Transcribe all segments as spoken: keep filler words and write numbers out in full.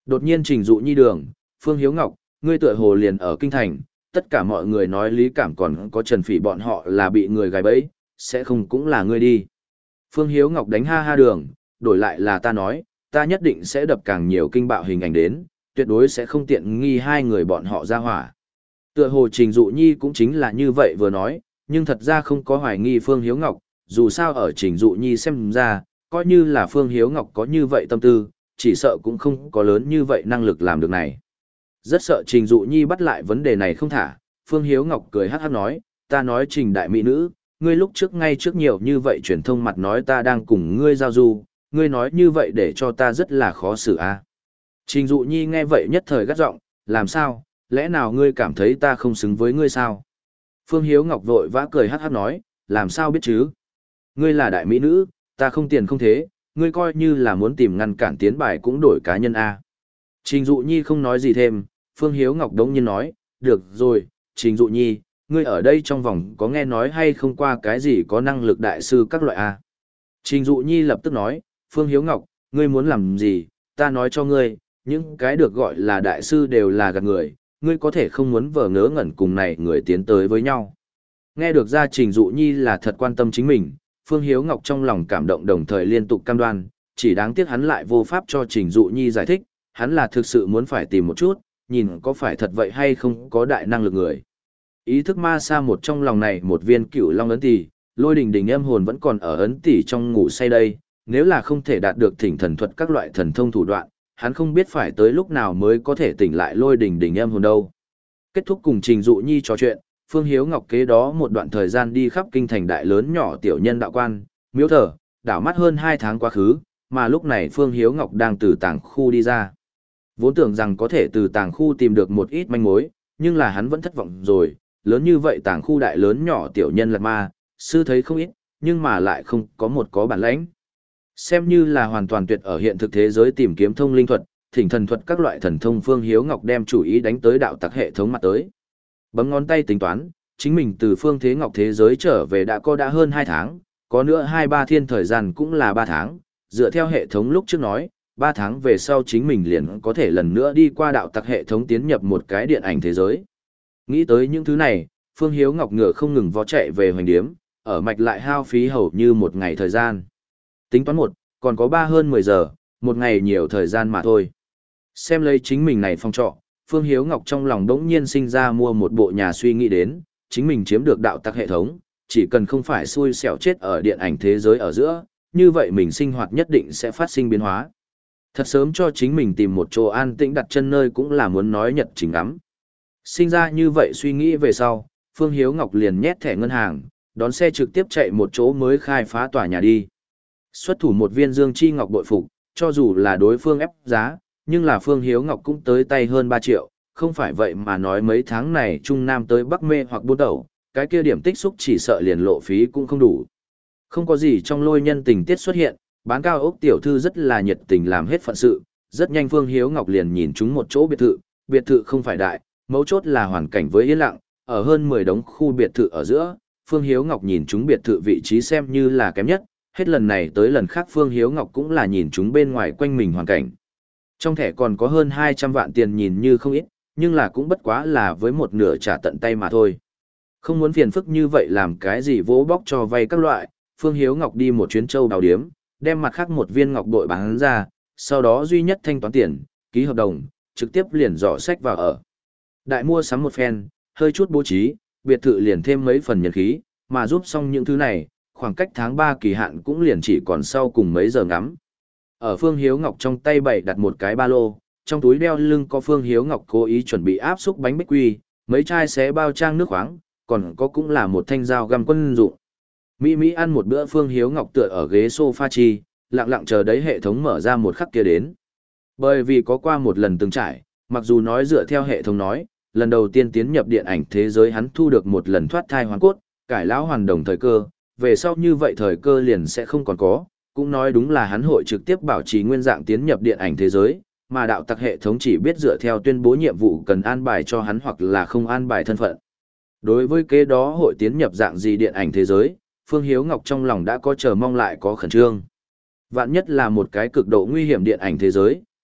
Đột nhiên Trình Dụ Nhi đường, Phương Hiếu Ngọc, ngươi tựa hồ liền ở kinh thành, tất cả mọi người nói Lý Cảm còn có Trần Phỉ bọn họ là bị người gài bẫy, sẽ không cũng là ngươi đi. Phương Hiếu Ngọc đánh ha ha đường, đổi lại là ta nói, ta nhất định sẽ đập càng nhiều kinh bạo hình ảnh đến, tuyệt đối sẽ không tiện nghi hai người bọn họ ra hỏa. Tựa hồ Trình Dụ Nhi cũng chính là như vậy vừa nói, nhưng thật ra không có hoài nghi Phương Hiếu Ngọc, dù sao ở Trình Dụ Nhi xem ra, coi như là Phương Hiếu Ngọc có như vậy tâm tư, chỉ sợ cũng không có lớn như vậy năng lực làm được này. Rất sợ Trình Dụ Nhi bắt lại vấn đề này không thả, Phương Hiếu Ngọc cười hát hát nói, ta nói Trình đại mỹ nữ, ngươi lúc trước ngay trước nhiều như vậy truyền thông mặt nói ta đang cùng ngươi giao du, ngươi nói như vậy để cho ta rất là khó xử a. À? Trình Dụ Nhi nghe vậy nhất thời gắt giọng, làm sao, lẽ nào ngươi cảm thấy ta không xứng với ngươi sao? Phương Hiếu Ngọc vội vã cười hát hát nói, làm sao biết chứ? Ngươi là đại mỹ nữ, ta không tiền không thế, ngươi coi như là muốn tìm ngăn cản tiến bài cũng đổi cá nhân a. Trình Dụ Nhi không nói gì thêm, Phương Hiếu Ngọc đống nhiên nói, được rồi, Trình Dụ Nhi, ngươi ở đây trong vòng có nghe nói hay không qua cái gì có năng lực đại sư các loại a? Trình Dụ Nhi lập tức nói, Phương Hiếu Ngọc, ngươi muốn làm gì, ta nói cho ngươi, những cái được gọi là đại sư đều là gạt người, ngươi có thể không muốn vờ ngớ ngẩn cùng này người tiến tới với nhau. Nghe được ra Trình Dụ Nhi là thật quan tâm chính mình, Phương Hiếu Ngọc trong lòng cảm động đồng thời liên tục cam đoan, chỉ đáng tiếc hắn lại vô pháp cho Trình Dụ Nhi giải thích, hắn là thực sự muốn phải tìm một chút, nhìn có phải thật vậy hay không có đại năng lực người. Ý thức ma sa một trong lòng này một viên cựu long ấn tỷ, Lôi Đình Đình âm hồn vẫn còn ở ấn tỷ trong ngủ say đây, nếu là không thể đạt được thỉnh thần thuật các loại thần thông thủ đoạn, hắn không biết phải tới lúc nào mới có thể tỉnh lại Lôi Đình Đình âm hồn đâu. Kết thúc cùng Trình Dụ Nhi trò chuyện, Phương Hiếu Ngọc kế đó một đoạn thời gian đi khắp kinh thành đại lớn nhỏ tiểu nhân đạo quan, miếu thờ, đảo mắt hơn hai tháng quá khứ, mà lúc này Phương Hiếu Ngọc đang từ tàng khu đi ra. Vốn tưởng rằng có thể từ tàng khu tìm được một ít manh mối, nhưng là hắn vẫn thất vọng rồi, lớn như vậy tàng khu đại lớn nhỏ tiểu nhân lạt ma, sư thấy không ít, nhưng mà lại không có một có bản lãnh. Xem như là hoàn toàn tuyệt ở hiện thực thế giới tìm kiếm thông linh thuật, thỉnh thần thuật các loại thần thông Phương Hiếu Ngọc đem chủ ý đánh tới đạo tặc hệ thống mặt tới. Bấm ngón tay tính toán, chính mình từ Phương Thế Ngọc thế giới trở về đã có đã hơn hai tháng, có nữa hai ba thiên thời gian cũng là ba tháng, dựa theo hệ thống lúc trước nói, ba tháng về sau chính mình liền có thể lần nữa đi qua đạo tặc hệ thống tiến nhập một cái điện ảnh thế giới. Nghĩ tới những thứ này, Phương Hiếu Ngọc ngựa không ngừng vó chạy về hoành điếm, ở mạch lại hao phí hầu như một ngày thời gian. Tính toán một, còn có ba hơn mười giờ, một ngày nhiều thời gian mà thôi. Xem lấy chính mình này phong trọ, Phương Hiếu Ngọc trong lòng đống nhiên sinh ra mua một bộ nhà suy nghĩ đến, chính mình chiếm được đạo tặc hệ thống, chỉ cần không phải xui xẻo chết ở điện ảnh thế giới ở giữa, như vậy mình sinh hoạt nhất định sẽ phát sinh biến hóa. Thật sớm cho chính mình tìm một chỗ an tĩnh đặt chân nơi cũng là muốn nói nhật trình lắm. Sinh ra như vậy suy nghĩ về sau, Phương Hiếu Ngọc liền nhét thẻ ngân hàng, đón xe trực tiếp chạy một chỗ mới khai phá tòa nhà đi. Xuất thủ một viên dương chi ngọc bội phục, cho dù là đối phương ép giá, nhưng là Phương Hiếu Ngọc cũng tới tay hơn ba triệu, không phải vậy mà nói mấy tháng này Trung Nam tới Bắc mê hoặc buôn tẩu, cái kia điểm tích xúc chỉ sợ liền lộ phí cũng không đủ. Không có gì trong lôi nhân tình tiết xuất hiện, bán cao ốc tiểu thư rất là nhiệt tình làm hết phận sự, rất nhanh Phương Hiếu Ngọc liền nhìn chúng một chỗ biệt thự, biệt thự không phải đại, mấu chốt là hoàn cảnh với yên lặng, ở hơn mười đống khu biệt thự ở giữa, Phương Hiếu Ngọc nhìn chúng biệt thự vị trí xem như là kém nhất, hết lần này tới lần khác Phương Hiếu Ngọc cũng là nhìn chúng bên ngoài quanh mình hoàn cảnh. Trong thẻ còn có hơn hai trăm vạn tiền nhìn như không ít, nhưng là cũng bất quá là với một nửa trả tận tay mà thôi. Không muốn phiền phức như vậy làm cái gì vỗ bóc cho vay các loại, Phương Hiếu Ngọc đi một chuyến châu đào điếm, đem mặt khác một viên ngọc bội bán ra, sau đó duy nhất thanh toán tiền, ký hợp đồng, trực tiếp liền dọ sách vào ở. Đại mua sắm một phen, hơi chút bố trí, biệt thự liền thêm mấy phần nhân khí, mà giúp xong những thứ này, khoảng cách tháng ba kỳ hạn cũng liền chỉ còn sau cùng mấy giờ ngắm. Ở Phương Hiếu Ngọc trong tay bày đặt một cái ba lô, trong túi đeo lưng có Phương Hiếu Ngọc cố ý chuẩn bị áp xúc bánh bích quy, mấy chai xé bao trang nước khoáng, còn có cũng là một thanh dao găm quân dụng. Mỹ Mỹ ăn một bữa Phương Hiếu Ngọc tựa ở ghế sofa chi, lặng lặng chờ đấy hệ thống mở ra một khắc kia đến. Bởi vì có qua một lần từng trải, mặc dù nói dựa theo hệ thống nói, lần đầu tiên tiến nhập điện ảnh thế giới hắn thu được một lần thoát thai hoàn cốt, cải lão hoàn đồng thời cơ, về sau như vậy thời cơ liền sẽ không còn có, cũng nói đúng là hắn hội trực tiếp bảo trì nguyên dạng tiến nhập điện ảnh thế giới, mà đạo tặc hệ thống chỉ biết dựa theo tuyên bố nhiệm vụ cần an bài cho hắn hoặc là không an bài thân phận. Đối với kế đó hội tiến nhập dạng gì điện ảnh thế giới, Phương Hiếu Ngọc trong lòng đã có chờ mong lại có khẩn trương. Vạn nhất là một cái cực độ nguy hiểm điện ảnh thế giới,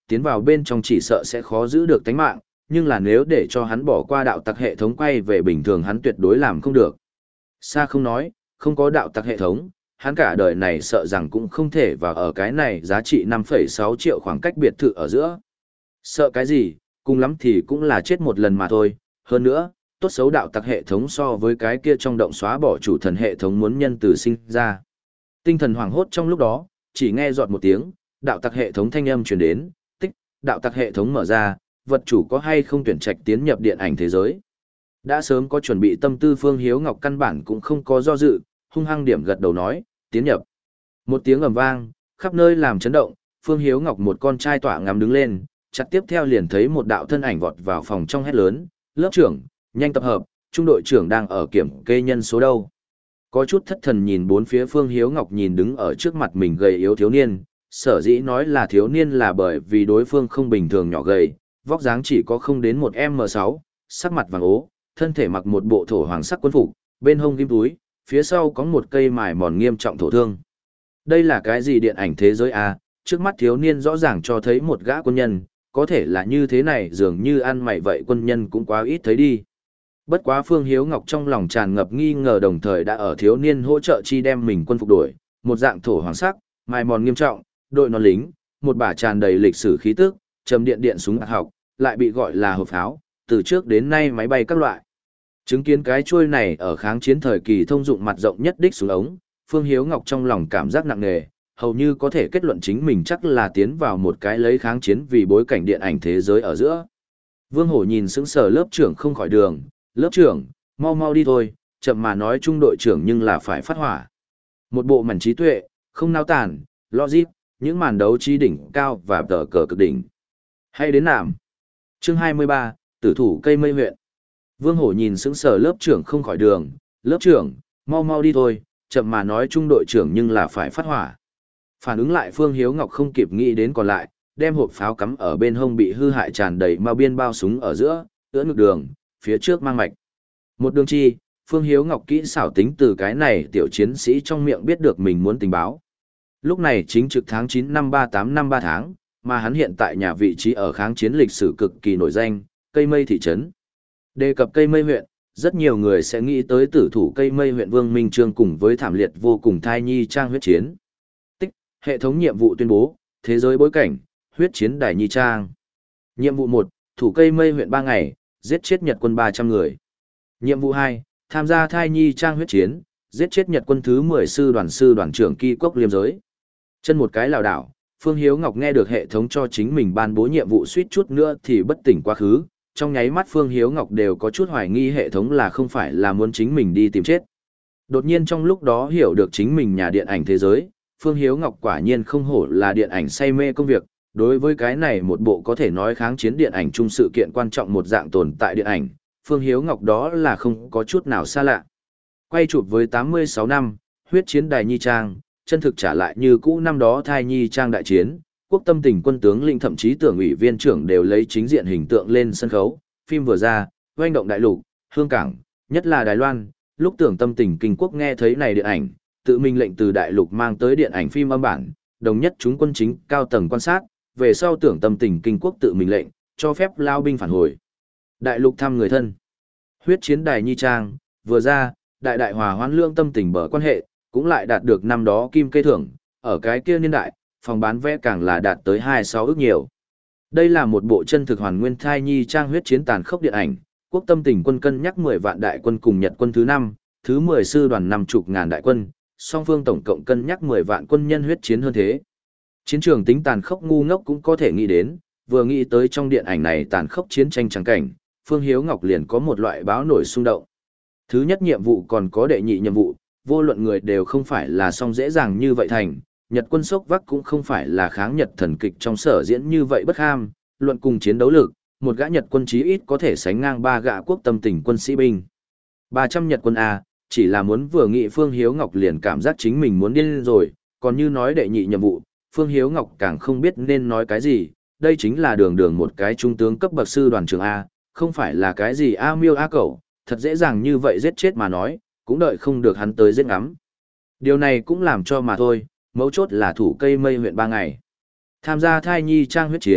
tiến vào bên trong chỉ sợ sẽ khó giữ được tánh mạng, nhưng là nếu để cho hắn bỏ qua đạo tặc hệ thống quay về bình thường hắn tuyệt đối làm không được. Xa không nói, không có đạo tặc hệ thống, hắn cả đời này sợ rằng cũng không thể vào ở cái này giá trị năm phẩy sáu triệu khoảng cách biệt thự ở giữa. Sợ cái gì, cùng lắm thì cũng là chết một lần mà thôi, hơn nữa, tốt xấu đạo tặc hệ thống so với cái kia trong động xóa bỏ chủ thần hệ thống muốn nhân từ sinh ra. Tinh thần hoảng hốt trong lúc đó, chỉ nghe giọt một tiếng, đạo tặc hệ thống thanh âm truyền đến, tích, đạo tặc hệ thống mở ra, vật chủ có hay không tuyển trạch tiến nhập điện ảnh thế giới. Đã sớm có chuẩn bị tâm tư Phương Hiếu Ngọc căn bản cũng không có do dự, hung hăng điểm gật đầu nói, tiến nhập. Một tiếng ầm vang, khắp nơi làm chấn động, Phương Hiếu Ngọc một con trai tỏa ngắm đứng lên, chặt tiếp theo liền thấy một đạo thân ảnh vọt vào phòng trong hét lớn, lớp trưởng, nhanh tập hợp, trung đội trưởng đang ở kiểm kê nhân số đâu. Có chút thất thần nhìn bốn phía Phương Hiếu Ngọc nhìn đứng ở trước mặt mình gầy yếu thiếu niên, sở dĩ nói là thiếu niên là bởi vì đối phương không bình thường nhỏ gầy, vóc dáng chỉ có không đến một em sáu, sắc mặt vàng ố, thân thể mặc một bộ thổ hoàng sắc quân phục, bên hông kim túi, phía sau có một cây mài mòn nghiêm trọng thổ thương. Đây là cái gì điện ảnh thế giới à? Trước mắt thiếu niên rõ ràng cho thấy một gã quân nhân, có thể là như thế này dường như ăn mày vậy quân nhân cũng quá ít thấy đi. Bất quá Phương Hiếu Ngọc trong lòng tràn ngập nghi ngờ đồng thời đã ở thiếu niên hỗ trợ chi đem mình quân phục đổi, một dạng thổ hoàng sắc, mài mòn nghiêm trọng, đội nón lính, một bả tràn đầy lịch sử khí tức, trầm điện điện súng học, lại bị gọi là hộp pháo, từ trước đến nay máy bay các loại. Chứng kiến cái chuôi này ở kháng chiến thời kỳ thông dụng mặt rộng nhất đích súng ống, Phương Hiếu Ngọc trong lòng cảm giác nặng nề, hầu như có thể kết luận chính mình chắc là tiến vào một cái lấy kháng chiến vì bối cảnh điện ảnh thế giới ở giữa. Vương Hổ nhìn sững sờ lớp trưởng không khỏi đường, lớp trưởng, mau mau đi thôi, chậm mà nói trung đội trưởng nhưng là phải phát hỏa. Một bộ mảnh trí tuệ, không nao tàn, logic, những màn đấu trí đỉnh cao và tờ cờ cực đỉnh. Hay đến nạm. Chương hai mươi ba, tử thủ cây mây huyện. Vương Hổ nhìn sững sờ lớp trưởng không khỏi đường, lớp trưởng, mau mau đi thôi, chậm mà nói trung đội trưởng nhưng là phải phát hỏa. Phản ứng lại Phương Hiếu Ngọc không kịp nghĩ đến còn lại, đem hộp pháo cắm ở bên hông bị hư hại tràn đầy mao biên bao súng ở giữa, ưỡn ngực đường, phía trước mang mạch. Một đường chi, Phương Hiếu Ngọc kỹ xảo tính từ cái này tiểu chiến sĩ trong miệng biết được mình muốn tình báo. Lúc này chính trực tháng chín năm ba tám năm ba tháng, mà hắn hiện tại nhà vị trí ở kháng chiến lịch sử cực kỳ nổi danh, cây mây thị trấn. Đề cập cây mây huyện, rất nhiều người sẽ nghĩ tới tử thủ cây mây huyện Vương Minh Trương cùng với thảm liệt vô cùng thai nhi trang huyết chiến. Tích, hệ thống nhiệm vụ tuyên bố, thế giới bối cảnh, huyết chiến đài nhi trang. Nhiệm vụ một, thủ cây mây huyện ba ngày, giết chết Nhật quân ba trăm người. Nhiệm vụ hai, tham gia thai nhi trang huyết chiến, giết chết Nhật quân thứ mười sư đoàn sư đoàn trưởng Kỳ Quốc Liêm Giới. Chân một cái lảo đảo, Phương Hiếu Ngọc nghe được hệ thống cho chính mình ban bố nhiệm vụ suýt chút nữa thì bất tỉnh quá khứ, trong nháy mắt Phương Hiếu Ngọc đều có chút hoài nghi hệ thống là không phải là muốn chính mình đi tìm chết. Đột nhiên trong lúc đó hiểu được chính mình nhà điện ảnh thế giới, Phương Hiếu Ngọc quả nhiên không hổ là điện ảnh say mê công việc, đối với cái này một bộ có thể nói kháng chiến điện ảnh chung sự kiện quan trọng một dạng tồn tại điện ảnh, Phương Hiếu Ngọc đó là không có chút nào xa lạ. Quay chụp với tám mươi sáu năm, huyết chiến đài nhi trang, chân thực trả lại như cũ năm đó thai nhi trang đại chiến, quốc tâm tỉnh quân tướng lĩnh thậm chí tưởng ủy viên trưởng đều lấy chính diện hình tượng lên sân khấu, phim vừa ra, oanh động đại lục, hương cảng, nhất là Đài Loan, lúc tưởng tâm tỉnh kinh quốc nghe thấy này điện ảnh, tự mình lệnh từ đại lục mang tới điện ảnh phim âm bản, đồng nhất chúng quân chính cao tầng quan sát, về sau tưởng tâm tỉnh kinh quốc tự mình lệnh, cho phép lao binh phản hồi. Đại lục thăm người thân. Huyết chiến đài nhi trang, vừa ra, đại đại hòa hoãn lương tâm tình bờ quan hệ, cũng lại đạt được năm đó kim cây thưởng, ở cái kia niên đại, phòng bán vé càng là đạt tới hai mươi sáu ức nhiều. Đây là một bộ chân thực hoàn nguyên thai nhi trang huyết chiến tàn khốc điện ảnh, quốc tâm tỉnh quân cân nhắc mười vạn đại quân cùng Nhật quân thứ năm, thứ mười sư đoàn năm chục ngàn đại quân, song phương tổng cộng cân nhắc mười vạn quân nhân huyết chiến hơn thế. Chiến trường tính tàn khốc ngu ngốc cũng có thể nghĩ đến, vừa nghĩ tới trong điện ảnh này tàn khốc chiến tranh trắng cảnh, Phương Hiếu Ngọc liền có một loại báo nổi xung động. Thứ nhất nhiệm vụ còn có đệ nhị nhiệm vụ, vô luận người đều không phải là song dễ dàng như vậy thành, Nhật quân sốc vác cũng không phải là kháng Nhật thần kịch trong sở diễn như vậy bất ham, luận cùng chiến đấu lực, một gã Nhật quân chí ít có thể sánh ngang ba gã quốc tâm tỉnh quân sĩ binh. ba trăm Nhật quân A, chỉ là muốn vừa nghị Phương Hiếu Ngọc liền cảm giác chính mình muốn điên rồi, còn như nói đệ nhị nhiệm vụ, Phương Hiếu Ngọc càng không biết nên nói cái gì, đây chính là đường đường một cái trung tướng cấp bậc sư đoàn trưởng A, không phải là cái gì A miêu A cẩu, thật dễ dàng như vậy giết chết mà nói, cũng đợi không được hắn tới giết ngắm. Điều này cũng làm cho mà thôi, mấu chốt là thủ cây mây huyện ba ngày. Tham gia thai nhi trang huyết chiến,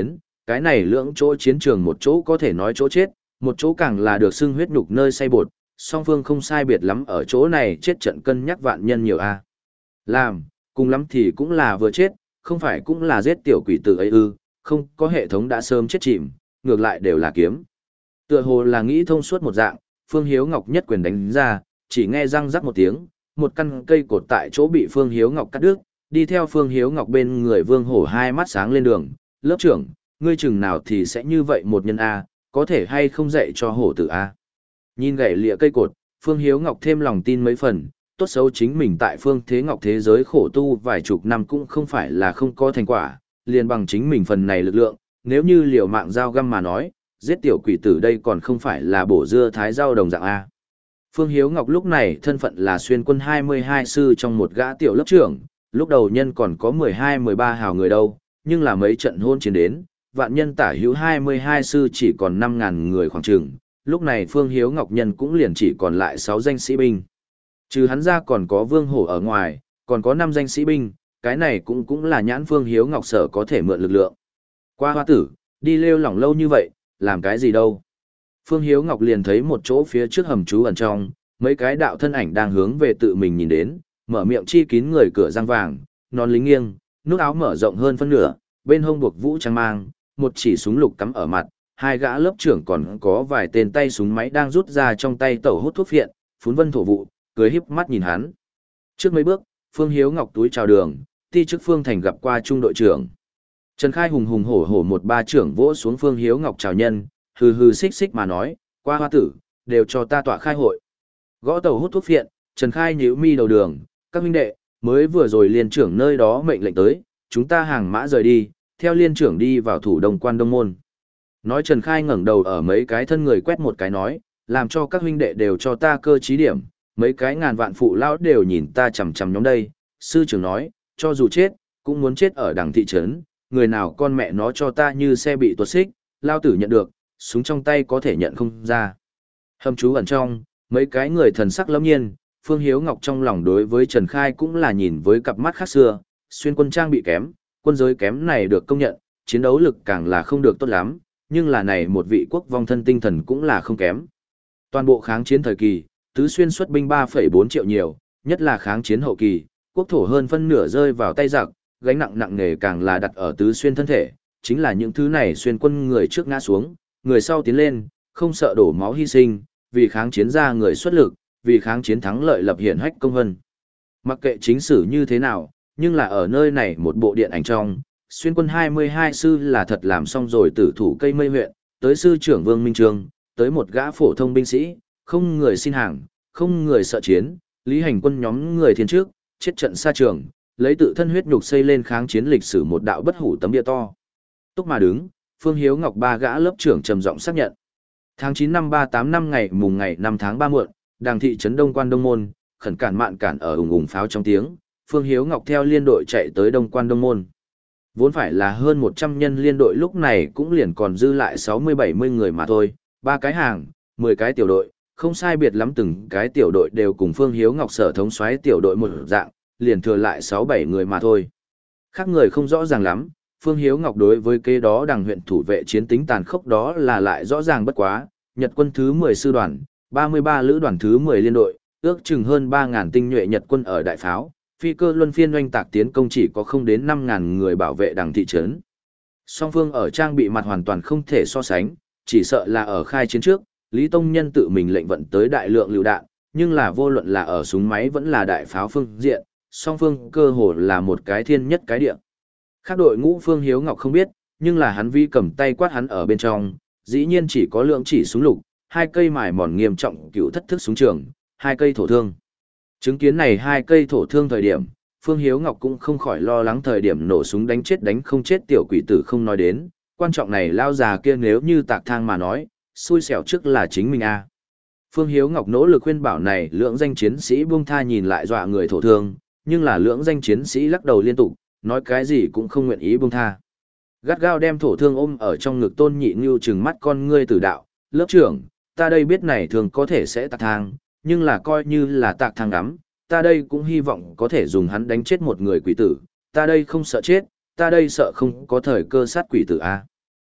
cái này lưỡng chỗ chiến trường một chỗ có thể nói chỗ chết, một chỗ càng là được xưng huyết nhục nơi say bột, song phương không sai biệt lắm ở chỗ này chết trận cân nhắc vạn nhân nhiều a. Làm, cùng lắm thì cũng là vừa chết, không phải cũng là giết tiểu quỷ tử ấy ư, không có hệ thống đã sớm chết chìm, ngược lại đều là kiếm. Tựa hồ là nghĩ thông suốt một dạng, Phương Hiếu Ngọc nhất quyền đánh ra, chỉ nghe răng rắc một tiếng, một căn cây cột tại chỗ bị Phương Hiếu Ngọc cắt đứt, đi theo Phương Hiếu Ngọc bên người Vương Hổ hai mắt sáng lên đường, lớp trưởng, ngươi chừng nào thì sẽ như vậy một nhân A, có thể hay không dạy cho hổ tử A. Nhìn gãy lịa cây cột, Phương Hiếu Ngọc thêm lòng tin mấy phần, tốt xấu chính mình tại Phương Thế Ngọc thế giới khổ tu vài chục năm cũng không phải là không có thành quả, liền bằng chính mình phần này lực lượng, nếu như liều mạng dao găm mà nói, giết tiểu quỷ tử đây còn không phải là bổ dưa thái rau đồng dạng A. Phương Hiếu Ngọc lúc này thân phận là xuyên quân hai mươi hai sư trong một gã tiểu lớp trưởng, lúc đầu nhân còn có mười hai mười ba hào người đâu, nhưng là mấy trận hôn chiến đến, vạn nhân tả hữu hai mươi hai sư chỉ còn năm ngàn người khoảng chừng, lúc này Phương Hiếu Ngọc nhân cũng liền chỉ còn lại sáu danh sĩ binh. Trừ hắn ra còn có Vương Hổ ở ngoài, còn có năm danh sĩ binh, cái này cũng cũng là nhãn Phương Hiếu Ngọc sở có thể mượn lực lượng. Qua hoa tử, đi lêu lỏng lâu như vậy, làm cái gì đâu. Phương Hiếu Ngọc liền thấy một chỗ phía trước hầm trú ẩn trong, mấy cái đạo thân ảnh đang hướng về tự mình nhìn đến, mở miệng chi kín người cửa răng vàng, nón lính nghiêng, nút áo mở rộng hơn phân nửa, bên hông buộc vũ trang mang, một chỉ súng lục cắm ở mặt, hai gã lớp trưởng còn có vài tên tay súng máy đang rút ra trong tay tẩu hút thuốc phiện, phún vân thổ vụ, cười híp mắt nhìn hắn. Trước mấy bước, Phương Hiếu Ngọc túi chào đường, ti chức Phương Thành gặp qua trung đội trưởng. Trần Khai hùng hùng hổ hổ một ba trưởng vỗ xuống Phương Hiếu Ngọc chào nhân, hừ hừ xích xích mà nói, qua hoa tử, đều cho ta tọa khai hội. Gõ tàu hút thuốc phiện, Trần Khai nhíu mi đầu đường, các huynh đệ, mới vừa rồi liên trưởng nơi đó mệnh lệnh tới, chúng ta hàng mã rời đi, theo liên trưởng đi vào thủ đông quan đông môn. Nói Trần Khai ngẩng đầu ở mấy cái thân người quét một cái nói, làm cho các huynh đệ đều cho ta cơ trí điểm, mấy cái ngàn vạn phụ lão đều nhìn ta chằm chằm nhóm đây. Sư trưởng nói, cho dù chết, cũng muốn chết ở đằng thị trấn, người nào con mẹ nó cho ta như xe bị tuột xích, lao tử nhận được, súng trong tay có thể nhận không ra. Hầm trú ẩn trong, mấy cái người thần sắc lâm nhiên, Phương Hiếu Ngọc trong lòng đối với Trần Khai cũng là nhìn với cặp mắt khác xưa, xuyên quân trang bị kém, quân giới kém này được công nhận, chiến đấu lực càng là không được tốt lắm, nhưng là này một vị quốc vong thân tinh thần cũng là không kém. Toàn bộ kháng chiến thời kỳ, tứ xuyên xuất binh ba phẩy bốn triệu nhiều, nhất là kháng chiến hậu kỳ, quốc thổ hơn phân nửa rơi vào tay giặc, gánh nặng nặng nề càng là đặt ở tứ xuyên thân thể, chính là những thứ này xuyên quân người trước ngã xuống, người sau tiến lên, không sợ đổ máu hy sinh, vì kháng chiến ra người xuất lực, vì kháng chiến thắng lợi lập hiển hách công vân. Mặc kệ chính sử như thế nào, nhưng là ở nơi này một bộ điện ảnh trong, xuyên quân hai mươi hai sư là thật làm xong rồi tử thủ cây mây huyện, tới sư trưởng Vương Minh Trương, tới một gã phổ thông binh sĩ, không người xin hàng, không người sợ chiến, lý hành quân nhóm người thiên trước, chết trận xa trường, lấy tự thân huyết nhục xây lên kháng chiến lịch sử một đạo bất hủ tấm địa to. Túc mà đứng, Phương Hiếu Ngọc ba gã lớp trưởng trầm giọng xác nhận. Tháng chín năm ba tám năm ngày mùng ngày năm tháng ba muộn, đàng thị trấn Đông Quan Đông Môn, khẩn cản mạn cản ở ùng ùng pháo trong tiếng, Phương Hiếu Ngọc theo liên đội chạy tới Đông Quan Đông Môn. Vốn phải là hơn một trăm nhân liên đội lúc này cũng liền còn dư lại sáu mươi bảy mươi người mà thôi, ba cái hàng, mười cái tiểu đội, không sai biệt lắm từng cái tiểu đội đều cùng Phương Hiếu Ngọc sở thống soái tiểu đội một dạng, liền thừa lại sáu bảy người mà thôi. Khác người không rõ ràng lắm, Phương Hiếu Ngọc đối với kế đó đằng huyện thủ vệ chiến tính tàn khốc đó là lại rõ ràng bất quá, Nhật quân thứ mười sư đoàn, ba mươi ba lữ đoàn thứ mười liên đội, ước chừng hơn ba nghìn tinh nhuệ Nhật quân ở đại pháo, phi cơ luân phiên oanh tạc tiến công chỉ có không đến năm nghìn người bảo vệ đằng thị trấn. Song phương ở trang bị mặt hoàn toàn không thể so sánh, chỉ sợ là ở khai chiến trước, Lý Tông Nhân tự mình lệnh vận tới đại lượng lựu đạn, nhưng là vô luận là ở súng máy vẫn là đại pháo phương diện, song phương cơ hồ là một cái thiên nhất cái địa. Khác đội ngũ Phương Hiếu Ngọc không biết, nhưng là hắn vi cầm tay quát hắn ở bên trong, dĩ nhiên chỉ có lượng chỉ súng lục, hai cây mài mòn nghiêm trọng cựu thất thức súng trường, hai cây thổ thương. Chứng kiến này hai cây thổ thương thời điểm, Phương Hiếu Ngọc cũng không khỏi lo lắng thời điểm nổ súng đánh chết đánh không chết tiểu quỷ tử không nói đến, quan trọng này lao già kia nếu như tạc thang mà nói, xui xẻo trước là chính mình a. Phương Hiếu Ngọc nỗ lực khuyên bảo này lưỡng danh chiến sĩ buông tha nhìn lại dọa người thổ thương, nhưng là lưỡng danh chiến sĩ lắc đầu liên tục, nói cái gì cũng không nguyện ý buông tha. Gắt gao đem thổ thương ôm ở trong ngực Tôn Nhị Ngưu trừng mắt con ngươi tử đạo, lớp trưởng, ta đây biết này thường có thể sẽ tạc thang, nhưng là coi như là tạc thang đắm, ta đây cũng hy vọng có thể dùng hắn đánh chết một người quỷ tử, ta đây không sợ chết, ta đây sợ không có thời cơ sát quỷ tử a.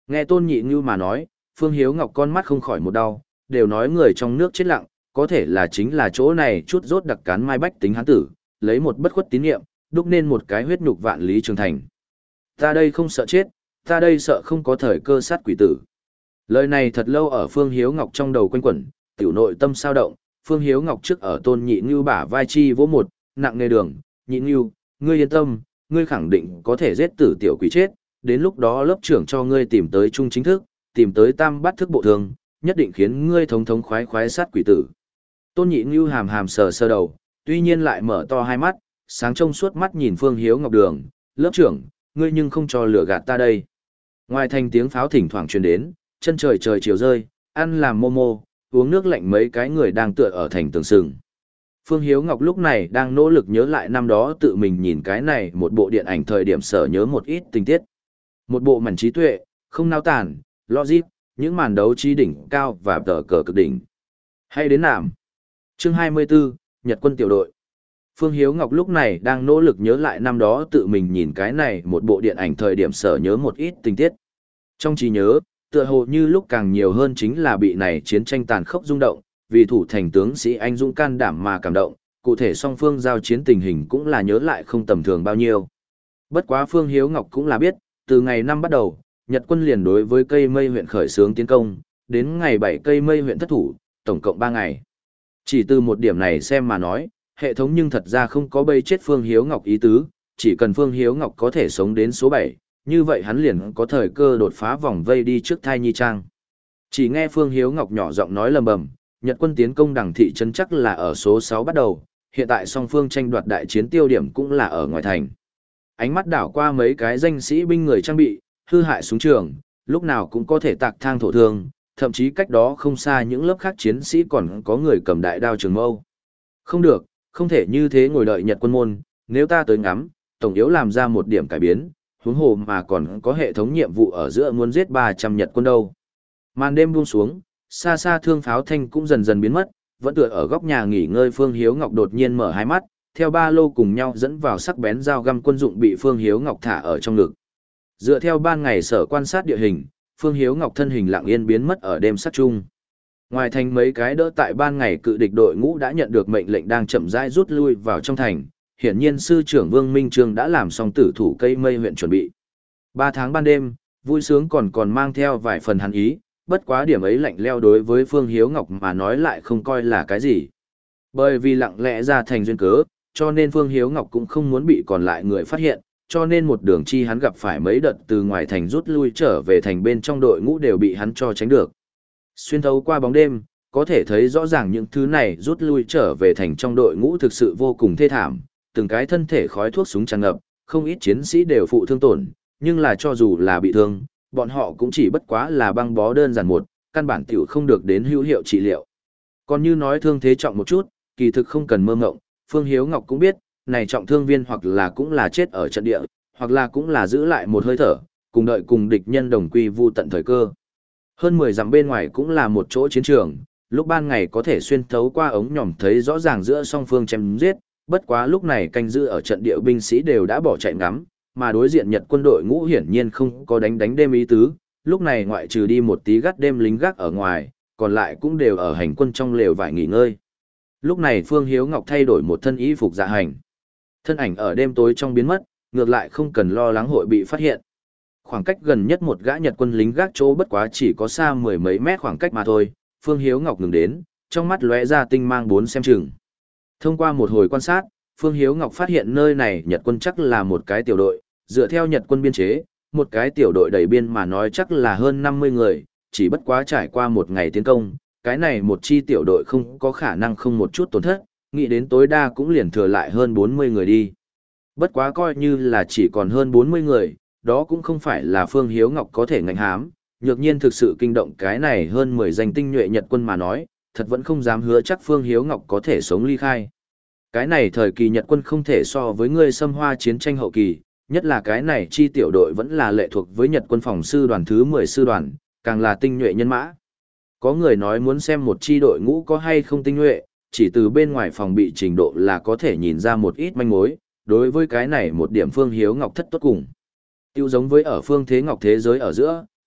Nghe Tôn Nhị Ngưu mà nói, Phương Hiếu Ngọc con mắt không khỏi một đau, đều nói người trong nước chết lặng, có thể là chính là chỗ này chút rốt đặc cán mai bách tính hán tử, lấy một bất khuất tín niệm, đúc nên một cái huyết nhục vạn lý trường thành. Ta đây không sợ chết, ta đây sợ không có thời cơ sát quỷ tử. Lời này thật lâu ở Phương Hiếu Ngọc trong đầu quanh quẩn, tiểu nội tâm sao động, Phương Hiếu Ngọc trước ở Tôn Nhị Ngưu bả vai chi vỗ một, nặng nề đường, Nhị Ngưu, ngươi yên tâm, ngươi khẳng định có thể giết tử tiểu quỷ chết, đến lúc đó lớp trưởng cho ngươi tìm tới trung chính thức, tìm tới tam bát thức bộ thường, nhất định khiến ngươi thống thống khoái khoái sát quỷ tử. Tôn Nhị Ngưu hàm hàm sờ sờ đầu, tuy nhiên lại mở to hai mắt, sáng trông suốt mắt nhìn Phương Hiếu Ngọc đường, lớp trưởng, ngươi nhưng không cho lửa gạt ta đây. Ngoài thành tiếng pháo thỉnh thoảng truyền đến, chân trời trời chiều rơi, ăn làm mô mô, uống nước lạnh mấy cái người đang tựa ở thành tường sừng. Phương Hiếu Ngọc lúc này đang nỗ lực nhớ lại năm đó tự mình nhìn cái này một bộ điện ảnh thời điểm sở nhớ một ít tình tiết. Một bộ mảnh trí tuệ, không nao tản, logic, những màn đấu trí đỉnh cao và tờ cờ cực đỉnh. Hay đến nạm. Chương hai mươi tư, Nhật quân tiểu đội. Phương Hiếu Ngọc lúc này đang nỗ lực nhớ lại năm đó tự mình nhìn cái này một bộ điện ảnh thời điểm sở nhớ một ít tình tiết. Trong trí nhớ, tựa hồ như lúc càng nhiều hơn chính là bị này chiến tranh tàn khốc rung động, vì thủ thành tướng sĩ anh dũng can đảm mà cảm động, cụ thể song phương giao chiến tình hình cũng là nhớ lại không tầm thường bao nhiêu. Bất quá Phương Hiếu Ngọc cũng là biết, từ ngày năm bắt đầu, Nhật quân liền đối với cây mây huyện khởi xướng tiến công, đến ngày bảy cây mây huyện thất thủ, tổng cộng ba ngày. Chỉ từ một điểm này xem mà nói, hệ thống nhưng thật ra không có bây chết Phương Hiếu Ngọc ý tứ, chỉ cần Phương Hiếu Ngọc có thể sống đến số bảy, như vậy hắn liền có thời cơ đột phá vòng vây đi trước thai nhi trang. Chỉ nghe Phương Hiếu Ngọc nhỏ giọng nói lầm bầm, Nhật quân tiến công đằng thị trấn chắc là ở số sáu bắt đầu, hiện tại song phương tranh đoạt đại chiến tiêu điểm cũng là ở ngoài thành. Ánh mắt đảo qua mấy cái danh sĩ binh người trang bị, hư hại súng trường, lúc nào cũng có thể tạc thang thổ thương, thậm chí cách đó không xa những lớp khác chiến sĩ còn có người cầm đại đao trường mâu. Không được, không thể như thế ngồi đợi Nhật quân môn, nếu ta tới ngắm, tổng yếu làm ra một điểm cải biến, huống hồ mà còn có hệ thống nhiệm vụ ở giữa muốn giết ba trăm Nhật quân đâu. Màn đêm buông xuống, xa xa thương pháo thanh cũng dần dần biến mất, vẫn tựa ở góc nhà nghỉ ngơi Phương Hiếu Ngọc đột nhiên mở hai mắt, theo ba lô cùng nhau dẫn vào sắc bén dao găm quân dụng bị Phương Hiếu Ngọc thả ở trong ngực. Dựa theo ban ngày sở quan sát địa hình, Phương Hiếu Ngọc thân hình lặng yên biến mất ở đêm sát chung. Ngoài thành mấy cái đỡ tại ban ngày cự địch đội ngũ đã nhận được mệnh lệnh đang chậm rãi rút lui vào trong thành, hiển nhiên sư trưởng Vương Minh Trương đã làm xong tử thủ cây mây huyện chuẩn bị. Ba tháng ban đêm, vui sướng còn còn mang theo vài phần hắn ý, bất quá điểm ấy lạnh leo đối với Phương Hiếu Ngọc mà nói lại không coi là cái gì. Bởi vì lặng lẽ ra thành duyên cớ, cho nên Phương Hiếu Ngọc cũng không muốn bị còn lại người phát hiện, cho nên một đường chi hắn gặp phải mấy đợt từ ngoài thành rút lui trở về thành bên trong đội ngũ đều bị hắn cho tránh được. Xuyên thấu qua bóng đêm, có thể thấy rõ ràng những thứ này rút lui trở về thành trong đội ngũ thực sự vô cùng thê thảm, từng cái thân thể khói thuốc súng tràn ngập, không ít chiến sĩ đều phụ thương tổn, nhưng là cho dù là bị thương, bọn họ cũng chỉ bất quá là băng bó đơn giản một, căn bản tiểu không được đến hữu hiệu trị liệu. Còn như nói thương thế trọng một chút, kỳ thực không cần mơ ngộng, Phương Hiếu Ngọc cũng biết, này trọng thương viên hoặc là cũng là chết ở trận địa, hoặc là cũng là giữ lại một hơi thở, cùng đợi cùng địch nhân đồng quy vu tận thời cơ. Hơn mười dặm bên ngoài cũng là một chỗ chiến trường, lúc ban ngày có thể xuyên thấu qua ống nhòm thấy rõ ràng giữa song phương chém giết, bất quá lúc này canh giữ ở trận địa binh sĩ đều đã bỏ chạy ngắm, mà đối diện Nhật quân đội ngũ hiển nhiên không có đánh đánh đêm ý tứ, lúc này ngoại trừ đi một tí gắt đêm lính gác ở ngoài, còn lại cũng đều ở hành quân trong lều vải nghỉ ngơi. Lúc này Phương Hiếu Ngọc thay đổi một thân y phục dạ hành. Thân ảnh ở đêm tối trong biến mất, ngược lại không cần lo lắng hội bị phát hiện. Khoảng cách gần nhất một gã Nhật quân lính gác chỗ bất quá chỉ có xa mười mấy mét khoảng cách mà thôi, Phương Hiếu Ngọc ngừng đến, trong mắt lóe ra tinh mang bốn xem chừng. Thông qua một hồi quan sát, Phương Hiếu Ngọc phát hiện nơi này Nhật quân chắc là một cái tiểu đội, dựa theo Nhật quân biên chế, một cái tiểu đội đầy biên mà nói chắc là hơn năm mươi người, chỉ bất quá trải qua một ngày tiến công, cái này một chi tiểu đội không có khả năng không một chút tổn thất, nghĩ đến tối đa cũng liền thừa lại hơn bốn mươi người đi. Bất quá coi như là chỉ còn hơn bốn mươi người, đó cũng không phải là Phương Hiếu Ngọc có thể ngạnh hám, nhược nhiên thực sự kinh động cái này hơn mười danh tinh nhuệ Nhật quân mà nói, thật vẫn không dám hứa chắc Phương Hiếu Ngọc có thể sống ly khai. Cái này thời kỳ Nhật quân không thể so với người xâm hoa chiến tranh hậu kỳ, nhất là cái này chi tiểu đội vẫn là lệ thuộc với Nhật quân phòng sư đoàn thứ mười sư đoàn, càng là tinh nhuệ nhân mã. Có người nói muốn xem một chi đội ngũ có hay không tinh nhuệ, chỉ từ bên ngoài phòng bị trình độ là có thể nhìn ra một ít manh mối, đối với cái này một điểm Phương Hiếu Ngọc thất tốt cùng. Tiêu giống với ở Phương Thế Ngọc thế giới ở giữa,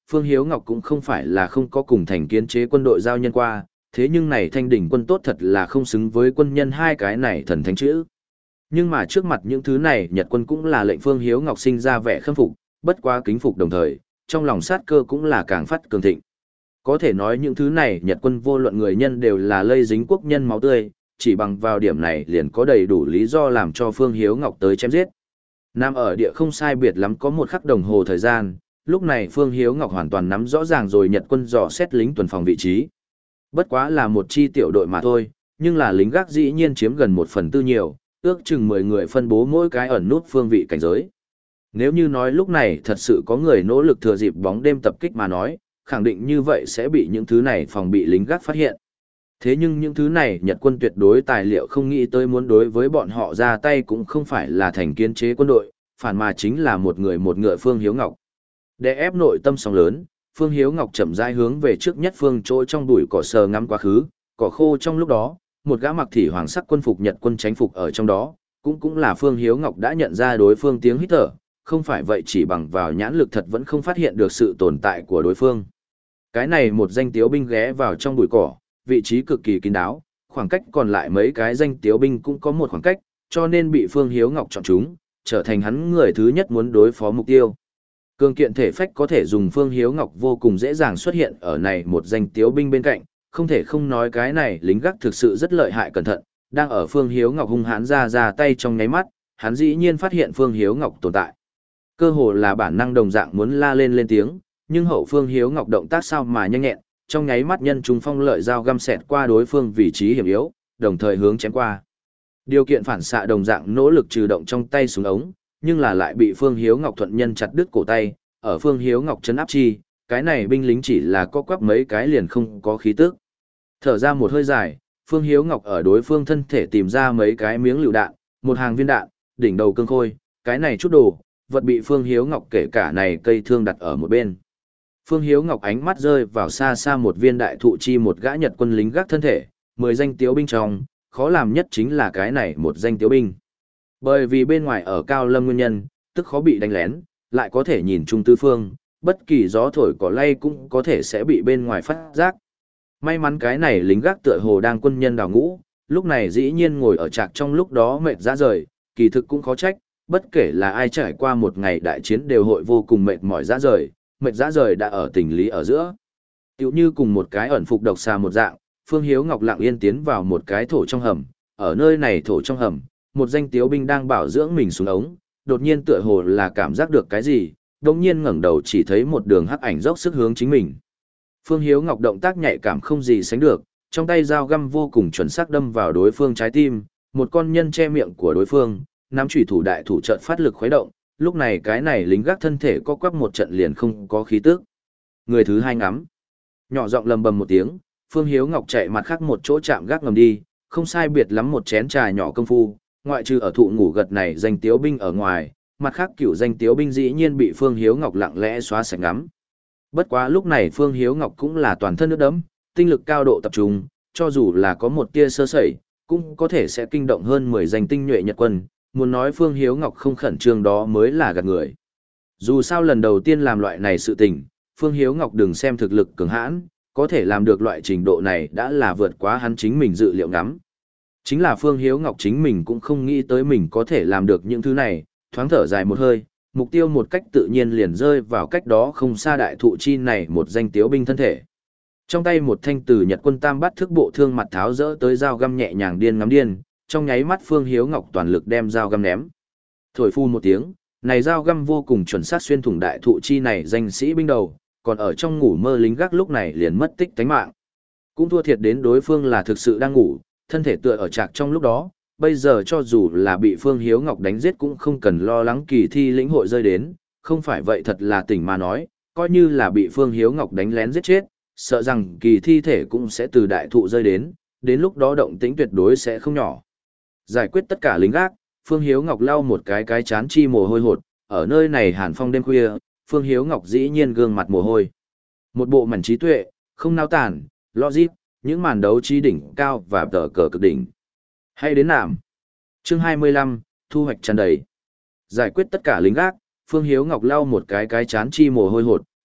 Phương Hiếu Ngọc cũng không phải là không có cùng thành kiến chế quân đội giao nhân qua, thế nhưng này thanh đỉnh quân tốt thật là không xứng với quân nhân hai cái này thần thánh chữ. Nhưng mà trước mặt những thứ này Nhật quân cũng là lệnh Phương Hiếu Ngọc sinh ra vẻ khâm phục, bất quá kính phục đồng thời, trong lòng sát cơ cũng là càng phát cường thịnh. Có thể nói những thứ này Nhật quân vô luận người nhân đều là lây dính quốc nhân máu tươi, chỉ bằng vào điểm này liền có đầy đủ lý do làm cho Phương Hiếu Ngọc tới chém giết. Nam ở địa không sai biệt lắm có một khắc đồng hồ thời gian, lúc này Phương Hiếu Ngọc hoàn toàn nắm rõ ràng rồi Nhật quân dò xét lính tuần phòng vị trí. Bất quá là một chi tiểu đội mà thôi, nhưng là lính gác dĩ nhiên chiếm gần một phần tư nhiều, ước chừng mười người phân bố mỗi cái ẩn nút phương vị cảnh giới. Nếu như nói lúc này thật sự có người nỗ lực thừa dịp bóng đêm tập kích mà nói, khẳng định như vậy sẽ bị những thứ này phòng bị lính gác phát hiện. Thế nhưng những thứ này Nhật quân tuyệt đối tài liệu không nghĩ tới muốn đối với bọn họ ra tay cũng không phải là thành kiến chế quân đội, phản mà chính là một người một ngựa Phương Hiếu Ngọc. Để ép nội tâm sóng lớn, Phương Hiếu Ngọc chậm rãi hướng về trước nhất phương chỗ trong bụi cỏ sờ ngắm quá khứ, cỏ khô trong lúc đó, một gã mặc thị hoàng sắc quân phục Nhật quân tránh phục ở trong đó, cũng cũng là Phương Hiếu Ngọc đã nhận ra đối phương tiếng hít thở, không phải vậy chỉ bằng vào nhãn lực thật vẫn không phát hiện được sự tồn tại của đối phương. Cái này một danh tiếu binh ghé vào trong bụi cỏ, vị trí cực kỳ kín đáo, khoảng cách còn lại mấy cái danh tiếu binh cũng có một khoảng cách, cho nên bị Phương Hiếu Ngọc chọn chúng, trở thành hắn người thứ nhất muốn đối phó mục tiêu. Cường kiện thể phách có thể dùng Phương Hiếu Ngọc vô cùng dễ dàng xuất hiện ở này một danh tiếu binh bên cạnh, không thể không nói cái này lính gác thực sự rất lợi hại cẩn thận, đang ở Phương Hiếu Ngọc hung hãn ra ra tay trong nháy mắt, hắn dĩ nhiên phát hiện Phương Hiếu Ngọc tồn tại. Cơ hồ là bản năng đồng dạng muốn la lên lên tiếng, nhưng hậu Phương Hiếu Ngọc động tác sao mà nhanh nhẹn, trong nháy mắt nhân trung phong lợi dao găm xẹt qua đối phương vị trí hiểm yếu, đồng thời hướng chém qua. Điều kiện phản xạ đồng dạng nỗ lực trừ động trong tay súng ống, nhưng là lại bị Phương Hiếu Ngọc thuận nhân chặt đứt cổ tay, ở Phương Hiếu Ngọc chấn áp chi, cái này binh lính chỉ là co quắp mấy cái liền không có khí tức. Thở ra một hơi dài, Phương Hiếu Ngọc ở đối phương thân thể tìm ra mấy cái miếng lựu đạn, một hàng viên đạn, đỉnh đầu cương khôi, cái này chút đồ, vật bị Phương Hiếu Ngọc kể cả này cây thương đặt ở một bên. Phương Hiếu Ngọc ánh mắt rơi vào xa xa một viên đại thụ chi một gã Nhật quân lính gác thân thể, mười danh tiếu binh trong, khó làm nhất chính là cái này một danh tiếu binh. Bởi vì bên ngoài ở cao lâm nguyên nhân, tức khó bị đánh lén, lại có thể nhìn chung tứ phương, bất kỳ gió thổi cỏ lay cũng có thể sẽ bị bên ngoài phát giác. May mắn cái này lính gác tựa hồ đang quân nhân đào ngũ, lúc này dĩ nhiên ngồi ở trạc trong lúc đó mệt ra rời, kỳ thực cũng khó trách, bất kể là ai trải qua một ngày đại chiến đều hội vô cùng mệt mỏi ra rời, mệt ra rời đã ở tình lý ở giữa. Tiểu như cùng một cái ẩn phục độc xà một dạng, Phương Hiếu Ngọc lặng yên tiến vào một cái thổ trong hầm, ở nơi này thổ trong hầm, một danh tiếu binh đang bảo dưỡng mình xuống ống, đột nhiên tựa hồ là cảm giác được cái gì, đột nhiên ngẩng đầu chỉ thấy một đường hắc ảnh dốc sức hướng chính mình. Phương Hiếu Ngọc động tác nhạy cảm không gì sánh được, trong tay dao găm vô cùng chuẩn xác đâm vào đối phương trái tim, một con nhân che miệng của đối phương, nắm chủy thủ đại thủ trận phát lực khuấy động, lúc này cái này lính gác thân thể co quắp một trận liền không có khí tức. Người thứ hai ngắm, nhỏ giọng lầm bầm một tiếng, Phương Hiếu Ngọc chạy mặt khác một chỗ chạm gác ngầm đi, không sai biệt lắm một chén trà nhỏ công phu, ngoại trừ ở thụ ngủ gật này danh tiếu binh ở ngoài, mặt khác cửu danh tiếu binh dĩ nhiên bị Phương Hiếu Ngọc lặng lẽ xóa sạch ngắm. Bất quá lúc này Phương Hiếu Ngọc cũng là toàn thân nước đẫm, tinh lực cao độ tập trung, cho dù là có một tia sơ sẩy, cũng có thể sẽ kinh động hơn mười danh tinh nhuệ Nhật quân, muốn nói Phương Hiếu Ngọc không khẩn trương đó mới là gạt người. Dù sao lần đầu tiên làm loại này sự tình, Phương Hiếu Ngọc đừng xem thực lực cường hãn, có thể làm được loại trình độ này đã là vượt quá hắn chính mình dự liệu ngắm. Chính là Phương Hiếu Ngọc chính mình cũng không nghĩ tới mình có thể làm được những thứ này, thoáng thở dài một hơi, mục tiêu một cách tự nhiên liền rơi vào cách đó không xa đại thụ chi này một danh tiếu binh thân thể. Trong tay một thanh từ Nhật quân tam bắt thức bộ thương mặt tháo rỡ tới dao găm nhẹ nhàng điên ngắm điên, trong nháy mắt Phương Hiếu Ngọc toàn lực đem dao găm ném. Thổi phu một tiếng, này dao găm vô cùng chuẩn xác xuyên thủng đại thụ chi này danh sĩ binh đầu, còn ở trong ngủ mơ lính gác lúc này liền mất tích tánh mạng. Cũng thua thiệt đến đối phương là thực sự đang ngủ, thân thể tựa ở trạc trong lúc đó, bây giờ cho dù là bị Phương Hiếu Ngọc đánh giết cũng không cần lo lắng kỳ thi lĩnh hội rơi đến, không phải vậy thật là tỉnh mà nói, coi như là bị Phương Hiếu Ngọc đánh lén giết chết, sợ rằng kỳ thi thể cũng sẽ từ đại thụ rơi đến, đến lúc đó động tĩnh tuyệt đối sẽ không nhỏ. Giải quyết tất cả lính gác, Phương Hiếu Ngọc lau một cái cái chán chi mồ hôi hột, ở nơi này hàn phong đêm khuya, Phương Hiếu Ngọc dĩ nhiên gương mặt mồ hôi. Một bộ mảnh trí tuệ, không nao tản, logic, những màn đấu trí đỉnh cao và tờ cờ cực đỉnh. Hay đến nạm. Chương hai mươi lăm, thu hoạch tràn đầy. Giải quyết tất cả lính gác, Phương Hiếu Ngọc lau một cái cái chán chi mồ hôi hột,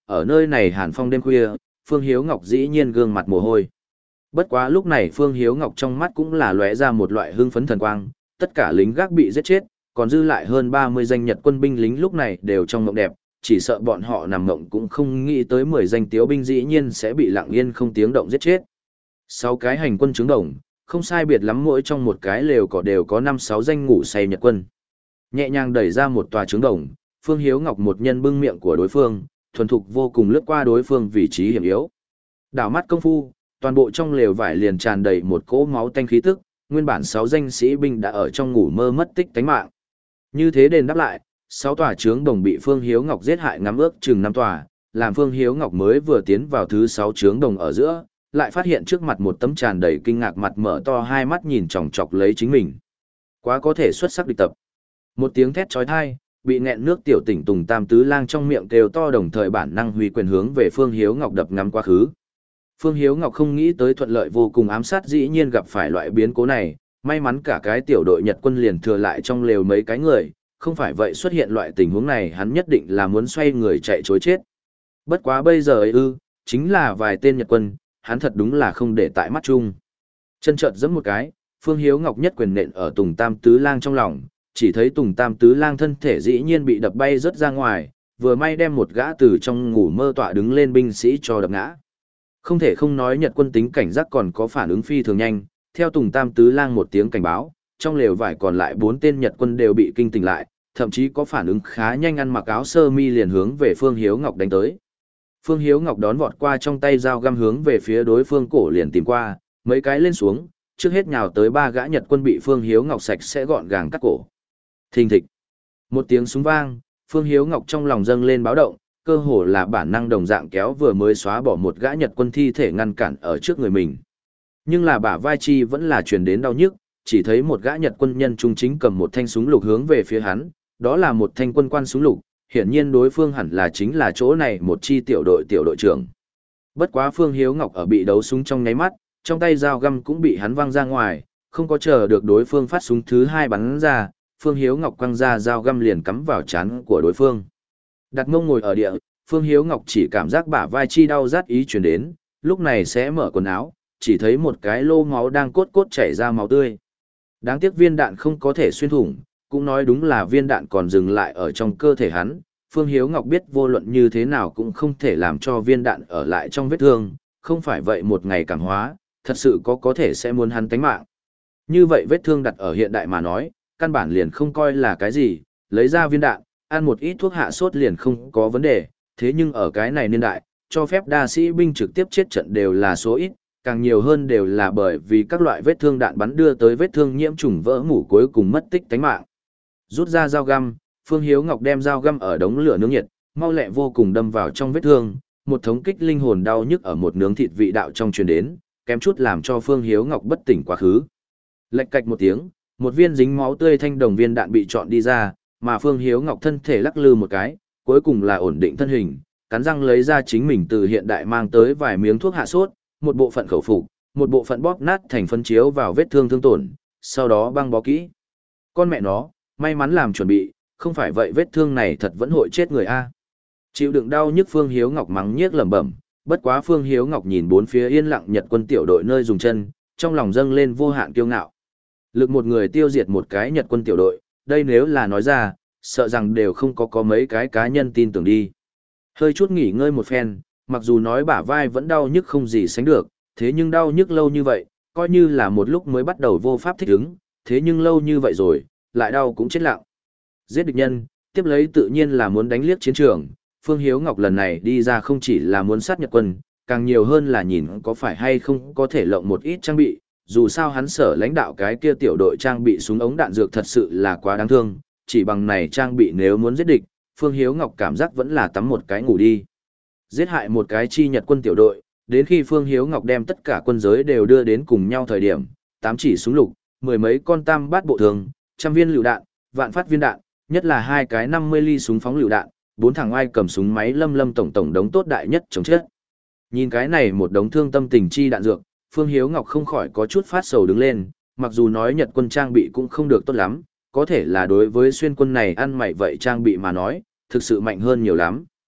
ở nơi này hàn phong đêm khuya, Phương Hiếu Ngọc dĩ nhiên gương mặt mồ hôi. Bất quá lúc này Phương Hiếu Ngọc trong mắt cũng là lóe ra một loại hưng phấn thần quang, tất cả lính gác bị giết chết, còn dư lại hơn ba mươi danh Nhật quân binh lính lúc này đều trong mộng đẹp, chỉ sợ bọn họ nằm mộng cũng không nghĩ tới mười danh tiếu binh dĩ nhiên sẽ bị lặng yên không tiếng động giết chết. Sáu cái hành quân trướng đồng, không sai biệt lắm mỗi trong một cái lều cỏ đều có năm sáu danh ngủ say Nhật quân. Nhẹ nhàng đẩy ra một tòa trướng đồng, Phương Hiếu Ngọc một nhân bưng miệng của đối phương, thuần thục vô cùng lướt qua đối phương vị trí hiểm yếu. Đảo mắt công phu, toàn bộ trong lều vải liền tràn đầy một cỗ máu tanh khí tức, nguyên bản sáu danh sĩ binh đã ở trong ngủ mơ mất tích tánh mạng. Như thế đền đáp lại, sáu tòa trướng đồng bị Phương Hiếu Ngọc giết hại ngắm ước chừng năm tòa, làm Phương Hiếu Ngọc mới vừa tiến vào thứ sáu trướng đồng ở giữa, lại phát hiện trước mặt một tấm tràn đầy kinh ngạc mặt mở to hai mắt nhìn chòng chọc lấy chính mình. Quá có thể xuất sắc địch tập. Một tiếng thét chói tai, bị nghẹn nước tiểu tỉnh Tùng Tam Tứ Lang trong miệng kêu to đồng thời bản năng huy quyền hướng về Phương Hiếu Ngọc đập ngắm quá khứ. Phương Hiếu Ngọc không nghĩ tới thuận lợi vô cùng ám sát dĩ nhiên gặp phải loại biến cố này, may mắn cả cái tiểu đội Nhật quân liền thừa lại trong lều mấy cái người, không phải vậy xuất hiện loại tình huống này hắn nhất định là muốn xoay người chạy trối chết. Bất quá bây giờ ấy ư, chính là vài tên Nhật quân, hắn thật đúng là không để tại mắt chung. Chân chợt giẫm một cái, Phương Hiếu Ngọc nhất quyền nện ở Tùng Tam Tứ Lang trong lòng, chỉ thấy Tùng Tam Tứ Lang thân thể dĩ nhiên bị đập bay rớt ra ngoài, vừa may đem một gã từ trong ngủ mơ tọa đứng lên binh sĩ cho đập ngã. Không thể không nói Nhật quân tính cảnh giác còn có phản ứng phi thường nhanh, theo Tùng Tam Tứ Lang một tiếng cảnh báo, trong lều vải còn lại bốn tên Nhật quân đều bị kinh tỉnh lại, thậm chí có phản ứng khá nhanh ăn mặc áo sơ mi liền hướng về Phương Hiếu Ngọc đánh tới. Phương Hiếu Ngọc đón vọt qua trong tay dao găm hướng về phía đối phương cổ liền tìm qua, mấy cái lên xuống, trước hết nhào tới ba gã Nhật quân bị Phương Hiếu Ngọc sạch sẽ gọn gàng cắt cổ. Thình thịch. Một tiếng súng vang, Phương Hiếu Ngọc trong lòng dâng lên báo động, cơ hồ là bản năng đồng dạng kéo vừa mới xóa bỏ một gã Nhật quân thi thể ngăn cản ở trước người mình. Nhưng là bả vai chi vẫn là truyền đến đau nhức, chỉ thấy một gã Nhật quân nhân trung chính cầm một thanh súng lục hướng về phía hắn, đó là một thanh quân quan súng lục, hiển nhiên đối phương hẳn là chính là chỗ này một chi tiểu đội tiểu đội trưởng. Bất quá Phương Hiếu Ngọc ở bị đấu súng trong nháy mắt, trong tay dao găm cũng bị hắn văng ra ngoài, không có chờ được đối phương phát súng thứ hai bắn ra, Phương Hiếu Ngọc quăng ra dao găm liền cắm vào trán của đối phương. Đặt mông ngồi ở địa, Phương Hiếu Ngọc chỉ cảm giác bả vai chi đau rát ý truyền đến, lúc này sẽ mở quần áo, chỉ thấy một cái lô máu đang cốt cốt chảy ra máu tươi. Đáng tiếc viên đạn không có thể xuyên thủng, cũng nói đúng là viên đạn còn dừng lại ở trong cơ thể hắn. Phương Hiếu Ngọc biết vô luận như thế nào cũng không thể làm cho viên đạn ở lại trong vết thương, không phải vậy một ngày cảm hóa, thật sự có có thể sẽ muốn hắn tánh mạng. Như vậy vết thương đặt ở hiện đại mà nói, căn bản liền không coi là cái gì, lấy ra viên đạn, ăn một ít thuốc hạ sốt liền không có vấn đề, thế nhưng ở cái này niên đại, cho phép đa sĩ binh trực tiếp chết trận đều là số ít, càng nhiều hơn đều là bởi vì các loại vết thương đạn bắn đưa tới vết thương nhiễm trùng vỡ mủ cuối cùng mất tích tánh mạng. Rút ra dao găm, Phương Hiếu Ngọc đem dao găm ở đống lửa nướng nhiệt, mau lẹ vô cùng đâm vào trong vết thương, một thống kích linh hồn đau nhức ở một nướng thịt vị đạo trong truyền đến, kém chút làm cho Phương Hiếu Ngọc bất tỉnh quá khứ. Lệch cạch một tiếng, một viên dính máu tươi thanh đồng viên đạn bị chọn đi ra, mà Phương Hiếu Ngọc thân thể lắc lư một cái, cuối cùng là ổn định thân hình, cắn răng lấy ra chính mình từ hiện đại mang tới vài miếng thuốc hạ sốt, một bộ phận khẩu phục, một bộ phận bóp nát thành phân chiếu vào vết thương thương tổn, sau đó băng bó kỹ. Con mẹ nó, may mắn làm chuẩn bị, không phải vậy vết thương này thật vẫn hội chết người a. Chịu đựng đau nhức Phương Hiếu Ngọc mắng nhiếc lẩm bẩm, bất quá Phương Hiếu Ngọc nhìn bốn phía yên lặng Nhật quân tiểu đội nơi dùng chân, trong lòng dâng lên vô hạn kiêu ngạo. Lực một người tiêu diệt một cái Nhật quân tiểu đội, đây nếu là nói ra, sợ rằng đều không có có mấy cái cá nhân tin tưởng đi. Hơi chút nghỉ ngơi một phen, mặc dù nói bả vai vẫn đau nhức không gì sánh được, thế nhưng đau nhức lâu như vậy, coi như là một lúc mới bắt đầu vô pháp thích ứng, thế nhưng lâu như vậy rồi, lại đau cũng chết lặng. Giết địch nhân, tiếp lấy tự nhiên là muốn đánh liếc chiến trường, Phương Hiếu Ngọc lần này đi ra không chỉ là muốn sát Nhật quân, càng nhiều hơn là nhìn có phải hay không có thể lộng một ít trang bị, dù sao hắn sở lãnh đạo cái kia tiểu đội trang bị súng ống đạn dược thật sự là quá đáng thương, chỉ bằng này trang bị nếu muốn giết địch, Phương Hiếu Ngọc cảm giác vẫn là tắm một cái ngủ đi. Giết hại một cái chi Nhật quân tiểu đội, đến khi Phương Hiếu Ngọc đem tất cả quân giới đều đưa đến cùng nhau thời điểm, tám chỉ súng lục, mười mấy con tam bát bộ thường, trăm viên lựu đạn, vạn phát viên đạn, nhất là hai cái năm mươi ly súng phóng lựu đạn, bốn thằng ai cầm súng máy lâm lâm tổng tổng đống tốt đại nhất chống chết. Nhìn cái này một đống thương tâm tình chi đạn dược, Phương Hiếu Ngọc không khỏi có chút phát sầu đứng lên, mặc dù nói Nhật quân trang bị cũng không được tốt lắm, có thể là đối với xuyên quân này ăn mày vậy trang bị mà nói, thực sự mạnh hơn nhiều lắm.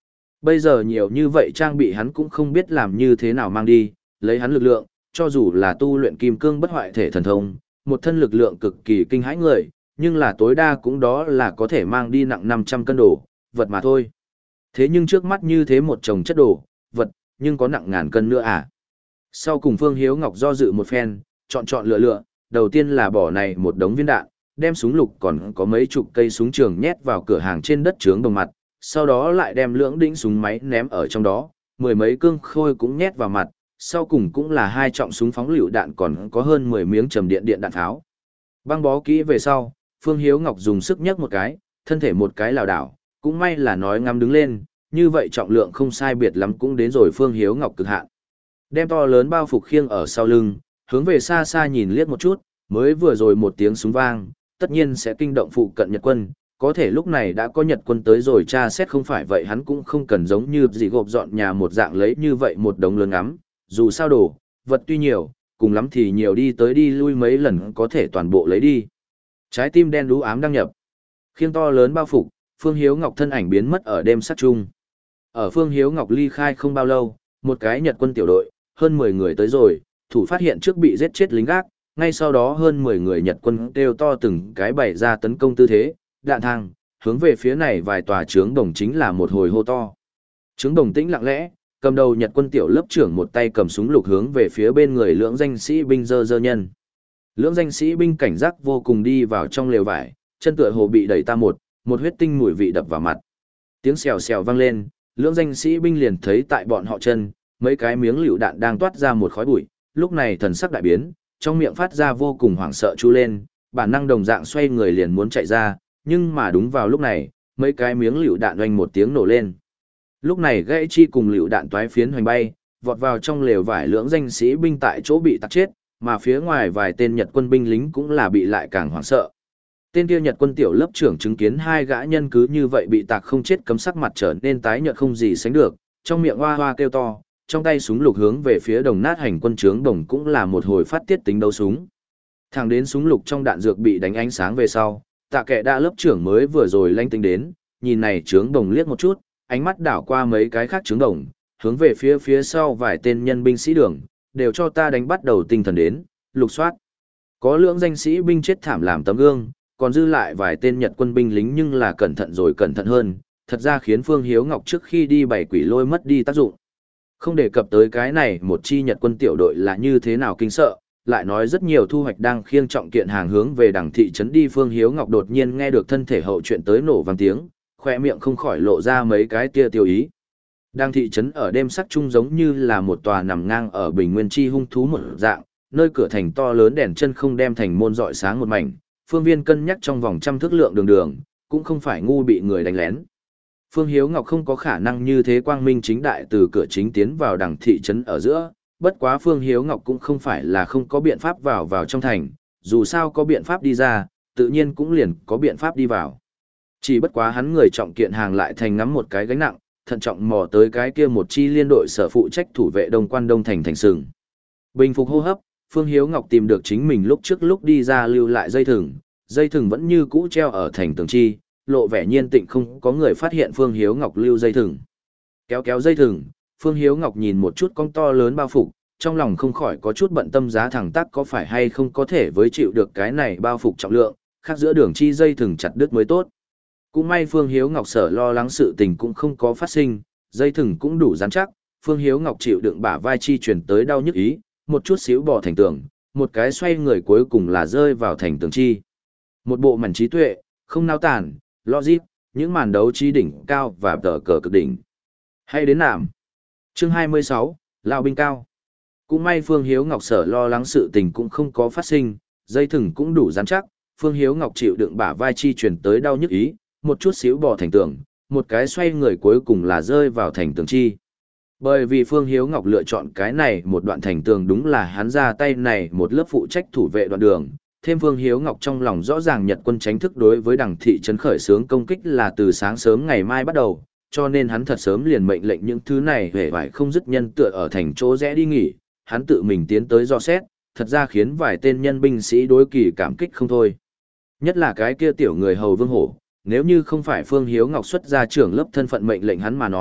Bây giờ nhiều như vậy trang bị hắn cũng không biết làm như thế nào mang đi, lấy hắn lực lượng, cho dù là tu luyện kim cương bất hoại thể thần thông, một thân lực lượng cực kỳ kinh hãi người, nhưng là tối đa cũng đó là có thể mang đi nặng năm trăm cân đồ, vật mà thôi. Thế nhưng trước mắt như thế một chồng chất đồ, vật, nhưng có nặng ngàn cân nữa à? Sau cùng Phương Hiếu Ngọc do dự một phen, chọn chọn lựa lựa, đầu tiên là bỏ này một đống viên đạn, đem súng lục còn có mấy chục cây súng trường nhét vào cửa hàng trên đất trướng đồng mặt, sau đó lại đem lưỡng đĩnh súng máy ném ở trong đó, mười mấy cương khôi cũng nhét vào mặt, sau cùng cũng là hai trọng súng phóng lựu đạn còn có hơn mười miếng trầm điện điện đạn tháo. Băng bó kỹ về sau, Phương Hiếu Ngọc dùng sức nhấc một cái, thân thể một cái lảo đảo, cũng may là nói ngắm đứng lên, như vậy trọng lượng không sai biệt lắm cũng đến rồi Phương Hiếu Ngọc cực hạn. Đem to lớn bao phục khiêng ở sau lưng, hướng về xa xa nhìn liếc một chút, mới vừa rồi một tiếng súng vang, tất nhiên sẽ kinh động phụ cận Nhật quân, có thể lúc này đã có Nhật quân tới rồi tra xét không phải vậy hắn cũng không cần giống như gì gộp dọn nhà một dạng lấy như vậy một đống lớn ngắm, dù sao đồ, vật tuy nhiều, cùng lắm thì nhiều đi tới đi lui mấy lần có thể toàn bộ lấy đi. Trái tim đen đú ám đăng nhập. Khiêng to lớn bao phục, Phương Hiếu Ngọc thân ảnh biến mất ở đêm sát chung. Ở Phương Hiếu Ngọc ly khai không bao lâu, một cái Nhật quân tiểu đội, hơn mười người tới rồi, thủ phát hiện trước bị giết chết lính gác, ngay sau đó hơn mười người Nhật quân đều to từng cái bày ra tấn công tư thế, đạn thang, hướng về phía này vài tòa trướng đồng chính là một hồi hô to. Trướng đồng tĩnh lặng lẽ, cầm đầu Nhật quân tiểu lớp trưởng một tay cầm súng lục hướng về phía bên người lưỡng danh sĩ binh dơ dơ nhân. Lưỡng danh sĩ binh cảnh giác vô cùng đi vào trong lều vải, chân tựa hồ bị đẩy ta một, một huyết tinh mùi vị đập vào mặt. Tiếng xèo xèo vang lên, lưỡng danh sĩ binh liền thấy tại bọn họ chân, mấy cái miếng lựu đạn đang toát ra một khói bụi, lúc này thần sắc đại biến, trong miệng phát ra vô cùng hoảng sợ chu lên, bản năng đồng dạng xoay người liền muốn chạy ra, nhưng mà đúng vào lúc này, mấy cái miếng lựu đạn oanh một tiếng nổ lên. Lúc này gãy chi cùng lựu đạn toái phiến hoành bay, vọt vào trong lều vải lưỡng danh sĩ binh tại chỗ bị tạc chết, mà phía ngoài vài tên Nhật quân binh lính cũng là bị lại càng hoảng sợ. Tên kia Nhật quân tiểu lớp trưởng chứng kiến hai gã nhân cứ như vậy bị tạc không chết cấm sắc mặt trở nên tái nhợt không gì sánh được, trong miệng hoa hoa kêu to, trong tay súng lục hướng về phía đồng nát hành quân trướng đồng cũng là một hồi phát tiết tính đấu súng. Thẳng đến súng lục trong đạn dược bị đánh ánh sáng về sau, tạ kệ đa lớp trưởng mới vừa rồi lanh tính đến, nhìn này trướng đồng liếc một chút, ánh mắt đảo qua mấy cái khác trướng đồng, hướng về phía phía sau vài tên nhân binh sĩ đường, đều cho ta đánh bắt đầu tinh thần đến, lục soát. Có lượng danh sĩ binh chết thảm làm tấm gương, còn dư lại vài tên Nhật quân binh lính nhưng là cẩn thận rồi cẩn thận hơn, thật ra khiến Phương Hiếu Ngọc trước khi đi bảy quỷ lôi mất đi tác dụng. Không đề cập tới cái này một chi Nhật quân tiểu đội là như thế nào kinh sợ, lại nói rất nhiều thu hoạch đang khiêng trọng kiện hàng hướng về đằng thị trấn đi. Phương Hiếu Ngọc đột nhiên nghe được thân thể hậu chuyện tới nổ vang tiếng, khoe miệng không khỏi lộ ra mấy cái tia tiêu ý. Đằng thị trấn ở đêm sắc chung giống như là một tòa nằm ngang ở bình nguyên chi hung thú một dạng, nơi cửa thành to lớn đèn chân không đem thành môn rọi sáng một mảnh, phương viên cân nhắc trong vòng trăm thước lượng đường đường, cũng không phải ngu bị người đánh lén. Phương Hiếu Ngọc không có khả năng như thế quang minh chính đại từ cửa chính tiến vào đằng thị trấn ở giữa, bất quá Phương Hiếu Ngọc cũng không phải là không có biện pháp vào vào trong thành, dù sao có biện pháp đi ra, tự nhiên cũng liền có biện pháp đi vào. Chỉ bất quá hắn người trọng kiện hàng lại thành ngắm một cái gánh nặng, thận trọng mò tới cái kia một chi liên đội sở phụ trách thủ vệ Đông Quan Đông thành thành sừng. Bình phục hô hấp, Phương Hiếu Ngọc tìm được chính mình lúc trước lúc đi ra lưu lại dây thừng, dây thừng vẫn như cũ treo ở thành tường chi, lộ vẻ nhiên tịnh không có người phát hiện Phương Hiếu Ngọc lưu dây thừng. Kéo kéo dây thừng, Phương Hiếu Ngọc nhìn một chút con to lớn bao phục, trong lòng không khỏi có chút bận tâm giá thẳng tắc có phải hay không có thể với chịu được cái này bao phục trọng lượng, khác giữa đường chi dây thừng chặt đứt mới tốt. Cũng may Phương Hiếu Ngọc sở lo lắng sự tình cũng không có phát sinh, dây thừng cũng đủ rắn chắc, Phương Hiếu Ngọc chịu đựng bả vai chi chuyển tới đau nhức ý, một chút xíu bỏ thành tường, một cái xoay người cuối cùng là rơi vào thành tường chi. Một bộ mảnh trí tuệ, không nao tàn, logic, những màn đấu trí đỉnh cao và tờ cờ cực đỉnh. Hay đến nạm. Chương hai mươi sáu, Lão binh cao. Cũng may Phương Hiếu Ngọc sở lo lắng sự tình cũng không có phát sinh, dây thừng cũng đủ rắn chắc, Phương Hiếu Ngọc chịu đựng bả vai chi chuyển tới đau nhức ý, một chút xíu bỏ thành tường, một cái xoay người cuối cùng là rơi vào thành tường chi. Bởi vì Phương Hiếu Ngọc lựa chọn cái này một đoạn thành tường đúng là hắn ra tay này một lớp phụ trách thủ vệ đoạn đường, thêm Phương Hiếu Ngọc trong lòng rõ ràng Nhật quân tránh thức đối với đằng thị trấn khởi xướng công kích là từ sáng sớm ngày mai bắt đầu, cho nên hắn thật sớm liền mệnh lệnh những thứ này hề vải không dứt nhân tựa ở thành chỗ rẽ đi nghỉ, hắn tự mình tiến tới dò xét, thật ra khiến vài tên nhân binh sĩ đối kỳ cảm kích không thôi. Nhất là cái kia tiểu người hầu Vương Hổ, nếu như không phải Phương Hiếu Ngọc xuất ra trưởng lớp thân phận mệnh lệnh hắn mà nói,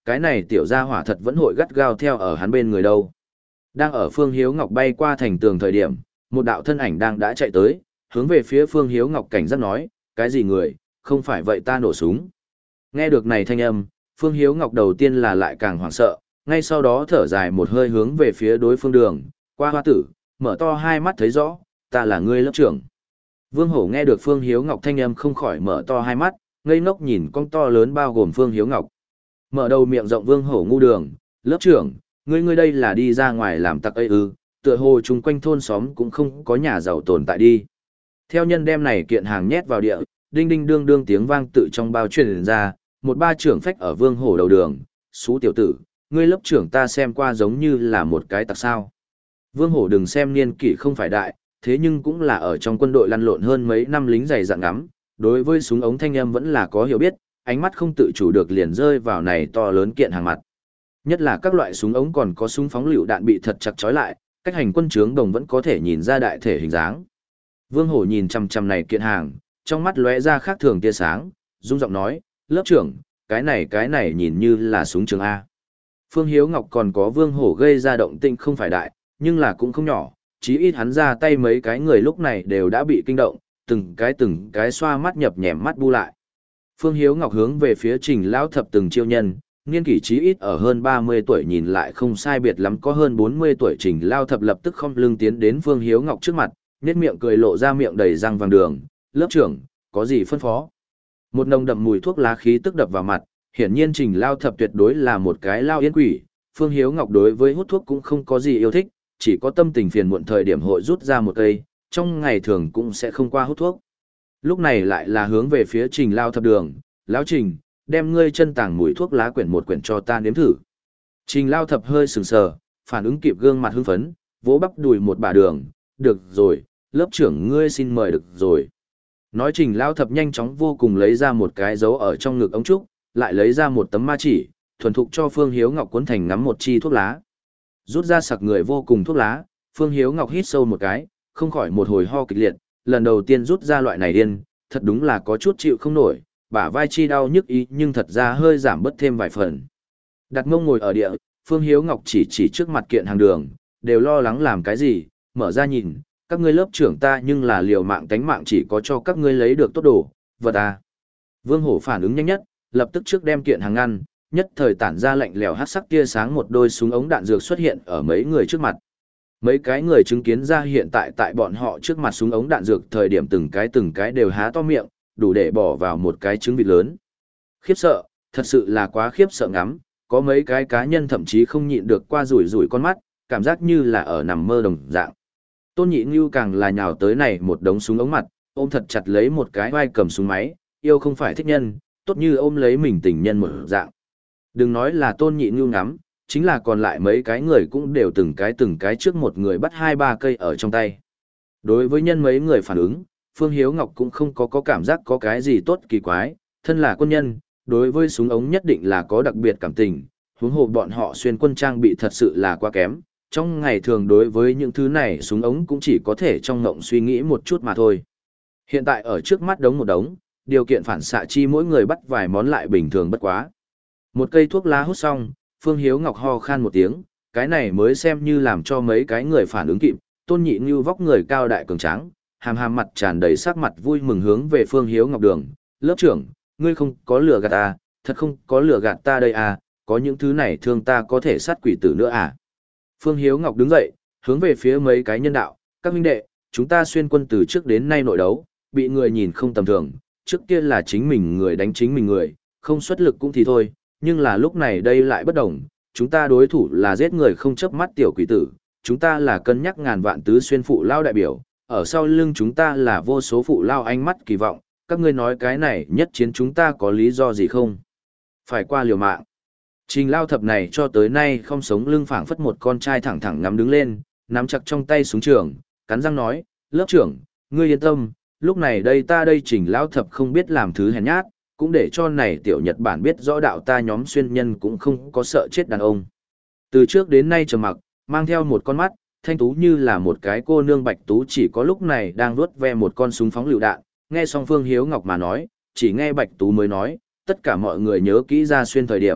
cái này tiểu gia hỏa thật vẫn hội gắt gao theo ở hắn bên người đâu. Đang ở Phương Hiếu Ngọc bay qua thành tường thời điểm, một đạo thân ảnh đang đã chạy tới, hướng về phía Phương Hiếu Ngọc cảnh giác nói, cái gì người, không phải vậy ta nổ súng. Nghe được này thanh âm, Phương Hiếu Ngọc đầu tiên là lại càng hoảng sợ, ngay sau đó thở dài một hơi hướng về phía đối phương đường, qua hoa tử, mở to hai mắt thấy rõ, ta là ngươi lớp trưởng. Vương Hổ nghe được Phương Hiếu Ngọc thanh âm không khỏi mở to hai mắt, ngây ngốc nhìn con to lớn bao gồm Phương Hiếu Ngọc. Mở đầu miệng rộng Vương Hổ ngu đường, lớp trưởng, ngươi ngươi đây là đi ra ngoài làm tặc ấy ư, tựa hồ chung quanh thôn xóm cũng không có nhà giàu tồn tại đi. Theo nhân đem này kiện hàng nhét vào địa, đinh đinh đương đương tiếng vang tự trong bao truyền ra, một ba trưởng phách ở Vương Hổ đầu đường, xú tiểu tử, ngươi lớp trưởng ta xem qua giống như là một cái tặc sao. Vương Hổ đừng xem niên kỷ không phải đại, thế nhưng cũng là ở trong quân đội lăn lộn hơn mấy năm lính dày dặn ngắm, đối với súng ống thanh âm vẫn là có hiểu biết, ánh mắt không tự chủ được liền rơi vào này to lớn kiện hàng mặt. Nhất là các loại súng ống còn có súng phóng lựu đạn bị thật chặt chói lại, cách hành quân trướng đồng vẫn có thể nhìn ra đại thể hình dáng. Vương Hổ nhìn chằm chằm này kiện hàng, trong mắt lóe ra khác thường tia sáng, rung giọng nói, lớp trưởng, cái này cái này nhìn như là súng trường A. Phương Hiếu Ngọc còn có Vương Hổ gây ra động tĩnh không phải đại, nhưng là cũng không nhỏ, chí ít hắn ra tay mấy cái người lúc này đều đã bị kinh động, từng cái từng cái xoa mắt nhập nhèm mắt bu lại. Phương Hiếu Ngọc hướng về phía Trình Lão Thập từng chiêu nhân, niên kỷ chí ít ở hơn ba mươi tuổi nhìn lại không sai biệt lắm có hơn bốn mươi tuổi Trình Lão Thập lập tức không lưng tiến đến Phương Hiếu Ngọc trước mặt, nhếch miệng cười lộ ra miệng đầy răng vàng đường, lớp trưởng, có gì phân phó. Một nồng đậm mùi thuốc lá khí tức đập vào mặt, hiển nhiên Trình Lão Thập tuyệt đối là một cái lao yên quỷ, Phương Hiếu Ngọc đối với hút thuốc cũng không có gì yêu thích, chỉ có tâm tình phiền muộn thời điểm hội rút ra một cây, trong ngày thường cũng sẽ không qua hút thuốc. Lúc này lại là hướng về phía Trình Lao Thập đường, lão Trình, đem ngươi chân tàng mùi thuốc lá quyển một quyển cho ta nếm thử. Trình Lao Thập hơi sừng sờ, phản ứng kịp gương mặt hưng phấn, vỗ bắp đùi một bà đường, được rồi, lớp trưởng ngươi xin mời được rồi. Nói Trình Lao Thập nhanh chóng vô cùng lấy ra một cái dấu ở trong ngực ống trúc, lại lấy ra một tấm ma chỉ, thuần thục cho Phương Hiếu Ngọc cuốn thành ngắm một chi thuốc lá. Rút ra sặc người vô cùng thuốc lá, Phương Hiếu Ngọc hít sâu một cái, không khỏi một hồi ho kịch liệt, lần đầu tiên rút ra loại này điên, thật đúng là có chút chịu không nổi, bả vai chi đau nhức ý nhưng thật ra hơi giảm bớt thêm vài phần. Đặt mông ngồi ở địa, Phương Hiếu Ngọc chỉ chỉ trước mặt kiện hàng đường, đều lo lắng làm cái gì, mở ra nhìn, các ngươi lớp trưởng ta nhưng là liều mạng tánh mạng chỉ có cho các ngươi lấy được tốt đồ, vật à. Vương Hổ phản ứng nhanh nhất, lập tức trước đem kiện hàng ngăn, nhất thời tản ra lạnh lẽo hắc sắc tia sáng một đôi súng ống đạn dược xuất hiện ở mấy người trước mặt. Mấy cái người chứng kiến ra hiện tại tại bọn họ trước mặt súng ống đạn dược thời điểm từng cái từng cái đều há to miệng, đủ để bỏ vào một cái trứng vịt lớn. Khiếp sợ, thật sự là quá khiếp sợ ngắm, có mấy cái cá nhân thậm chí không nhịn được qua rủi rủi con mắt, cảm giác như là ở nằm mơ đồng dạng. Tôn Nhị Ngưu càng là nhào tới này một đống súng ống mặt, ôm thật chặt lấy một cái vai cầm súng máy, yêu không phải thích nhân, tốt như ôm lấy mình tình nhân một dạng. Đừng nói là Tôn Nhị Ngưu ngắm, chính là còn lại mấy cái người cũng đều từng cái từng cái trước một người bắt hai ba cây ở trong tay. Đối với nhân mấy người phản ứng, Phương Hiếu Ngọc cũng không có có cảm giác có cái gì tốt kỳ quái, thân là quân nhân, đối với súng ống nhất định là có đặc biệt cảm tình, huống hồ bọn họ xuyên quân trang bị thật sự là quá kém, trong ngày thường đối với những thứ này súng ống cũng chỉ có thể trong ngộng suy nghĩ một chút mà thôi. Hiện tại ở trước mắt đống một đống, điều kiện phản xạ chi mỗi người bắt vài món lại bình thường bất quá. Một cây thuốc lá hút xong, Phương Hiếu Ngọc ho khan một tiếng, cái này mới xem như làm cho mấy cái người phản ứng kịp, Tôn Nhị Ngưu vóc người cao đại cường tráng, hàm hàm mặt tràn đầy sắc mặt vui mừng hướng về Phương Hiếu Ngọc đường, lớp trưởng, ngươi không có lừa gạt ta, thật không có lừa gạt ta đây à, có những thứ này thương ta có thể sát quỷ tử nữa à. Phương Hiếu Ngọc đứng dậy, hướng về phía mấy cái nhân đạo, các huynh đệ, chúng ta xuyên quân từ trước đến nay nội đấu, bị người nhìn không tầm thường, trước kia là chính mình người đánh chính mình người, không xuất lực cũng thì thôi, nhưng là lúc này đây lại bất đồng, chúng ta đối thủ là giết người không chớp mắt tiểu quỷ tử, chúng ta là cân nhắc ngàn vạn tứ xuyên phụ lao đại biểu, ở sau lưng chúng ta là vô số phụ lao ánh mắt kỳ vọng, các ngươi nói cái này nhất chiến chúng ta có lý do gì không? Phải qua liều mạng. Trình Lao Thập này cho tới nay không sống lưng phảng phất một con trai thẳng thẳng nắm đứng lên, nắm chặt trong tay súng trường, cắn răng nói, lớp trưởng, ngươi yên tâm, lúc này đây ta đây Trình Lao Thập không biết làm thứ hèn nhát, cũng để cho này tiểu Nhật Bản biết rõ đạo ta nhóm xuyên nhân cũng không có sợ chết đàn ông. Từ trước đến nay trầm mặc, mang theo một con mắt, thanh tú như là một cái cô nương bạch tú chỉ có lúc này đang vuốt ve một con súng phóng lựu đạn, nghe xong Phương Hiếu Ngọc mà nói, chỉ nghe bạch tú mới nói, tất cả mọi người nhớ kỹ ra xuyên thời điểm,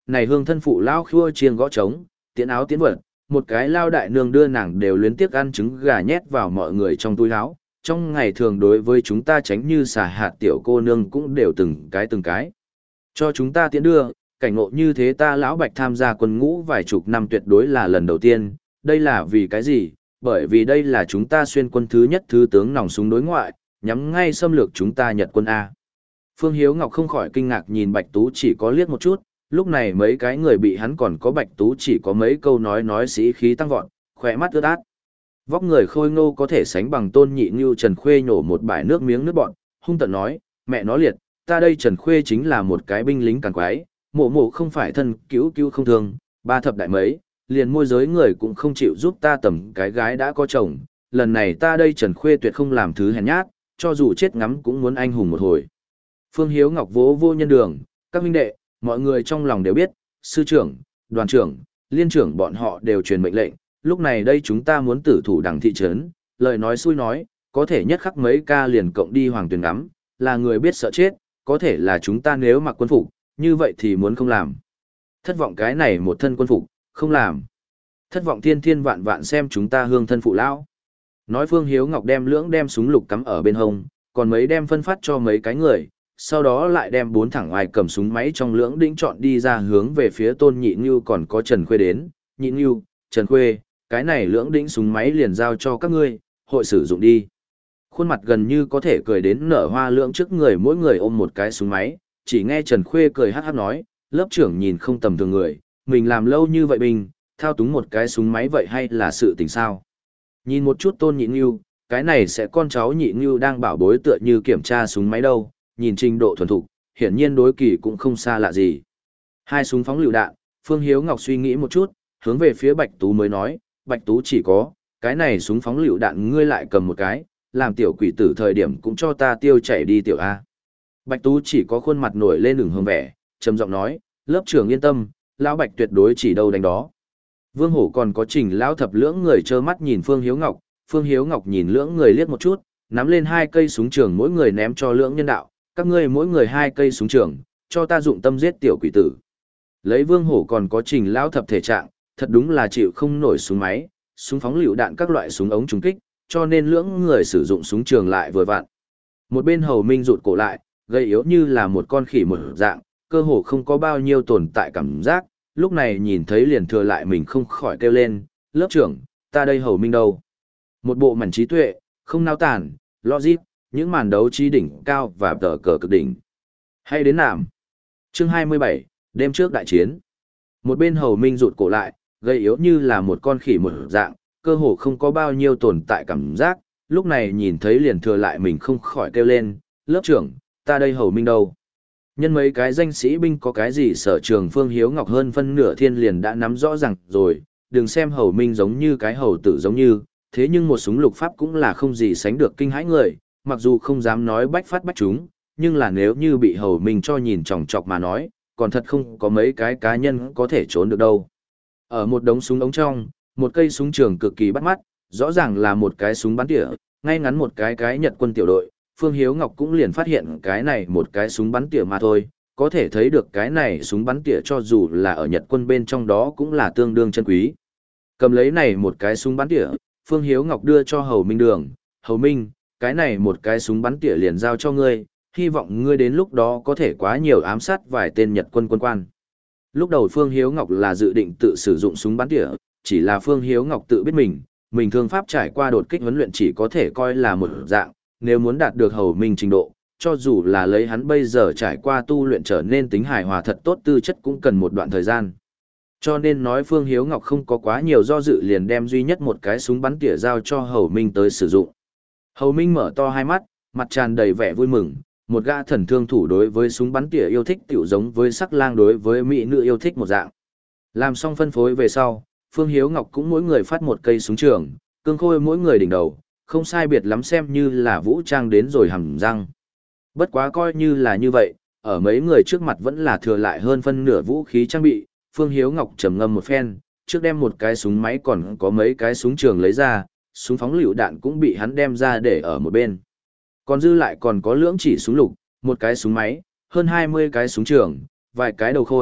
này hương thân phụ lao khua chiêng gõ trống, tiễn áo tiễn vật, một cái lao đại nương đưa nàng đều luyến tiếc ăn trứng gà nhét vào mọi người trong túi áo. Trong ngày thường đối với chúng ta tránh như xả hạt tiểu cô nương cũng đều từng cái từng cái. Cho chúng ta tiễn đưa, cảnh ngộ như thế ta lão Bạch tham gia quân ngũ vài chục năm tuyệt đối là lần đầu tiên, đây là vì cái gì? Bởi vì đây là chúng ta xuyên quân thứ nhất thứ tướng nòng súng đối ngoại, nhắm ngay xâm lược chúng ta Nhật quân A. Phương Hiếu Ngọc không khỏi kinh ngạc nhìn Bạch Tú Chỉ có liếc một chút, lúc này mấy cái người bị hắn còn có Bạch Tú Chỉ có mấy câu nói nói sĩ khí tăng vọt, khỏe mắt ướt át. Vóc người khôi ngô có thể sánh bằng Tôn Nhị Ngưu Trần Khuê nhổ một bãi nước miếng nước bọn, hung tợn nói, mẹ nó liệt, ta đây Trần Khuê chính là một cái binh lính càng quái, mộ mộ không phải thân cứu cứu không thương, ba thập đại mấy, liền môi giới người cũng không chịu giúp ta tầm cái gái đã có chồng, lần này ta đây Trần Khuê tuyệt không làm thứ hèn nhát, cho dù chết ngắm cũng muốn anh hùng một hồi. Phương Hiếu Ngọc vỗ vô nhân đường, các huynh đệ, mọi người trong lòng đều biết, sư trưởng, đoàn trưởng, liên trưởng bọn họ đều truyền mệnh lệnh, lúc này đây chúng ta muốn tử thủ đằng thị trấn, lời nói xui nói, có thể nhất khắc mấy ca liền cộng đi hoàng tuyển ngắm, là người biết sợ chết, có thể là chúng ta nếu mặc quân phục, như vậy thì muốn không làm. Thất vọng cái này một thân quân phục, không làm. Thất vọng thiên thiên vạn vạn xem chúng ta hương thân phụ lão. Nói Phương Hiếu Ngọc đem lưỡng đem súng lục cắm ở bên hông, còn mấy đem phân phát cho mấy cái người, sau đó lại đem bốn thẳng ngoài cầm súng máy trong lưỡng đĩnh chọn đi ra hướng về phía Tôn Nhị Ngưu còn có Trần Khuê đến. Nhị Ngưu, Trần Khuê, cái này lưỡng đĩnh súng máy liền giao cho các ngươi, hội sử dụng đi. Khuôn mặt gần như có thể cười đến nở hoa lưỡng trước người mỗi người ôm một cái súng máy, chỉ nghe Trần Khuê cười hát hát nói, lớp trưởng nhìn không tầm thường người, mình làm lâu như vậy bình, thao túng một cái súng máy vậy hay là sự tình sao? Nhìn một chút Tôn Nhị Ngưu, cái này sẽ con cháu Nhị Ngưu đang bảo bối tựa như kiểm tra súng máy đâu, nhìn trình độ thuần thục, hiển nhiên đối kỳ cũng không xa lạ gì. Hai súng phóng lựu đạn, Phương Hiếu Ngọc suy nghĩ một chút, hướng về phía Bạch Tú mới nói, Bạch Tú chỉ có, cái này súng phóng lựu đạn ngươi lại cầm một cái, làm tiểu quỷ tử thời điểm cũng cho ta tiêu chảy đi tiểu A. Bạch Tú chỉ có khuôn mặt nổi lên ửng hồng vẻ, trầm giọng nói, lớp trưởng yên tâm, lão Bạch tuyệt đối chỉ đâu đánh đó. Vương Hổ còn có Trình lão thập lưỡng người trơ mắt nhìn Phương Hiếu Ngọc, Phương Hiếu Ngọc nhìn lưỡng người liếc một chút, nắm lên hai cây súng trường mỗi người ném cho lưỡng nhân đạo, các ngươi mỗi người hai cây súng trường, cho ta dụng tâm giết tiểu quỷ tử. Lấy Vương Hổ còn có Trình lão thập thể trạng, thật đúng là chịu không nổi súng máy, súng phóng lựu đạn các loại súng ống trúng kích, cho nên lưỡng người sử dụng súng trường lại vừa vặn. Một bên Hầu Minh rụt cổ lại, gầy yếu như là một con khỉ một dạng, cơ hồ không có bao nhiêu tồn tại cảm giác, lúc này nhìn thấy liền thừa lại mình không khỏi kêu lên, lớp trưởng, ta đây Hầu Minh đâu? Một bộ mảnh trí tuệ, không nao tản, logic, những màn đấu trí đỉnh cao và tờ cờ cực đỉnh. Hay đến nạm. Chương hai mươi bảy, đêm trước đại chiến. Một bên Hầu Minh rụt cổ lại, gầy yếu như là một con khỉ một dạng, cơ hồ không có bao nhiêu tồn tại cảm giác, lúc này nhìn thấy liền thừa lại mình không khỏi kêu lên, lớp trưởng, ta đây Hầu Minh đâu? Nhân mấy cái danh sĩ binh có cái gì sở trường Phương Hiếu Ngọc hơn phân nửa thiên liền đã nắm rõ ràng rồi, đừng xem Hầu Minh giống như cái hầu tử giống như, thế nhưng một súng lục pháp cũng là không gì sánh được kinh hãi người, mặc dù không dám nói bách phát bách chúng, nhưng là nếu như bị Hầu Minh cho nhìn chòng chọc mà nói, còn thật không có mấy cái cá nhân có thể trốn được đâu. Ở một đống súng ống trong, một cây súng trường cực kỳ bắt mắt, rõ ràng là một cái súng bắn tỉa, ngay ngắn một cái cái Nhật quân tiểu đội, Phương Hiếu Ngọc cũng liền phát hiện cái này một cái súng bắn tỉa mà thôi, có thể thấy được cái này súng bắn tỉa cho dù là ở Nhật quân bên trong đó cũng là tương đương chân quý. Cầm lấy này một cái súng bắn tỉa, Phương Hiếu Ngọc đưa cho Hầu Minh Đường, Hầu Minh, cái này một cái súng bắn tỉa liền giao cho ngươi, hy vọng ngươi đến lúc đó có thể quá nhiều ám sát vài tên Nhật quân quân quan. Lúc đầu Phương Hiếu Ngọc là dự định tự sử dụng súng bắn tỉa, chỉ là Phương Hiếu Ngọc tự biết mình, mình thương pháp trải qua đột kích huấn luyện chỉ có thể coi là một dạng, nếu muốn đạt được Hầu Minh trình độ, cho dù là lấy hắn bây giờ trải qua tu luyện trở nên tính hài hòa thật tốt tư chất cũng cần một đoạn thời gian. Cho nên nói Phương Hiếu Ngọc không có quá nhiều do dự liền đem duy nhất một cái súng bắn tỉa giao cho Hầu Minh tới sử dụng. Hầu Minh mở to hai mắt, mặt tràn đầy vẻ vui mừng, một gã thần thương thủ đối với súng bắn tỉa yêu thích tiểu giống với sắc lang đối với mỹ nữ yêu thích một dạng. Làm xong phân phối về sau, Phương Hiếu Ngọc cũng mỗi người phát một cây súng trường, cương khôi mỗi người đỉnh đầu, không sai biệt lắm xem như là vũ trang đến rồi hầm răng. Bất quá coi như là như vậy, ở mấy người trước mặt vẫn là thừa lại hơn phân nửa vũ khí trang bị, Phương Hiếu Ngọc trầm ngâm một phen, trước đem một cái súng máy còn có mấy cái súng trường lấy ra, súng phóng lựu đạn cũng bị hắn đem ra để ở một bên. Còn dư lại còn có lưỡng chỉ súng lục, một cái súng máy, hơn hai mươi cái súng trường, vài cái đầu khôi,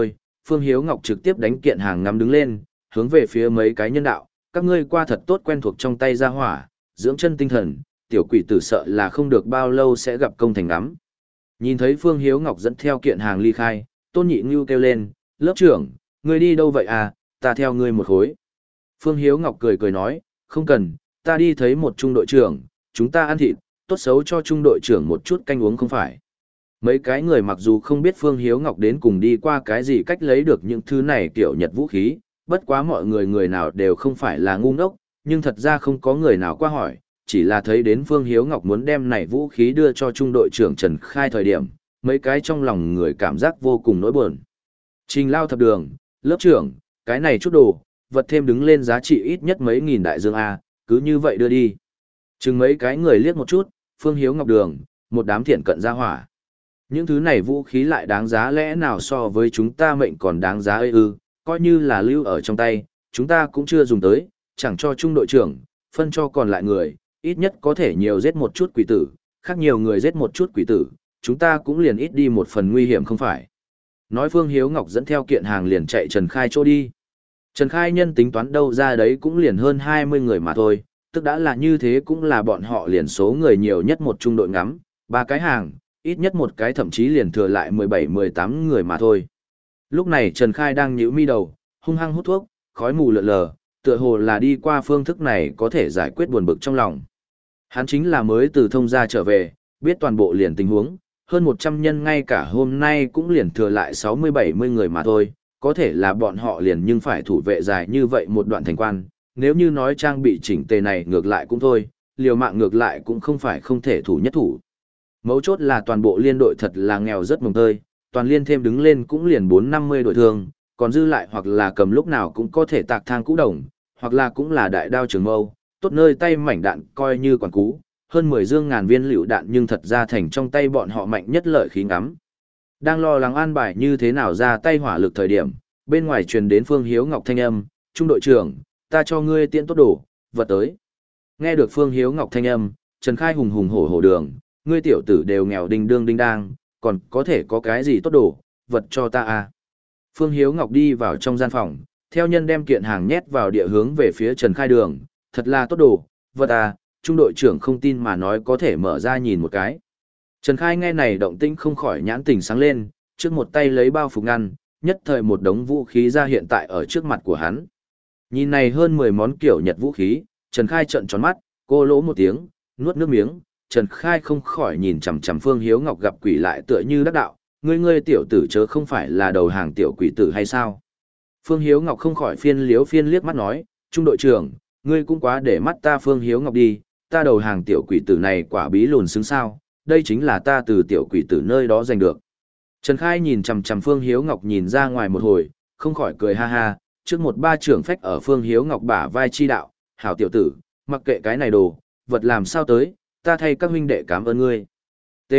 Phương Hiếu Ngọc trực tiếp đánh kiện hàng ngắm đứng lên, hướng về phía mấy cái nhân đạo, các ngươi qua thật tốt quen thuộc trong tay ra hỏa, dưỡng chân tinh thần, tiểu quỷ tử sợ là không được bao lâu sẽ gặp công thành ngắm. Nhìn thấy Phương Hiếu Ngọc dẫn theo kiện hàng ly khai, Tôn Nhị Ngưu kêu lên, lớp trưởng, ngươi đi đâu vậy à, ta theo ngươi một khối. Phương Hiếu Ngọc cười cười nói, không cần, ta đi thấy một trung đội trưởng, chúng ta ăn thịt, tốt xấu cho trung đội trưởng một chút canh uống không phải. Mấy cái người mặc dù không biết Phương Hiếu Ngọc đến cùng đi qua cái gì cách lấy được những thứ này kiểu Nhật vũ khí, bất quá mọi người người nào đều không phải là ngu ngốc, nhưng thật ra không có người nào qua hỏi, chỉ là thấy đến Phương Hiếu Ngọc muốn đem này vũ khí đưa cho trung đội trưởng Trần Khai thời điểm, mấy cái trong lòng người cảm giác vô cùng nỗi buồn. Trình lao thập đường, lớp trưởng, cái này chút đồ, vật thêm đứng lên giá trị ít nhất mấy nghìn đại dương A, cứ như vậy đưa đi. Chừng mấy cái người liếc một chút, Phương Hiếu Ngọc đường, một đám thiện cận ra hỏa. Những thứ này vũ khí lại đáng giá lẽ nào so với chúng ta mệnh còn đáng giá ư ư, coi như là lưu ở trong tay, chúng ta cũng chưa dùng tới, chẳng cho trung đội trưởng, phân cho còn lại người, ít nhất có thể nhiều giết một chút quỷ tử, khác nhiều người giết một chút quỷ tử, chúng ta cũng liền ít đi một phần nguy hiểm không phải. Nói Phương Hiếu Ngọc dẫn theo kiện hàng liền chạy Trần Khai chỗ đi. Trần Khai nhân tính toán đâu ra đấy cũng liền hơn hai mươi người mà thôi, tức đã là như thế cũng là bọn họ liền số người nhiều nhất một trung đội ngắm, ba cái hàng, ít nhất một cái thậm chí liền thừa lại mười bảy mười tám người mà thôi. Lúc này Trần Khai đang nhíu mi đầu, hung hăng hút thuốc, khói mù lượn lờ, tựa hồ là đi qua phương thức này có thể giải quyết buồn bực trong lòng. Hắn chính là mới từ thông gia trở về, biết toàn bộ liền tình huống, hơn một trăm nhân ngay cả hôm nay cũng liền thừa lại sáu mươi bảy mươi người mà thôi, có thể là bọn họ liền nhưng phải thủ vệ dài như vậy một đoạn thành quan, nếu như nói trang bị chỉnh tề này ngược lại cũng thôi, liều mạng ngược lại cũng không phải không thể thủ nhất thủ. Mấu chốt là toàn bộ liên đội thật là nghèo rất mồng tơi, toàn liên thêm đứng lên cũng liền bốn năm mươi đội thương, còn dư lại hoặc là cầm lúc nào cũng có thể tạc thang cũ đồng, hoặc là cũng là đại đao trường mâu, tốt nơi tay mảnh đạn coi như quản cú, hơn mười dương ngàn viên lựu đạn nhưng thật ra thành trong tay bọn họ mạnh nhất lợi khí ngắm. Đang lo lắng an bài như thế nào ra tay hỏa lực thời điểm, bên ngoài truyền đến Phương Hiếu Ngọc thanh âm, trung đội trưởng, ta cho ngươi tiễn tốt đồ, vật tới. Nghe được Phương Hiếu Ngọc thanh âm, Trần Khai hùng hùng hổ hổ đường, ngươi tiểu tử đều nghèo đinh đương đinh đang, còn có thể có cái gì tốt đồ, vật cho ta à. Phương Hiếu Ngọc đi vào trong gian phòng, theo nhân đem kiện hàng nhét vào địa hướng về phía Trần Khai đường, thật là tốt đồ, vật à, trung đội trưởng không tin mà nói có thể mở ra nhìn một cái. Trần Khai nghe này động tĩnh không khỏi nhãn tình sáng lên, trước một tay lấy bao phục ngăn, nhất thời một đống vũ khí ra hiện tại ở trước mặt của hắn. Nhìn này hơn mười món kiểu Nhật vũ khí, Trần Khai trợn tròn mắt, cô lỗ một tiếng, nuốt nước miếng, Trần Khai không khỏi nhìn chằm chằm Phương Hiếu Ngọc gặp quỷ lại tựa như đắc đạo, ngươi ngươi tiểu tử chớ không phải là đầu hàng tiểu quỷ tử hay sao? Phương Hiếu Ngọc không khỏi phiên liếu phiên liếc mắt nói, trung đội trưởng, ngươi cũng quá để mắt ta Phương Hiếu Ngọc đi, ta đầu hàng tiểu quỷ tử này quả bí lùn xứng sao, đây chính là ta từ tiểu quỷ tử nơi đó giành được. Trần Khai nhìn chằm chằm Phương Hiếu Ngọc nhìn ra ngoài một hồi, không khỏi cười ha ha, trước một ba trưởng phách ở Phương Hiếu Ngọc bả vai chi đạo, hảo tiểu tử, mặc kệ cái này đồ, vật làm sao tới, ta thay các huynh đệ cảm ơn ngươi. T.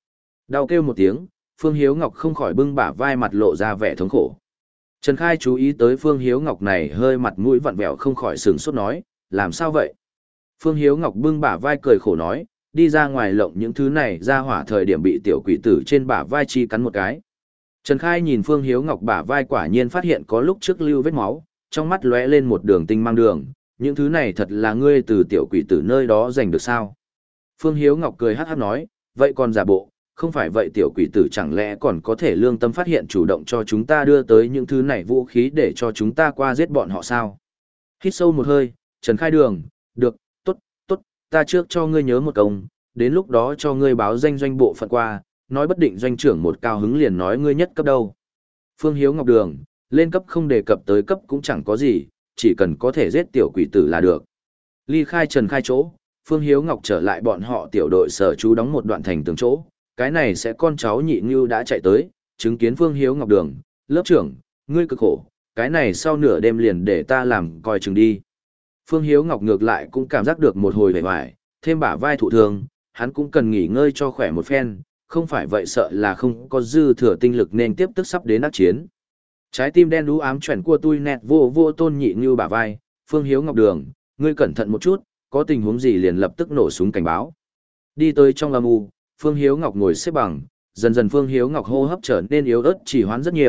Đau kêu một tiếng, Phương Hiếu Ngọc không khỏi bưng bả vai mặt lộ ra vẻ thống khổ. Trần Khai chú ý tới Phương Hiếu Ngọc này hơi mặt mũi vặn vẹo không khỏi sửng sốt nói, làm sao vậy? Phương Hiếu Ngọc bưng bả vai cười khổ nói, đi ra ngoài lộng những thứ này ra hỏa thời điểm bị tiểu quỷ tử trên bả vai chi cắn một cái. Trần Khai nhìn Phương Hiếu Ngọc bả vai quả nhiên phát hiện có lúc trước lưu vết máu, trong mắt lóe lên một đường tinh mang đường, những thứ này thật là ngươi từ tiểu quỷ tử nơi đó giành được sao? Phương Hiếu Ngọc cười hát hát nói, vậy còn giả bộ, không phải vậy tiểu quỷ tử chẳng lẽ còn có thể lương tâm phát hiện chủ động cho chúng ta đưa tới những thứ này vũ khí để cho chúng ta qua giết bọn họ sao? Hít sâu một hơi, Trần Khai đường, được, tốt, tốt, ta trước cho ngươi nhớ một công, đến lúc đó cho ngươi báo danh doanh bộ phận qua, nói bất định doanh trưởng một cao hứng liền nói ngươi nhất cấp đâu. Phương Hiếu Ngọc đường, lên cấp không đề cập tới cấp cũng chẳng có gì, chỉ cần có thể giết tiểu quỷ tử là được. Ly khai Trần Khai chỗ, Phương Hiếu Ngọc trở lại bọn họ tiểu đội sở trú đóng một đoạn thành tường chỗ, cái này sẽ con cháu nhị ngưu đã chạy tới, chứng kiến Phương Hiếu Ngọc đường, lớp trưởng, ngươi cực khổ, cái này sau nửa đêm liền để ta làm coi chừng đi. Phương Hiếu Ngọc ngược lại cũng cảm giác được một hồi vẻ vải, thêm bả vai thụ thương, hắn cũng cần nghỉ ngơi cho khỏe một phen, không phải vậy sợ là không có dư thừa tinh lực nên tiếp tức sắp đến đắc chiến. Trái tim đen đú ám chuẩn của tôi nẹt vô vô Tôn Nhị Ngưu bả vai, Phương Hiếu Ngọc đường, ngươi cẩn thận một chút, có tình huống gì liền lập tức nổ súng cảnh báo. Đi tới trong âm u, Phương Hiếu Ngọc ngồi xếp bằng, dần dần Phương Hiếu Ngọc hô hấp trở nên yếu ớt chỉ hoán rất nhiều,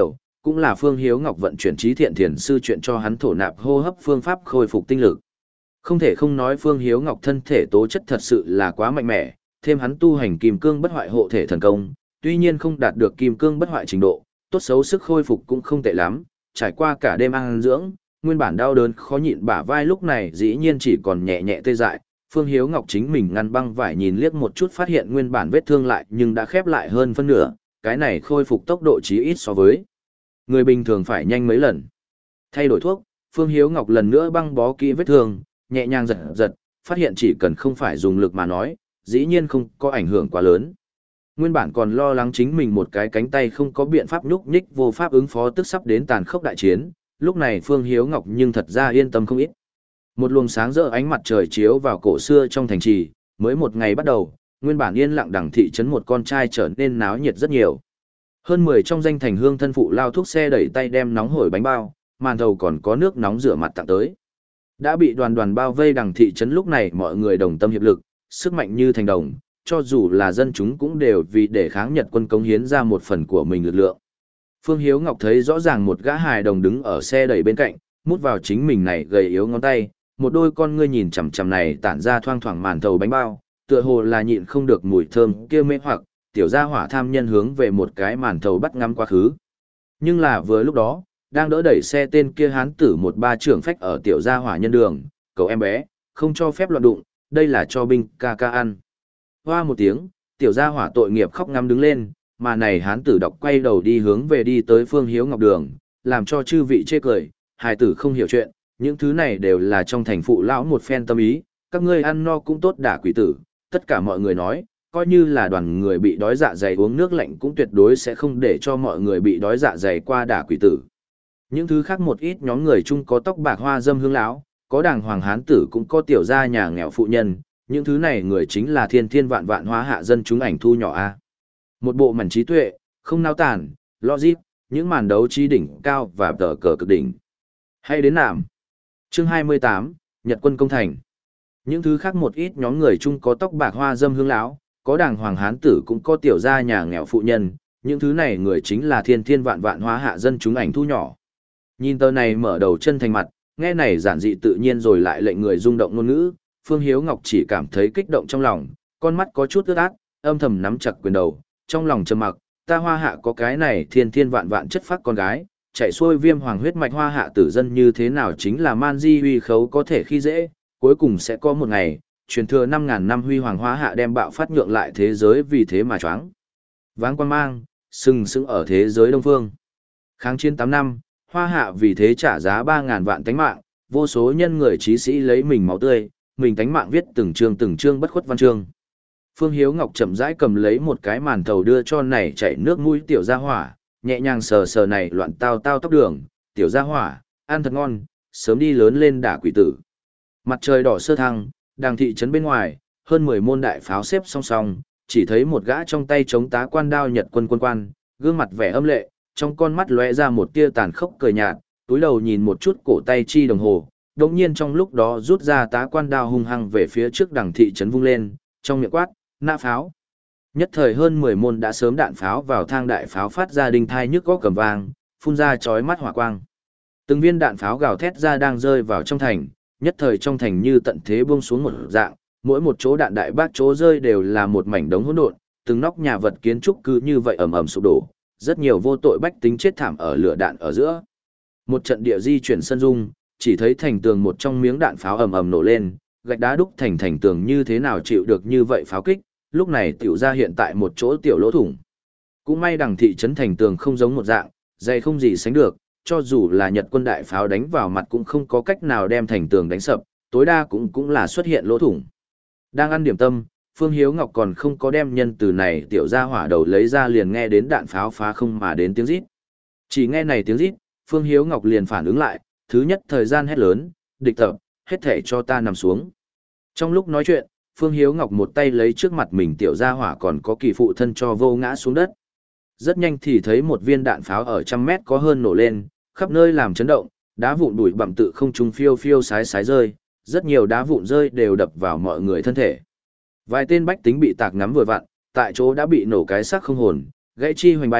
cũng là Phương Hiếu Ngọc vận chuyển trí thiện thiền sư chuyện cho hắn thổ nạp hô hấp phương pháp khôi phục tinh lực. Không thể không nói Phương Hiếu Ngọc thân thể tố chất thật sự là quá mạnh mẽ, thêm hắn tu hành kim cương bất hoại hộ thể thần công, tuy nhiên không đạt được kim cương bất hoại trình độ, tốt xấu sức khôi phục cũng không tệ lắm, trải qua cả đêm ăn dưỡng, nguyên bản đau đớn khó nhịn bả vai lúc này dĩ nhiên chỉ còn nhẹ nhẹ tê dại. Phương Hiếu Ngọc chính mình ngăn băng vải nhìn liếc một chút phát hiện nguyên bản vết thương lại nhưng đã khép lại hơn phân nửa, cái này khôi phục tốc độ chí ít so với người bình thường phải nhanh mấy lần. Thay đổi thuốc, Phương Hiếu Ngọc lần nữa băng bó kỹ vết thương, nhẹ nhàng giật giật, phát hiện chỉ cần không phải dùng lực mà nói, dĩ nhiên không có ảnh hưởng quá lớn. Nguyên bản còn lo lắng chính mình một cái cánh tay không có biện pháp nhúc nhích vô pháp ứng phó tức sắp đến tàn khốc đại chiến, lúc này Phương Hiếu Ngọc nhưng thật ra yên tâm không ít. Một luồng sáng rỡ ánh mặt trời chiếu vào cổ xưa trong thành trì, mới một ngày bắt đầu, nguyên bản yên lặng đằng thị trấn một con trai trở nên náo nhiệt rất nhiều. Hơn mười trong danh thành hương thân phụ lao thuốc xe đẩy tay đem nóng hổi bánh bao, màn thầu còn có nước nóng rửa mặt tặng tới. Đã bị đoàn đoàn bao vây đằng thị trấn lúc này mọi người đồng tâm hiệp lực, sức mạnh như thành đồng, cho dù là dân chúng cũng đều vì để kháng Nhật quân cống hiến ra một phần của mình lực lượng. Phương Hiếu Ngọc thấy rõ ràng một gã hài đồng đứng ở xe đẩy bên cạnh, mút vào chính mình này gầy yếu ngón tay, một đôi con ngươi nhìn chằm chằm này tản ra thoang thoảng màn thầu bánh bao, tựa hồ là nhịn không được mùi thơm kia mê hoặc, tiểu gia hỏa tham nhân hướng về một cái màn thầu bắt ngắm quá khứ. Nhưng là vừa lúc đó, đang đỡ đẩy xe tên kia hán tử một ba trưởng phách ở tiểu gia hỏa nhân đường, cậu em bé, không cho phép loạn đụng, đây là cho binh ca ca ăn. Hoa một tiếng, tiểu gia hỏa tội nghiệp khóc ngắm đứng lên, mà này hán tử đọc quay đầu đi hướng về đi tới Phương Hiếu Ngọc đường, làm cho chư vị chê cười, hài tử không hiểu chuyện, những thứ này đều là trong thành phụ lão một phen tâm ý, các ngươi ăn no cũng tốt đả quỷ tử, tất cả mọi người nói, coi như là đoàn người bị đói dạ dày uống nước lạnh cũng tuyệt đối sẽ không để cho mọi người bị đói dạ dày qua đả quỷ tử. Những thứ khác một ít nhóm người chung có tóc bạc hoa dâm hương lão, có đàng hoàng hán tử cũng có tiểu gia nhà nghèo phụ nhân, những thứ này người chính là thiên thiên vạn vạn hóa hạ dân chúng ảnh thu nhỏ a. Một bộ mảnh trí tuệ, không nao tản, logic, những màn đấu trí đỉnh cao và tờ cờ cực đỉnh. Hay đến nạm. Chương hai mươi tám, Nhật quân công thành. Những thứ khác một ít nhóm người chung có tóc bạc hoa dâm hương lão, có đàng hoàng hán tử cũng có tiểu gia nhà nghèo phụ nhân, những thứ này người chính là thiên thiên vạn vạn hóa hạ dân chúng ảnh thu nhỏ. Nhìn tờ này mở đầu chân thành mặt, nghe này giản dị tự nhiên rồi lại lệnh người rung động ngôn ngữ, Phương Hiếu Ngọc chỉ cảm thấy kích động trong lòng, con mắt có chút ướt át, âm thầm nắm chặt quyền đầu, trong lòng trầm mặc, ta hoa hạ có cái này thiên thiên vạn vạn chất phác con gái, chạy xuôi viêm hoàng huyết mạch hoa hạ tử dân như thế nào chính là man di huy khấu có thể khi dễ, cuối cùng sẽ có một ngày, truyền thừa năm ngàn năm huy hoàng hoa hạ đem bạo phát nhượng lại thế giới vì thế mà choáng váng quan mang, sừng sững ở thế giới đông phương. Kháng chiến tám năm, hoa hạ vì thế trả giá ba ngàn vạn tánh mạng, vô số nhân người trí sĩ lấy mình máu tươi, mình tánh mạng viết từng chương từng chương bất khuất văn chương. Phương Hiếu Ngọc chậm rãi cầm lấy một cái màn thầu đưa cho này chảy nước mũi tiểu gia hỏa, nhẹ nhàng sờ sờ này loạn tao tao tóc đường, tiểu gia hỏa, ăn thật ngon, sớm đi lớn lên đả quỷ tử. Mặt trời đỏ sơ thăng, đàng thị trấn bên ngoài, hơn mười môn đại pháo xếp song song, chỉ thấy một gã trong tay chống tá quan đao Nhật quân quân quan, gương mặt vẻ âm lệ, trong con mắt lóe ra một tia tàn khốc cười nhạt, túi đầu nhìn một chút cổ tay chi đồng hồ, đột nhiên trong lúc đó rút ra tá quan đao hung hăng về phía trước đằng thị trấn vung lên, trong miệng quát, nã pháo. Nhất thời hơn mười môn đã sớm đạn pháo vào thang đại pháo phát ra đinh thai nhức góc cầm vang, phun ra chói mắt hỏa quang. Từng viên đạn pháo gào thét ra đang rơi vào trong thành, nhất thời trong thành như tận thế buông xuống một dạng, mỗi một chỗ đạn đại bác chỗ rơi đều là một mảnh đống hỗn độn, từng nóc nhà vật kiến trúc cứ như vậy ầm ầm sụp đổ, rất nhiều vô tội bách tính chết thảm ở lửa đạn ở giữa. Một trận địa di chuyển sân dung, chỉ thấy thành tường một trong miếng đạn pháo ầm ầm nổ lên, gạch đá đúc thành thành tường như thế nào chịu được như vậy pháo kích, lúc này tiểu ra hiện tại một chỗ tiểu lỗ thủng. Cũng may đằng thị trấn thành tường không giống một dạng, dày không gì sánh được, cho dù là Nhật quân đại pháo đánh vào mặt cũng không có cách nào đem thành tường đánh sập, tối đa cũng cũng là xuất hiện lỗ thủng. Đang ăn điểm tâm, Phương Hiếu Ngọc còn không có đem nhân từ này tiểu ra hỏa đầu lấy ra liền nghe đến đạn pháo phá không mà đến tiếng rít. Chỉ nghe này tiếng rít, Phương Hiếu Ngọc liền phản ứng lại, thứ nhất thời gian hét lớn, địch tập, hết thể cho ta nằm xuống. Trong lúc nói chuyện, Phương Hiếu Ngọc một tay lấy trước mặt mình tiểu gia hỏa còn có kỳ phụ thân cho vô ngã xuống đất. Rất nhanh thì thấy một viên đạn pháo ở trăm mét có hơn nổ lên, khắp nơi làm chấn động, đá vụn bụi bặm tự không trung phiêu phiêu sái sái rơi, rất nhiều đá vụn rơi đều đập vào mọi người thân thể. Vài tên bách tính bị tạc ngắm vừa vặn, tại chỗ đã bị nổ cái xác không hồn, gãy chi hoành bay,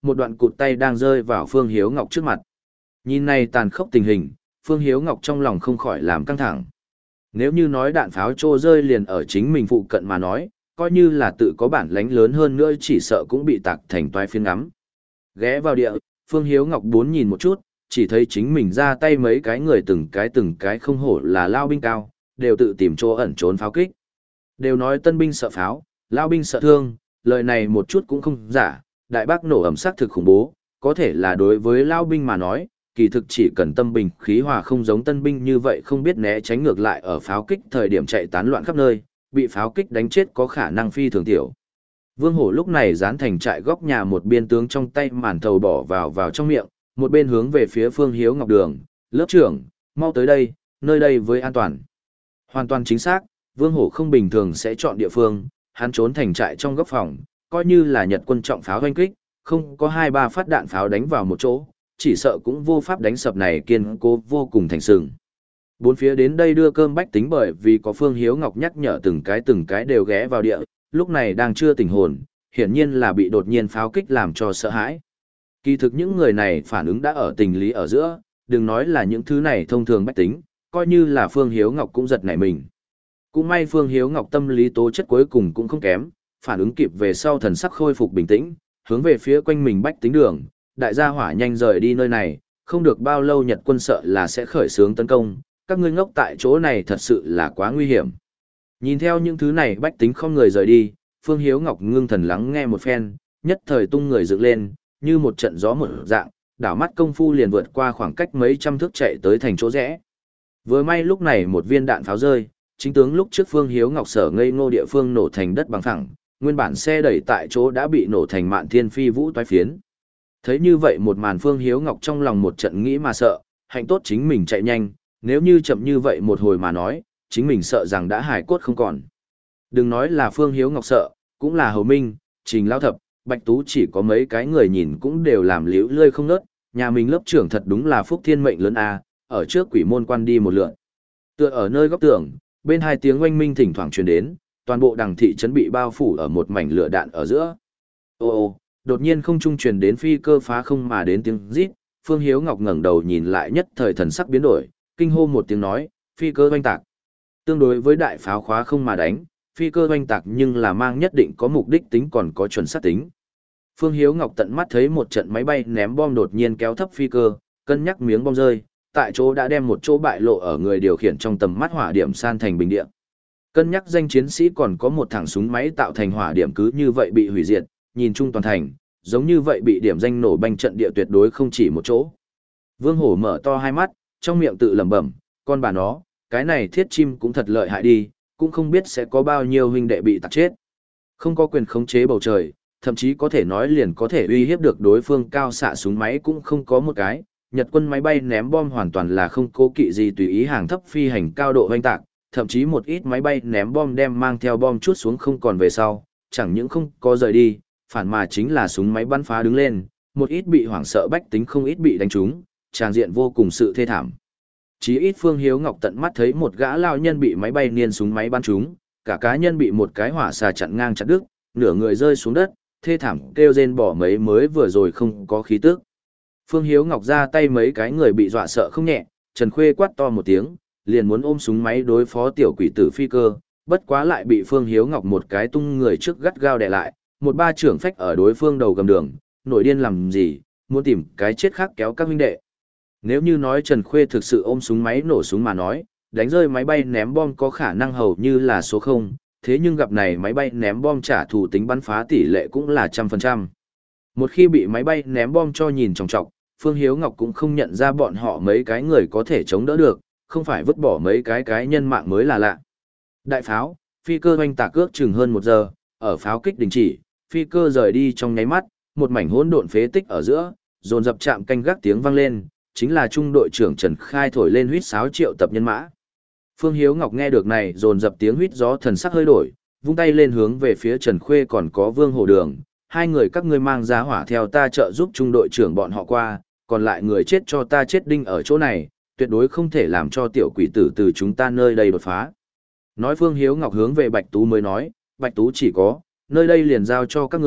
một đoạn cụt tay đang rơi vào Phương Hiếu Ngọc trước mặt. Nhìn này tàn khốc tình hình, Phương Hiếu Ngọc trong lòng không khỏi làm căng thẳng. Nếu như nói đạn pháo trô rơi liền ở chính mình phụ cận mà nói, coi như là tự có bản lãnh lớn hơn nữa chỉ sợ cũng bị tạc thành toái phiến ngắm. Ghé vào địa, Phương Hiếu Ngọc bốn nhìn một chút, chỉ thấy chính mình ra tay mấy cái người từng cái từng cái không hổ là lao binh cao, đều tự tìm chỗ ẩn trốn pháo kích. Đều nói tân binh sợ pháo, lao binh sợ thương, lời này một chút cũng không giả, đại bác nổ ẩm sắc thực khủng bố, có thể là đối với lao binh mà nói, kỳ thực chỉ cần tâm bình khí hòa không giống tân binh như vậy không biết né tránh ngược lại ở pháo kích thời điểm chạy tán loạn khắp nơi, bị pháo kích đánh chết có khả năng phi thường tiểu. Vương Hổ lúc này dán thành trại góc nhà một biên tướng trong tay màn thầu bỏ vào vào trong miệng, một bên hướng về phía Phương Hiếu Ngọc đường, lớp trưởng, mau tới đây, nơi đây với an toàn. Hoàn toàn chính xác, Vương Hổ không bình thường sẽ chọn địa phương, hắn trốn thành trại trong góc phòng, coi như là Nhật quân trọng pháo hoanh kích, không có hai ba phát đạn pháo đánh vào một chỗ, chỉ sợ cũng vô pháp đánh sập này kiên cố vô cùng thành sừng. Bốn phía đến đây đưa cơm bách tính bởi vì có Phương Hiếu Ngọc nhắc nhở từng cái từng cái đều ghé vào địa, lúc này đang chưa tỉnh hồn, hiển nhiên là bị đột nhiên pháo kích làm cho sợ hãi. Kỳ thực những người này phản ứng đã ở tình lý ở giữa, đừng nói là những thứ này thông thường bách tính, coi như là Phương Hiếu Ngọc cũng giật nảy mình. Cũng may Phương Hiếu Ngọc tâm lý tố chất cuối cùng cũng không kém, phản ứng kịp về sau thần sắc khôi phục bình tĩnh, hướng về phía quanh mình bách tính đường, đại gia hỏa nhanh rời đi nơi này, không được bao lâu Nhật quân sợ là sẽ khởi xướng tấn công, các ngươi ngốc tại chỗ này thật sự là quá nguy hiểm. Nhìn theo những thứ này bách tính không người rời đi, Phương Hiếu Ngọc ngưng thần lắng nghe một phen, nhất thời tung người dựng lên, như một trận gió một dạng, đảo mắt công phu liền vượt qua khoảng cách mấy trăm thước chạy tới thành chỗ rẽ. Vừa may lúc này một viên đạn pháo rơi, chính tướng lúc trước Phương Hiếu Ngọc sở ngây ngô địa phương nổ thành đất bằng phẳng, nguyên bản xe đẩy tại chỗ đã bị nổ thành mạn thiên phi vũ toái phiến. Thấy như vậy một màn Phương Hiếu Ngọc trong lòng một trận nghĩ mà sợ, hạnh tốt chính mình chạy nhanh, nếu như chậm như vậy một hồi mà nói, chính mình sợ rằng đã hài cốt không còn. Đừng nói là Phương Hiếu Ngọc sợ, cũng là Hầu Minh, Trình Lao Thập, Bạch Tú chỉ có mấy cái người nhìn cũng đều làm liễu lơi không nớt, nhà mình lớp trưởng thật đúng là phúc thiên mệnh lớn a, ở trước quỷ môn quan đi một lượt. Tựa ở nơi góc tường, bên hai tiếng oanh minh thỉnh thoảng truyền đến, toàn bộ đằng thị trấn bị bao phủ ở một mảnh lửa đạn ở giữa. Ô ô, đột nhiên không trung truyền đến phi cơ phá không mà đến tiếng rít, Phương Hiếu Ngọc ngẩng đầu nhìn lại nhất thời thần sắc biến đổi, kinh hô một tiếng nói, phi cơ oanh tạc. Tương đối với đại pháo khóa không mà đánh, phi cơ oanh tạc nhưng là mang nhất định có mục đích tính còn có chuẩn xác tính. Phương Hiếu Ngọc tận mắt thấy một trận máy bay ném bom đột nhiên kéo thấp phi cơ, cân nhắc miếng bom rơi, tại chỗ đã đem một chỗ bại lộ ở người điều khiển trong tầm mắt hỏa điểm san thành bình địa. Cân nhắc danh chiến sĩ còn có một thằng súng máy tạo thành hỏa điểm cứ như vậy bị hủy diệt, nhìn chung toàn thành, giống như vậy bị điểm danh nổ banh trận địa tuyệt đối không chỉ một chỗ. Vương Hổ mở to hai mắt, trong miệng tự lẩm bẩm, con bà nó, cái này thiết chim cũng thật lợi hại đi, cũng không biết sẽ có bao nhiêu huynh đệ bị tạc chết. Không có quyền khống chế bầu trời, thậm chí có thể nói liền có thể uy hiếp được đối phương cao xạ súng máy cũng không có một cái. Nhật quân máy bay ném bom hoàn toàn là không cố kỵ gì tùy ý hàng thấp phi hành cao độ hoành tạc, thậm chí một ít máy bay ném bom đem mang theo bom chút xuống không còn về sau, chẳng những không có rời đi, phản mà chính là súng máy bắn phá đứng lên, một ít bị hoảng sợ bách tính không ít bị đánh trúng, tràng diện vô cùng sự thê thảm. Chí ít Phương Hiếu Ngọc tận mắt thấy một gã lao nhân bị máy bay niên súng máy bắn trúng, cả cá nhân bị một cái hỏa xà chặn ngang chặt đứt, nửa người rơi xuống đất, thê thảm kêu rên bỏ mấy mới vừa rồi không có khí tức. Phương Hiếu Ngọc ra tay mấy cái người bị dọa sợ không nhẹ, Trần Khuê quát to một tiếng, liền muốn ôm súng máy đối phó tiểu quỷ tử phi cơ, bất quá lại bị Phương Hiếu Ngọc một cái tung người trước gắt gao đè lại, một ba trưởng phách ở đối phương đầu gầm đường, nổi điên làm gì, muốn tìm cái chết khác kéo các huynh đệ. Nếu như nói Trần Khuê thực sự ôm súng máy nổ súng mà nói, đánh rơi máy bay ném bom có khả năng hầu như là số không, thế nhưng gặp này máy bay ném bom trả thù tính bắn phá tỷ lệ cũng là trăm phần trăm. Một khi bị máy bay ném bom cho nhìn trọng trọng, Phương Hiếu Ngọc cũng không nhận ra bọn họ mấy cái người có thể chống đỡ được, không phải vứt bỏ mấy cái cái nhân mạng mới là lạ. Đại pháo, phi cơ hoành tạc ước chừng hơn một giờ, ở pháo kích đình chỉ, phi cơ rời đi trong nháy mắt, một mảnh hỗn độn phế tích ở giữa, dồn dập chạm canh gác tiếng vang lên, chính là trung đội trưởng Trần Khai thổi lên huýt sáo triệu tập nhân mã. Phương Hiếu Ngọc nghe được này dồn dập tiếng huýt gió thần sắc hơi đổi, vung tay lên hướng về phía Trần Khuê còn có Vương Hồ Đường, hai người các ngươi mang giá hỏa theo ta trợ giúp trung đội trưởng bọn họ qua, còn lại người chết cho ta chết đinh ở chỗ này, tuyệt đối không thể làm cho tiểu quỷ tử từ chúng ta nơi đây đột phá. Nói Phương Hiếu Ngọc hướng về Bạch Tú mới nói, Bạch Tú chỉ có, nơi đây liền giao cho các ngươi,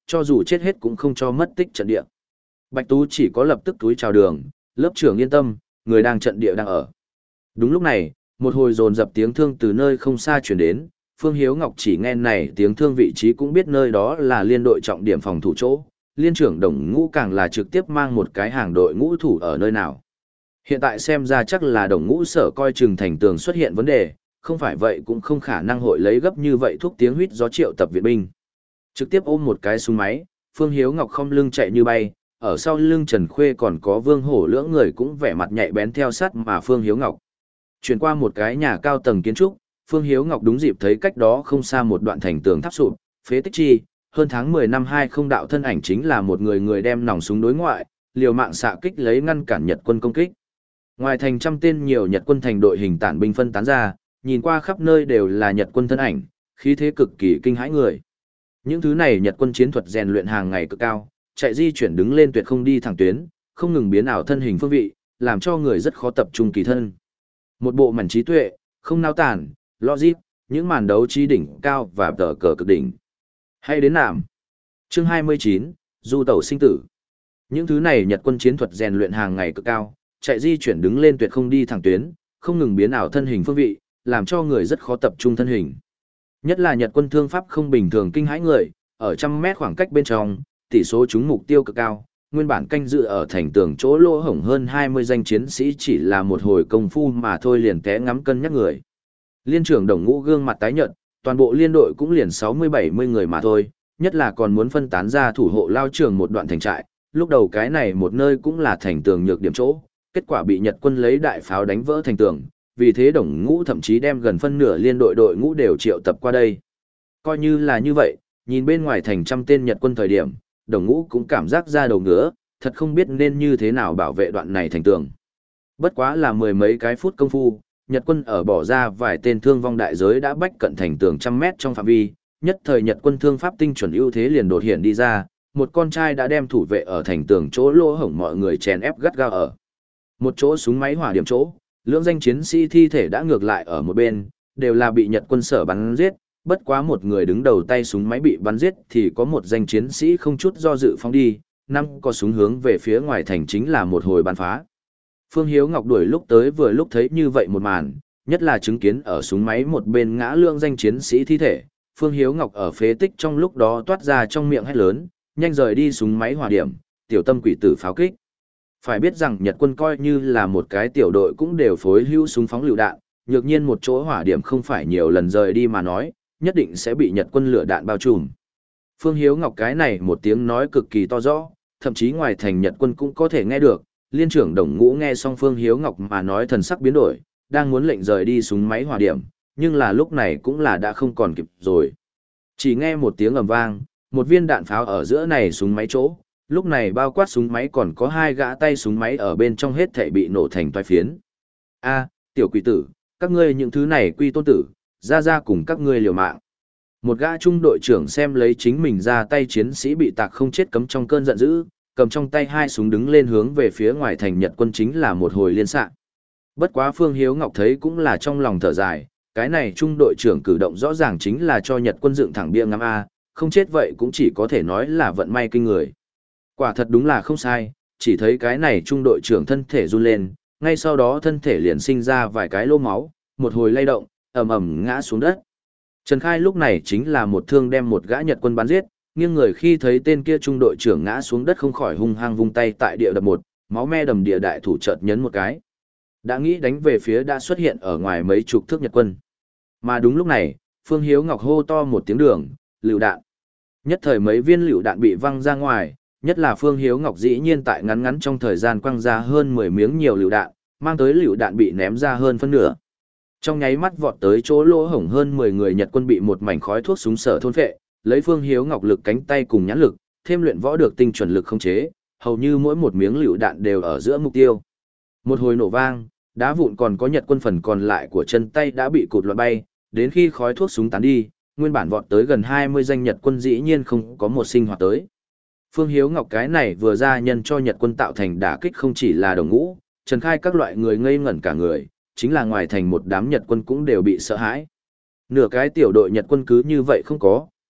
cho dù chết hết cũng không cho mất tích trận địa. Bạch Tú chỉ có lập tức túi chào đường, lớp trưởng yên tâm, người đang trận địa đang ở. Đúng lúc này, một hồi dồn dập tiếng thương từ nơi không xa chuyển đến, Phương Hiếu Ngọc chỉ nghe này tiếng thương vị trí cũng biết nơi đó là liên đội trọng điểm phòng thủ chỗ, liên trưởng Đồng Ngũ càng là trực tiếp mang một cái hàng đội ngũ thủ ở nơi nào. Hiện tại xem ra chắc là Đồng Ngũ sợ coi chừng thành tường xuất hiện vấn đề, không phải vậy cũng không khả năng hội lấy gấp như vậy thuốc tiếng huýt gió triệu tập viện binh. Trực tiếp ôm một cái súng máy, Phương Hiếu Ngọc không lưng chạy như bay, ở sau lưng Trần Khuê còn có Vương Hổ lưỡng người cũng vẻ mặt nhạy bén theo sát mà Phương Hiếu Ngọc. Chuyển qua một cái nhà cao tầng kiến trúc, Phương Hiếu Ngọc đúng dịp thấy cách đó không xa một đoạn thành tường tháp sụp, phế tích chi, hơn tháng mười năm hai không đạo thân ảnh chính là một người người đem nòng súng đối ngoại, liều mạng xạ kích lấy ngăn cản Nhật quân công kích. Ngoài thành trăm tên nhiều Nhật quân thành đội hình tản binh phân tán ra, nhìn qua khắp nơi đều là Nhật quân thân ảnh, khí thế cực kỳ kinh hãi người. Những thứ này Nhật quân chiến thuật rèn luyện hàng ngày cực cao, chạy di chuyển đứng lên tuyệt không đi thẳng tuyến, không ngừng biến ảo thân hình phương vị, làm cho người rất khó tập trung kỳ thân. Một bộ mảnh trí tuệ, không nao tản, logic, những màn đấu trí đỉnh cao và tờ cờ cực đỉnh. Hay đến nạm. Chương hai mươi chín, Du tẩu sinh tử. Những thứ này Nhật quân chiến thuật rèn luyện hàng ngày cực cao, chạy di chuyển đứng lên tuyệt không đi thẳng tuyến, không ngừng biến ảo thân hình phương vị, làm cho người rất khó tập trung thân hình. Nhất là Nhật quân thương pháp không bình thường kinh hãi người, ở trăm mét khoảng cách bên trong, tỷ số trúng mục tiêu cực cao, nguyên bản canh dự ở thành tường chỗ lỗ hổng hơn hai mươi danh chiến sĩ chỉ là một hồi công phu mà thôi liền té ngắm cân nhắc người. Liên trưởng Đồng Ngũ gương mặt tái nhợt, toàn bộ liên đội cũng liền sáu mươi bảy mươi người mà thôi, nhất là còn muốn phân tán ra thủ hộ lao trường một đoạn thành trại, lúc đầu cái này một nơi cũng là thành tường nhược điểm chỗ, kết quả bị Nhật quân lấy đại pháo đánh vỡ thành tường, vì thế Đồng Ngũ thậm chí đem gần phân nửa liên đội đội ngũ đều triệu tập qua đây. Coi như là như vậy, nhìn bên ngoài thành trăm tên Nhật quân thời điểm, Đồng Ngũ cũng cảm giác ra đầu ngứa, thật không biết nên như thế nào bảo vệ đoạn này thành tường. Bất quá là mười mấy cái phút công phu, Nhật quân ở bỏ ra vài tên thương vong đại giới đã bách cận thành tường trăm mét trong phạm vi, nhất thời Nhật quân thương pháp tinh chuẩn ưu thế liền đột hiện đi ra, một con trai đã đem thủ vệ ở thành tường chỗ lỗ hổng mọi người chèn ép gắt gao ở. Một chỗ súng máy hỏa điểm chỗ, lưỡng danh chiến sĩ thi thể đã ngược lại ở một bên, đều là bị Nhật quân sở bắn giết, bất quá một người đứng đầu tay súng máy bị bắn giết thì có một danh chiến sĩ không chút do dự phóng đi, năm có súng hướng về phía ngoài thành chính là một hồi bắn phá. Phương Hiếu Ngọc đuổi lúc tới vừa lúc thấy như vậy một màn, nhất là chứng kiến ở súng máy một bên ngã lưỡng danh chiến sĩ thi thể, Phương Hiếu Ngọc ở phế tích trong lúc đó toát ra trong miệng hét lớn, nhanh rời đi súng máy hỏa điểm, tiểu tâm quỷ tử pháo kích. Phải biết rằng Nhật quân coi như là một cái tiểu đội cũng đều phối hữu súng phóng lựu đạn, nhược nhiên một chỗ hỏa điểm không phải nhiều lần rời đi mà nói, nhất định sẽ bị Nhật quân lửa đạn bao trùm. Phương Hiếu Ngọc cái này một tiếng nói cực kỳ to rõ, thậm chí ngoài thành Nhật quân cũng có thể nghe được. Liên trưởng Đồng Ngũ nghe xong Phương Hiếu Ngọc mà nói thần sắc biến đổi, đang muốn lệnh rời đi súng máy hỏa điểm, nhưng là lúc này cũng là đã không còn kịp rồi. Chỉ nghe một tiếng ầm vang, một viên đạn pháo ở giữa này súng máy chỗ, lúc này bao quát súng máy còn có hai gã tay súng máy ở bên trong hết thảy bị nổ thành toái phiến. A, tiểu quỷ tử, các ngươi những thứ này quy tôn tử, ra ra cùng các ngươi liều mạng. Một gã trung đội trưởng xem lấy chính mình ra tay chiến sĩ bị tạc không chết cấm trong cơn giận dữ, cầm trong tay hai súng đứng lên hướng về phía ngoài thành Nhật quân chính là một hồi liên xạ. Bất quá Phương Hiếu Ngọc thấy cũng là trong lòng thở dài, cái này trung đội trưởng cử động rõ ràng chính là cho Nhật quân dựng thẳng bia ngắm A, không chết vậy cũng chỉ có thể nói là vận may kinh người. Quả thật đúng là không sai, chỉ thấy cái này trung đội trưởng thân thể run lên, ngay sau đó thân thể liền sinh ra vài cái lỗ máu, một hồi lay động, ầm ầm ngã xuống đất. Trần Khai lúc này chính là một thương đem một gã Nhật quân bắn giết, nghiêng người khi thấy tên kia trung đội trưởng ngã xuống đất không khỏi hung hăng vung tay tại địa đập một, máu me đầm địa đại thủ chợt nhấn một cái. Đã nghĩ đánh về phía đã xuất hiện ở ngoài mấy chục thước Nhật quân. Mà đúng lúc này, Phương Hiếu Ngọc hô to một tiếng đường, lựu đạn. Nhất thời mấy viên lựu đạn bị văng ra ngoài, nhất là Phương Hiếu Ngọc dĩ nhiên tại ngắn ngắn trong thời gian quăng ra hơn mười miếng nhiều lựu đạn, mang tới lựu đạn bị ném ra hơn phân nửa. Trong nháy mắt vọt tới chỗ lỗ hổng hơn mười người Nhật quân bị một mảnh khói thuốc súng sở thôn phệ, lấy Phương Hiếu Ngọc lực cánh tay cùng nhãn lực, thêm luyện võ được tinh chuẩn lực khống chế, hầu như mỗi một miếng lựu đạn đều ở giữa mục tiêu. Một hồi nổ vang, đá vụn còn có Nhật quân phần còn lại của chân tay đã bị cụt loạn bay, đến khi khói thuốc súng tán đi, nguyên bản vọt tới gần hai mươi danh Nhật quân dĩ nhiên không có một sinh hoạt tới. Phương Hiếu Ngọc cái này vừa ra nhân cho Nhật quân tạo thành đả kích không chỉ là Đồng Ngũ, Trần Khai các loại người ngây ngẩn cả người, chính là ngoài thành một đám Nhật quân cũng đều bị sợ hãi. Nửa cái tiểu đội Nhật quân cứ như vậy không có,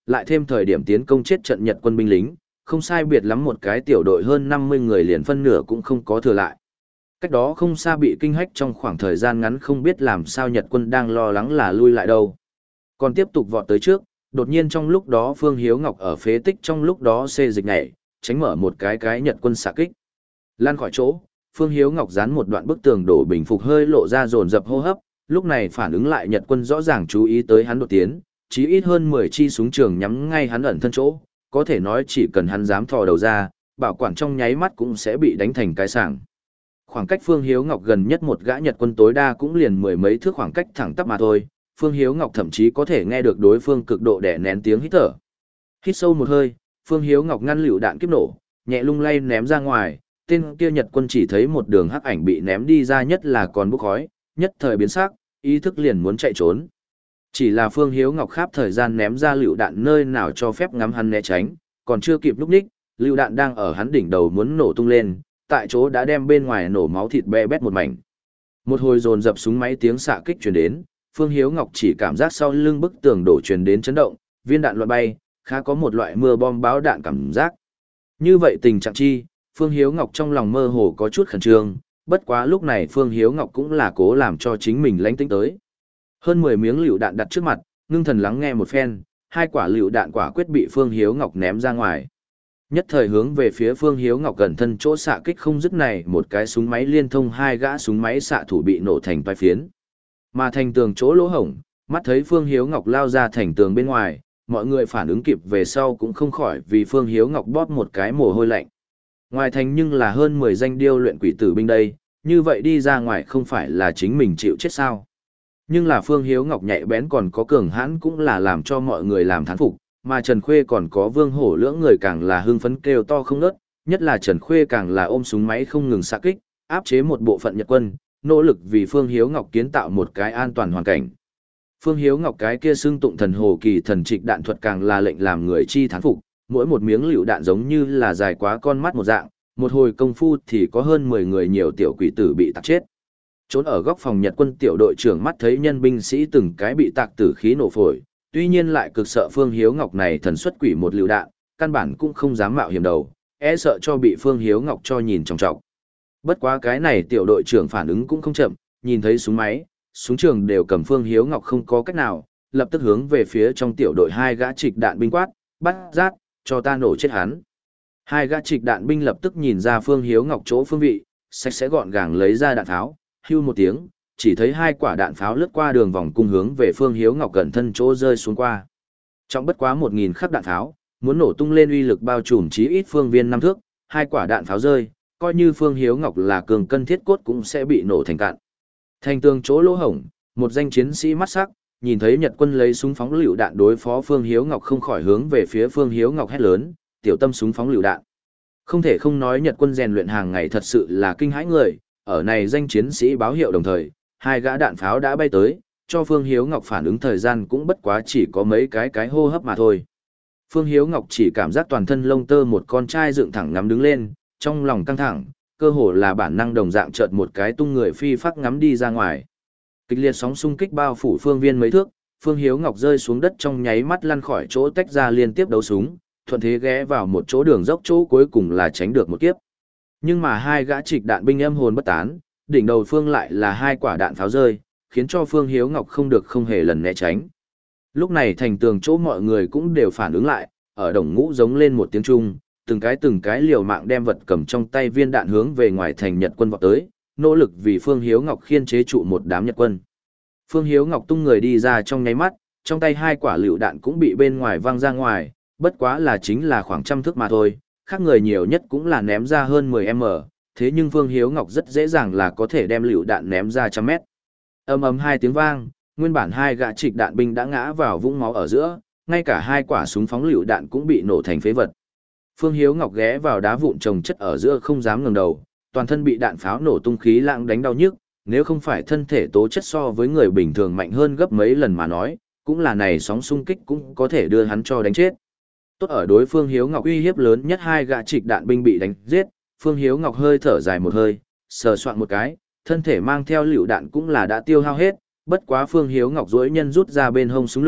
lại thêm thời điểm tiến công chết trận Nhật quân binh lính, không sai biệt lắm một cái tiểu đội hơn năm mươi người liền phân nửa cũng không có thừa lại. Cách đó không xa bị kinh hách trong khoảng thời gian ngắn không biết làm sao Nhật quân đang lo lắng là lui lại đâu. Còn tiếp tục vọt tới trước, đột nhiên trong lúc đó Phương Hiếu Ngọc ở phế tích trong lúc đó xê dịch nhảy, tránh mở một cái cái Nhật quân xạ kích. Lan khỏi chỗ, Phương Hiếu Ngọc dán một đoạn bức tường đổ bình phục hơi lộ ra dồn dập hô hấp, lúc này phản ứng lại Nhật quân rõ ràng chú ý tới hắn đột tiến, chí ít hơn mười chi súng trường nhắm ngay hắn ẩn thân chỗ, có thể nói chỉ cần hắn dám thò đầu ra, bảo quản trong nháy mắt cũng sẽ bị đánh thành cái sảng. Khoảng cách Phương Hiếu Ngọc gần nhất một gã Nhật quân tối đa cũng liền mười mấy thước khoảng cách thẳng tắp mà thôi, Phương Hiếu Ngọc thậm chí có thể nghe được đối phương cực độ đè nén tiếng hít thở. Hít sâu một hơi, Phương Hiếu Ngọc ngăn lựu đạn kiếp nổ, nhẹ lung lay ném ra ngoài, tên kia Nhật quân chỉ thấy một đường hắc ảnh bị ném đi ra nhất là còn bốc khói, nhất thời biến sắc, ý thức liền muốn chạy trốn. Chỉ là Phương Hiếu Ngọc khắp thời gian ném ra lựu đạn nơi nào cho phép ngắm hắn né tránh, còn chưa kịp lúc ních, lựu đạn đang ở hắn đỉnh đầu muốn nổ tung lên, tại chỗ đã đem bên ngoài nổ máu thịt be bét một mảnh. Một hồi dồn dập súng máy tiếng xạ kích truyền đến, Phương Hiếu Ngọc chỉ cảm giác sau lưng bức tường đổ truyền đến chấn động, viên đạn loạn bay, khá có một loại mưa bom báo đạn cảm giác. Như vậy tình trạng chi, Phương Hiếu Ngọc trong lòng mơ hồ có chút khẩn trương, bất quá lúc này Phương Hiếu Ngọc cũng là cố làm cho chính mình lánh tĩnh tới. Hơn mười miếng lựu đạn đặt trước mặt, ngưng thần lắng nghe một phen, hai quả lựu đạn quả quyết bị Phương Hiếu Ngọc ném ra ngoài. Nhất thời hướng về phía Phương Hiếu Ngọc gần thân chỗ xạ kích không dứt này, một cái súng máy liên thông hai gã súng máy xạ thủ bị nổ thành toái phiến. Mà thành tường chỗ lỗ hổng, mắt thấy Phương Hiếu Ngọc lao ra thành tường bên ngoài, mọi người phản ứng kịp về sau cũng không khỏi vì Phương Hiếu Ngọc bóp một cái mồ hôi lạnh. Ngoài thành nhưng là hơn mười danh điêu luyện quỷ tử binh đây, như vậy đi ra ngoài không phải là chính mình chịu chết sao. Nhưng là Phương Hiếu Ngọc nhạy bén còn có cường hãn cũng là làm cho mọi người làm thán phục, mà Trần Khuê còn có Vương Hổ lưỡng người càng là hưng phấn kêu to không ngớt, nhất là Trần Khuê càng là ôm súng máy không ngừng xạ kích, áp chế một bộ phận Nhật quân, nỗ lực vì Phương Hiếu Ngọc kiến tạo một cái an toàn hoàn cảnh. Phương Hiếu Ngọc cái kia xưng tụng thần hồ kỳ thần trịch đạn thuật càng là lệnh làm người chi thán phục, mỗi một miếng lựu đạn giống như là dài quá con mắt một dạng, một hồi công phu thì có hơn mười người nhiều tiểu quỷ tử bị tạc chết. Trốn ở góc phòng Nhật quân tiểu đội trưởng mắt thấy nhân binh sĩ từng cái bị tạc tử khí nổ phổi, tuy nhiên lại cực sợ Phương Hiếu Ngọc này thần xuất quỷ một lựu đạn, căn bản cũng không dám mạo hiểm đầu, e sợ cho bị Phương Hiếu Ngọc cho nhìn trọng trọng. Bất quá cái này tiểu đội trưởng phản ứng cũng không chậm, nhìn thấy súng máy, súng trường đều cầm Phương Hiếu Ngọc không có cách nào, lập tức hướng về phía trong tiểu đội hai gã trịch đạn binh quát, bắt rát, cho ta nổ chết hắn. Hai gã trịch đạn binh lập tức nhìn ra Phương Hiếu Ngọc chỗ phương vị, sạch sẽ gọn gàng lấy ra đạn tháo, hưu một tiếng, chỉ thấy hai quả đạn pháo lướt qua đường vòng cung hướng về Phương Hiếu Ngọc gần thân chỗ rơi xuống qua. Trong bất quá một nghìn khắc đạn pháo, muốn nổ tung lên uy lực bao trùm chí ít phương viên năm thước, hai quả đạn pháo rơi, coi như Phương Hiếu Ngọc là cường cân thiết cốt cũng sẽ bị nổ thành cạn. Thành tường chỗ lỗ hổng, một danh chiến sĩ mắt sắc, nhìn thấy Nhật quân lấy súng phóng lựu đạn đối phó Phương Hiếu Ngọc không khỏi hướng về phía Phương Hiếu Ngọc hét lớn, tiểu tâm súng phóng lựu đạn. Không thể không nói Nhật quân rèn luyện hàng ngày thật sự là kinh hãi người, ở này danh chiến sĩ báo hiệu đồng thời, hai gã đạn pháo đã bay tới, cho Phương Hiếu Ngọc phản ứng thời gian cũng bất quá chỉ có mấy cái cái hô hấp mà thôi. Phương Hiếu Ngọc chỉ cảm giác toàn thân lông tơ một con trai dựng thẳng ngắm đứng lên, trong lòng căng thẳng, cơ hồ là bản năng đồng dạng chợt một cái tung người phi phắc ngắm đi ra ngoài. Kịch liệt sóng xung kích bao phủ phương viên mấy thước, Phương Hiếu Ngọc rơi xuống đất trong nháy mắt lăn khỏi chỗ tách ra liên tiếp đấu súng, thuận thế ghé vào một chỗ đường dốc chỗ cuối cùng là tránh được một kiếp. Nhưng mà hai gã trịch đạn binh âm hồn bất tán, đỉnh đầu Phương lại là hai quả đạn pháo rơi, khiến cho Phương Hiếu Ngọc không được không hề lần né tránh. Lúc này thành tường chỗ mọi người cũng đều phản ứng lại, ở đồng ngũ giống lên một tiếng chung, từng cái từng cái liều mạng đem vật cầm trong tay viên đạn hướng về ngoài thành Nhật quân vọt tới, nỗ lực vì Phương Hiếu Ngọc khiên chế trụ một đám Nhật quân. Phương Hiếu Ngọc tung người đi ra trong nháy mắt, trong tay hai quả lựu đạn cũng bị bên ngoài văng ra ngoài, bất quá là chính là khoảng trăm thước mà thôi, khác người nhiều nhất cũng là ném ra hơn mười mét, thế nhưng Phương Hiếu Ngọc rất dễ dàng là có thể đem lựu đạn ném ra trăm mét. Ầm ầm hai tiếng vang, nguyên bản hai gã trịch đạn binh đã ngã vào vũng máu ở giữa, ngay cả hai quả súng phóng lựu đạn cũng bị nổ thành phế vật. Phương Hiếu Ngọc ghé vào đá vụn chồng chất ở giữa không dám ngẩng đầu, toàn thân bị đạn pháo nổ tung khí lãng đánh đau nhức, nếu không phải thân thể tố chất so với người bình thường mạnh hơn gấp mấy lần mà nói, cũng là này sóng xung kích cũng có thể đưa hắn cho đánh chết. Tốt ở đối Phương Hiếu Ngọc uy hiếp lớn nhất hai gã trịch đạn binh bị đánh giết, Phương Hiếu Ngọc hơi thở dài một hơi, sờ soạn một cái, thân thể mang theo lựu đạn cũng là đã tiêu hao hết, bất quá Phương Hiếu Ngọc duỗi nhân rút ra bên hông súng lục,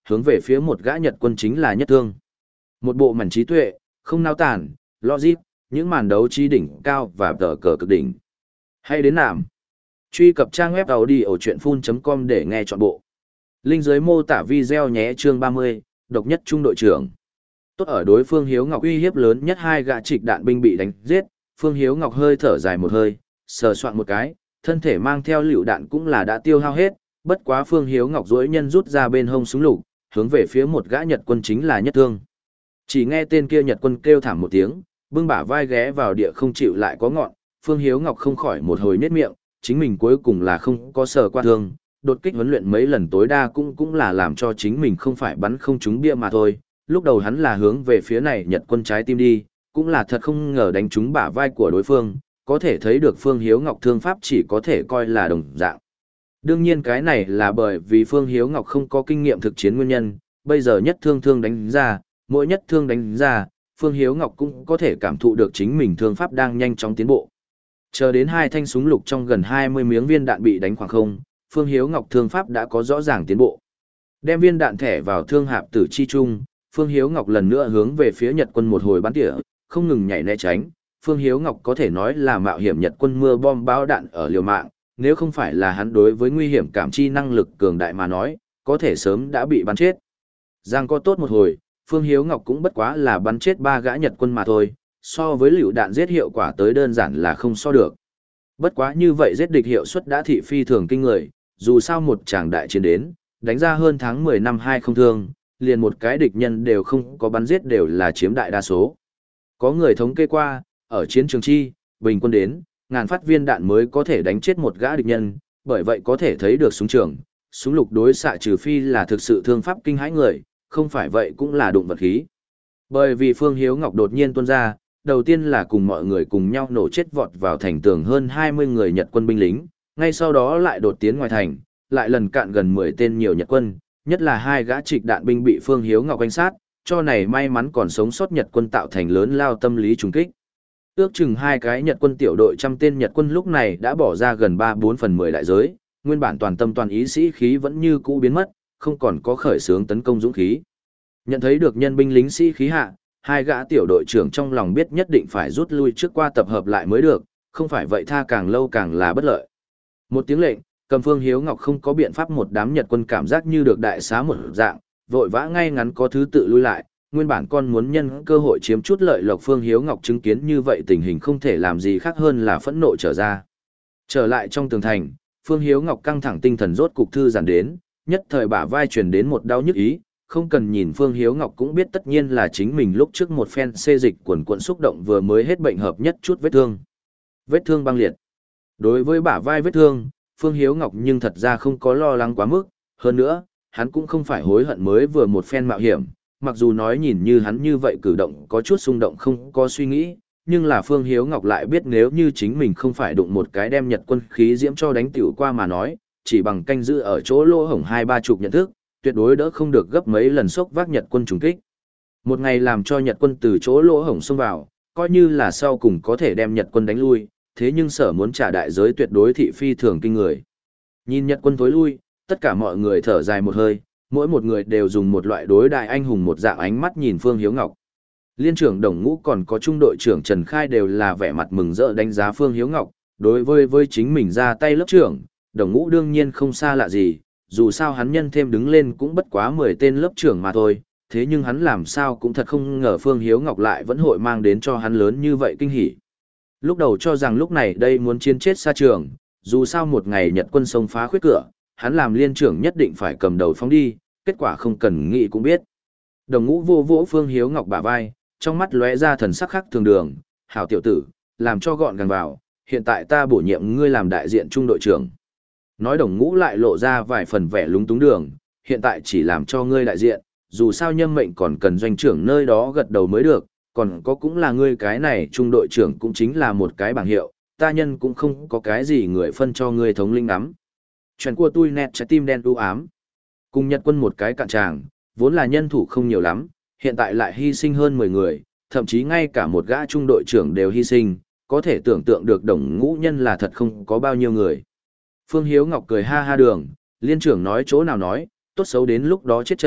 hướng về phía một gã Nhật quân chính là nhất thương. Một bộ mảnh trí tuệ, không nao tản, logic, những màn đấu trí đỉnh cao và tờ cờ cực đỉnh. Hay đến nạm. Truy cập trang web audiochuyenphun.com để nghe trọn bộ. Link dưới mô tả video nhé. Chương ba mươi, độc nhất trung đội trưởng. Tốt ở đối phương Hiếu Ngọc uy hiếp lớn nhất hai gã trịch đạn binh bị đánh giết, Phương Hiếu Ngọc hơi thở dài một hơi, sờ soạn một cái, thân thể mang theo lựu đạn cũng là đã tiêu hao hết, bất quá Phương Hiếu Ngọc duỗi nhân rút ra bên hông súng lục, hướng về phía một gã Nhật quân chính là nhất thương. Chỉ nghe tên kia Nhật quân kêu thảm một tiếng, bưng bả vai ghé vào địa không chịu lại có ngọn, Phương Hiếu Ngọc không khỏi một hồi nhếch miệng, chính mình cuối cùng là không có sờ qua thương, đột kích huấn luyện mấy lần tối đa cũng cũng là làm cho chính mình không phải bắn không trúng bia mà thôi. Lúc đầu hắn là hướng về phía này Nhật quân trái tim đi, cũng là thật không ngờ đánh trúng bả vai của đối phương, có thể thấy được Phương Hiếu Ngọc thương pháp chỉ có thể coi là đồng dạng. Đương nhiên cái này là bởi vì Phương Hiếu Ngọc không có kinh nghiệm thực chiến nguyên nhân, bây giờ nhất thương thương đánh ra, mỗi nhất thương đánh ra, Phương Hiếu Ngọc cũng có thể cảm thụ được chính mình thương pháp đang nhanh chóng tiến bộ. Chờ đến hai thanh súng lục trong gần hai mươi miếng viên đạn bị đánh khoảng không, Phương Hiếu Ngọc thương pháp đã có rõ ràng tiến bộ. Đem viên đạn thẻ vào thương hạp tử chi trung, Phương Hiếu Ngọc lần nữa hướng về phía Nhật quân một hồi bắn tỉa, không ngừng nhảy né tránh. Phương Hiếu Ngọc có thể nói là mạo hiểm Nhật quân mưa bom bão đạn ở liều mạng, nếu không phải là hắn đối với nguy hiểm cảm chi năng lực cường đại mà nói, có thể sớm đã bị bắn chết. Giang có tốt một hồi, Phương Hiếu Ngọc cũng bất quá là bắn chết ba gã Nhật quân mà thôi, so với lựu đạn giết hiệu quả tới đơn giản là không so được. Bất quá như vậy giết địch hiệu suất đã thị phi thường kinh người, dù sao một tràng đại chiến đến, đánh ra hơn tháng mười năm hai không thương, liền một cái địch nhân đều không có bắn giết đều là chiếm đại đa số. Có người thống kê qua, ở chiến trường chi, bình quân đến, ngàn phát viên đạn mới có thể đánh chết một gã địch nhân, bởi vậy có thể thấy được súng trường, súng lục đối xạ trừ phi là thực sự thương pháp kinh hãi người, không phải vậy cũng là đụng vật khí. Bởi vì Phương Hiếu Ngọc đột nhiên tuôn ra, đầu tiên là cùng mọi người cùng nhau nổ chết vọt vào thành tường hơn hai mươi người Nhật quân binh lính, ngay sau đó lại đột tiến ngoài thành, lại lần cạn gần mười tên nhiều Nhật quân, nhất là hai gã trịch đạn binh bị Phương Hiếu Ngọc canh sát, cho này may mắn còn sống sót Nhật quân tạo thành lớn lao tâm lý trùng kích. Ước chừng hai cái Nhật quân tiểu đội trăm tên Nhật quân lúc này đã bỏ ra gần ba bốn phần mười đại giới, nguyên bản toàn tâm toàn ý sĩ khí vẫn như cũ biến mất, không còn có khởi xướng tấn công dũng khí. Nhận thấy được nhân binh lính sĩ khí hạ, hai gã tiểu đội trưởng trong lòng biết nhất định phải rút lui trước qua tập hợp lại mới được, không phải vậy tha càng lâu càng là bất lợi. Một tiếng lệnh, cầm Phương Hiếu Ngọc không có biện pháp, một đám Nhật quân cảm giác như được đại xá một dạng, vội vã ngay ngắn có thứ tự lui lại, nguyên bản con muốn nhân cơ hội chiếm chút lợi lộc. Phương Hiếu Ngọc chứng kiến như vậy tình hình không thể làm gì khác hơn là phẫn nộ trở ra. Trở lại trong tường thành, Phương Hiếu Ngọc căng thẳng tinh thần rốt cục thư giãn đến, nhất thời bả vai truyền đến một đau nhức ý, không cần nhìn Phương Hiếu Ngọc cũng biết tất nhiên là chính mình lúc trước một phen xê dịch quần quận xúc động vừa mới hết bệnh hợp nhất chút vết thương. Vết thương băng liệt. Đối với bả vai vết thương, Phương Hiếu Ngọc nhưng thật ra không có lo lắng quá mức, hơn nữa, hắn cũng không phải hối hận mới vừa một phen mạo hiểm, mặc dù nói nhìn như hắn như vậy cử động có chút xung động không có suy nghĩ, nhưng là Phương Hiếu Ngọc lại biết nếu như chính mình không phải đụng một cái đem Nhật quân khí diễm cho đánh tiểu qua mà nói, chỉ bằng canh giữ ở chỗ lỗ hổng hai ba chục nhận thức, tuyệt đối đỡ không được gấp mấy lần sốc vác Nhật quân trùng kích. Một ngày làm cho Nhật quân từ chỗ lỗ hổng xông vào, coi như là sau cùng có thể đem Nhật quân đánh lui, thế nhưng sở muốn trả đại giới tuyệt đối thị phi thường kinh người. Nhìn Nhật quân tối lui, tất cả mọi người thở dài một hơi, mỗi một người đều dùng một loại đối đại anh hùng một dạng ánh mắt nhìn Phương Hiếu Ngọc. Liên trưởng Đồng Ngũ còn có trung đội trưởng Trần Khai đều là vẻ mặt mừng rỡ đánh giá Phương Hiếu Ngọc, đối với với chính mình ra tay lớp trưởng, Đồng Ngũ đương nhiên không xa lạ gì, dù sao hắn nhân thêm đứng lên cũng bất quá mười tên lớp trưởng mà thôi, thế nhưng hắn làm sao cũng thật không ngờ Phương Hiếu Ngọc lại vẫn hội mang đến cho hắn lớn như vậy kinh hỉ. Lúc đầu cho rằng lúc này đây muốn chiến chết xa trường, dù sao một ngày Nhật quân xông phá khuyết cửa, hắn làm liên trưởng nhất định phải cầm đầu phóng đi, kết quả không cần nghĩ cũng biết. Đồng Ngũ vô vỗ Phương Hiếu Ngọc bả vai, trong mắt lóe ra thần sắc khác thường đường, hảo tiểu tử, làm cho gọn gàng vào, hiện tại ta bổ nhiệm ngươi làm đại diện trung đội trưởng. Nói Đồng Ngũ lại lộ ra vài phần vẻ lúng túng đường, hiện tại chỉ làm cho ngươi đại diện, dù sao nhâm mệnh còn cần doanh trưởng nơi đó gật đầu mới được, còn có cũng là ngươi cái này trung đội trưởng cũng chính là một cái bảng hiệu, ta nhân cũng không có cái gì người phân cho ngươi thống lĩnh nắm. Chuyện của tôi nét trái tim đen u ám. Cùng Nhật quân một cái cạn tràng, vốn là nhân thủ không nhiều lắm, hiện tại lại hy sinh hơn mười người, thậm chí ngay cả một gã trung đội trưởng đều hy sinh, có thể tưởng tượng được Đồng Ngũ nhân là thật không có bao nhiêu người. Phương Hiếu Ngọc cười ha ha đường, liên trưởng nói chỗ nào nói, tốt xấu đến lúc đó chết trận,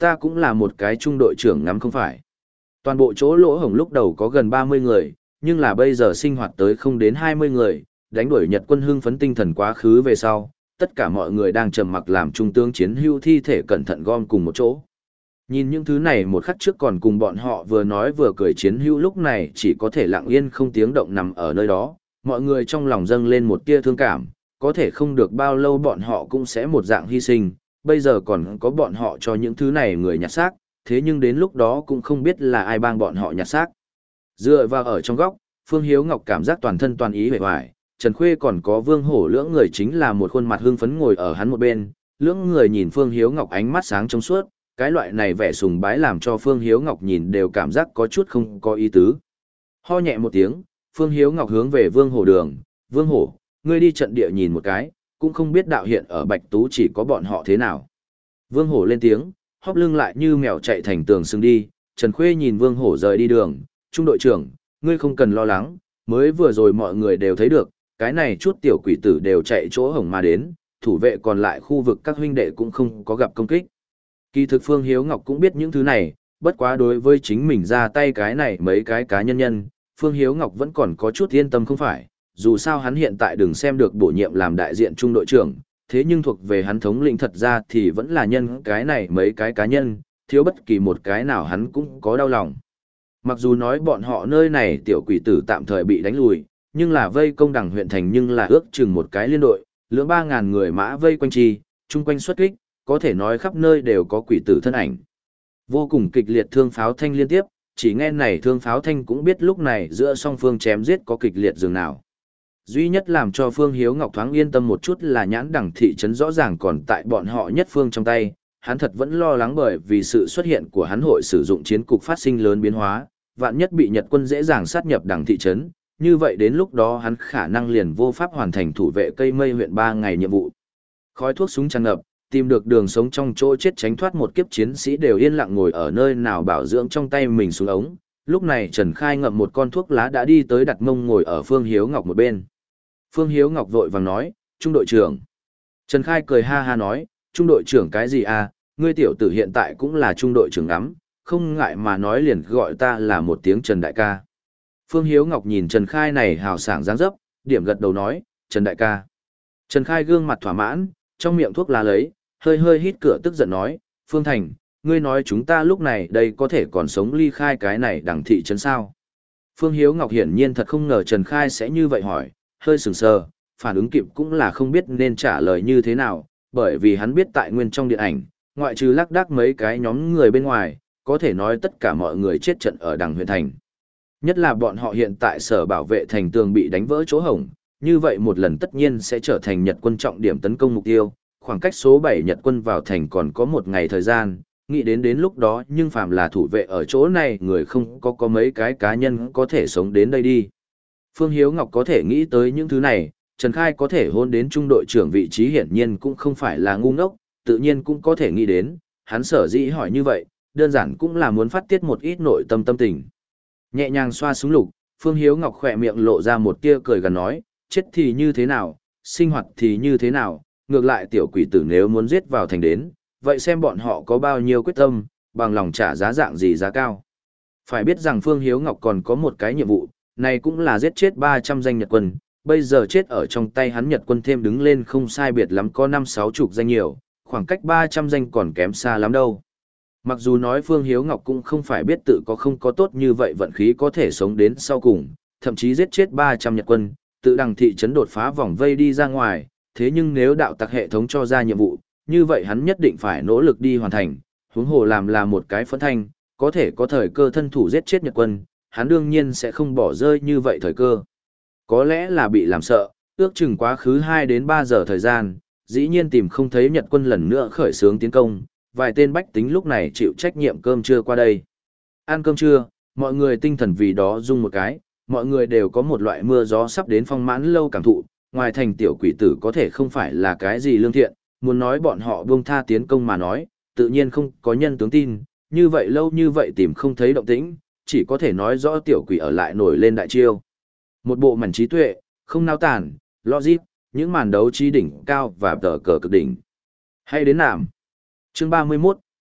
ta cũng là một cái trung đội trưởng ngắm không phải. Toàn bộ chỗ lỗ hổng lúc đầu có gần ba mươi người, nhưng là bây giờ sinh hoạt tới không đến hai mươi người, đánh đuổi Nhật quân hưng phấn tinh thần quá khứ về sau, tất cả mọi người đang trầm mặc làm trung tướng chiến hưu thi thể cẩn thận gom cùng một chỗ. Nhìn những thứ này một khắc trước còn cùng bọn họ vừa nói vừa cười chiến hưu lúc này chỉ có thể lặng yên không tiếng động nằm ở nơi đó, mọi người trong lòng dâng lên một tia thương cảm, có thể không được bao lâu bọn họ cũng sẽ một dạng hy sinh, bây giờ còn có bọn họ cho những thứ này người nhặt xác, thế nhưng đến lúc đó cũng không biết là ai bang bọn họ nhặt xác. Dựa vào ở trong góc, Phương Hiếu Ngọc cảm giác toàn thân toàn ý vẻ hoài, Trần Khuê còn có Vương Hổ lưỡng người chính là một khuôn mặt hưng phấn ngồi ở hắn một bên, lưỡng người nhìn Phương Hiếu Ngọc ánh mắt sáng trong suốt, cái loại này vẻ sùng bái làm cho Phương Hiếu Ngọc nhìn đều cảm giác có chút không có ý tứ. Ho nhẹ một tiếng, Phương Hiếu Ngọc hướng về Vương Hổ đường, Vương Hổ, ngươi đi trận địa nhìn một cái, cũng không biết đạo hiện ở Bạch Tú chỉ có bọn họ thế nào. Vương Hổ lên tiếng, hóp lưng lại như mèo chạy thành tường sưng đi, Trần Khuê nhìn Vương Hổ rời đi đường, trung đội trưởng, ngươi không cần lo lắng, mới vừa rồi mọi người đều thấy được, cái này chút tiểu quỷ tử đều chạy chỗ hổng mà đến, thủ vệ còn lại khu vực các huynh đệ cũng không có gặp công kích. Kỳ thực Phương Hiếu Ngọc cũng biết những thứ này, bất quá đối với chính mình ra tay cái này mấy cái cá nhân nhân, Phương Hiếu Ngọc vẫn còn có chút yên tâm không phải, dù sao hắn hiện tại đừng xem được bổ nhiệm làm đại diện trung đội trưởng, thế nhưng thuộc về hắn thống lĩnh thật ra thì vẫn là nhân cái này mấy cái cá nhân, thiếu bất kỳ một cái nào hắn cũng có đau lòng. Mặc dù nói bọn họ nơi này tiểu quỷ tử tạm thời bị đánh lùi, nhưng là vây công đằng huyện thành nhưng là ước chừng một cái liên đội, lưỡng ba ngàn người mã vây quanh chi, chung quanh xuất kích, có thể nói khắp nơi đều có quỷ tử thân ảnh. Vô cùng kịch liệt thương pháo thanh liên tiếp, chỉ nghe này thương pháo thanh cũng biết lúc này giữa song phương chém giết có kịch liệt dường nào. Duy nhất làm cho Phương Hiếu Ngọc thoáng yên tâm một chút là nhãn đẳng thị trấn rõ ràng còn tại bọn họ nhất phương trong tay, hắn thật vẫn lo lắng bởi vì sự xuất hiện của hắn hội sử dụng chiến cục phát sinh lớn biến hóa, vạn nhất bị Nhật quân dễ dàng sát nhập đẳng thị trấn, như vậy đến lúc đó hắn khả năng liền vô pháp hoàn thành thủ vệ cây mây huyện ba ngày nhiệm vụ. Khói thuốc súng tràn ngập, tìm được đường sống trong chỗ chết tránh thoát một kiếp chiến sĩ đều yên lặng ngồi ở nơi nào bảo dưỡng trong tay mình xuống ống. Lúc này Trần Khai ngậm một con thuốc lá đã đi tới đặt mông ngồi ở Phương Hiếu Ngọc một bên. Phương Hiếu Ngọc vội vàng nói, trung đội trưởng. Trần Khai cười ha ha nói, trung đội trưởng cái gì à, ngươi tiểu tử hiện tại cũng là trung đội trưởng lắm, không ngại mà nói liền gọi ta là một tiếng Trần Đại ca. Phương Hiếu Ngọc nhìn Trần Khai này hào sảng dáng dấp, điểm gật đầu nói, Trần Đại ca. Trần Khai gương mặt thỏa mãn, trong miệng thuốc lá lấy, hơi hơi hít cửa tức giận nói, Phương Thành, ngươi nói chúng ta lúc này đây có thể còn sống ly khai cái này đằng thị trấn sao. Phương Hiếu Ngọc hiển nhiên thật không ngờ Trần Khai sẽ như vậy hỏi, hơi sừng sờ, phản ứng kịp cũng là không biết nên trả lời như thế nào, bởi vì hắn biết tại nguyên trong điện ảnh, ngoại trừ lác đác mấy cái nhóm người bên ngoài, có thể nói tất cả mọi người chết trận ở đằng huyện thành. Nhất là bọn họ hiện tại sở bảo vệ thành tường bị đánh vỡ chỗ hổng, như vậy một lần tất nhiên sẽ trở thành Nhật quân trọng điểm tấn công mục tiêu, khoảng cách số bảy Nhật quân vào thành còn có một ngày thời gian, nghĩ đến đến lúc đó nhưng phàm là thủ vệ ở chỗ này người không có có mấy cái cá nhân có thể sống đến đây đi. Phương Hiếu Ngọc có thể nghĩ tới những thứ này, Trần Khai có thể hôn đến trung đội trưởng vị trí hiển nhiên cũng không phải là ngu ngốc, tự nhiên cũng có thể nghĩ đến, hắn sở dĩ hỏi như vậy, đơn giản cũng là muốn phát tiết một ít nội tâm tâm tình. Nhẹ nhàng xoa súng lục, Phương Hiếu Ngọc khỏe miệng lộ ra một tia cười gần nói, chết thì như thế nào, sinh hoạt thì như thế nào, ngược lại tiểu quỷ tử nếu muốn giết vào thành đến, vậy xem bọn họ có bao nhiêu quyết tâm, bằng lòng trả giá dạng gì giá cao. Phải biết rằng Phương Hiếu Ngọc còn có một cái nhiệm vụ, này cũng là giết chết ba trăm danh Nhật quân, bây giờ chết ở trong tay hắn Nhật quân thêm đứng lên không sai biệt lắm có năm sáu chục danh nhiều, khoảng cách ba trăm danh còn kém xa lắm đâu. Mặc dù nói Phương Hiếu Ngọc cũng không phải biết tự có không có tốt như vậy vận khí có thể sống đến sau cùng, thậm chí giết chết ba trăm Nhật quân, tự đằng thị trấn đột phá vòng vây đi ra ngoài, thế nhưng nếu đạo tặc hệ thống cho ra nhiệm vụ, như vậy hắn nhất định phải nỗ lực đi hoàn thành, huống hồ làm là một cái phấn thanh, có thể có thời cơ thân thủ giết chết Nhật quân, hắn đương nhiên sẽ không bỏ rơi như vậy thời cơ. Có lẽ là bị làm sợ, ước chừng quá khứ hai đến ba giờ thời gian, dĩ nhiên tìm không thấy Nhật quân lần nữa khởi xướng tiến công, vài tên bách tính lúc này chịu trách nhiệm cơm trưa qua đây. Ăn cơm trưa, mọi người tinh thần vì đó rung một cái, mọi người đều có một loại mưa gió sắp đến phong mãn lâu cảm thụ, ngoài thành tiểu quỷ tử có thể không phải là cái gì lương thiện, muốn nói bọn họ buông tha tiến công mà nói, tự nhiên không có nhân tướng tin, như vậy lâu như vậy tìm không thấy động tĩnh, chỉ có thể nói rõ tiểu quỷ ở lại nổi lên đại chiêu. Một bộ mảnh trí tuệ, không nao tàn, logic, những màn đấu trí đỉnh cao và tờ cờ cực đỉnh. Hay đến nàm. Chương ba mươi mốt,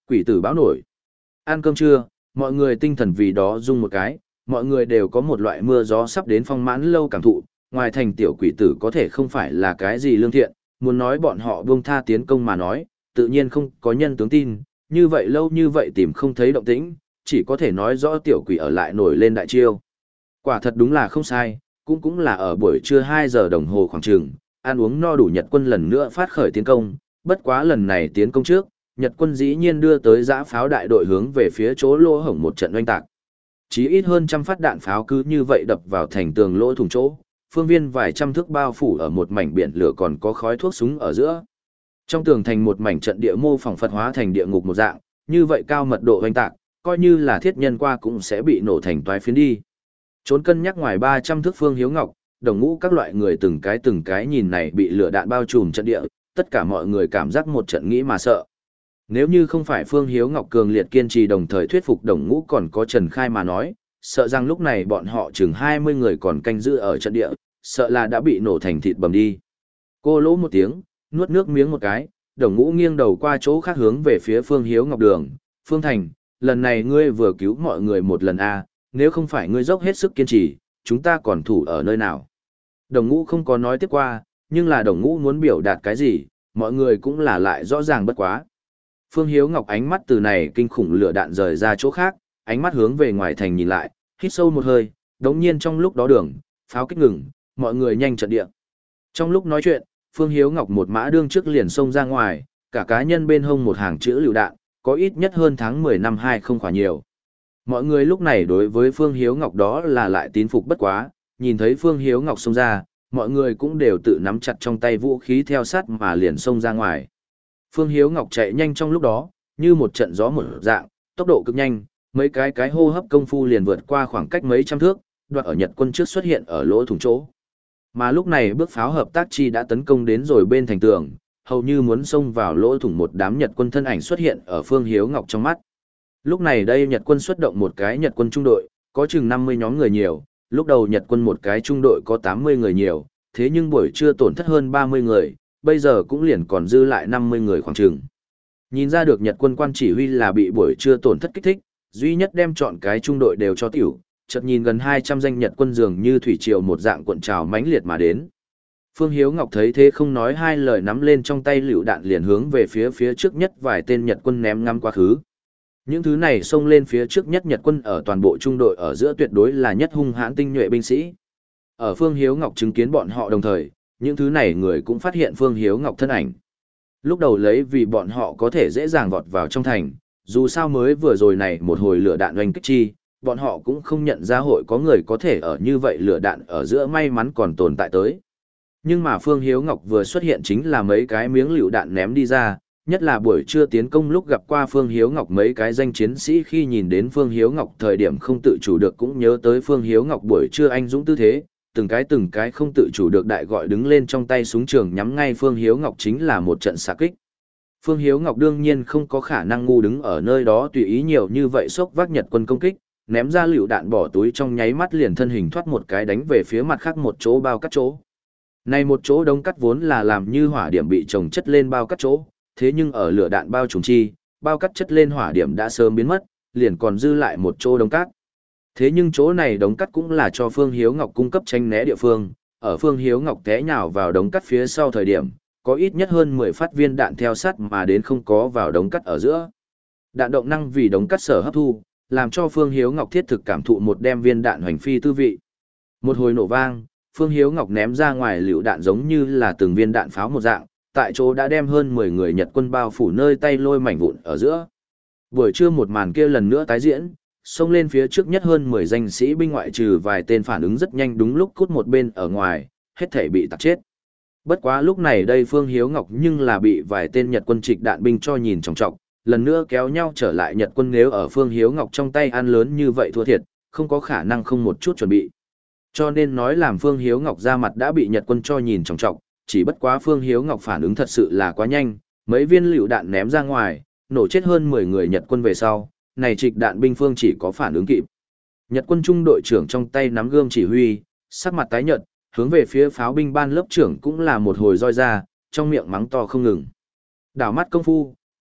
quỷ tử báo nổi. Ăn cơm trưa, mọi người tinh thần vì đó rung một cái, mọi người đều có một loại mưa gió sắp đến phong mãn lâu cảm thụ, ngoài thành tiểu quỷ tử có thể không phải là cái gì lương thiện, muốn nói bọn họ buông tha tiến công mà nói, tự nhiên không có nhân tướng tin, như vậy lâu như vậy tìm không thấy động tĩnh, chỉ có thể nói rõ tiểu quỷ ở lại nổi lên đại chiêu. Quả thật đúng là không sai, cũng cũng là ở buổi trưa hai giờ đồng hồ khoảng chừng, ăn uống no đủ Nhật quân lần nữa phát khởi tiến công, bất quá lần này tiến công trước, Nhật quân dĩ nhiên đưa tới giã pháo đại đội hướng về phía chỗ lỗ hổng một trận oanh tạc. Chỉ ít hơn trăm phát đạn pháo cứ như vậy đập vào thành tường lỗ thủng chỗ, phương viên vài trăm thước bao phủ ở một mảnh biển lửa còn có khói thuốc súng ở giữa. Trong tường thành một mảnh trận địa mô phỏng Phật hóa thành địa ngục một dạng, như vậy cao mật độ oanh tạc, coi như là thiết nhân qua cũng sẽ bị nổ thành toái phiến đi. Trốn cân nhắc ngoài ba trăm thước Phương Hiếu Ngọc, Đồng Ngũ các loại người từng cái từng cái nhìn này bị lửa đạn bao trùm trận địa, tất cả mọi người cảm giác một trận nghĩ mà sợ. Nếu như không phải Phương Hiếu Ngọc cường liệt kiên trì đồng thời thuyết phục Đồng Ngũ còn có Trần Khai mà nói, sợ rằng lúc này bọn họ chừng hai mươi người còn canh giữ ở trận địa, sợ là đã bị nổ thành thịt bầm đi. Cô lỗ một tiếng, nuốt nước miếng một cái, Đồng Ngũ nghiêng đầu qua chỗ khác hướng về phía Phương Hiếu Ngọc đường, Phương Thành, lần này ngươi vừa cứu mọi người một lần a, nếu không phải ngươi dốc hết sức kiên trì, chúng ta còn thủ ở nơi nào. Đồng Ngũ không có nói tiếp qua, nhưng là Đồng Ngũ muốn biểu đạt cái gì, mọi người cũng là lại rõ ràng bất quá. Phương Hiếu Ngọc ánh mắt từ này kinh khủng lửa đạn rời ra chỗ khác, ánh mắt hướng về ngoài thành nhìn lại, hít sâu một hơi, đống nhiên trong lúc đó đường, pháo kích ngừng, mọi người nhanh trận địa. Trong lúc nói chuyện, Phương Hiếu Ngọc một mã đương trước liền xông ra ngoài, cả cá nhân bên hông một hàng chữ lựu đạn, có ít nhất hơn tháng mười năm hai không khỏa nhiều. Mọi người lúc này đối với Phương Hiếu Ngọc đó là lại tín phục bất quá, nhìn thấy Phương Hiếu Ngọc xông ra, mọi người cũng đều tự nắm chặt trong tay vũ khí theo sát mà liền xông ra ngoài. Phương Hiếu Ngọc chạy nhanh trong lúc đó, như một trận gió một dạng, tốc độ cực nhanh, mấy cái cái hô hấp công phu liền vượt qua khoảng cách mấy trăm thước, đoạn ở Nhật quân trước xuất hiện ở lỗ thủng chỗ. Mà lúc này bước pháo hợp tác chi đã tấn công đến rồi bên thành tường, hầu như muốn xông vào lỗ thủng một đám Nhật quân thân ảnh xuất hiện ở Phương Hiếu Ngọc trong mắt. Lúc này đây Nhật quân xuất động một cái Nhật quân trung đội, có chừng năm mươi nhóm người nhiều, lúc đầu Nhật quân một cái trung đội có tám mươi người nhiều, thế nhưng buổi trưa tổn thất hơn ba mươi người, bây giờ cũng liền còn dư lại năm mươi người khoảng chừng. Nhìn ra được Nhật quân quan chỉ huy là bị buổi trưa tổn thất kích thích, duy nhất đem chọn cái trung đội đều cho tiểu, chợt nhìn gần hai trăm danh Nhật quân dường như thủy triều một dạng cuộn trào mãnh liệt mà đến. Phương Hiếu Ngọc thấy thế không nói hai lời nắm lên trong tay lựu đạn liền hướng về phía phía trước nhất vài tên Nhật quân ném ngắm quá khứ. Những thứ này xông lên phía trước nhất Nhật quân ở toàn bộ trung đội ở giữa tuyệt đối là nhất hung hãn tinh nhuệ binh sĩ. Ở Phương Hiếu Ngọc chứng kiến bọn họ đồng thời, những thứ này người cũng phát hiện Phương Hiếu Ngọc thân ảnh. Lúc đầu lấy vì bọn họ có thể dễ dàng vọt vào trong thành, dù sao mới vừa rồi này một hồi lửa đạn oanh kích chi, bọn họ cũng không nhận ra hội có người có thể ở như vậy lửa đạn ở giữa may mắn còn tồn tại tới. Nhưng mà Phương Hiếu Ngọc vừa xuất hiện chính là mấy cái miếng lựu đạn ném đi ra, nhất là buổi trưa tiến công lúc gặp qua Phương Hiếu Ngọc mấy cái danh chiến sĩ khi nhìn đến Phương Hiếu Ngọc thời điểm không tự chủ được cũng nhớ tới Phương Hiếu Ngọc buổi trưa anh dũng tư thế, từng cái từng cái không tự chủ được đại gọi đứng lên trong tay súng trường nhắm ngay Phương Hiếu Ngọc chính là một trận xạ kích. Phương Hiếu Ngọc đương nhiên không có khả năng ngu đứng ở nơi đó tùy ý nhiều như vậy sốc vác Nhật quân công kích, ném ra lựu đạn bỏ túi trong nháy mắt liền thân hình thoát một cái đánh về phía mặt khác một chỗ bao cắt chỗ. Này một chỗ đống cắt vốn là làm như hỏa điểm bị chồng chất lên bao cắt chỗ, thế nhưng ở lửa đạn bao trùng chi, bao cắt chất lên hỏa điểm đã sớm biến mất, liền còn dư lại một chỗ đống cắt. Thế nhưng chỗ này đống cắt cũng là cho Phương Hiếu Ngọc cung cấp tranh né địa phương, ở Phương Hiếu Ngọc té nhào vào đống cắt phía sau thời điểm, có ít nhất hơn mười phát viên đạn theo sát mà đến không có vào đống cắt ở giữa. Đạn động năng vì đống cắt sở hấp thu, làm cho Phương Hiếu Ngọc thiết thực cảm thụ một đem viên đạn hoành phi tư vị. Một hồi nổ vang, Phương Hiếu Ngọc ném ra ngoài lựu đạn giống như là từng viên đạn pháo một dạng, tại chỗ đã đem hơn mười người Nhật quân bao phủ nơi tay lôi mảnh vụn ở giữa. Buổi trưa một màn kia lần nữa tái diễn, xông lên phía trước nhất hơn mười danh sĩ binh ngoại trừ vài tên phản ứng rất nhanh đúng lúc cút một bên ở ngoài, hết thể bị tạc chết. Bất quá lúc này đây Phương Hiếu Ngọc nhưng là bị vài tên Nhật quân trịch đạn binh cho nhìn trọng trọng, lần nữa kéo nhau trở lại Nhật quân nếu ở Phương Hiếu Ngọc trong tay ăn lớn như vậy thua thiệt, không có khả năng không một chút chuẩn bị. Cho nên nói làm Phương Hiếu Ngọc ra mặt đã bị Nhật quân cho nhìn trọng trọng, chỉ bất quá Phương Hiếu Ngọc phản ứng thật sự là quá nhanh, mấy viên lựu đạn ném ra ngoài, nổ chết hơn mười người Nhật quân về sau, này trịch đạn binh Phương chỉ có phản ứng kịp. Nhật quân trung đội trưởng trong tay nắm gươm chỉ huy, sắc mặt tái nhợt, hướng về phía pháo binh ban lớp trưởng cũng là một hồi roi ra, trong miệng mắng to không ngừng. Đảo mắt công phu,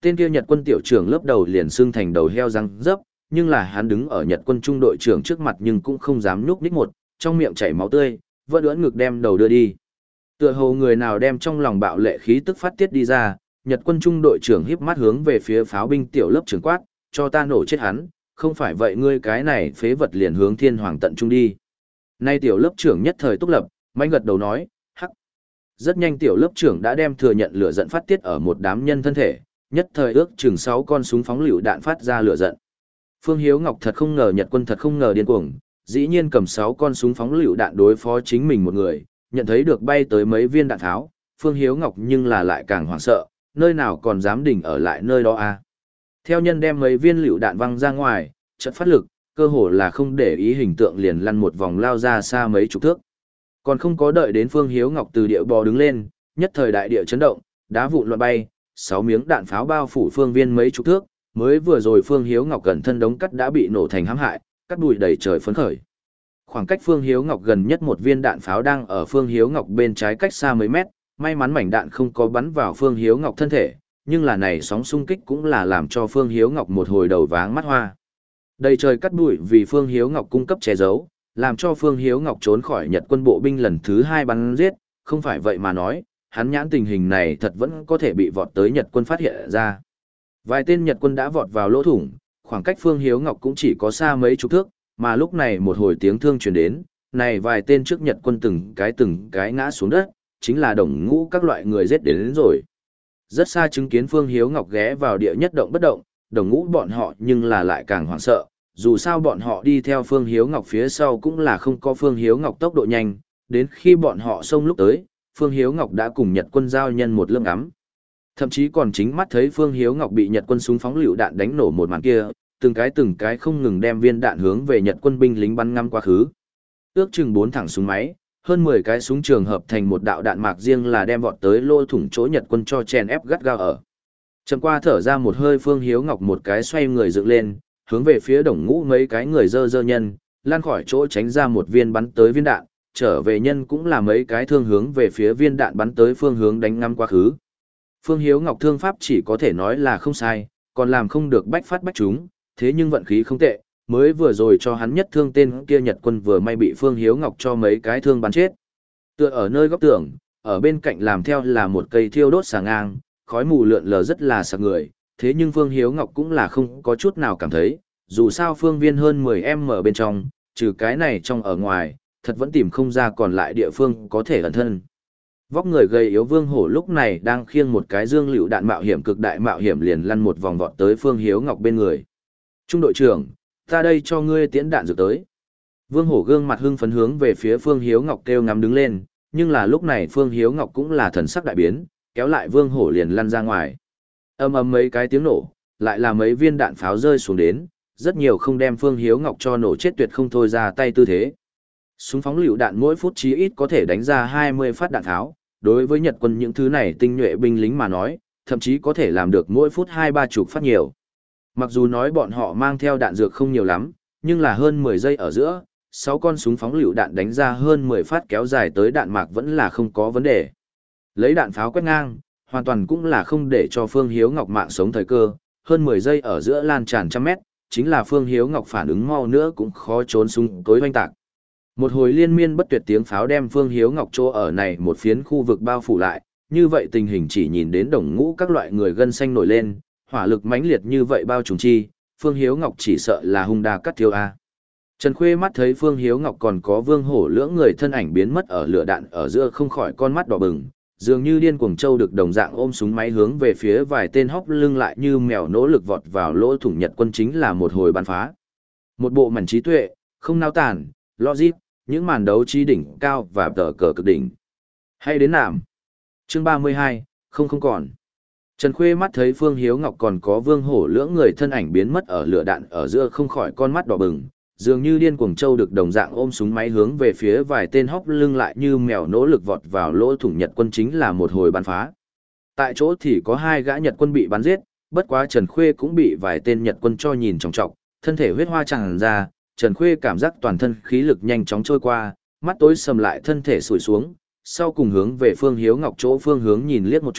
Tên kia Nhật quân tiểu trưởng lớp đầu liền xưng thành đầu heo răng dấp, nhưng là hắn đứng ở Nhật quân trung đội trưởng trước mặt nhưng cũng không dám nhúc nhích một, trong miệng chảy máu tươi, vẫn ưỡn ngực đem đầu đưa đi. Tựa hồ người nào đem trong lòng bạo lệ khí tức phát tiết đi ra, Nhật quân trung đội trưởng híp mắt hướng về phía pháo binh tiểu lớp trưởng quát, cho ta nổ chết hắn, không phải vậy ngươi cái này phế vật liền hướng thiên hoàng tận trung đi. Nay tiểu lớp trưởng nhất thời túc lập, mạnh gật đầu nói, hắc. Rất nhanh tiểu lớp trưởng đã đem thừa nhận lửa giận phát tiết ở một đám nhân thân thể, nhất thời ước chừng sáu con súng phóng lựu đạn phát ra lửa giận. Phương Hiếu Ngọc thật không ngờ Nhật quân thật không ngờ điên cuồng, dĩ nhiên cầm sáu con súng phóng lựu đạn đối phó chính mình một người, nhận thấy được bay tới mấy viên đạn tháo, Phương Hiếu Ngọc nhưng là lại càng hoảng sợ, nơi nào còn dám đỉnh ở lại nơi đó à. Theo nhân đem mấy viên lựu đạn văng ra ngoài, chợt phát lực, cơ hồ là không để ý hình tượng liền lăn một vòng lao ra xa mấy chục thước. Còn không có đợi đến Phương Hiếu Ngọc từ địa bò đứng lên, nhất thời đại địa chấn động, đá vụn loạn bay, sáu miếng đạn pháo bao phủ phương viên mấy chục thước, mới vừa rồi Phương Hiếu Ngọc gần thân đống cắt đã bị nổ thành hãm hại, cắt bụi đầy trời phấn khởi. Khoảng cách Phương Hiếu Ngọc gần nhất một viên đạn pháo đang ở Phương Hiếu Ngọc bên trái cách xa mấy mét, may mắn mảnh đạn không có bắn vào Phương Hiếu Ngọc thân thể, nhưng là này sóng xung kích cũng là làm cho Phương Hiếu Ngọc một hồi đầu váng mắt hoa. Đầy trời cắt bụi vì Phương Hiếu Ngọc cung cấp che giấu, làm cho Phương Hiếu Ngọc trốn khỏi Nhật quân bộ binh lần thứ hai bắn giết, không phải vậy mà nói, hắn nhãn tình hình này thật vẫn có thể bị vọt tới Nhật quân phát hiện ra. Vài tên Nhật quân đã vọt vào lỗ thủng, khoảng cách Phương Hiếu Ngọc cũng chỉ có xa mấy chục thước, mà lúc này một hồi tiếng thương truyền đến, này vài tên trước Nhật quân từng cái từng cái ngã xuống đất, chính là Đồng Ngũ các loại người giết đến, đến rồi. Rất xa chứng kiến Phương Hiếu Ngọc ghé vào địa nhất động bất động, Đồng Ngũ bọn họ nhưng là lại càng hoảng sợ, dù sao bọn họ đi theo Phương Hiếu Ngọc phía sau cũng là không có Phương Hiếu Ngọc tốc độ nhanh, đến khi bọn họ xông lúc tới, Phương Hiếu Ngọc đã cùng Nhật quân giao nhân một lưỡng ngắm. Thậm chí còn chính mắt thấy Phương Hiếu Ngọc bị Nhật quân súng phóng lựu đạn đánh nổ một màn kia, từng cái từng cái không ngừng đem viên đạn hướng về Nhật quân binh lính bắn ngắm quá khứ. Ước chừng bốn thẳng súng máy, hơn mười cái súng trường hợp thành một đạo đạn mạc riêng là đem vọt tới lỗ thủng chỗ Nhật quân cho chèn ép gắt gao ở. Trầm qua thở ra một hơi, Phương Hiếu Ngọc một cái xoay người dựng lên, hướng về phía Đồng Ngũ mấy cái người dơ dơ nhân, lan khỏi chỗ tránh ra một viên bắn tới viên đạn, trở về nhân cũng là mấy cái thương hướng về phía viên đạn bắn tới phương hướng đánh ngắm quá khứ. Phương Hiếu Ngọc thương pháp chỉ có thể nói là không sai, còn làm không được bách phát bách trúng, thế nhưng vận khí không tệ, mới vừa rồi cho hắn nhất thương tên kia Nhật quân vừa may bị Phương Hiếu Ngọc cho mấy cái thương bắn chết. Tựa ở nơi góc tường, ở bên cạnh làm theo là một cây thiêu đốt xà ngang, khói mù lượn lờ rất là sặc người, thế nhưng Phương Hiếu Ngọc cũng là không có chút nào cảm thấy, dù sao phương viên hơn mười em ở bên trong, trừ cái này trong ở ngoài, thật vẫn tìm không ra còn lại địa phương có thể ẩn thân. Vóc người gầy yếu Vương Hổ lúc này đang khiêng một cái dương lựu đạn mạo hiểm cực đại mạo hiểm liền lăn một vòng vọt tới Phương Hiếu Ngọc bên người. Trung đội trưởng, ta đây cho ngươi tiễn đạn dược tới. Vương Hổ gương mặt hưng phấn hướng về phía Phương Hiếu Ngọc kêu ngắm đứng lên, nhưng là lúc này Phương Hiếu Ngọc cũng là thần sắc đại biến, kéo lại Vương Hổ liền lăn ra ngoài. Âm ầm mấy cái tiếng nổ, lại là mấy viên đạn pháo rơi xuống đến, rất nhiều không đem Phương Hiếu Ngọc cho nổ chết tuyệt không thôi ra tay tư thế. Súng phóng lựu đạn mỗi phút chí ít có thể đánh ra hai mươi phát đạn tháo, đối với Nhật quân những thứ này tinh nhuệ binh lính mà nói, thậm chí có thể làm được mỗi phút hai ba chục phát nhiều. Mặc dù nói bọn họ mang theo đạn dược không nhiều lắm, nhưng là hơn mười giây ở giữa, sáu con súng phóng lựu đạn đánh ra hơn mười phát kéo dài tới đạn mạc vẫn là không có vấn đề. Lấy đạn pháo quét ngang, hoàn toàn cũng là không để cho Phương Hiếu Ngọc mạng sống thời cơ, hơn mười giây ở giữa lan tràn trăm mét, chính là Phương Hiếu Ngọc phản ứng mau nữa cũng khó trốn súng tối hoanh tạc. Một hồi liên miên bất tuyệt tiếng pháo đem Phương Hiếu Ngọc chỗ ở này một phiến khu vực bao phủ lại, như vậy tình hình chỉ nhìn đến Đồng Ngũ các loại người gân xanh nổi lên, hỏa lực mãnh liệt như vậy bao trùm chi, Phương Hiếu Ngọc chỉ sợ là hung đa cắt thiếu a. Trần Khuê mắt thấy Phương Hiếu Ngọc còn có Vương Hổ lưỡng người thân ảnh biến mất ở lửa đạn ở giữa không khỏi con mắt đỏ bừng, dường như điên cuồng châu được đồng dạng ôm súng máy hướng về phía vài tên hóc lưng lại như mèo nỗ lực vọt vào lỗ thủng Nhật quân chính là một hồi bắn phá. Một bộ mảnh trí tuệ, không nao tản, logic, những màn đấu trí đỉnh cao và tờ cờ cực đỉnh. Hay đến nạm. Chương ba mươi hai, không không còn. Trần Khuê mắt thấy Phương Hiếu Ngọc còn có Vương Hổ lưỡng người thân ảnh biến mất ở lửa đạn ở giữa không khỏi con mắt đỏ bừng, dường như điên cuồng châu được đồng dạng ôm súng máy hướng về phía vài tên hóc lưng lại như mèo nỗ lực vọt vào lỗ thủng Nhật quân chính là một hồi bắn phá. Tại chỗ thì có hai gã Nhật quân bị bắn giết, bất quá Trần Khuê cũng bị vài tên Nhật quân cho nhìn chòng chọc, thân thể huyết hoa tràn ra, Trần Khuê cảm giác toàn thân khí lực nhanh chóng trôi qua, mắt tối sầm lại thân thể sùi xuống, sau cùng hướng về Phương Hiếu Ngọc chỗ phương hướng nhìn liếc một chút,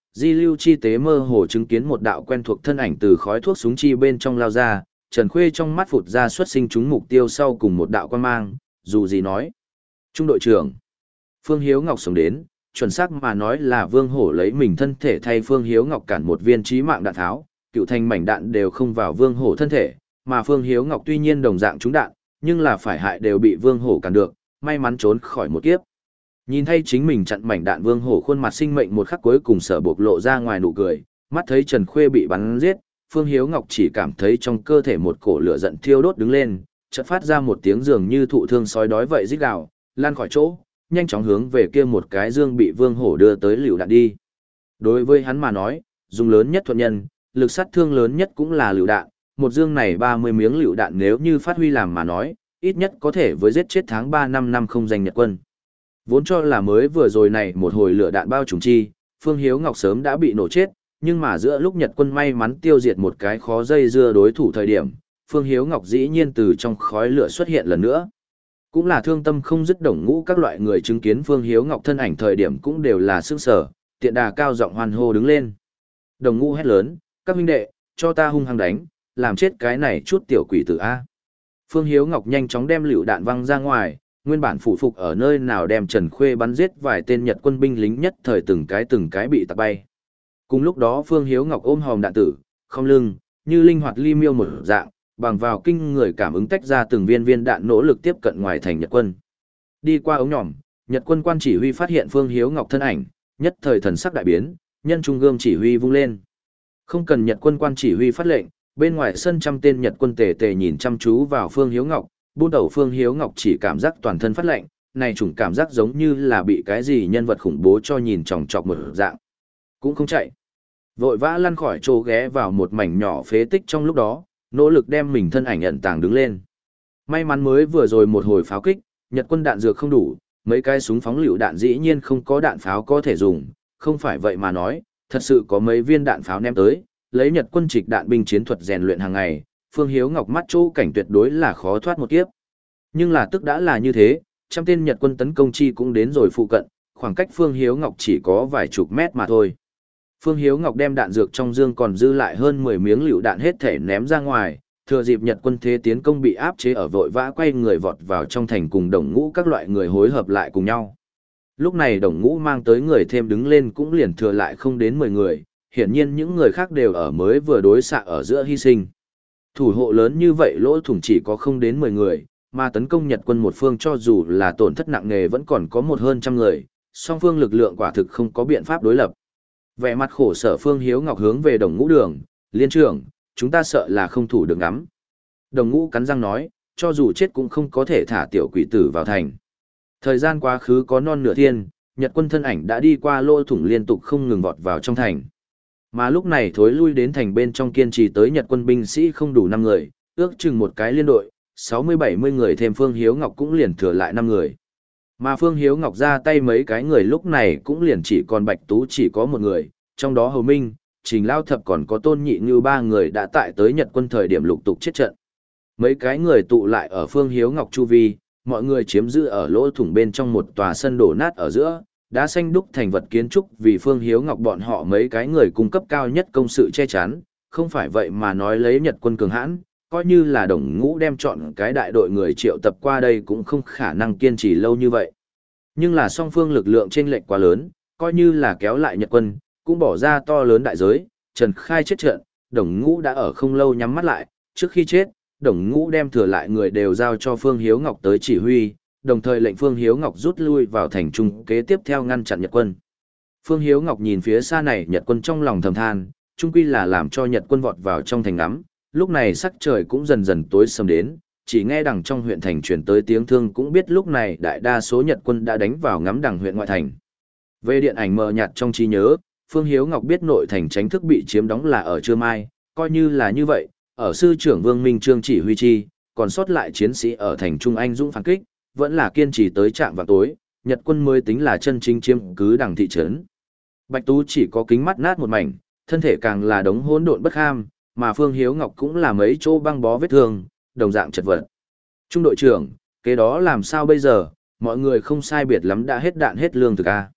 di lưu chi tế mơ hồ chứng kiến một đạo quen thuộc thân ảnh từ khói thuốc súng chi bên trong lao ra, Trần Khuê trong mắt phụt ra xuất sinh trúng mục tiêu sau cùng một đạo quan mang, dù gì nói. Trung đội trưởng. Phương Hiếu Ngọc sống đến, chuẩn xác mà nói là Vương Hổ lấy mình thân thể thay Phương Hiếu Ngọc cản một viên chí mạng đạn tháo, cựu thành mảnh đạn đều không vào Vương Hổ thân thể, mà Phương Hiếu Ngọc tuy nhiên đồng dạng trúng đạn, nhưng là phải hại đều bị Vương Hổ cản được, may mắn trốn khỏi một kiếp. Nhìn thấy chính mình chặn mảnh đạn Vương Hổ khuôn mặt sinh mệnh một khắc cuối cùng sở bộc lộ ra ngoài nụ cười, mắt thấy Trần Khuê bị bắn giết, Phương Hiếu Ngọc chỉ cảm thấy trong cơ thể một cổ lửa giận thiêu đốt đứng lên, chợt phát ra một tiếng dường như thụ thương sói đói vậy rít gào, lan khỏi chỗ, nhanh chóng hướng về kia một cái dương bị Vương Hổ đưa tới liều đạn đi. Đối với hắn mà nói, dùng lớn nhất thuận nhân, lực sát thương lớn nhất cũng là liều đạn, một dương này ba mươi miếng liều đạn nếu như phát huy làm mà nói, ít nhất có thể với giết chết tháng ba năm năm không giành Nhật quân. Vốn cho là mới vừa rồi này một hồi lửa đạn bao trùm chi, Phương Hiếu Ngọc sớm đã bị nổ chết, nhưng mà giữa lúc Nhật quân may mắn tiêu diệt một cái khó dây dưa đối thủ thời điểm, Phương Hiếu Ngọc dĩ nhiên từ trong khói lửa xuất hiện lần nữa. Cũng là thương tâm không dứt Đồng Ngũ các loại người chứng kiến Phương Hiếu Ngọc thân ảnh thời điểm cũng đều là sững sờ, tiện đà cao giọng hoan hô đứng lên. Đồng Ngũ hét lớn, các huynh đệ, cho ta hung hăng đánh, làm chết cái này chút tiểu quỷ tử A. Phương Hiếu Ngọc nhanh chóng đem lựu đạn văng ra ngoài, nguyên bản phủ phục ở nơi nào đem Trần Khuê bắn giết vài tên Nhật quân binh lính nhất thời từng cái từng cái bị tạc bay. Cùng lúc đó Phương Hiếu Ngọc ôm hòm đạn tử, không lưng, như linh hoạt ly miêu một dạng, bằng vào kinh người cảm ứng tách ra từng viên viên đạn nỗ lực tiếp cận ngoài thành Nhật quân. Đi qua ống nhòm, Nhật quân quan chỉ huy phát hiện Phương Hiếu Ngọc thân ảnh, nhất thời thần sắc đại biến, nhân trung gương chỉ huy vung lên. Không cần Nhật quân quan chỉ huy phát lệnh, bên ngoài sân trăm tên Nhật quân tề tề nhìn chăm chú vào Phương Hiếu Ngọc, buôn đầu Phương Hiếu Ngọc chỉ cảm giác toàn thân phát lệnh, này chủng cảm giác giống như là bị cái gì nhân vật khủng bố cho nhìn chòng chọc một dạng. Cũng không chạy. Vội vã lăn khỏi chỗ ghé vào một mảnh nhỏ phế tích trong lúc đó, nỗ lực đem mình thân ảnh ẩn tàng đứng lên. May mắn mới vừa rồi một hồi pháo kích, Nhật quân đạn dược không đủ, mấy cái súng phóng lựu đạn dĩ nhiên không có đạn pháo có thể dùng, không phải vậy mà nói, thật sự có mấy viên đạn pháo ném tới, lấy Nhật quân trịch đạn binh chiến thuật rèn luyện hàng ngày, Phương Hiếu Ngọc mắt chỗ cảnh tuyệt đối là khó thoát một kiếp. Nhưng là tức đã là như thế, trăm tên Nhật quân tấn công chi cũng đến rồi phụ cận, khoảng cách Phương Hiếu Ngọc chỉ có vài chục mét mà thôi. Phương Hiếu Ngọc đem đạn dược trong dương còn dư lại hơn mười miếng lựu đạn hết thể ném ra ngoài, thừa dịp Nhật quân thế tiến công bị áp chế ở vội vã quay người vọt vào trong thành cùng Đồng Ngũ các loại người hối hợp lại cùng nhau. Lúc này Đồng Ngũ mang tới người thêm đứng lên cũng liền thừa lại không đến mười người, hiển nhiên những người khác đều ở mới vừa đối xạ ở giữa hy sinh. Thủ hộ lớn như vậy lỗ thủng chỉ có không đến mười người, mà tấn công Nhật quân một phương cho dù là tổn thất nặng nề vẫn còn có một hơn trăm người, song phương lực lượng quả thực không có biện pháp đối lập. Vẻ mặt khổ sở Phương Hiếu Ngọc hướng về Đồng Ngũ đường, liên trưởng, chúng ta sợ là không thủ được ngắm. Đồng Ngũ cắn răng nói, cho dù chết cũng không có thể thả tiểu quỷ tử vào thành. Thời gian quá khứ có non nửa thiên, Nhật quân thân ảnh đã đi qua lỗ thủng liên tục không ngừng vọt vào trong thành. Mà lúc này thối lui đến thành bên trong kiên trì tới Nhật quân binh sĩ không đủ năm người, ước chừng một cái liên đội, sáu mươi bảy mươi người thêm Phương Hiếu Ngọc cũng liền thừa lại năm người. Mà Phương Hiếu Ngọc ra tay mấy cái người lúc này cũng liền chỉ còn Bạch Tú chỉ có một người, trong đó Hầu Minh, Trình Lao Thập còn có Tôn Nhị Như ba người đã tại tới Nhật quân thời điểm lục tục chết trận. Mấy cái người tụ lại ở Phương Hiếu Ngọc chu vi, mọi người chiếm giữ ở lỗ thủng bên trong một tòa sân đổ nát ở giữa, đá xanh đúc thành vật kiến trúc vì Phương Hiếu Ngọc bọn họ mấy cái người cung cấp cao nhất công sự che chắn, không phải vậy mà nói lấy Nhật quân cường hãn, coi như là Đồng Ngũ đem chọn cái đại đội người triệu tập qua đây cũng không khả năng kiên trì lâu như vậy. Nhưng là song phương lực lượng chênh lệch quá lớn, coi như là kéo lại Nhật quân, cũng bỏ ra to lớn đại giới, Trần Khai chết trận, Đồng Ngũ đã ở không lâu nhắm mắt lại, trước khi chết, Đồng Ngũ đem thừa lại người đều giao cho Phương Hiếu Ngọc tới chỉ huy, đồng thời lệnh Phương Hiếu Ngọc rút lui vào thành trung kế tiếp theo ngăn chặn Nhật quân. Phương Hiếu Ngọc nhìn phía xa này Nhật quân trong lòng thầm than, trung quy là làm cho Nhật quân vọt vào trong thành ngắm, lúc này sắc trời cũng dần dần tối sầm đến, chỉ nghe đằng trong huyện thành truyền tới tiếng thương cũng biết lúc này đại đa số Nhật quân đã đánh vào ngắm đằng huyện ngoại thành. Về điện ảnh mờ nhạt trong trí nhớ, Phương Hiếu Ngọc biết nội thành tránh thức bị chiếm đóng là ở trưa mai, coi như là như vậy, ở sư trưởng Vương Minh Trương chỉ huy chi, còn sót lại chiến sĩ ở thành Trung Anh dũng phản kích, vẫn là kiên trì tới trạm vào tối, Nhật quân mới tính là chân chính chiếm cứ đằng thị trấn. Bạch Tú chỉ có kính mắt nát một mảnh, thân thể càng là đống hỗn độn bất ham, mà Phương Hiếu Ngọc cũng là mấy chỗ băng bó vết thương, đồng dạng chật vật. Trung đội trưởng, kế đó làm sao bây giờ, mọi người không sai biệt lắm đã hết đạn hết lương thực a.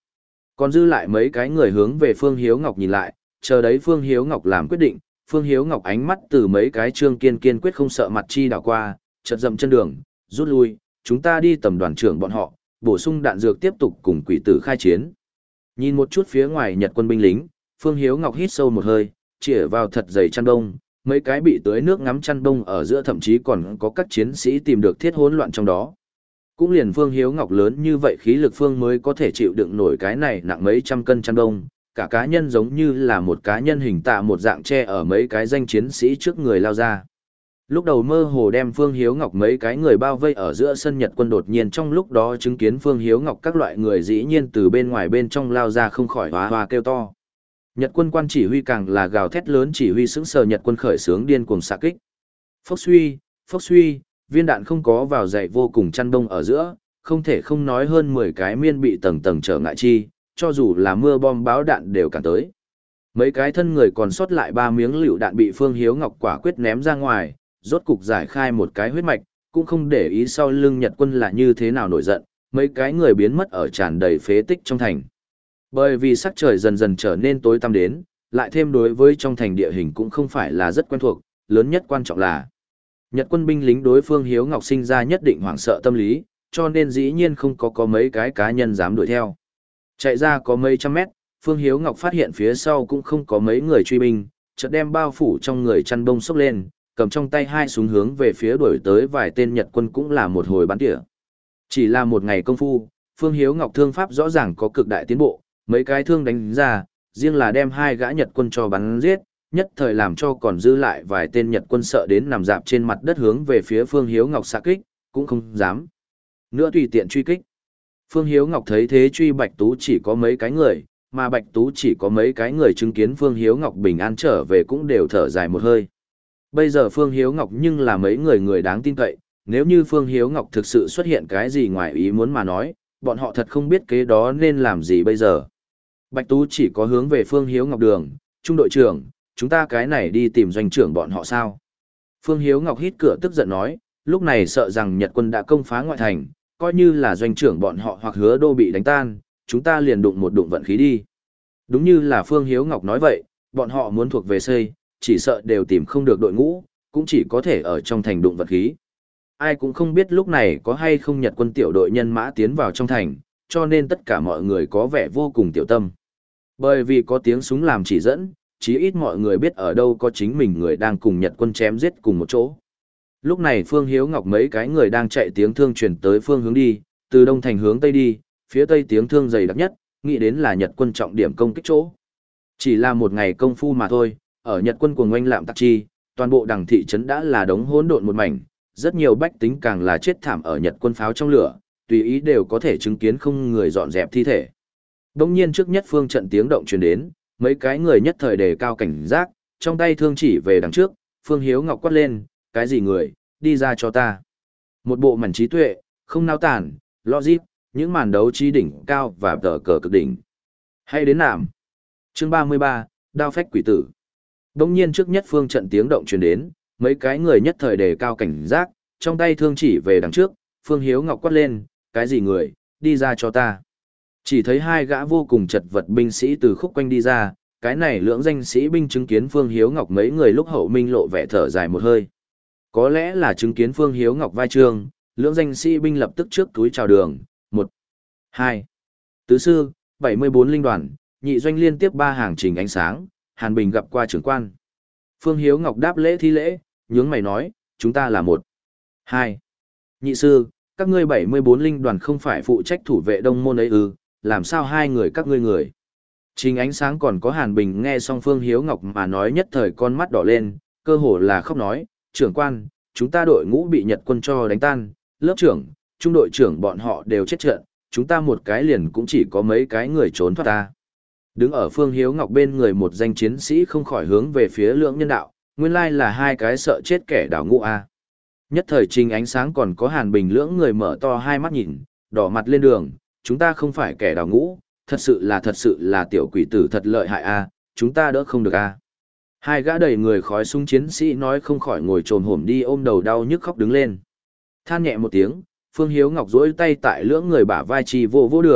Còn dư lại mấy cái người hướng về Phương Hiếu Ngọc nhìn lại, chờ đấy Phương Hiếu Ngọc làm quyết định, Phương Hiếu Ngọc ánh mắt từ mấy cái trương kiên kiên quyết không sợ mặt chi đảo qua, chợt dậm chân đường, rút lui, chúng ta đi tầm đoàn trưởng bọn họ, bổ sung đạn dược tiếp tục cùng quỷ tử khai chiến. Nhìn một chút phía ngoài Nhật quân binh lính, Phương Hiếu Ngọc hít sâu một hơi, chĩa vào thật dày chăn đông, mấy cái bị tưới nước ngắm chăn đông ở giữa thậm chí còn có các chiến sĩ tìm được thiết hỗn loạn trong đó. Cũng liền Phương Hiếu Ngọc lớn như vậy khí lực Phương mới có thể chịu đựng nổi cái này nặng mấy trăm cân chăn đông, cả cá nhân giống như là một cá nhân hình tạ một dạng tre ở mấy cái danh chiến sĩ trước người lao ra. Lúc đầu mơ hồ đem Phương Hiếu Ngọc mấy cái người bao vây ở giữa sân Nhật quân đột nhiên trong lúc đó chứng kiến Phương Hiếu Ngọc các loại người dĩ nhiên từ bên ngoài bên trong lao ra không khỏi hoa hoa kêu to. Nhật quân quan chỉ huy càng là gào thét lớn chỉ huy sững sờ Nhật quân khởi xướng điên cuồng xạ kích. Phốc suy, phốc suy, viên đạn không có vào dậy vô cùng chăn đông ở giữa, không thể không nói hơn mười cái miên bị tầng tầng trở ngại chi, cho dù là mưa bom báo đạn đều cản tới. Mấy cái thân người còn sót lại ba miếng lựu đạn bị Phương Hiếu Ngọc quả quyết ném ra ngoài, rốt cục giải khai một cái huyết mạch, cũng không để ý sau lưng Nhật quân là như thế nào nổi giận, mấy cái người biến mất ở tràn đầy phế tích trong thành. Bởi vì sắc trời dần dần trở nên tối tăm đến, lại thêm đối với trong thành địa hình cũng không phải là rất quen thuộc, lớn nhất quan trọng là Nhật quân binh lính đối Phương Hiếu Ngọc sinh ra nhất định hoảng sợ tâm lý, cho nên dĩ nhiên không có có mấy cái cá nhân dám đuổi theo. Chạy ra có mấy trăm mét, Phương Hiếu Ngọc phát hiện phía sau cũng không có mấy người truy binh, chợt đem bao phủ trong người chăn bông xốc lên, cầm trong tay hai súng hướng về phía đuổi tới vài tên Nhật quân cũng là một hồi bắn tỉa. Chỉ là một ngày công phu, Phương Hiếu Ngọc thương pháp rõ ràng có cực đại tiến bộ, mấy cái thương đánh ra, riêng là đem hai gã Nhật quân cho bắn giết, nhất thời làm cho còn dư lại vài tên Nhật quân sợ đến nằm dạp trên mặt đất hướng về phía Phương Hiếu Ngọc xạ kích, cũng không dám nữa tùy tiện truy kích. Phương Hiếu Ngọc thấy thế truy Bạch Tú chỉ có mấy cái người, mà Bạch Tú chỉ có mấy cái người chứng kiến Phương Hiếu Ngọc bình an trở về cũng đều thở dài một hơi. Bây giờ Phương Hiếu Ngọc nhưng là mấy người người đáng tin cậy, nếu như Phương Hiếu Ngọc thực sự xuất hiện cái gì ngoài ý muốn mà nói, bọn họ thật không biết kế đó nên làm gì bây giờ. Bạch Tú chỉ có hướng về Phương Hiếu Ngọc đường, trung đội trưởng, chúng ta cái này đi tìm doanh trưởng bọn họ sao? Phương Hiếu Ngọc hít cửa tức giận nói, lúc này sợ rằng Nhật quân đã công phá ngoại thành, coi như là doanh trưởng bọn họ hoặc Hứa Đô bị đánh tan, chúng ta liền đụng một đụng vận khí đi. Đúng như là Phương Hiếu Ngọc nói vậy, bọn họ muốn thuộc về xây, chỉ sợ đều tìm không được đội ngũ, cũng chỉ có thể ở trong thành đụng vận khí. Ai cũng không biết lúc này có hay không Nhật quân tiểu đội nhân mã tiến vào trong thành, cho nên tất cả mọi người có vẻ vô cùng tiểu tâm. Bởi vì có tiếng súng làm chỉ dẫn, chí ít mọi người biết ở đâu có chính mình người đang cùng Nhật quân chém giết cùng một chỗ. Lúc này Phương Hiếu Ngọc mấy cái người đang chạy tiếng thương chuyển tới phương hướng đi, từ đông thành hướng tây đi, phía tây tiếng thương dày đặc nhất, nghĩ đến là Nhật quân trọng điểm công kích chỗ. Chỉ là một ngày công phu mà thôi, ở Nhật quân cuồng oanh lạm tạc chi, toàn bộ đằng thị trấn đã là đống hỗn độn một mảnh, rất nhiều bách tính càng là chết thảm ở Nhật quân pháo trong lửa, tùy ý đều có thể chứng kiến không người dọn dẹp thi thể. Đông nhiên trước nhất phương trận tiếng động truyền đến, mấy cái người nhất thời đề cao cảnh giác, trong tay thương chỉ về đằng trước, Phương Hiếu Ngọc quát lên, cái gì người, đi ra cho ta. Một bộ mảnh trí tuệ, không nao tản, logic, những màn đấu trí đỉnh cao và tờ cờ cực đỉnh. Hay đến nạm. Chương ba mươi ba, Đao phách quỷ tử. Đông nhiên trước nhất phương trận tiếng động truyền đến, mấy cái người nhất thời đề cao cảnh giác, trong tay thương chỉ về đằng trước, Phương Hiếu Ngọc quát lên, cái gì người, đi ra cho ta. Chỉ thấy hai gã vô cùng chật vật binh sĩ từ khúc quanh đi ra, cái này lưỡng danh sĩ binh chứng kiến Phương Hiếu Ngọc mấy người lúc hậu minh lộ vẻ thở dài một hơi. Có lẽ là chứng kiến Phương Hiếu Ngọc vai trương, lưỡng danh sĩ binh lập tức trước túi chào đường, một, hai, tứ sư, bảy mươi bốn linh đoàn, nhị doanh liên tiếp ba hàng trình ánh sáng, Hàn Bình gặp qua trưởng quan. Phương Hiếu Ngọc đáp lễ thi lễ, nhướng mày nói, chúng ta là một, hai, nhị sư, các ngươi bảy mươi bốn linh đoàn không phải phụ trách thủ vệ đông môn ấy ư, làm sao hai người các ngươi người. Trình ánh sáng còn có Hàn Bình nghe xong Phương Hiếu Ngọc mà nói nhất thời con mắt đỏ lên, cơ hồ là khóc nói, trưởng quan, chúng ta đội ngũ bị Nhật quân cho đánh tan, lớp trưởng, trung đội trưởng bọn họ đều chết trận, chúng ta một cái liền cũng chỉ có mấy cái người trốn thoát ta. Đứng ở Phương Hiếu Ngọc bên người một danh chiến sĩ không khỏi hướng về phía lưỡng nhân đạo, nguyên lai là hai cái sợ chết kẻ đảo ngũ A. Nhất thời Trình ánh sáng còn có Hàn Bình lưỡng người mở to hai mắt nhìn, đỏ mặt lên đường, chúng ta không phải kẻ đảo ngũ, thật sự là thật sự là tiểu quỷ tử thật lợi hại A, chúng ta đỡ không được A. Hai gã đầy người khói súng chiến sĩ nói không khỏi ngồi trồm hổm đi ôm đầu đau nhức khóc đứng lên. Than nhẹ một tiếng, Phương Hiếu Ngọc duỗi tay tại lưỡng người bả vai chi vô vô đường,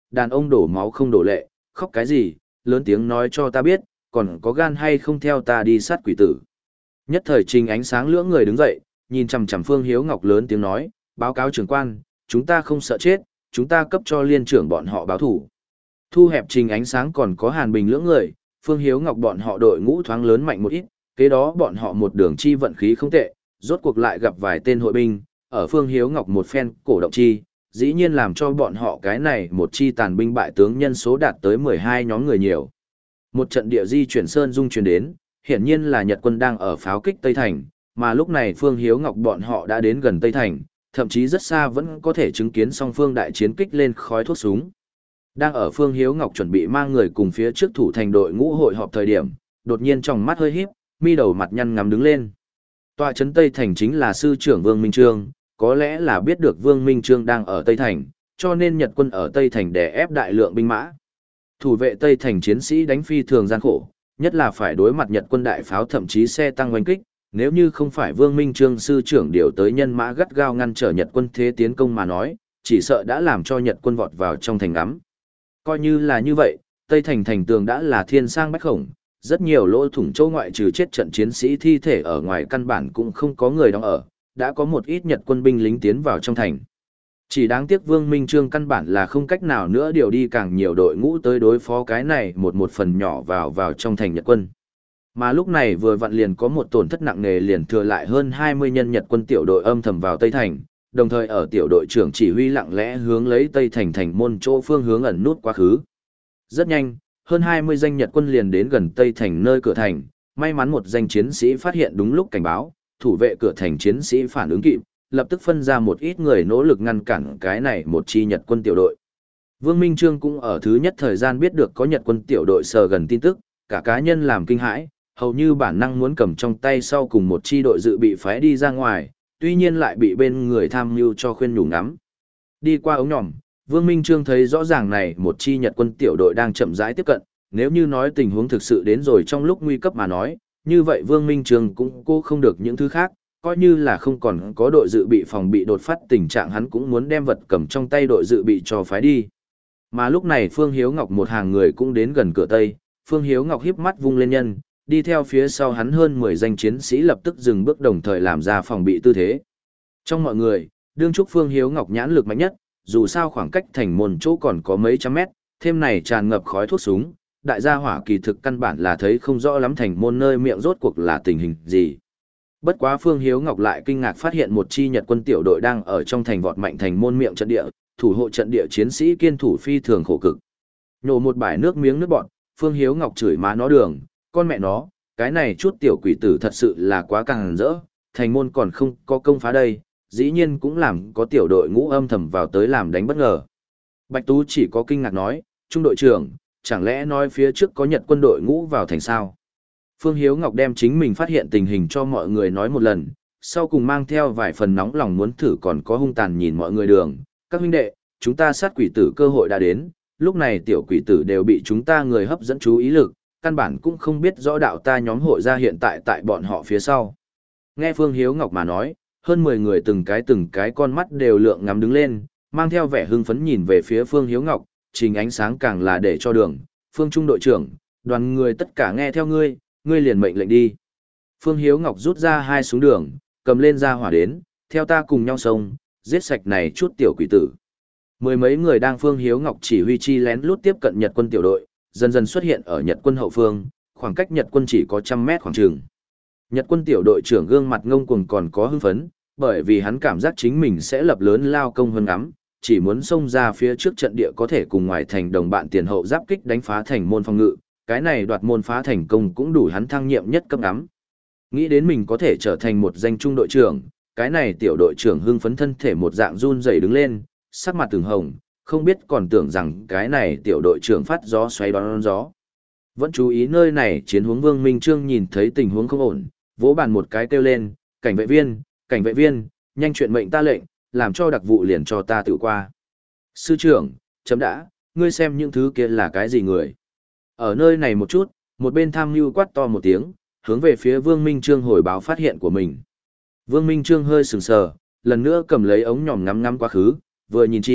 đàn ông đổ máu không đổ lệ, khóc cái gì, lớn tiếng nói cho ta biết, còn có gan hay không theo ta đi sát quỷ tử. Nhất thời Trình Ánh Sáng lưỡng người đứng dậy, nhìn chằm chằm Phương Hiếu Ngọc lớn tiếng nói, báo cáo trưởng quan, chúng ta không sợ chết, chúng ta cấp cho liên trưởng bọn họ báo thủ. Thu hẹp Trình Ánh Sáng còn có Hàn Bình lưỡng người, Phương Hiếu Ngọc bọn họ đội ngũ thoáng lớn mạnh một ít, kế đó bọn họ một đường chi vận khí không tệ, rốt cuộc lại gặp vài tên hội binh, ở Phương Hiếu Ngọc một phen cổ động chi, dĩ nhiên làm cho bọn họ cái này một chi tàn binh bại tướng nhân số đạt tới mười hai nhóm người nhiều. Một trận địa di chuyển sơn dung truyền đến, hiển nhiên là Nhật quân đang ở pháo kích Tây Thành, mà lúc này Phương Hiếu Ngọc bọn họ đã đến gần Tây Thành, thậm chí rất xa vẫn có thể chứng kiến song phương đại chiến kích lên khói thuốc súng. Đang ở Phương Hiếu Ngọc chuẩn bị mang người cùng phía trước thủ thành đội ngũ hội họp thời điểm, đột nhiên trong mắt hơi híp, mi đầu mặt nhăn ngắm đứng lên. Tọa trấn Tây Thành chính là sư trưởng Vương Minh Trương, có lẽ là biết được Vương Minh Trương đang ở Tây Thành, cho nên Nhật quân ở Tây Thành đè ép đại lượng binh mã. Thủ vệ Tây Thành chiến sĩ đánh phi thường gian khổ, nhất là phải đối mặt Nhật quân đại pháo thậm chí xe tăng oanh kích, nếu như không phải Vương Minh Trương sư trưởng điều tới nhân mã gắt gao ngăn trở Nhật quân thế tiến công mà nói, chỉ sợ đã làm cho Nhật quân vọt vào trong thành ngắm. Coi như là như vậy, Tây Thành thành tường đã là thiên sang bách khổng, rất nhiều lỗ thủng châu ngoại trừ chết trận chiến sĩ thi thể ở ngoài căn bản cũng không có người đóng ở, đã có một ít Nhật quân binh lính tiến vào trong thành. Chỉ đáng tiếc Vương Minh Trương căn bản là không cách nào nữa điều đi càng nhiều đội ngũ tới đối phó cái này một một phần nhỏ vào vào trong thành Nhật quân. Mà lúc này vừa vặn liền có một tổn thất nặng nề liền thừa lại hơn hai mươi nhân Nhật quân tiểu đội âm thầm vào Tây Thành, đồng thời ở tiểu đội trưởng chỉ huy lặng lẽ hướng lấy Tây Thành thành môn chỗ phương hướng ẩn nút quá khứ. Rất nhanh, hơn hai mươi danh Nhật quân liền đến gần Tây Thành nơi cửa thành, may mắn một danh chiến sĩ phát hiện đúng lúc cảnh báo, thủ vệ cửa thành chiến sĩ phản ứng kịp, lập tức phân ra một ít người nỗ lực ngăn cản cái này một chi Nhật quân tiểu đội. Vương Minh Trương cũng ở thứ nhất thời gian biết được có Nhật quân tiểu đội sờ gần tin tức, cả cá nhân làm kinh hãi, hầu như bản năng muốn cầm trong tay sau cùng một chi đội dự bị phái đi ra ngoài, tuy nhiên lại bị bên người tham mưu cho khuyên nhủ ngắm. Đi qua ống nhòm, Vương Minh Trương thấy rõ ràng này một chi Nhật quân tiểu đội đang chậm rãi tiếp cận, nếu như nói tình huống thực sự đến rồi trong lúc nguy cấp mà nói, như vậy Vương Minh Trương cũng cố không được những thứ khác, coi như là không còn có đội dự bị phòng bị đột phát tình trạng hắn cũng muốn đem vật cầm trong tay đội dự bị cho phái đi. Mà lúc này Phương Hiếu Ngọc một hàng người cũng đến gần cửa Tây, Phương Hiếu Ngọc híp mắt vung lên nhân, đi theo phía sau hắn hơn mười danh chiến sĩ lập tức dừng bước đồng thời làm ra phòng bị tư thế. Trong mọi người, đương trúc Phương Hiếu Ngọc nhãn lực mạnh nhất, dù sao khoảng cách thành môn chỗ còn có mấy trăm mét, thêm này tràn ngập khói thuốc súng, đại gia hỏa kỳ thực căn bản là thấy không rõ lắm thành môn nơi miệng rốt cuộc là tình hình gì. Bất quá Phương Hiếu Ngọc lại kinh ngạc phát hiện một chi Nhật quân tiểu đội đang ở trong thành vọt mạnh thành môn miệng trận địa, thủ hộ trận địa chiến sĩ kiên thủ phi thường khổ cực. Nhổ một bãi nước miếng nước bọt, Phương Hiếu Ngọc chửi má nó đường, con mẹ nó, cái này chút tiểu quỷ tử thật sự là quá càng rỡ, thành môn còn không có công phá đây, dĩ nhiên cũng làm có tiểu đội ngũ âm thầm vào tới làm đánh bất ngờ. Bạch Tú chỉ có kinh ngạc nói, trung đội trưởng, chẳng lẽ nói phía trước có Nhật quân đội ngũ vào thành sao? Phương Hiếu Ngọc đem chính mình phát hiện tình hình cho mọi người nói một lần, sau cùng mang theo vài phần nóng lòng muốn thử còn có hung tàn nhìn mọi người đường. Các huynh đệ, chúng ta sát quỷ tử cơ hội đã đến, lúc này tiểu quỷ tử đều bị chúng ta người hấp dẫn chú ý lực, căn bản cũng không biết rõ đạo ta nhóm hội ra hiện tại tại bọn họ phía sau. Nghe Phương Hiếu Ngọc mà nói, hơn mười người từng cái từng cái con mắt đều lượng ngắm đứng lên, mang theo vẻ hưng phấn nhìn về phía Phương Hiếu Ngọc, Trình Ánh Sáng càng là để cho đường, Phương Trung đội trưởng, đoàn người tất cả nghe theo ngươi, ngươi liền mệnh lệnh đi. Phương Hiếu Ngọc rút ra hai súng đường, cầm lên ra hỏa đến, theo ta cùng nhau xông, giết sạch này chút tiểu quỷ tử. Mười mấy người đang Phương Hiếu Ngọc chỉ huy chi lén lút tiếp cận Nhật quân tiểu đội, dần dần xuất hiện ở Nhật quân hậu phương, khoảng cách Nhật quân chỉ có trăm mét khoảng trường. Nhật quân tiểu đội trưởng gương mặt ngông cuồng còn có hưng phấn, bởi vì hắn cảm giác chính mình sẽ lập lớn lao công hơn ngắm, chỉ muốn xông ra phía trước trận địa có thể cùng ngoài thành đồng bạn tiền hậu giáp kích đánh phá thành môn phòng ngự, cái này đoạt môn phá thành công cũng đủ hắn thăng nhiệm nhất cấp ngắm. Nghĩ đến mình có thể trở thành một danh trung đội trưởng, cái này tiểu đội trưởng hưng phấn thân thể một dạng run rẩy đứng lên, sắc mặt từng hồng, không biết còn tưởng rằng cái này tiểu đội trưởng phát gió xoáy đón gió. Vẫn chú ý nơi này chiến huống Vương Minh Trương nhìn thấy tình huống không ổn, vỗ bàn một cái kêu lên, cảnh vệ viên, cảnh vệ viên, nhanh chuyện mệnh ta lệnh, làm cho đặc vụ liền cho ta tự qua. Sư trưởng, chấm đã, ngươi xem những thứ kia là cái gì người. Ở nơi này một chút, một bên tham mưu quát to một tiếng, hướng về phía Vương Minh Trương hồi báo phát hiện của mình. Vương Minh Trương hơi sừng sờ, lần nữa cầm lấy ống nhòm ngắm ngắm quá khứ, vừa nhìn chi,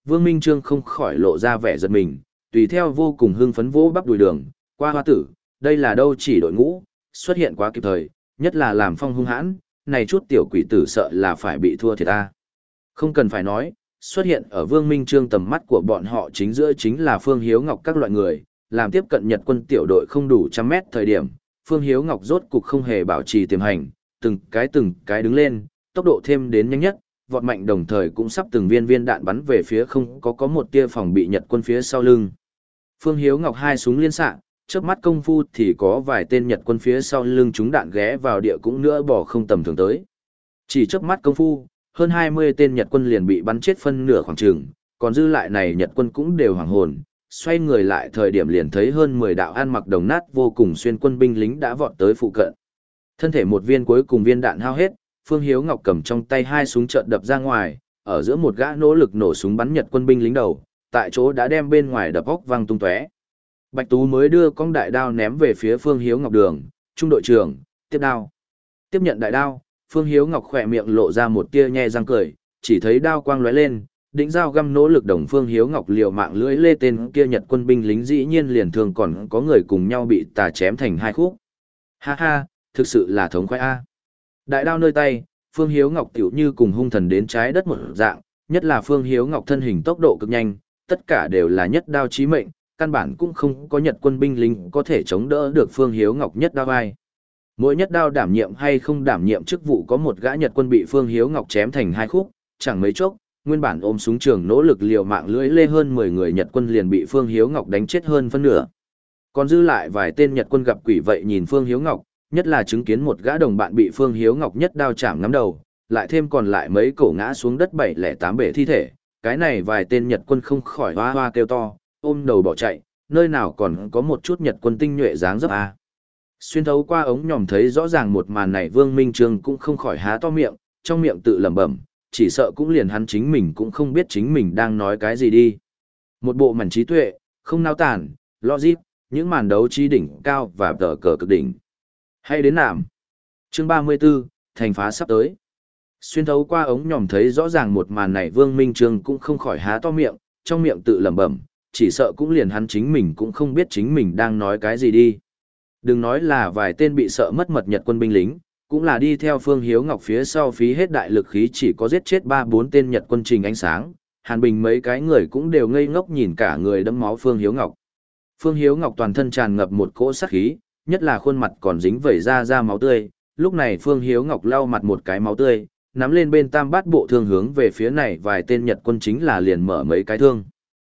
Vương Minh Trương không khỏi lộ ra vẻ giật mình, tùy theo vô cùng hưng phấn vỗ bắp đùi đường, qua hoa tử, đây là đâu chỉ đội ngũ, xuất hiện quá kịp thời, nhất là làm phong hung hãn, này chút tiểu quỷ tử sợ là phải bị thua thiệt ta. Không cần phải nói, xuất hiện ở Vương Minh Trương tầm mắt của bọn họ chính giữa chính là Phương Hiếu Ngọc các loại người, làm tiếp cận Nhật quân tiểu đội không đủ trăm mét thời điểm, Phương Hiếu Ngọc rốt cục không hề bảo trì tiềm hành, từng cái từng cái đứng lên, tốc độ thêm đến nhanh nhất, vọt mạnh đồng thời cũng sắp từng viên viên đạn bắn về phía không có có một tia phòng bị Nhật quân phía sau lưng. Phương Hiếu Ngọc hai súng liên xạ, chớp mắt công phu thì có vài tên Nhật quân phía sau lưng chúng đạn ghé vào địa cũng nữa bỏ không tầm thường tới. Chỉ chớp mắt công phu, hơn hai mươi tên Nhật quân liền bị bắn chết phân nửa khoảng trường, còn dư lại này Nhật quân cũng đều hoảng hồn, xoay người lại thời điểm liền thấy hơn mười đạo ăn mặc đồng nát vô cùng xuyên quân binh lính đã vọt tới phụ cận. Thân thể một viên cuối cùng viên đạn hao hết, Phương Hiếu Ngọc cầm trong tay hai súng chợt đập ra ngoài, ở giữa một gã nỗ lực nổ súng bắn Nhật quân binh lính đầu, tại chỗ đã đem bên ngoài đập óc văng tung tóe. Bạch Tú mới đưa con đại đao ném về phía Phương Hiếu Ngọc đường, trung đội trưởng, tiếp đao. Tiếp nhận đại đao, Phương Hiếu Ngọc khỏe miệng lộ ra một tia nhe răng cười, chỉ thấy đao quang lóe lên, đỉnh dao găm nỗ lực đồng Phương Hiếu Ngọc liều mạng lưỡi lê tên kia Nhật quân binh lính dĩ nhiên liền thường còn có người cùng nhau bị tà chém thành hai khúc. Ha ha, thực sự là thống khoái a. Đại đao nơi tay, Phương Hiếu Ngọc tiểu như cùng hung thần đến trái đất một dạng, nhất là Phương Hiếu Ngọc thân hình tốc độ cực nhanh, tất cả đều là nhất đao chí mệnh, căn bản cũng không có Nhật quân binh lính có thể chống đỡ được Phương Hiếu Ngọc nhất đao vai. Mỗi nhất đao đảm nhiệm hay không đảm nhiệm chức vụ có một gã Nhật quân bị Phương Hiếu Ngọc chém thành hai khúc, chẳng mấy chốc, nguyên bản ôm súng trường nỗ lực liều mạng lưỡi lê hơn mười người Nhật quân liền bị Phương Hiếu Ngọc đánh chết hơn phân nửa. Còn dư lại vài tên Nhật quân gặp quỷ vậy nhìn Phương Hiếu Ngọc, nhất là chứng kiến một gã đồng bạn bị Phương Hiếu Ngọc nhất đao chạm ngắm đầu, lại thêm còn lại mấy cổ ngã xuống đất bảy lẻ tám bể thi thể, cái này vài tên Nhật quân không khỏi hoa hoa kêu to, ôm đầu bỏ chạy, nơi nào còn có một chút Nhật quân tinh nhuệ dáng dấp à. Xuyên thấu qua ống nhòm thấy rõ ràng một màn này, Vương Minh Trương cũng không khỏi há to miệng, trong miệng tự lẩm bẩm, chỉ sợ cũng liền hắn chính mình cũng không biết chính mình đang nói cái gì đi. Một bộ mảnh trí tuệ, không nao tản, logic, những màn đấu trí đỉnh cao và tờ cờ cực đỉnh. Hay đến nạm. Chương ba mươi 34, thành phá sắp tới. Xuyên thấu qua ống nhòm thấy rõ ràng một màn này, Vương Minh Trương cũng không khỏi há to miệng, trong miệng tự lẩm bẩm, chỉ sợ cũng liền hắn chính mình cũng không biết chính mình đang nói cái gì đi. Đừng nói là vài tên bị sợ mất mật Nhật quân binh lính, cũng là đi theo Phương Hiếu Ngọc phía sau phí hết đại lực khí chỉ có giết chết ba bốn tên Nhật quân trình ánh sáng, Hàn Bình mấy cái người cũng đều ngây ngốc nhìn cả người đẫm máu Phương Hiếu Ngọc. Phương Hiếu Ngọc toàn thân tràn ngập một cỗ sát khí, nhất là khuôn mặt còn dính vẩy ra ra máu tươi, lúc này Phương Hiếu Ngọc lau mặt một cái máu tươi, nắm lên bên tam bát bộ thương hướng về phía này vài tên Nhật quân chính là liền mở mấy cái thương.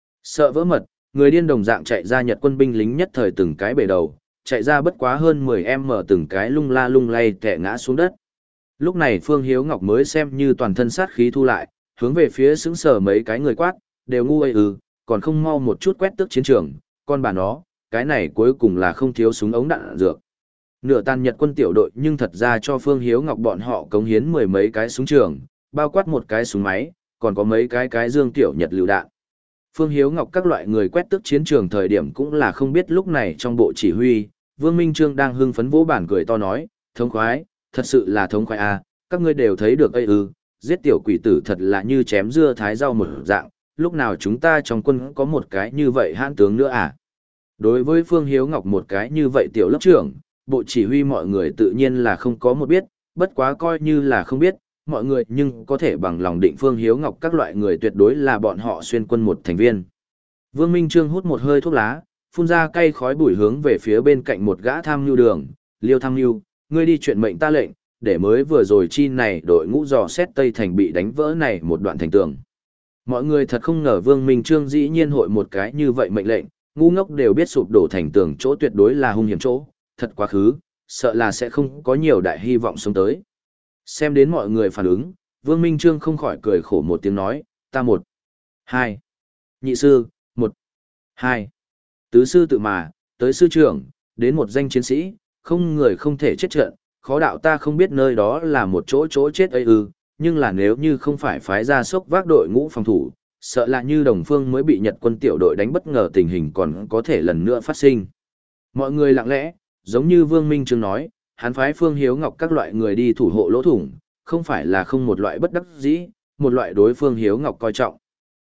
Sợ vỡ mật, người điên đồng dạng chạy ra Nhật quân binh lính nhất thời từng cái bể đầu, chạy ra bất quá hơn mười em mở từng cái lung la lung lay tè ngã xuống đất. Lúc này Phương Hiếu Ngọc mới xem như toàn thân sát khí thu lại, hướng về phía sững sờ mấy cái người quát, đều ngu ây ư, còn không mau một chút quét tước chiến trường, con bà nó, cái này cuối cùng là không thiếu súng ống đạn dược. Nửa tàn Nhật quân tiểu đội nhưng thật ra cho Phương Hiếu Ngọc bọn họ cống hiến mười mấy cái súng trường, bao quát một cái súng máy, còn có mấy cái cái dương tiểu Nhật lựu đạn. Phương Hiếu Ngọc các loại người quét tước chiến trường thời điểm cũng là không biết lúc này trong bộ chỉ huy, Vương Minh Trương đang hưng phấn vỗ bản cười to nói, thống khoái, thật sự là thống khoái à, các ngươi đều thấy được ây ư, giết tiểu quỷ tử thật là như chém dưa thái rau một dạng, lúc nào chúng ta trong quân có một cái như vậy hãn tướng nữa à. Đối với Phương Hiếu Ngọc một cái như vậy tiểu lớp trưởng, bộ chỉ huy mọi người tự nhiên là không có một biết, bất quá coi như là không biết, mọi người nhưng có thể bằng lòng định Phương Hiếu Ngọc các loại người tuyệt đối là bọn họ xuyên quân một thành viên. Vương Minh Trương hút một hơi thuốc lá, phun ra cây khói bụi hướng về phía bên cạnh một gã tham nhu đường, Liêu Tham Nhu, ngươi đi chuyện mệnh ta lệnh, để mới vừa rồi chi này đội ngũ dò xét Tây Thành bị đánh vỡ này một đoạn thành tường. Mọi người thật không ngờ Vương Minh Trương dĩ nhiên hội một cái như vậy mệnh lệnh, ngu ngốc đều biết sụp đổ thành tường chỗ tuyệt đối là hung hiểm chỗ, thật quá khứ, sợ là sẽ không có nhiều đại hy vọng sống tới. Xem đến mọi người phản ứng, Vương Minh Trương không khỏi cười khổ một tiếng nói, ta một, hai, nhị sư, một, hai, tứ sư tự mà, tới sư trưởng, đến một danh chiến sĩ, không người không thể chết trận, khó đạo ta không biết nơi đó là một chỗ chỗ chết ấy ư, nhưng là nếu như không phải phái ra sốc vác đội ngũ phòng thủ, sợ là như Đồng Phương mới bị Nhật quân tiểu đội đánh bất ngờ tình hình còn có thể lần nữa phát sinh. Mọi người lặng lẽ, giống như Vương Minh Trương nói, hắn phái Phương Hiếu Ngọc các loại người đi thủ hộ lỗ thủng, không phải là không một loại bất đắc dĩ, một loại đối Phương Hiếu Ngọc coi trọng.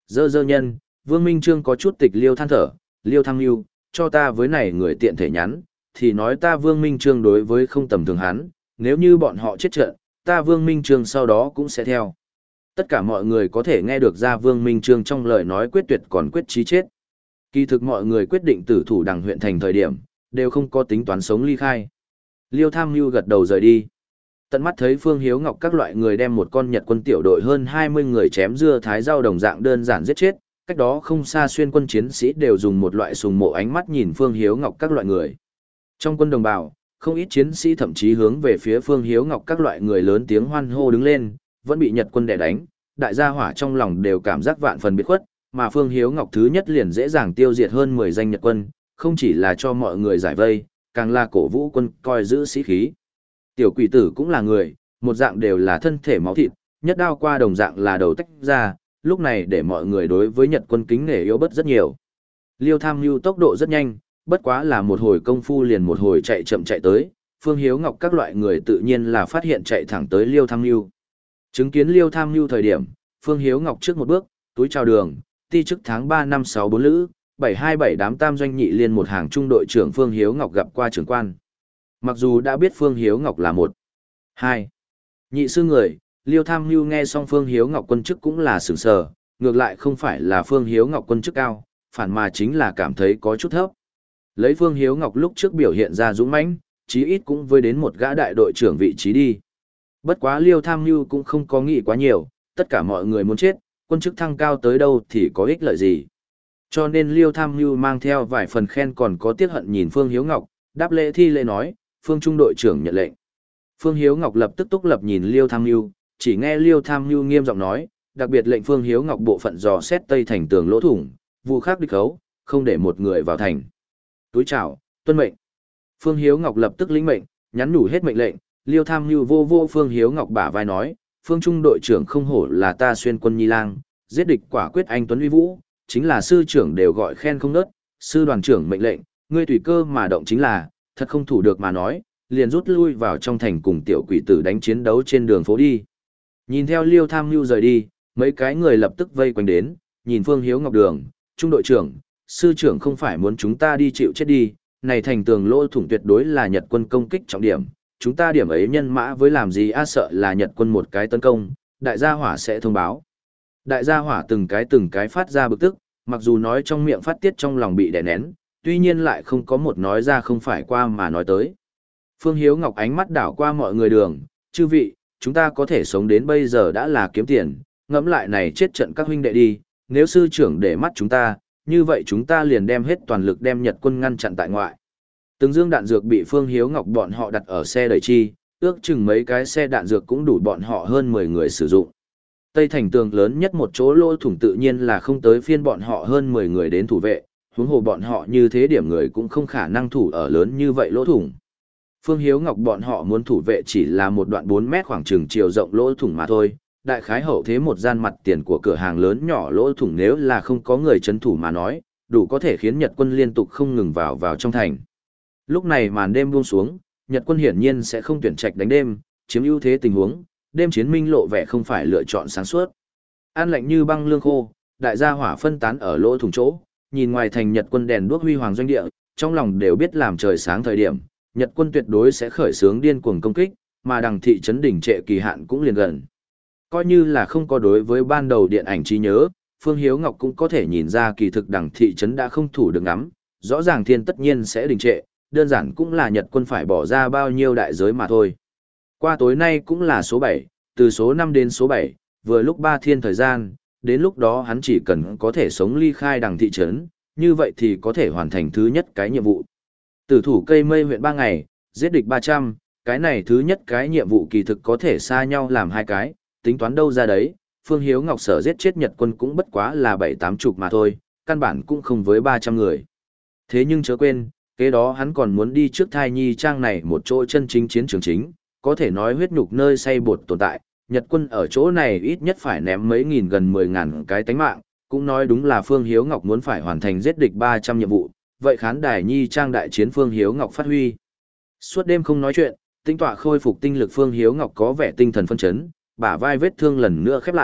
Dơ dơ nhân, Vương Minh Trương có chút tịch liêu than thở, liêu thăng lưu, cho ta với này người tiện thể nhắn, thì nói ta Vương Minh Trương đối với không tầm thường hắn, nếu như bọn họ chết trận, ta Vương Minh Trương sau đó cũng sẽ theo. Tất cả mọi người có thể nghe được ra Vương Minh Trương trong lời nói quyết tuyệt còn quyết chí chết. Kỳ thực mọi người quyết định tử thủ đằng huyện thành thời điểm, đều không có tính toán sống ly khai. Liêu Tham Nhu gật đầu rời đi. Tận mắt thấy Phương Hiếu Ngọc các loại người đem một con Nhật quân tiểu đội hơn hai mươi người chém dưa thái rau đồng dạng đơn giản giết chết, cách đó không xa xuyên quân chiến sĩ đều dùng một loại sùng mộ ánh mắt nhìn Phương Hiếu Ngọc các loại người. Trong quân đồng bào, không ít chiến sĩ thậm chí hướng về phía Phương Hiếu Ngọc các loại người lớn tiếng hoan hô đứng lên, vẫn bị Nhật quân đè đánh, đại gia hỏa trong lòng đều cảm giác vạn phần biệt khuất, mà Phương Hiếu Ngọc thứ nhất liền dễ dàng tiêu diệt hơn mười danh Nhật quân, không chỉ là cho mọi người giải vây, càng là cổ vũ quân coi giữ sĩ khí. Tiểu quỷ tử cũng là người, một dạng đều là thân thể máu thịt, nhất đao qua đồng dạng là đầu tách ra, lúc này để mọi người đối với Nhật quân kính nể yếu bớt rất nhiều. Liêu Tham Nhu tốc độ rất nhanh, bất quá là một hồi công phu liền một hồi chạy chậm chạy tới, Phương Hiếu Ngọc các loại người tự nhiên là phát hiện chạy thẳng tới Liêu Tham Nhu. Chứng kiến Liêu Tham Nhu thời điểm, Phương Hiếu Ngọc trước một bước, túi chào đường, ti chức tháng ba năm sáu bốn lữ, bảy hai bảy đám tam doanh nhị liên một hàng trung đội trưởng Phương Hiếu Ngọc gặp qua trưởng quan. Mặc dù đã biết Phương Hiếu Ngọc là một, hai, nhị sư người, Liêu Tham Nhu nghe xong Phương Hiếu Ngọc quân chức cũng là sửng sờ, ngược lại không phải là Phương Hiếu Ngọc quân chức cao, phản mà chính là cảm thấy có chút thấp. Lấy Phương Hiếu Ngọc lúc trước biểu hiện ra dũng mãnh, chí ít cũng với đến một gã đại đội trưởng vị trí đi. Bất quá Liêu Tham Nhu cũng không có nghĩ quá nhiều, tất cả mọi người muốn chết, quân chức thăng cao tới đâu thì có ích lợi gì. Cho nên Liêu Tham Nhu mang theo vài phần khen còn có tiếc hận nhìn Phương Hiếu Ngọc, đáp lễ thi lễ nói, Phương trung đội trưởng nhận lệnh. Phương Hiếu Ngọc lập tức túc lập nhìn Liêu Tham Nhu, chỉ nghe Liêu Tham Nhu nghiêm giọng nói, đặc biệt lệnh Phương Hiếu Ngọc bộ phận dò xét tây thành tường lỗ thủng, vụ khác địch khấu, không để một người vào thành. Túi chào, tuân mệnh. Phương Hiếu Ngọc lập tức lĩnh mệnh, nhắn nhủ hết mệnh lệnh, Liêu Tham Nhu vô vô Phương Hiếu Ngọc bả vai nói, Phương trung đội trưởng không hổ là ta xuyên quân nhi lang, giết địch quả quyết anh tuấn uy vũ, chính là sư trưởng đều gọi khen không nớt, sư đoàn trưởng mệnh lệnh, ngươi tùy cơ mà động chính là, thật không thủ được mà nói, liền rút lui vào trong thành cùng tiểu quỷ tử đánh chiến đấu trên đường phố đi. Nhìn theo Liêu Tham Nhu rời đi, mấy cái người lập tức vây quanh đến, nhìn Phương Hiếu Ngọc đường, trung đội trưởng, sư trưởng không phải muốn chúng ta đi chịu chết đi, này thành tường lỗ thủng tuyệt đối là Nhật quân công kích trọng điểm, chúng ta điểm ấy nhân mã với làm gì a sợ là Nhật quân một cái tấn công, đại gia hỏa sẽ thông báo. Đại gia hỏa từng cái từng cái phát ra bực tức, mặc dù nói trong miệng phát tiết trong lòng bị đè nén, tuy nhiên lại không có một nói ra không phải qua mà nói tới. Phương Hiếu Ngọc ánh mắt đảo qua mọi người đường, chư vị, chúng ta có thể sống đến bây giờ đã là kiếm tiền, ngẫm lại này chết trận các huynh đệ đi, nếu sư trưởng để mắt chúng ta, như vậy chúng ta liền đem hết toàn lực đem Nhật quân ngăn chặn tại ngoại. Từng dương đạn dược bị Phương Hiếu Ngọc bọn họ đặt ở xe đẩy chi, ước chừng mấy cái xe đạn dược cũng đủ bọn họ hơn mười người sử dụng. Tây thành tường lớn nhất một chỗ lỗ thủng tự nhiên là không tới phiên bọn họ hơn mười người đến thủ vệ, huống hồ bọn họ như thế điểm người cũng không khả năng thủ ở lớn như vậy lỗ thủng. Phương Hiếu Ngọc bọn họ muốn thủ vệ chỉ là một đoạn bốn mét khoảng chừng chiều rộng lỗ thủng mà thôi, đại khái hậu thế một gian mặt tiền của cửa hàng lớn nhỏ lỗ thủng nếu là không có người chấn thủ mà nói, đủ có thể khiến Nhật quân liên tục không ngừng vào vào trong thành. Lúc này màn đêm buông xuống, Nhật quân hiển nhiên sẽ không tuyển trạch đánh đêm, chiếm ưu thế tình huống, đêm chiến minh lộ vẻ không phải lựa chọn sáng suốt. An lạnh như băng lương khô, đại gia hỏa phân tán ở lỗ thủng chỗ, nhìn ngoài thành Nhật quân đèn đuốc huy hoàng doanh địa, trong lòng đều biết làm trời sáng thời điểm, Nhật quân tuyệt đối sẽ khởi xướng điên cuồng công kích, mà đằng thị trấn đỉnh trệ kỳ hạn cũng liền gần. Coi như là không có đối với ban đầu điện ảnh trí nhớ, Phương Hiếu Ngọc cũng có thể nhìn ra kỳ thực đằng thị trấn đã không thủ được lắm, rõ ràng thiên tất nhiên sẽ đình trệ, đơn giản cũng là Nhật quân phải bỏ ra bao nhiêu đại giới mà thôi. Qua tối nay cũng là số bảy, từ số năm đến số bảy, vừa lúc ba thiên thời gian, đến lúc đó hắn chỉ cần có thể sống ly khai đằng thị trấn, như vậy thì có thể hoàn thành thứ nhất cái nhiệm vụ. Tử thủ cây mây huyện ba ngày, giết địch ba trăm, cái này thứ nhất cái nhiệm vụ kỳ thực có thể xa nhau làm hai cái, tính toán đâu ra đấy, Phương Hiếu Ngọc sở giết chết Nhật quân cũng bất quá là bảy tám chục mà thôi, căn bản cũng không với ba trăm người. Thế nhưng chớ quên, kế đó hắn còn muốn đi trước thai nhi trang này một chỗ chân chính chiến trường chính, có thể nói huyết nhục nơi say bột tồn tại, Nhật quân ở chỗ này ít nhất phải ném mấy nghìn gần mười ngàn cái tánh mạng, cũng nói đúng là Phương Hiếu Ngọc muốn phải hoàn thành giết địch ba trăm nhiệm vụ, vậy khán đài nhi trang đại chiến Phương Hiếu Ngọc phát huy. Suốt đêm không nói chuyện, tinh tọa khôi phục tinh lực Phương Hiếu Ngọc có vẻ tinh thần phân chấn, bả vai vết thương lần nữa khép lại,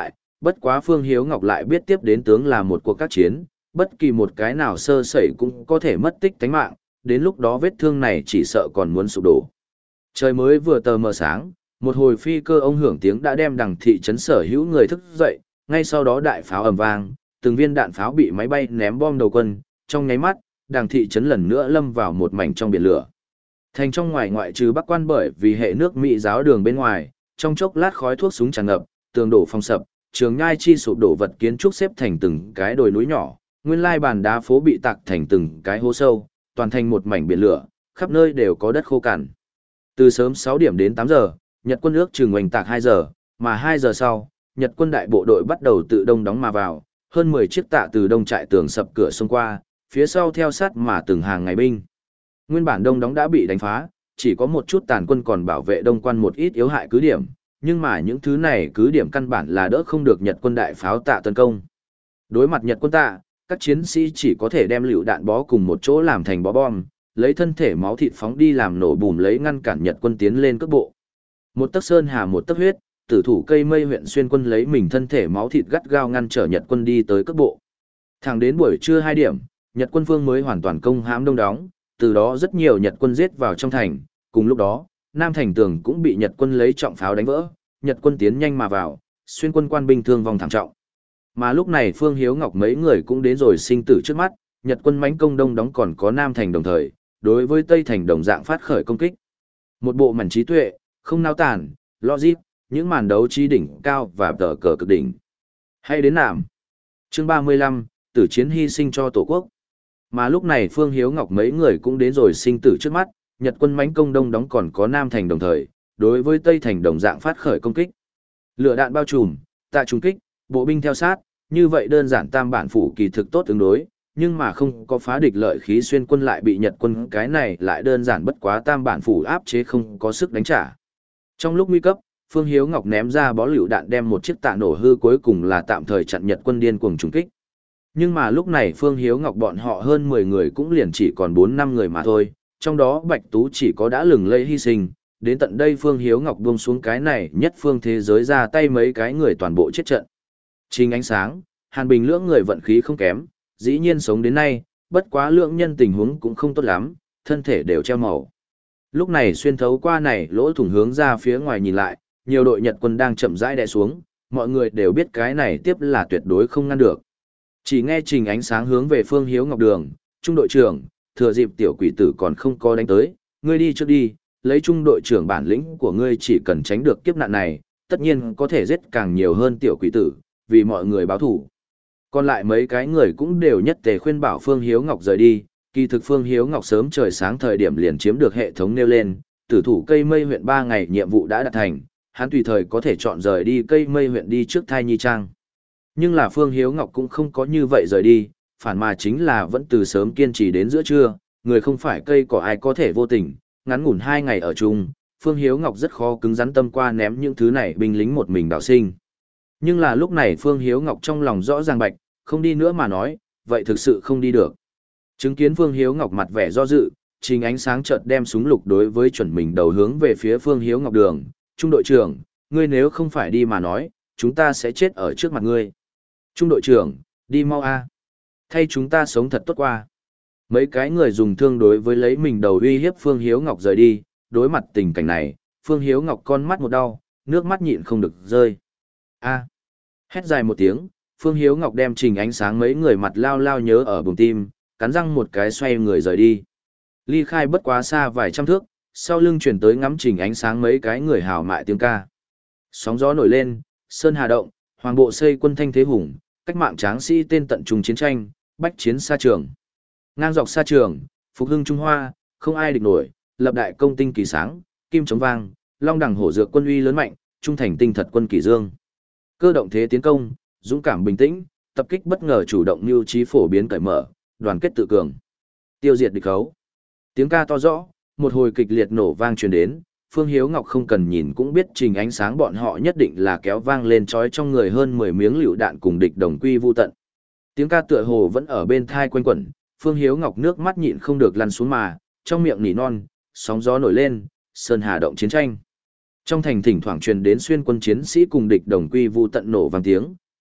bất quá Phương Hiếu Ngọc lại biết tiếp đến tướng là một cuộc các chiến, bất kỳ một cái nào sơ sẩy cũng có thể mất tích tánh mạng, đến lúc đó vết thương này chỉ sợ còn muốn sụp đổ. Trời mới vừa tờ mờ sáng, một hồi phi cơ ông hưởng tiếng đã đem đằng thị trấn sở hữu người thức dậy, ngay sau đó đại pháo ầm vang, từng viên đạn pháo bị máy bay ném bom đầu quân, trong nháy mắt, đằng thị trấn lần nữa lâm vào một mảnh trong biển lửa. Thành trong ngoài ngoại trừ Bắc Quan bởi vì hệ nước Mỹ giáo đường bên ngoài, trong chốc lát khói thuốc súng tràn ngập, tường đổ phong sập, trường nhai chi sụp đổ vật kiến trúc xếp thành từng cái đồi núi nhỏ, nguyên lai bàn đá phố bị tạc thành từng cái hố sâu, toàn thành một mảnh biển lửa, khắp nơi đều có đất khô cằn. Từ sớm sáu điểm đến tám giờ, Nhật quân ước chừng oanh tạc hai giờ, mà hai giờ sau, Nhật quân đại bộ đội bắt đầu tự đông đóng mà vào, hơn mười chiếc tạ từ đông trại tường sập cửa xông qua, phía sau theo sát mà từng hàng ngày binh. Nguyên bản đông đóng đã bị đánh phá, chỉ có một chút tàn quân còn bảo vệ đông quan một ít yếu hại cứ điểm, nhưng mà những thứ này cứ điểm căn bản là đỡ không được Nhật quân đại pháo tạ tấn công. Đối mặt Nhật quân tạ, các chiến sĩ chỉ có thể đem lựu đạn bó cùng một chỗ làm thành bó bom, lấy thân thể máu thịt phóng đi làm nổ bùm lấy ngăn cản Nhật quân tiến lên cước bộ. Một tấc sơn hà một tấc huyết, tử thủ cây mây huyện xuyên quân lấy mình thân thể máu thịt gắt gao ngăn trở Nhật quân đi tới cước bộ. Thẳng đến buổi trưa hai điểm, Nhật quân phương mới hoàn toàn công hãm đông đóng, từ đó rất nhiều Nhật quân giết vào trong thành, cùng lúc đó, Nam thành tường cũng bị Nhật quân lấy trọng pháo đánh vỡ, Nhật quân tiến nhanh mà vào, xuyên quân quan binh thương vong thảm trọng. Mà lúc này Phương Hiếu Ngọc mấy người cũng đến rồi sinh tử trước mắt, Nhật quân mãnh công đông đóng còn có Nam thành đồng thời, đối với Tây thành đồng dạng phát khởi công kích. Một bộ màn trí tuệ, không nao tản, logic, những màn đấu trí đỉnh cao và tờ cờ cực đỉnh. Hay đến nạm. Chương ba mươi lăm, tử chiến hy sinh cho Tổ quốc. Mà lúc này Phương Hiếu Ngọc mấy người cũng đến rồi sinh tử trước mắt, Nhật quân mãnh công đông đóng còn có Nam thành đồng thời, đối với Tây thành đồng dạng phát khởi công kích. Lửa đạn bao trùm, tạ trùng kích, bộ binh theo sát, như vậy đơn giản tam bản phủ kỳ thực tốt tương đối, nhưng mà không có phá địch lợi khí xuyên quân lại bị Nhật quân cái này lại đơn giản bất quá tam bản phủ áp chế không có sức đánh trả. Trong lúc nguy cấp, Phương Hiếu Ngọc ném ra bó lựu đạn đem một chiếc tạ nổ hư cuối cùng là tạm thời chặn Nhật quân điên cuồng trùng kích. Nhưng mà lúc này Phương Hiếu Ngọc bọn họ hơn mười người cũng liền chỉ còn bốn năm người mà thôi, trong đó Bạch Tú chỉ có đã lừng lẫy hy sinh, đến tận đây Phương Hiếu Ngọc buông xuống cái này nhất phương thế giới ra tay mấy cái người toàn bộ chết trận. Trình Ánh Sáng, Hàn Bình lưỡng người vận khí không kém, dĩ nhiên sống đến nay, bất quá lượng nhân tình huống cũng không tốt lắm, thân thể đều treo màu. Lúc này xuyên thấu qua này lỗ thủng hướng ra phía ngoài nhìn lại, nhiều đội Nhật quân đang chậm rãi đè xuống, mọi người đều biết cái này tiếp là tuyệt đối không ngăn được. Chỉ nghe Trình Ánh Sáng hướng về Phương Hiếu Ngọc đường, trung đội trưởng, thừa dịp tiểu quỷ tử còn không có đánh tới, ngươi đi trước đi, lấy trung đội trưởng bản lĩnh của ngươi chỉ cần tránh được kiếp nạn này, tất nhiên có thể giết càng nhiều hơn tiểu quỷ tử, vì mọi người báo thủ. Còn lại mấy cái người cũng đều nhất tề khuyên bảo Phương Hiếu Ngọc rời đi, kỳ thực Phương Hiếu Ngọc sớm trời sáng thời điểm liền chiếm được hệ thống nêu lên, tử thủ cây mây huyện ba ngày nhiệm vụ đã đạt thành, hắn tùy thời có thể chọn rời đi cây mây huyện đi trước Thai Nhi Trang. Nhưng là Phương Hiếu Ngọc cũng không có như vậy rời đi, phản mà chính là vẫn từ sớm kiên trì đến giữa trưa, người không phải cây cỏ ai có thể vô tình, ngắn ngủn hai ngày ở chung, Phương Hiếu Ngọc rất khó cứng rắn tâm qua ném những thứ này binh lính một mình đào sinh. Nhưng là lúc này Phương Hiếu Ngọc trong lòng rõ ràng bạch, không đi nữa mà nói, vậy thực sự không đi được. Chứng kiến Phương Hiếu Ngọc mặt vẻ do dự, Trình Ánh Sáng chợt đem súng lục đối với chuẩn mình đầu hướng về phía Phương Hiếu Ngọc đường, trung đội trưởng, ngươi nếu không phải đi mà nói, chúng ta sẽ chết ở trước mặt ngươi. Trung đội trưởng, đi mau a, thay chúng ta sống thật tốt qua. Mấy cái người dùng thương đối với lấy mình đầu uy hiếp Phương Hiếu Ngọc rời đi, đối mặt tình cảnh này, Phương Hiếu Ngọc con mắt một đau, nước mắt nhịn không được rơi. A, hét dài một tiếng, Phương Hiếu Ngọc đem Trình Ánh Sáng mấy người mặt lao lao nhớ ở bụng tim, cắn răng một cái xoay người rời đi. Ly khai bất quá xa vài trăm thước, sau lưng chuyển tới ngắm Trình Ánh Sáng mấy cái người hào mại tiếng ca. Sóng gió nổi lên, sơn hà động, hoàng bộ xây quân thanh thế hùng, cách mạng tráng sĩ tên tận trùng chiến tranh, bách chiến xa trường. Ngang dọc xa trường, phục hưng Trung Hoa, không ai địch nổi, lập đại công tinh kỳ sáng, kim chống vang, long đẳng hổ dược quân uy lớn mạnh, trung thành tinh thật quân kỳ dương. Cơ động thế tiến công, dũng cảm bình tĩnh, tập kích bất ngờ chủ động mưu trí phổ biến cởi mở, đoàn kết tự cường. Tiêu diệt địch khấu. Tiếng ca to rõ, một hồi kịch liệt nổ vang truyền đến, Phương Hiếu Ngọc không cần nhìn cũng biết Trình Ánh Sáng bọn họ nhất định là kéo vang lên trói trong người hơn mười miếng lựu đạn cùng địch đồng quy vu tận. Tiếng ca tựa hồ vẫn ở bên thai quanh quẩn, Phương Hiếu Ngọc nước mắt nhịn không được lăn xuống mà, trong miệng nỉ non, sóng gió nổi lên, sơn hà động chiến tranh. Trong thành thỉnh thoảng truyền đến xuyên quân chiến sĩ cùng địch đồng quy vu tận nổ vang tiếng,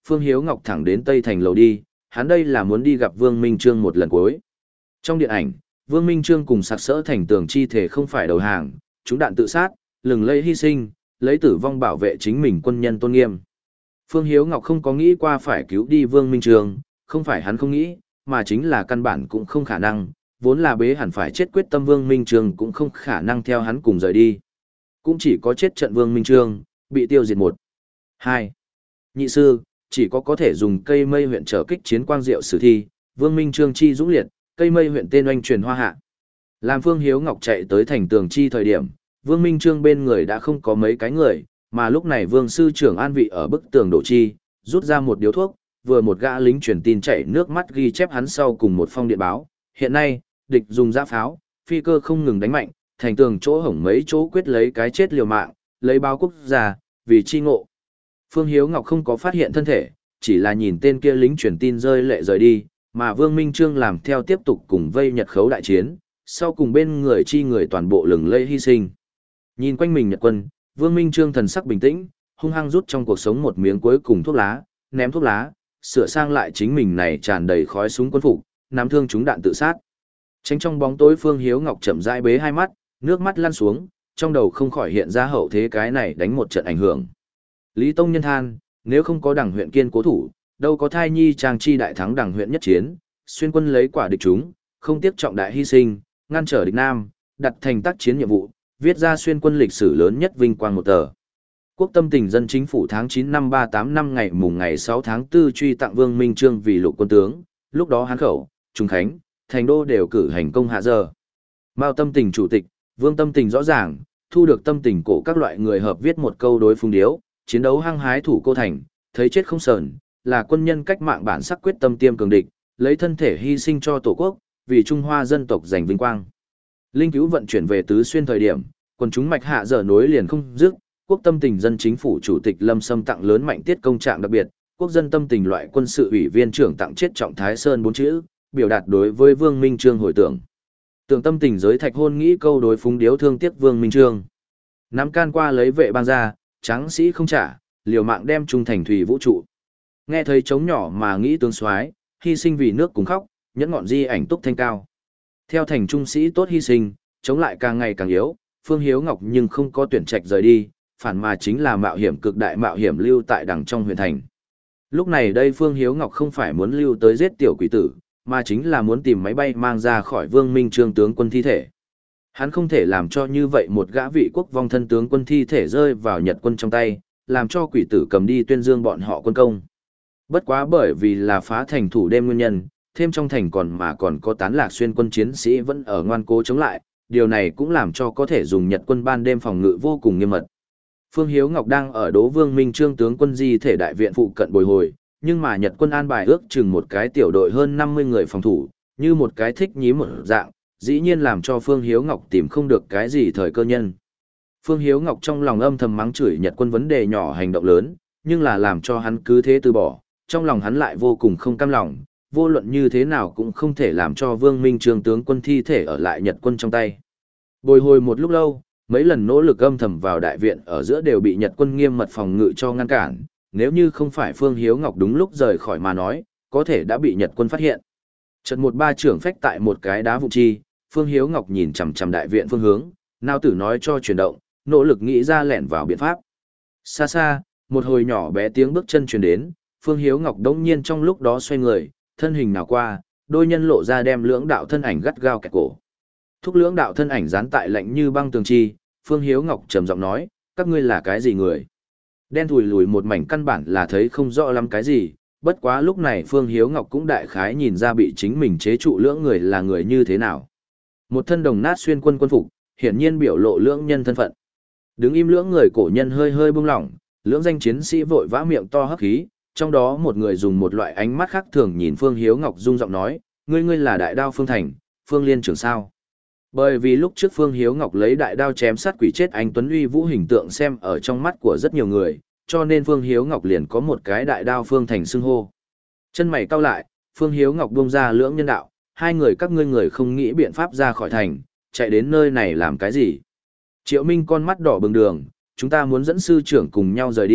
Phương Hiếu Ngọc thẳng đến Tây Thành lầu đi, hắn đây là muốn đi gặp Vương Minh Trương một lần cuối. Trong điện ảnh, Vương Minh Trương cùng sặc sỡ thành tường chi thể không phải đầu hàng, chúng đạn tự sát, lừng lẫy hy sinh, lấy tử vong bảo vệ chính mình quân nhân tôn nghiêm. Phương Hiếu Ngọc không có nghĩ qua phải cứu đi Vương Minh Trương, không phải hắn không nghĩ, mà chính là căn bản cũng không khả năng, vốn là bế hẳn phải chết quyết tâm Vương Minh Trương cũng không khả năng theo hắn cùng rời đi. Cũng chỉ có chết trận Vương Minh Trương, bị tiêu diệt một. Hai. Nhị sư, chỉ có có thể dùng cây mây huyện trở kích chiến quang diệu sử thi, Vương Minh Trương chi dũng liệt, cây mây huyện tên oanh truyền hoa hạ. Làm Phương Hiếu Ngọc chạy tới thành tường chi thời điểm, Vương Minh Trương bên người đã không có mấy cái người, mà lúc này Vương sư trưởng an vị ở bức tường đổ chi, rút ra một điếu thuốc, vừa một gã lính truyền tin chạy nước mắt ghi chép hắn sau cùng một phong điện báo. Hiện nay, địch dùng giã pháo, phi cơ không ngừng đánh mạnh, thành tường chỗ hổng mấy chỗ quyết lấy cái chết liều mạng, lấy báo quốc gia, vì chi ngộ. Phương Hiếu Ngọc không có phát hiện thân thể, chỉ là nhìn tên kia lính truyền tin rơi lệ rời đi, mà Vương Minh Trương làm theo tiếp tục cùng vây Nhật khấu đại chiến, sau cùng bên người chi người toàn bộ lừng lẫy hy sinh. Nhìn quanh mình Nhật quân, Vương Minh Trương thần sắc bình tĩnh, hung hăng rút trong cuộc sống một miếng cuối cùng thuốc lá, ném thuốc lá, sửa sang lại chính mình này tràn đầy khói súng quân phục, nắm thương trúng đạn tự sát. Tránh trong bóng tối Phương Hiếu Ngọc chậm rãi bế hai mắt, nước mắt lăn xuống, trong đầu không khỏi hiện ra hậu thế cái này đánh một trận ảnh hưởng. Lý Tông Nhân than, nếu không có đảng huyện kiên cố thủ, đâu có thai nhi trang chi đại thắng đảng huyện nhất chiến, xuyên quân lấy quả địch chúng, không tiếc trọng đại hy sinh, ngăn trở địch Nam, đặt thành tác chiến nhiệm vụ, viết ra xuyên quân lịch sử lớn nhất vinh quang một tờ. Quốc tâm tình dân chính phủ tháng chín năm ba tám năm ngày mùng ngày sáu tháng tư truy tặng Vương Minh Trương vì lục quân tướng, lúc đó Hán Khẩu, Trung Khánh, Thành Đô đều cử hành công hạ giờ. Mao Tâm Tình chủ tịch, Vương Tâm Tình rõ ràng, thu được tâm tình cổ các loại người hợp viết một câu đối phung điếu, chiến đấu hăng hái thủ cô thành, thấy chết không sờn, là quân nhân cách mạng bản sắc quyết tâm tiêm cường địch, lấy thân thể hy sinh cho tổ quốc, vì Trung Hoa dân tộc giành vinh quang. Linh cứu vận chuyển về tứ xuyên thời điểm, quân chúng mạch hạ giờ nối liền không dứt, quốc tâm tình dân chính phủ chủ tịch Lâm Sâm tặng lớn mạnh tiết công trạng đặc biệt, quốc dân tâm tình loại quân sự ủy viên trưởng tặng chết trọng Thái Sơn bốn chữ, biểu đạt đối với Vương Minh Trương hồi tưởng. Tưởng tâm tình giới thạch hôn nghĩ câu đối phúng điếu thương tiếc Vương Minh Trương. Nắm can qua lấy vệ bang ra, tráng sĩ không trả, liều mạng đem trung thành thủy vũ trụ. Nghe thấy trống nhỏ mà nghĩ tướng soái, hy sinh vì nước cùng khóc, nhẫn ngọn di ảnh túc thanh cao. Theo thành trung sĩ tốt hy sinh, chống lại càng ngày càng yếu, Phương Hiếu Ngọc nhưng không có tuyển trạch rời đi, phản mà chính là mạo hiểm cực đại mạo hiểm lưu tại đằng trong huyện thành. Lúc này đây Phương Hiếu Ngọc không phải muốn lưu tới giết tiểu quỷ tử, mà chính là muốn tìm máy bay mang ra khỏi Vương Minh Trương tướng quân thi thể. Hắn không thể làm cho như vậy một gã vị quốc vong thân tướng quân thi thể rơi vào Nhật quân trong tay, làm cho quỷ tử cầm đi tuyên dương bọn họ quân công. Bất quá bởi vì là phá thành thủ đêm nguyên nhân, thêm trong thành còn mà còn có tán lạc xuyên quân chiến sĩ vẫn ở ngoan cố chống lại, điều này cũng làm cho có thể dùng Nhật quân ban đêm phòng ngự vô cùng nghiêm mật. Phương Hiếu Ngọc đang ở Đỗ Vương Minh Trương tướng quân di thể đại viện phụ cận bồi hồi, nhưng mà Nhật quân an bài ước chừng một cái tiểu đội hơn năm mươi người phòng thủ, như một cái thích nhí một dạng, dĩ nhiên làm cho Phương Hiếu Ngọc tìm không được cái gì thời cơ nhân. Phương Hiếu Ngọc trong lòng âm thầm mắng chửi Nhật quân vấn đề nhỏ hành động lớn, nhưng là làm cho hắn cứ thế từ bỏ, trong lòng hắn lại vô cùng không cam lòng, vô luận như thế nào cũng không thể làm cho Vương Minh Trương tướng quân thi thể ở lại Nhật quân trong tay. Bồi hồi một lúc lâu, mấy lần nỗ lực âm thầm vào đại viện ở giữa đều bị Nhật quân nghiêm mật phòng ngự cho ngăn cản, nếu như không phải Phương Hiếu Ngọc đúng lúc rời khỏi mà nói, có thể đã bị Nhật quân phát hiện. Chợt một ba trưởng phách tại một cái đá vụ chi, Phương Hiếu Ngọc nhìn chằm chằm đại viện phương hướng, nao tử nói cho chuyển động, nỗ lực nghĩ ra lẻn vào biện pháp. Xa xa, một hồi nhỏ bé tiếng bước chân truyền đến, Phương Hiếu Ngọc đống nhiên trong lúc đó xoay người, thân hình nào qua, đôi nhân lộ ra đem lưỡng đạo thân ảnh gắt gao kẹt cổ. Thúc lưỡng đạo thân ảnh dán tại lạnh như băng tường chi, Phương Hiếu Ngọc trầm giọng nói, các ngươi là cái gì người? Đen thùi lùi một mảnh căn bản là thấy không rõ lắm cái gì, bất quá lúc này Phương Hiếu Ngọc cũng đại khái nhìn ra bị chính mình chế trụ lưỡng người là người như thế nào. Một thân đồng nát xuyên quân quân phục, hiển nhiên biểu lộ lưỡng nhân thân phận. Đứng im lưỡng người cổ nhân hơi hơi buông lỏng, lưỡng danh chiến sĩ vội vã miệng to hấp khí, trong đó một người dùng một loại ánh mắt khác thường nhìn Phương Hiếu Ngọc rung giọng nói, ngươi ngươi là đại đao Phương Thành, Phương Liên trưởng sao? Bởi vì lúc trước Phương Hiếu Ngọc lấy đại đao chém sát quỷ chết anh Tuấn Uy Vũ hình tượng xem ở trong mắt của rất nhiều người, cho nên Phương Hiếu Ngọc liền có một cái đại đao Phương Thành xưng hô. Chân mày cau lại, Phương Hiếu Ngọc buông ra lưỡng nhân đạo, hai người các ngươi người không nghĩ biện pháp ra khỏi thành, chạy đến nơi này làm cái gì? Triệu Minh con mắt đỏ bừng đường, chúng ta muốn dẫn sư trưởng cùng nhau rời đi,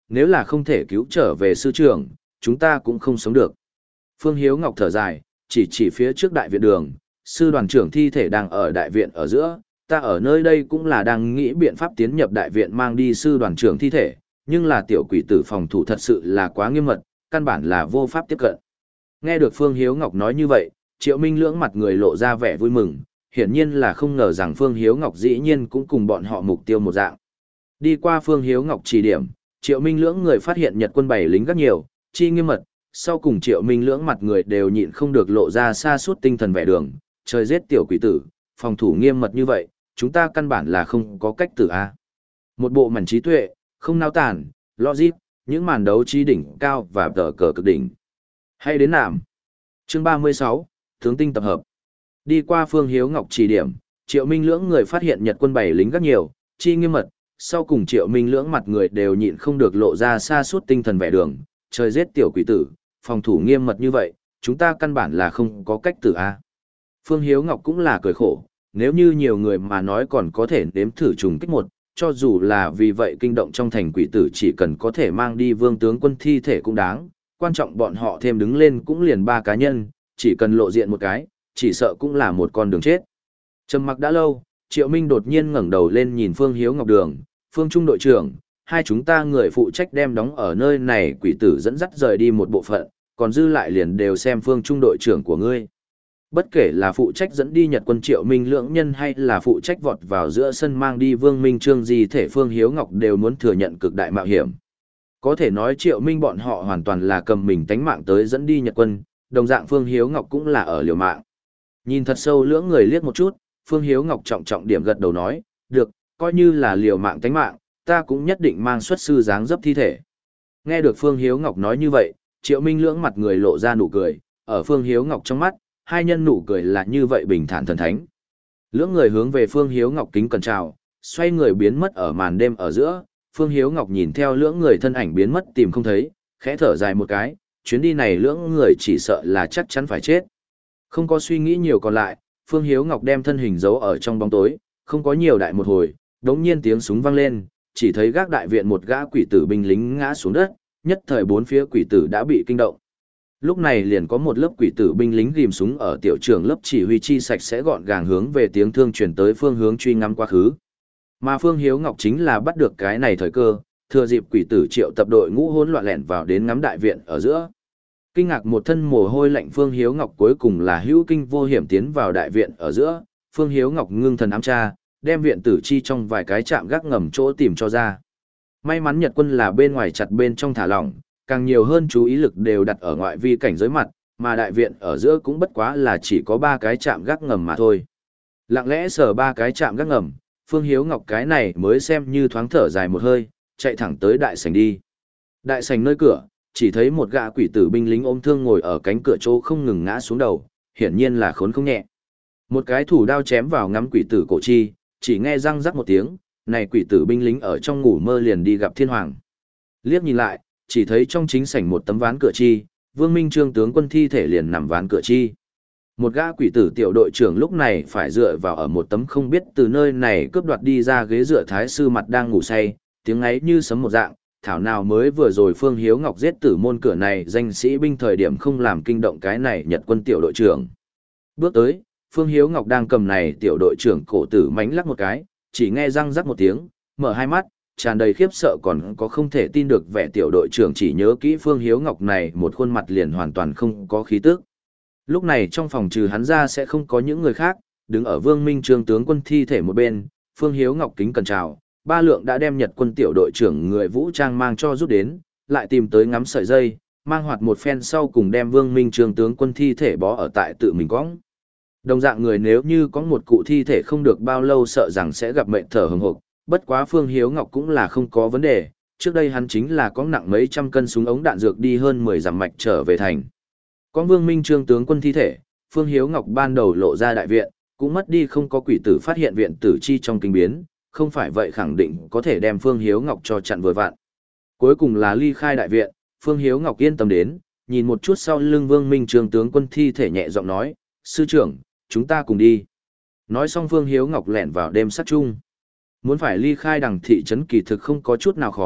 nếu là không thể cứu trở về sư trưởng, chúng ta cũng không sống được. Phương Hiếu Ngọc thở dài, chỉ chỉ phía trước đại viện đường, sư đoàn trưởng thi thể đang ở đại viện ở giữa, ta ở nơi đây cũng là đang nghĩ biện pháp tiến nhập đại viện mang đi sư đoàn trưởng thi thể, nhưng là tiểu quỷ tử phòng thủ thật sự là quá nghiêm mật, căn bản là vô pháp tiếp cận. Nghe được Phương Hiếu Ngọc nói như vậy, Triệu Minh Lưỡng mặt người lộ ra vẻ vui mừng, hiển nhiên là không ngờ rằng Phương Hiếu Ngọc dĩ nhiên cũng cùng bọn họ mục tiêu một dạng. Đi qua Phương Hiếu Ngọc chỉ điểm, Triệu Minh Lưỡng người phát hiện Nhật quân bảy lính rất nhiều, chi nghiêm mật, sau cùng Triệu Minh Lưỡng mặt người đều nhịn không được lộ ra xa suốt tinh thần vẻ đường, trời giết tiểu quỷ tử, phòng thủ nghiêm mật như vậy, chúng ta căn bản là không có cách tử a. Một bộ mảnh trí tuệ, không nao tản, logic, những màn đấu trí đỉnh cao và tờ cờ cực đỉnh. Hay đến nạm. Chương ba mươi sáu, Tướng tinh tập hợp. Đi qua Phương Hiếu Ngọc chỉ điểm, Triệu Minh Lưỡng người phát hiện Nhật quân bảy lính rất nhiều, chi nghiêm mật, sau cùng Triệu Minh Lưỡng mặt người đều nhịn không được lộ ra xa suốt tinh thần vẻ đường, trời giết tiểu quỷ tử, phòng thủ nghiêm mật như vậy, chúng ta căn bản là không có cách tử a. Phương Hiếu Ngọc cũng là cười khổ, nếu như nhiều người mà nói còn có thể nếm thử trùng kích một, cho dù là vì vậy kinh động trong thành quỷ tử chỉ cần có thể mang đi vương tướng quân thi thể cũng đáng, quan trọng bọn họ thêm đứng lên cũng liền ba cá nhân, chỉ cần lộ diện một cái, chỉ sợ cũng là một con đường chết. Trầm mặc đã lâu, Triệu Minh đột nhiên ngẩng đầu lên nhìn Phương Hiếu Ngọc đường, Phương Trung đội trưởng, hai chúng ta người phụ trách đem đóng ở nơi này quỷ tử dẫn dắt rời đi một bộ phận, còn dư lại liền đều xem Phương Trung đội trưởng của ngươi. Bất kể là phụ trách dẫn đi Nhật quân Triệu Minh Lưỡng nhân hay là phụ trách vọt vào giữa sân mang đi Vương Minh Trương gì thể Phương Hiếu Ngọc đều muốn thừa nhận cực đại mạo hiểm. Có thể nói Triệu Minh bọn họ hoàn toàn là cầm mình tánh mạng tới dẫn đi Nhật quân, đồng dạng Phương Hiếu Ngọc cũng là ở liều mạng. Nhìn thật sâu lưỡng người liếc một chút, Phương Hiếu Ngọc trọng trọng điểm gật đầu nói, được, coi như là liều mạng tánh mạng, ta cũng nhất định mang xuất sư dáng dấp thi thể. Nghe được Phương Hiếu Ngọc nói như vậy, Triệu Minh Lưỡng mặt người lộ ra nụ cười, ở Phương Hiếu Ngọc trong mắt, hai nhân nụ cười là như vậy bình thản thần thánh. Lưỡng người hướng về Phương Hiếu Ngọc kính cẩn chào, xoay người biến mất ở màn đêm ở giữa, Phương Hiếu Ngọc nhìn theo lưỡng người thân ảnh biến mất tìm không thấy, khẽ thở dài một cái, chuyến đi này lưỡng người chỉ sợ là chắc chắn phải chết. Không có suy nghĩ nhiều còn lại, Phương Hiếu Ngọc đem thân hình giấu ở trong bóng tối, không có nhiều đại một hồi, đống nhiên tiếng súng vang lên, chỉ thấy gác đại viện một gã quỷ tử binh lính ngã xuống đất, nhất thời bốn phía quỷ tử đã bị kinh động. Lúc này liền có một lớp quỷ tử binh lính ghim súng ở tiểu trường lớp chỉ huy chi sạch sẽ gọn gàng hướng về tiếng thương truyền tới phương hướng truy ngắm quá khứ. Mà Phương Hiếu Ngọc chính là bắt được cái này thời cơ, thừa dịp quỷ tử triệu tập đội ngũ hỗn loạn lẻn vào đến ngắm đại viện ở giữa. Kinh ngạc một thân mồ hôi lạnh Phương Hiếu Ngọc cuối cùng là hữu kinh vô hiểm tiến vào đại viện ở giữa, Phương Hiếu Ngọc ngưng thần ám tra, đem viện tử chi trong vài cái chạm gác ngầm chỗ tìm cho ra. May mắn Nhật quân là bên ngoài chặt bên trong thả lỏng, càng nhiều hơn chú ý lực đều đặt ở ngoại vi cảnh giới mặt, mà đại viện ở giữa cũng bất quá là chỉ có ba cái chạm gác ngầm mà thôi. Lặng lẽ sờ ba cái chạm gác ngầm, Phương Hiếu Ngọc cái này mới xem như thoáng thở dài một hơi, chạy thẳng tới đại sảnh đi. Đại sảnh nơi cửa, chỉ thấy một gã quỷ tử binh lính ôm thương ngồi ở cánh cửa chỗ không ngừng ngã xuống đầu, hiển nhiên là khốn không nhẹ. Một cái thủ đao chém vào ngắm quỷ tử cổ chi, chỉ nghe răng rắc một tiếng, này quỷ tử binh lính ở trong ngủ mơ liền đi gặp thiên hoàng. Liếc nhìn lại, chỉ thấy trong chính sảnh một tấm ván cửa chi, Vương Minh Trương tướng quân thi thể liền nằm ván cửa chi. Một gã quỷ tử tiểu đội trưởng lúc này phải dựa vào ở một tấm không biết từ nơi này cướp đoạt đi ra ghế dựa thái sư mặt đang ngủ say, tiếng ấy như sấm một dạng, thảo nào mới vừa rồi Phương Hiếu Ngọc giết tử môn cửa này danh sĩ binh thời điểm không làm kinh động cái này Nhật quân tiểu đội trưởng. Bước tới, Phương Hiếu Ngọc đang cầm này tiểu đội trưởng cổ tử mánh lắc một cái, chỉ nghe răng rắc một tiếng, mở hai mắt, tràn đầy khiếp sợ còn có không thể tin được vẻ tiểu đội trưởng chỉ nhớ kỹ Phương Hiếu Ngọc này một khuôn mặt liền hoàn toàn không có khí tức. Lúc này trong phòng trừ hắn ra sẽ không có những người khác, đứng ở Vương Minh Trương tướng quân thi thể một bên, Phương Hiếu Ngọc kính cẩn chào, ba lượng đã đem Nhật quân tiểu đội trưởng người vũ trang mang cho rút đến, lại tìm tới ngắm sợi dây, mang hoạt một phen sau cùng đem Vương Minh Trương tướng quân thi thể bó ở tại tự mình cõng. Đồng dạng người nếu như có một cụ thi thể không được bao lâu sợ rằng sẽ gặp mệnh thở hừng hực, bất quá Phương Hiếu Ngọc cũng là không có vấn đề, trước đây hắn chính là có nặng mấy trăm cân súng ống đạn dược đi hơn mười dặm mạch trở về thành. Có Vương Minh Trương tướng quân thi thể, Phương Hiếu Ngọc ban đầu lộ ra đại viện, cũng mất đi không có quỷ tử phát hiện viện tử chi trong kinh biến, không phải vậy khẳng định có thể đem Phương Hiếu Ngọc cho chặn vừa vặn. Cuối cùng là ly khai đại viện, Phương Hiếu Ngọc yên tâm đến, nhìn một chút sau lưng Vương Minh Trương tướng quân thi thể nhẹ giọng nói, sư trưởng, chúng ta cùng đi. Nói xong Phương Hiếu Ngọc lẻn vào đêm sát chung. Muốn phải ly khai đằng thị trấn kỳ thực không có chút nào khó,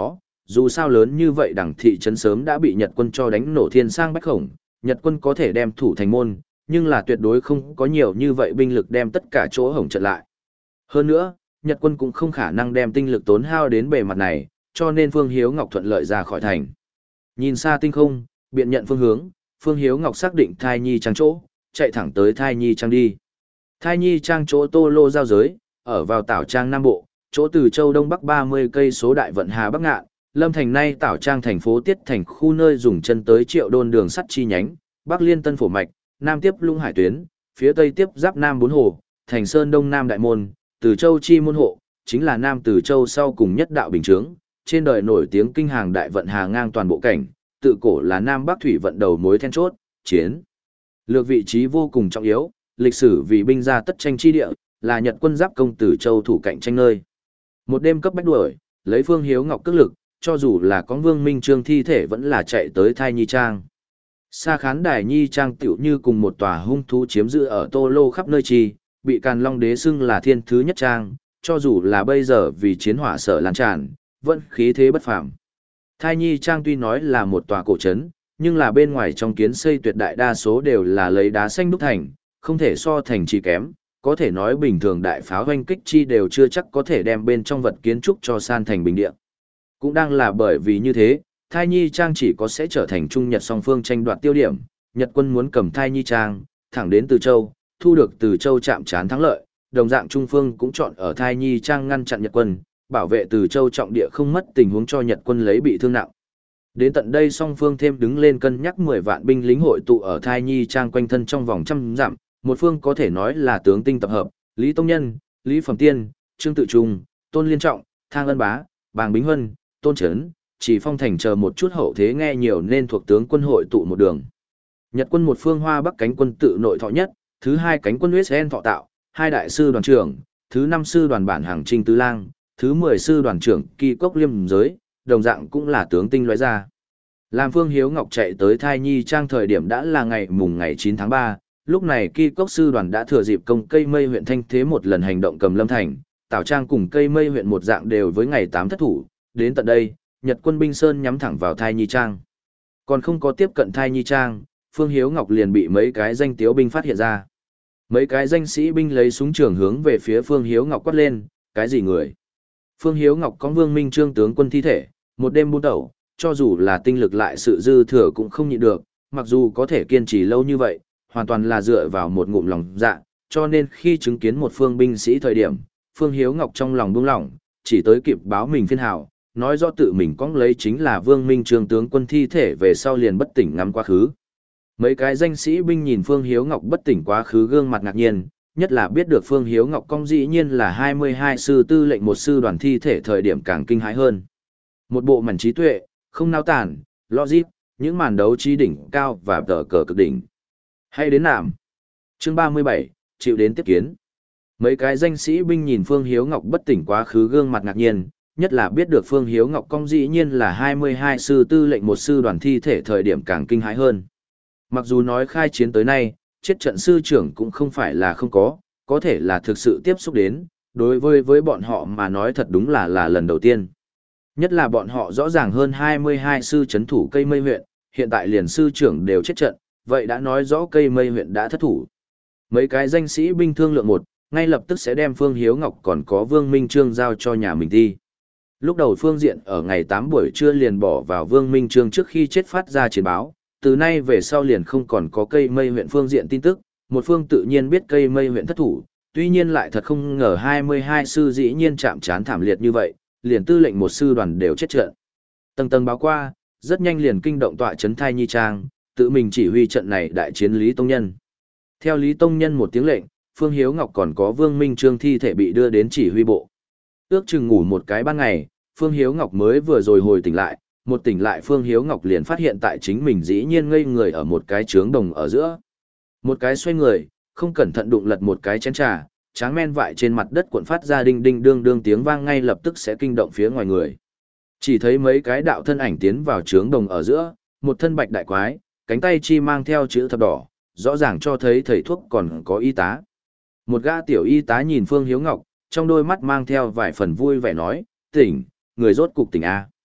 dù sao lớn như vậy đằng thị trấn sớm đã bị Nhật quân cho đánh nổ thiên sang bách khổng, Nhật quân có thể đem thủ thành môn, nhưng là tuyệt đối không có nhiều như vậy binh lực đem tất cả chỗ hổng trận lại. Hơn nữa, Nhật quân cũng không khả năng đem tinh lực tốn hao đến bề mặt này, cho nên Phương Hiếu Ngọc thuận lợi ra khỏi thành. Nhìn xa tinh không, biện nhận phương hướng, Phương Hiếu Ngọc xác định Thai Nhi Trang chỗ, chạy thẳng tới Thai Nhi Trang đi. Thai Nhi Trang chỗ Tô Lô giao giới, ở vào Tảo Trang Nam Bộ, chỗ từ châu Đông Bắc ba mươi cây số đại vận Hà Bắc Ngạn, Lâm Thành nay Tảo Trang thành phố Tiết thành khu nơi dùng chân tới Triệu Đôn đường sắt chi nhánh, Bắc liên Tân Phổ Mạch, Nam tiếp Lũng Hải tuyến, phía Tây tiếp giáp Nam Bốn Hồ, Thành Sơn Đông Nam Đại Môn, Từ Châu chi môn hộ, chính là Nam Từ Châu sau cùng nhất đạo bình chướng, trên đời nổi tiếng kinh hàng đại vận Hà ngang toàn bộ cảnh, tự cổ là Nam Bắc thủy vận đầu mối then chốt, chiến lược vị trí vô cùng trọng yếu, lịch sử vì binh gia tất tranh chi địa, là Nhật quân giáp công Từ Châu thủ cạnh tranh nơi. Một đêm cấp bách đuổi, lấy Phương Hiếu Ngọc cước lực, cho dù là có Vương Minh Trương thi thể vẫn là chạy tới Thai Nhi Trang. Sa khán đài Nhi Trang tiểu như cùng một tòa hung thú chiếm giữ ở Tô Lô khắp nơi chi, bị Càn Long đế xưng là thiên thứ nhất trang, cho dù là bây giờ vì chiến hỏa sở lan tràn, vẫn khí thế bất phàm. Thai Nhi Trang tuy nói là một tòa cổ trấn, nhưng là bên ngoài trong kiến xây tuyệt đại đa số đều là lấy đá xanh đúc thành, không thể so thành chi kém, có thể nói bình thường đại pháo hoanh kích chi đều chưa chắc có thể đem bên trong vật kiến trúc cho san thành bình địa. Cũng đang là bởi vì như thế, Thai Nhi Trang chỉ có sẽ trở thành Trung Nhật song phương tranh đoạt tiêu điểm, Nhật quân muốn cầm Thai Nhi Trang, thẳng đến Từ Châu, thu được Từ Châu chạm trán thắng lợi, đồng dạng Trung phương cũng chọn ở Thai Nhi Trang ngăn chặn Nhật quân, bảo vệ Từ Châu trọng địa không mất tình huống cho Nhật quân lấy bị thương nặng. Đến tận đây song phương thêm đứng lên cân nhắc mười vạn binh lính hội tụ ở Thai Nhi Trang quanh thân trong vòng trăm dặm, một phương có thể nói là tướng tinh tập hợp, Lý Tông Nhân, Lý Phẩm Tiên, Trương Tự Trung, Tôn Liên Trọng, Thang Ân Bá, Bàng Bính Huân, Tôn Trấn, Chỉ Phong Thành chờ một chút hậu thế nghe nhiều nên thuộc tướng quân hội tụ một đường. Nhật quân một phương Hoa Bắc cánh quân tự nội thọ nhất, thứ hai cánh quân Huyết Sen thọ tạo, hai đại sư đoàn trưởng, thứ năm sư đoàn bản hàng Trinh Tứ Lang, thứ mười sư đoàn trưởng Kỳ Cốc Liêm giới, đồng dạng cũng là tướng tinh loại ra. Làm Phương Hiếu Ngọc chạy tới Thai Nhi Trang thời điểm đã là ngày mùng ngày chín tháng ba, lúc này Kỳ Cốc sư đoàn đã thừa dịp công Cây Mây huyện Thanh Thế một lần hành động cầm Lâm Thành, Tảo Trang cùng Cây Mây huyện một dạng đều với ngày tám thất thủ, đến tận đây, Nhật quân binh sơn nhắm thẳng vào Thai Nhi Trang. Còn không có tiếp cận Thai Nhi Trang, Phương Hiếu Ngọc liền bị mấy cái danh tiếu binh phát hiện ra. Mấy cái danh sĩ binh lấy súng trường hướng về phía Phương Hiếu Ngọc quát lên, cái gì người? Phương Hiếu Ngọc có Vương Minh Trương tướng quân thi thể, một đêm buôn đầu, cho dù là tinh lực lại sự dư thừa cũng không nhịn được, mặc dù có thể kiên trì lâu như vậy, hoàn toàn là dựa vào một ngụm lòng dạ, cho nên khi chứng kiến một phương binh sĩ thời điểm, Phương Hiếu Ngọc trong lòng buông lỏng, chỉ tới kịp báo mình phiên hào, nói rõ tự mình có lấy chính là Vương Minh Trương tướng quân thi thể về sau liền bất tỉnh ngắm quá khứ. Mấy cái danh sĩ binh nhìn Phương Hiếu Ngọc bất tỉnh quá khứ gương mặt ngạc nhiên, nhất là biết được Phương Hiếu Ngọc công dĩ nhiên là hai mươi hai sư tư lệnh một sư đoàn thi thể thời điểm càng kinh hãi hơn. Một bộ mảnh trí tuệ, không nao tản, logic, những màn đấu trí đỉnh cao và tờ cờ cực đỉnh. Hay đến nạm. Chương ba mươi bảy, chịu đến tiếp kiến. Mấy cái danh sĩ binh nhìn Phương Hiếu Ngọc bất tỉnh quá khứ gương mặt ngạc nhiên, nhất là biết được Phương Hiếu Ngọc công dĩ nhiên là hai mươi hai sư tư lệnh một sư đoàn thi thể thời điểm càng kinh hãi hơn. Mặc dù nói khai chiến tới nay, chết trận sư trưởng cũng không phải là không có, có thể là thực sự tiếp xúc đến, đối với với bọn họ mà nói thật đúng là là lần đầu tiên. Nhất là bọn họ rõ ràng hơn hai mươi hai sư chấn thủ Cây Mây huyện, hiện tại liền sư trưởng đều chết trận, vậy đã nói rõ Cây Mây huyện đã thất thủ. Mấy cái danh sĩ binh thương lượng một, ngay lập tức sẽ đem Phương Hiếu Ngọc còn có Vương Minh Trương giao cho nhà mình đi. Lúc đầu phương diện ở ngày tám buổi trưa liền bỏ vào Vương Minh Trương trước khi chết phát ra chiến báo, từ nay về sau liền không còn có Cây Mây huyện phương diện tin tức, một phương tự nhiên biết Cây Mây huyện thất thủ, tuy nhiên lại thật không ngờ hai mươi hai sư dĩ nhiên chạm trán thảm liệt như vậy, liền tư lệnh một sư đoàn đều chết trận. Tầng tầng báo qua, rất nhanh liền kinh động tọa trấn Thai Nhi Trang, tự mình chỉ huy trận này đại chiến Lý Tông Nhân. Theo Lý Tông Nhân một tiếng lệnh, Phương Hiếu Ngọc còn có Vương Minh Trương thi thể bị đưa đến chỉ huy bộ. Ước chừng ngủ một cái ban ngày, Phương Hiếu Ngọc mới vừa rồi hồi tỉnh lại, một tỉnh lại Phương Hiếu Ngọc liền phát hiện tại chính mình dĩ nhiên ngây người ở một cái trướng đồng ở giữa. Một cái xoay người, không cẩn thận đụng lật một cái chén trà, tráng men vại trên mặt đất cuộn phát ra đinh đinh đương đương tiếng vang ngay lập tức sẽ kinh động phía ngoài người. Chỉ thấy mấy cái đạo thân ảnh tiến vào trướng đồng ở giữa, một thân bạch đại quái, cánh tay chi mang theo chữ thập đỏ, rõ ràng cho thấy thầy thuốc còn có y tá. Một gã tiểu y tá nhìn Phương Hiếu Ngọc, trong đôi mắt mang theo vài phần vui vẻ nói, tỉnh, người rốt cục tỉnh A.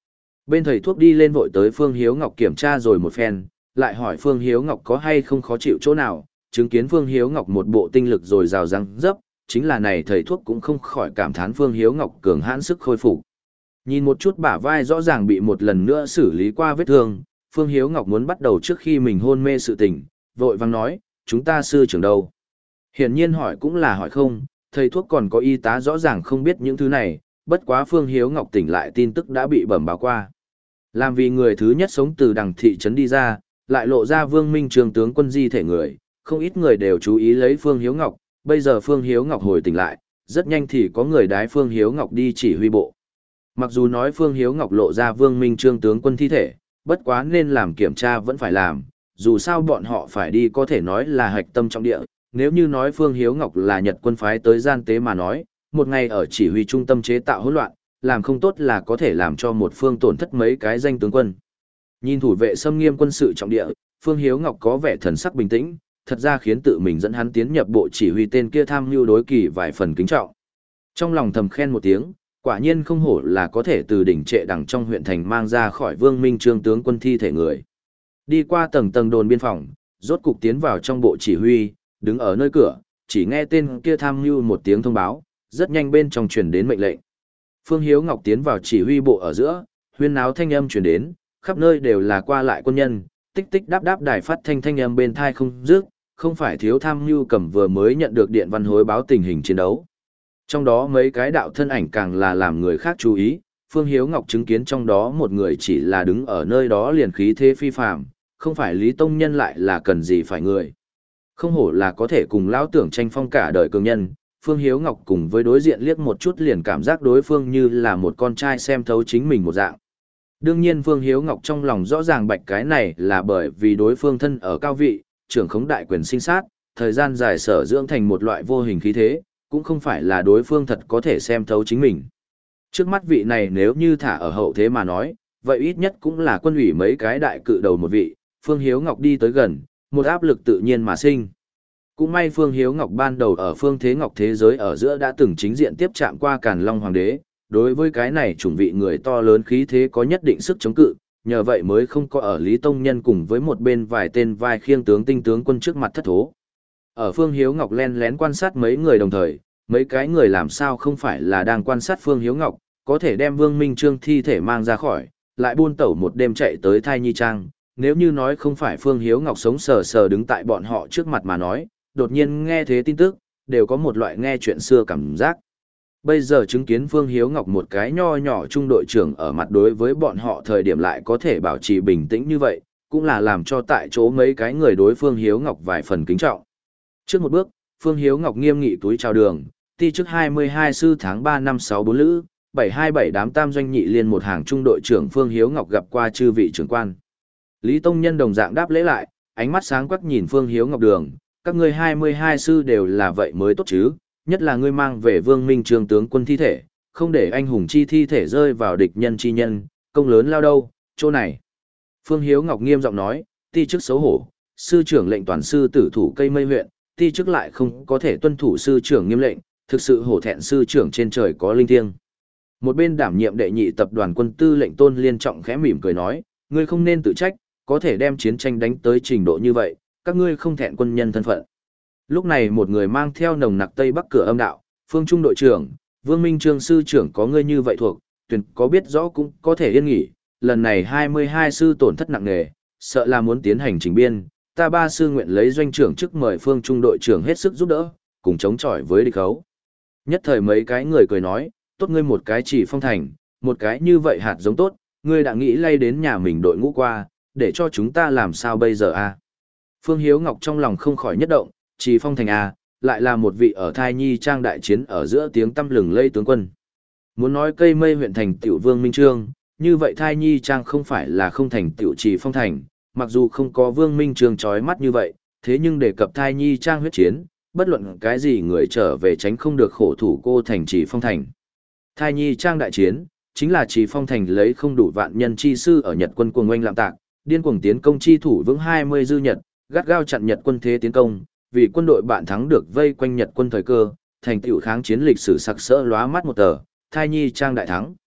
Bên thầy thuốc đi lên vội tới Phương Hiếu Ngọc kiểm tra rồi một phen, lại hỏi Phương Hiếu Ngọc có hay không khó chịu chỗ nào, chứng kiến Phương Hiếu Ngọc một bộ tinh lực rồi rào răng dấp, chính là này thầy thuốc cũng không khỏi cảm thán Phương Hiếu Ngọc cường hãn sức khôi phục. Nhìn một chút bả vai rõ ràng bị một lần nữa xử lý qua vết thương, Phương Hiếu Ngọc muốn bắt đầu trước khi mình hôn mê sự tình, vội vang nói, chúng ta sư trưởng đâu? Hiển nhiên hỏi cũng là hỏi không, thầy thuốc còn có y tá rõ ràng không biết những thứ này, bất quá Phương Hiếu Ngọc tỉnh lại tin tức đã bị bẩm báo qua. Làm vì người thứ nhất sống từ đằng thị trấn đi ra, lại lộ ra Vương Minh Trường tướng quân di thể người, không ít người đều chú ý lấy Phương Hiếu Ngọc, bây giờ Phương Hiếu Ngọc hồi tỉnh lại, rất nhanh thì có người đái Phương Hiếu Ngọc đi chỉ huy bộ. Mặc dù nói Phương Hiếu Ngọc lộ ra Vương Minh Trương tướng quân thi thể, bất quá nên làm kiểm tra vẫn phải làm, dù sao bọn họ phải đi có thể nói là hạch tâm trọng địa, nếu như nói Phương Hiếu Ngọc là Nhật quân phái tới gian tế mà nói, một ngày ở chỉ huy trung tâm chế tạo hỗn loạn, làm không tốt là có thể làm cho một phương tổn thất mấy cái danh tướng quân. Nhìn thủ vệ xâm nghiêm quân sự trọng địa, Phương Hiếu Ngọc có vẻ thần sắc bình tĩnh, thật ra khiến tự mình dẫn hắn tiến nhập bộ chỉ huy tên kia tham mưu đối kỳ vài phần kính trọng. Trong lòng thầm khen một tiếng, quả nhiên không hổ là có thể từ đỉnh trệ đằng trong huyện thành mang ra khỏi Vương Minh Trương tướng quân thi thể người. Đi qua tầng tầng đồn biên phòng, rốt cục tiến vào trong bộ chỉ huy, đứng ở nơi cửa, chỉ nghe tên kia tham mưu một tiếng thông báo, rất nhanh bên trong truyền đến mệnh lệnh. Phương Hiếu Ngọc tiến vào chỉ huy bộ ở giữa, huyên náo thanh âm truyền đến, khắp nơi đều là qua lại quân nhân, tích tích đáp đáp đài phát thanh thanh âm bên thai không dứt, không phải thiếu tham mưu cầm vừa mới nhận được điện văn hối báo tình hình chiến đấu. Trong đó mấy cái đạo thân ảnh càng là làm người khác chú ý, Phương Hiếu Ngọc chứng kiến trong đó một người chỉ là đứng ở nơi đó liền khí thế phi phàm, không phải Lý Tông Nhân lại là cần gì phải người. Không hổ là có thể cùng lão tưởng tranh phong cả đời cường nhân, Phương Hiếu Ngọc cùng với đối diện liếc một chút liền cảm giác đối phương như là một con trai xem thấu chính mình một dạng. Đương nhiên Phương Hiếu Ngọc trong lòng rõ ràng bạch cái này là bởi vì đối phương thân ở cao vị, trưởng khống đại quyền sinh sát, thời gian dài sở dưỡng thành một loại vô hình khí thế, cũng không phải là đối phương thật có thể xem thấu chính mình. Trước mắt vị này nếu như thả ở hậu thế mà nói, vậy ít nhất cũng là quân ủy mấy cái đại cự đầu một vị, Phương Hiếu Ngọc đi tới gần, một áp lực tự nhiên mà sinh. Cũng may Phương Hiếu Ngọc ban đầu ở Phương Thế Ngọc thế giới ở giữa đã từng chính diện tiếp chạm qua Càn Long Hoàng đế, đối với cái này chủng vị người to lớn khí thế có nhất định sức chống cự, nhờ vậy mới không có ở Lý Tông Nhân cùng với một bên vài tên vai khiêng tướng tinh tướng quân trước mặt thất thố. Ở Phương Hiếu Ngọc len lén quan sát mấy người đồng thời, mấy cái người làm sao không phải là đang quan sát Phương Hiếu Ngọc, có thể đem Vương Minh Trương thi thể mang ra khỏi, lại buôn tẩu một đêm chạy tới Thai Nhi Trang, nếu như nói không phải Phương Hiếu Ngọc sống sờ sờ đứng tại bọn họ trước mặt mà nói, đột nhiên nghe thế tin tức, đều có một loại nghe chuyện xưa cảm giác. Bây giờ chứng kiến Phương Hiếu Ngọc một cái nho nhỏ trung đội trưởng ở mặt đối với bọn họ thời điểm lại có thể bảo trì bình tĩnh như vậy, cũng là làm cho tại chỗ mấy cái người đối Phương Hiếu Ngọc vài phần kính trọng. Trước một bước, Phương Hiếu Ngọc nghiêm nghị túi chào đường, ti chức hai mươi hai sư tháng ba năm sáu bốn lữ, bảy hai bảy đám tam doanh nhị liên một hàng trung đội trưởng Phương Hiếu Ngọc gặp qua chư vị trưởng quan. Lý Tông Nhân đồng dạng đáp lễ lại, ánh mắt sáng quắc nhìn Phương Hiếu Ngọc đường, các ngươi hai mươi hai sư đều là vậy mới tốt chứ, nhất là ngươi mang về Vương Minh Trương tướng quân thi thể, không để anh hùng chi thi thể rơi vào địch nhân chi nhân, công lớn lao đâu, chỗ này. Phương Hiếu Ngọc nghiêm giọng nói, ti chức xấu hổ, sư trưởng lệnh toàn sư tử thủ cây mây huyện, ti chức lại không có thể tuân thủ sư trưởng nghiêm lệnh, thực sự hổ thẹn sư trưởng trên trời có linh thiêng. Một bên đảm nhiệm đệ nhị tập đoàn quân tư lệnh Tôn Liên Trọng khẽ mỉm cười nói, ngươi không nên tự trách, có thể đem chiến tranh đánh tới trình độ như vậy, các ngươi không thẹn quân nhân thân phận. Lúc này một người mang theo nồng nặc Tây Bắc cửa âm đạo, Phương Trung đội trưởng, Vương Minh Trương sư trưởng có ngươi như vậy thuộc, tuyển có biết rõ cũng có thể yên nghỉ, lần này hai mươi hai sư tổn thất nặng nề, sợ là muốn tiến hành chỉnh biên, ta ba sư nguyện lấy doanh trưởng chức mời Phương Trung đội trưởng hết sức giúp đỡ, cùng chống chọi với địch khấu. Nhất thời mấy cái người cười nói, tốt ngươi một cái chỉ phong thành, một cái như vậy hạt giống tốt, ngươi đã nghĩ lay đến nhà mình đội ngũ qua, để cho chúng ta làm sao bây giờ a? Phương Hiếu Ngọc trong lòng không khỏi nhất động, chỉ phong thành a, lại là một vị ở Thai Nhi Trang đại chiến ở giữa tiếng tăm lừng lây tướng quân. Muốn nói cây mây huyện thành tiểu Vương Minh Trương, như vậy Thai Nhi Trang không phải là không thành tiểu Trì phong thành, mặc dù không có Vương Minh Trương chói mắt như vậy, thế nhưng đề cập Thai Nhi Trang huyết chiến, bất luận cái gì người trở về tránh không được khổ thủ cô thành Trì phong thành. Thai Nhi Trang đại chiến, chính là Trì phong thành lấy không đủ vạn nhân chi sư ở Nhật quân cuồng oanh lạm tạc, điên cuồng tiến công chi thủ vững hai mươi dư Nhật, gắt gao chặn Nhật quân thế tiến công, vì quân đội bạn thắng được vây quanh Nhật quân thời cơ, thành tựu kháng chiến lịch sử sặc sỡ lóa mắt một tờ, Thai Nhi Trang đại thắng.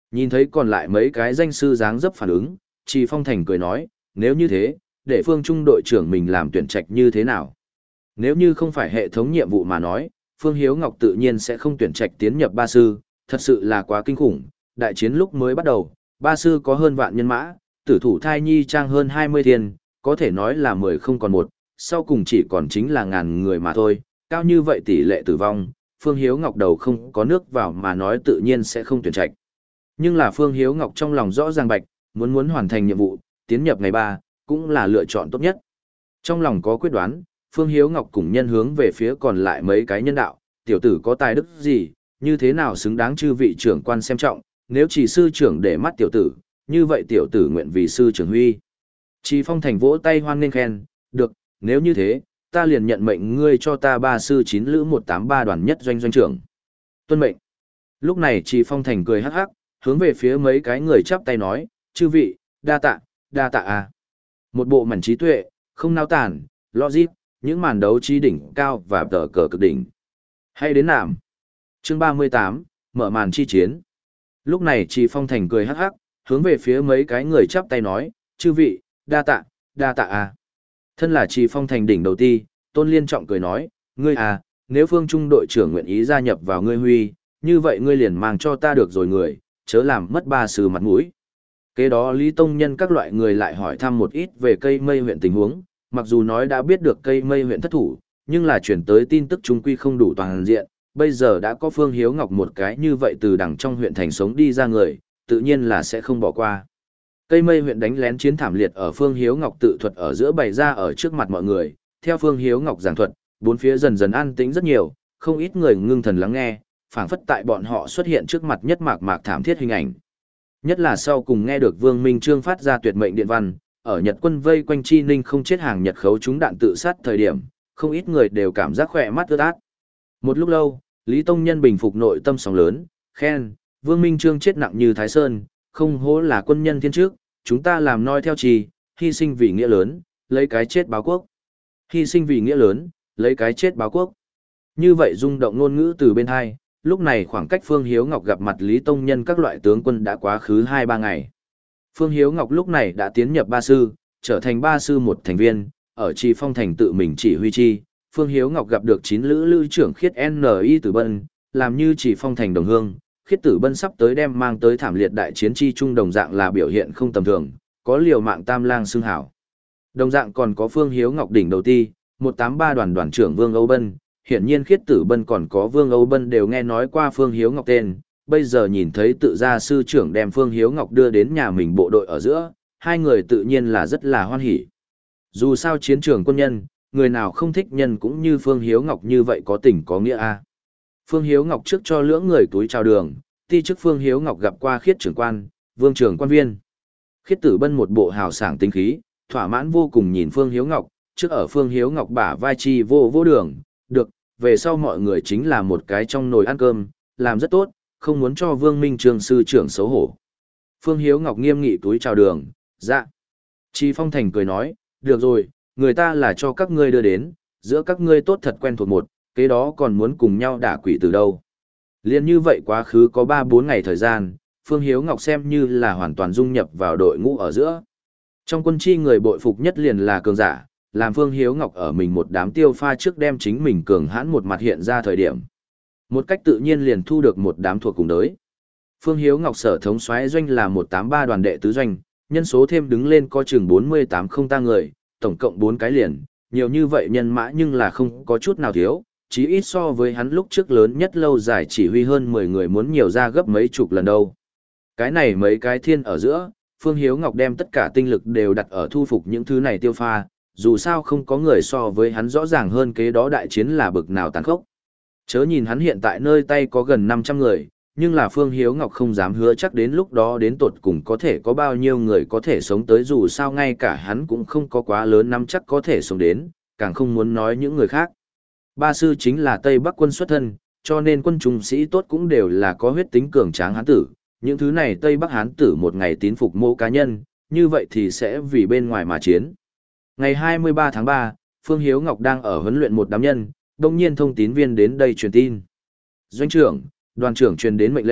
Nhìn thấy còn lại mấy cái danh sư dáng dấp phản ứng, Trì Phong Thành cười nói, nếu như thế, để Phương Trung đội trưởng mình làm tuyển trạch như thế nào? Nếu như không phải hệ thống nhiệm vụ mà nói, Phương Hiếu Ngọc tự nhiên sẽ không tuyển trạch tiến nhập ba sư, thật sự là quá kinh khủng. Đại chiến lúc mới bắt đầu, ba sư có hơn vạn nhân mã, tử thủ thai nhi trang hơn hai mươi thiên, có thể nói là mười không còn một, sau cùng chỉ còn chính là ngàn người mà thôi, cao như vậy tỷ lệ tử vong, Phương Hiếu Ngọc đầu không có nước vào mà nói tự nhiên sẽ không tuyển trạch. Nhưng là Phương Hiếu Ngọc trong lòng rõ ràng bạch, muốn muốn hoàn thành nhiệm vụ, tiến nhập ngày ba, cũng là lựa chọn tốt nhất. Trong lòng có quyết đoán, Phương Hiếu Ngọc cùng nhân hướng về phía còn lại mấy cái nhân đạo, tiểu tử có tài đức gì, như thế nào xứng đáng chư vị trưởng quan xem trọng, nếu chỉ sư trưởng để mắt tiểu tử, như vậy tiểu tử nguyện vì sư trưởng huy. Trì Phong Thành vỗ tay hoan nghênh khen, được, nếu như thế, ta liền nhận mệnh ngươi cho ta ba sư chín lữ một tám ba đoàn nhất doanh doanh trưởng. Tuân mệnh. Lúc này Trì Phong Thành cười hắc hắc, hướng về phía mấy cái người chắp tay nói, chư vị, đa tạ, đa tạ à. Một bộ mảnh trí tuệ, không nao tản, logic, những màn đấu trí đỉnh cao và tờ cờ cực đỉnh. Hay đến nạm. Chương ba mươi tám, mở màn chi chiến. Lúc này Trì Phong Thành cười hắc hắc, hướng về phía mấy cái người chắp tay nói, chư vị, đa tạ, đa tạ à. Thân là Trì Phong Thành đỉnh đầu ti, Tôn Liên trọng cười nói, ngươi à, nếu Phương Trung đội trưởng nguyện ý gia nhập vào ngươi huy, như vậy ngươi liền mang cho ta được rồi người, chớ làm mất ba sư mặt mũi. Kế đó Lý Tông Nhân các loại người lại hỏi thăm một ít về cây mây huyện tình huống, mặc dù nói đã biết được cây mây huyện thất thủ, nhưng là chuyển tới tin tức trung quy không đủ toàn diện, bây giờ đã có Phương Hiếu Ngọc một cái như vậy từ đằng trong huyện thành sống đi ra người, tự nhiên là sẽ không bỏ qua. Cây mây huyện đánh lén chiến thảm liệt ở Phương Hiếu Ngọc tự thuật ở giữa bày ra ở trước mặt mọi người, theo Phương Hiếu Ngọc giảng thuật, bốn phía dần dần an tĩnh rất nhiều, không ít người ngưng thần lắng nghe, phảng phất tại bọn họ xuất hiện trước mặt nhất mạc mạc thảm thiết hình ảnh. Nhất là sau cùng nghe được Vương Minh Trương phát ra tuyệt mệnh điện văn, ở Nhật quân vây quanh Chi Ninh không chết hàng Nhật khấu chúng đạn tự sát thời điểm, không ít người đều cảm giác khỏe mắt ướt át. Một lúc lâu, Lý Tông Nhân bình phục nội tâm sóng lớn, khen, Vương Minh Trương chết nặng như Thái Sơn, không hổ là quân nhân thiên trước, chúng ta làm noi theo trì, hy sinh vì nghĩa lớn, lấy cái chết báo quốc. Hy sinh vì nghĩa lớn, lấy cái chết báo quốc. Như vậy rung động ngôn ngữ từ bên hai, lúc này khoảng cách Phương Hiếu Ngọc gặp mặt Lý Tông Nhân các loại tướng quân đã quá khứ hai ba ngày. Phương Hiếu Ngọc lúc này đã tiến nhập ba sư, trở thành ba sư một thành viên, ở Trì Phong Thành tự mình chỉ huy chi. Phương Hiếu Ngọc gặp được chín lữ lữ trưởng Khiết N I Tử Bân, làm như Trì Phong Thành đồng hương. Khiết Tử Bân sắp tới đem mang tới thảm liệt đại chiến chi trung đồng dạng là biểu hiện không tầm thường, có liều mạng tam lang xưng hảo. Đồng dạng còn có Phương Hiếu Ngọc đỉnh đầu ti, một tám ba đoàn đoàn trưởng Vương Âu Bân, hiển nhiên Khiết Tử Bân còn có Vương Âu Bân đều nghe nói qua Phương Hiếu Ngọc tên, bây giờ nhìn thấy tự gia sư trưởng đem Phương Hiếu Ngọc đưa đến nhà mình bộ đội ở giữa, hai người tự nhiên là rất là hoan hỉ. Dù sao chiến trường quân nhân, người nào không thích nhân cũng như Phương Hiếu Ngọc như vậy có tình có nghĩa a. Phương Hiếu Ngọc trước cho lưỡng người túi chào đường, ti trước Phương Hiếu Ngọc gặp qua Khiết trưởng quan, Vương trưởng quan viên. Khiết Tử Bân một bộ hào sảng tinh khí, thỏa mãn vô cùng nhìn Phương Hiếu Ngọc, trước ở Phương Hiếu Ngọc bả vai chi vô vô đường, được, về sau mọi người chính là một cái trong nồi ăn cơm, làm rất tốt, không muốn cho Vương Minh Trương sư trưởng xấu hổ. Phương Hiếu Ngọc nghiêm nghị túi chào đường, dạ. Chi Phong Thành cười nói, được rồi, người ta là cho các ngươi đưa đến, giữa các ngươi tốt thật quen thuộc một, kế đó còn muốn cùng nhau đả quỷ từ đâu. Liên như vậy quá khứ có ba bốn ngày thời gian, Phương Hiếu Ngọc xem như là hoàn toàn dung nhập vào đội ngũ ở giữa. Trong quân chi người bội phục nhất liền là cường giả, làm Phương Hiếu Ngọc ở mình một đám tiêu pha trước đem chính mình cường hãn một mặt hiện ra thời điểm. Một cách tự nhiên liền thu được một đám thuộc cùng đới. Phương Hiếu Ngọc sở thống soái doanh là một tám ba đoàn đệ tứ doanh, nhân số thêm đứng lên có chừng bốn mươi tám không ta người, tổng cộng bốn cái liền, nhiều như vậy nhân mã nhưng là không có chút nào thiếu, chí ít so với hắn lúc trước lớn nhất lâu dài chỉ huy hơn mười người muốn nhiều ra gấp mấy chục lần đâu. Cái này mấy cái thiên ở giữa, Phương Hiếu Ngọc đem tất cả tinh lực đều đặt ở thu phục những thứ này tiêu pha, dù sao không có người so với hắn rõ ràng hơn kế đó đại chiến là bực nào tàn khốc. Chớ nhìn hắn hiện tại nơi tay có gần năm trăm người, nhưng là Phương Hiếu Ngọc không dám hứa chắc đến lúc đó đến tột cùng có thể có bao nhiêu người có thể sống tới, dù sao ngay cả hắn cũng không có quá lớn nắm chắc có thể sống đến, càng không muốn nói những người khác. Ba sư chính là Tây Bắc quân xuất thân, cho nên quân trung sĩ tốt cũng đều là có huyết tính cường tráng hán tử, những thứ này Tây Bắc hán tử một ngày tín phục mô cá nhân, như vậy thì sẽ vì bên ngoài mà chiến. Ngày hai mươi ba tháng ba, Phương Hiếu Ngọc đang ở huấn luyện một đám nhân, đồng nhiên thông tín viên đến đây truyền tin. Doanh trưởng, đoàn trưởng truyền đến mệnh lệnh,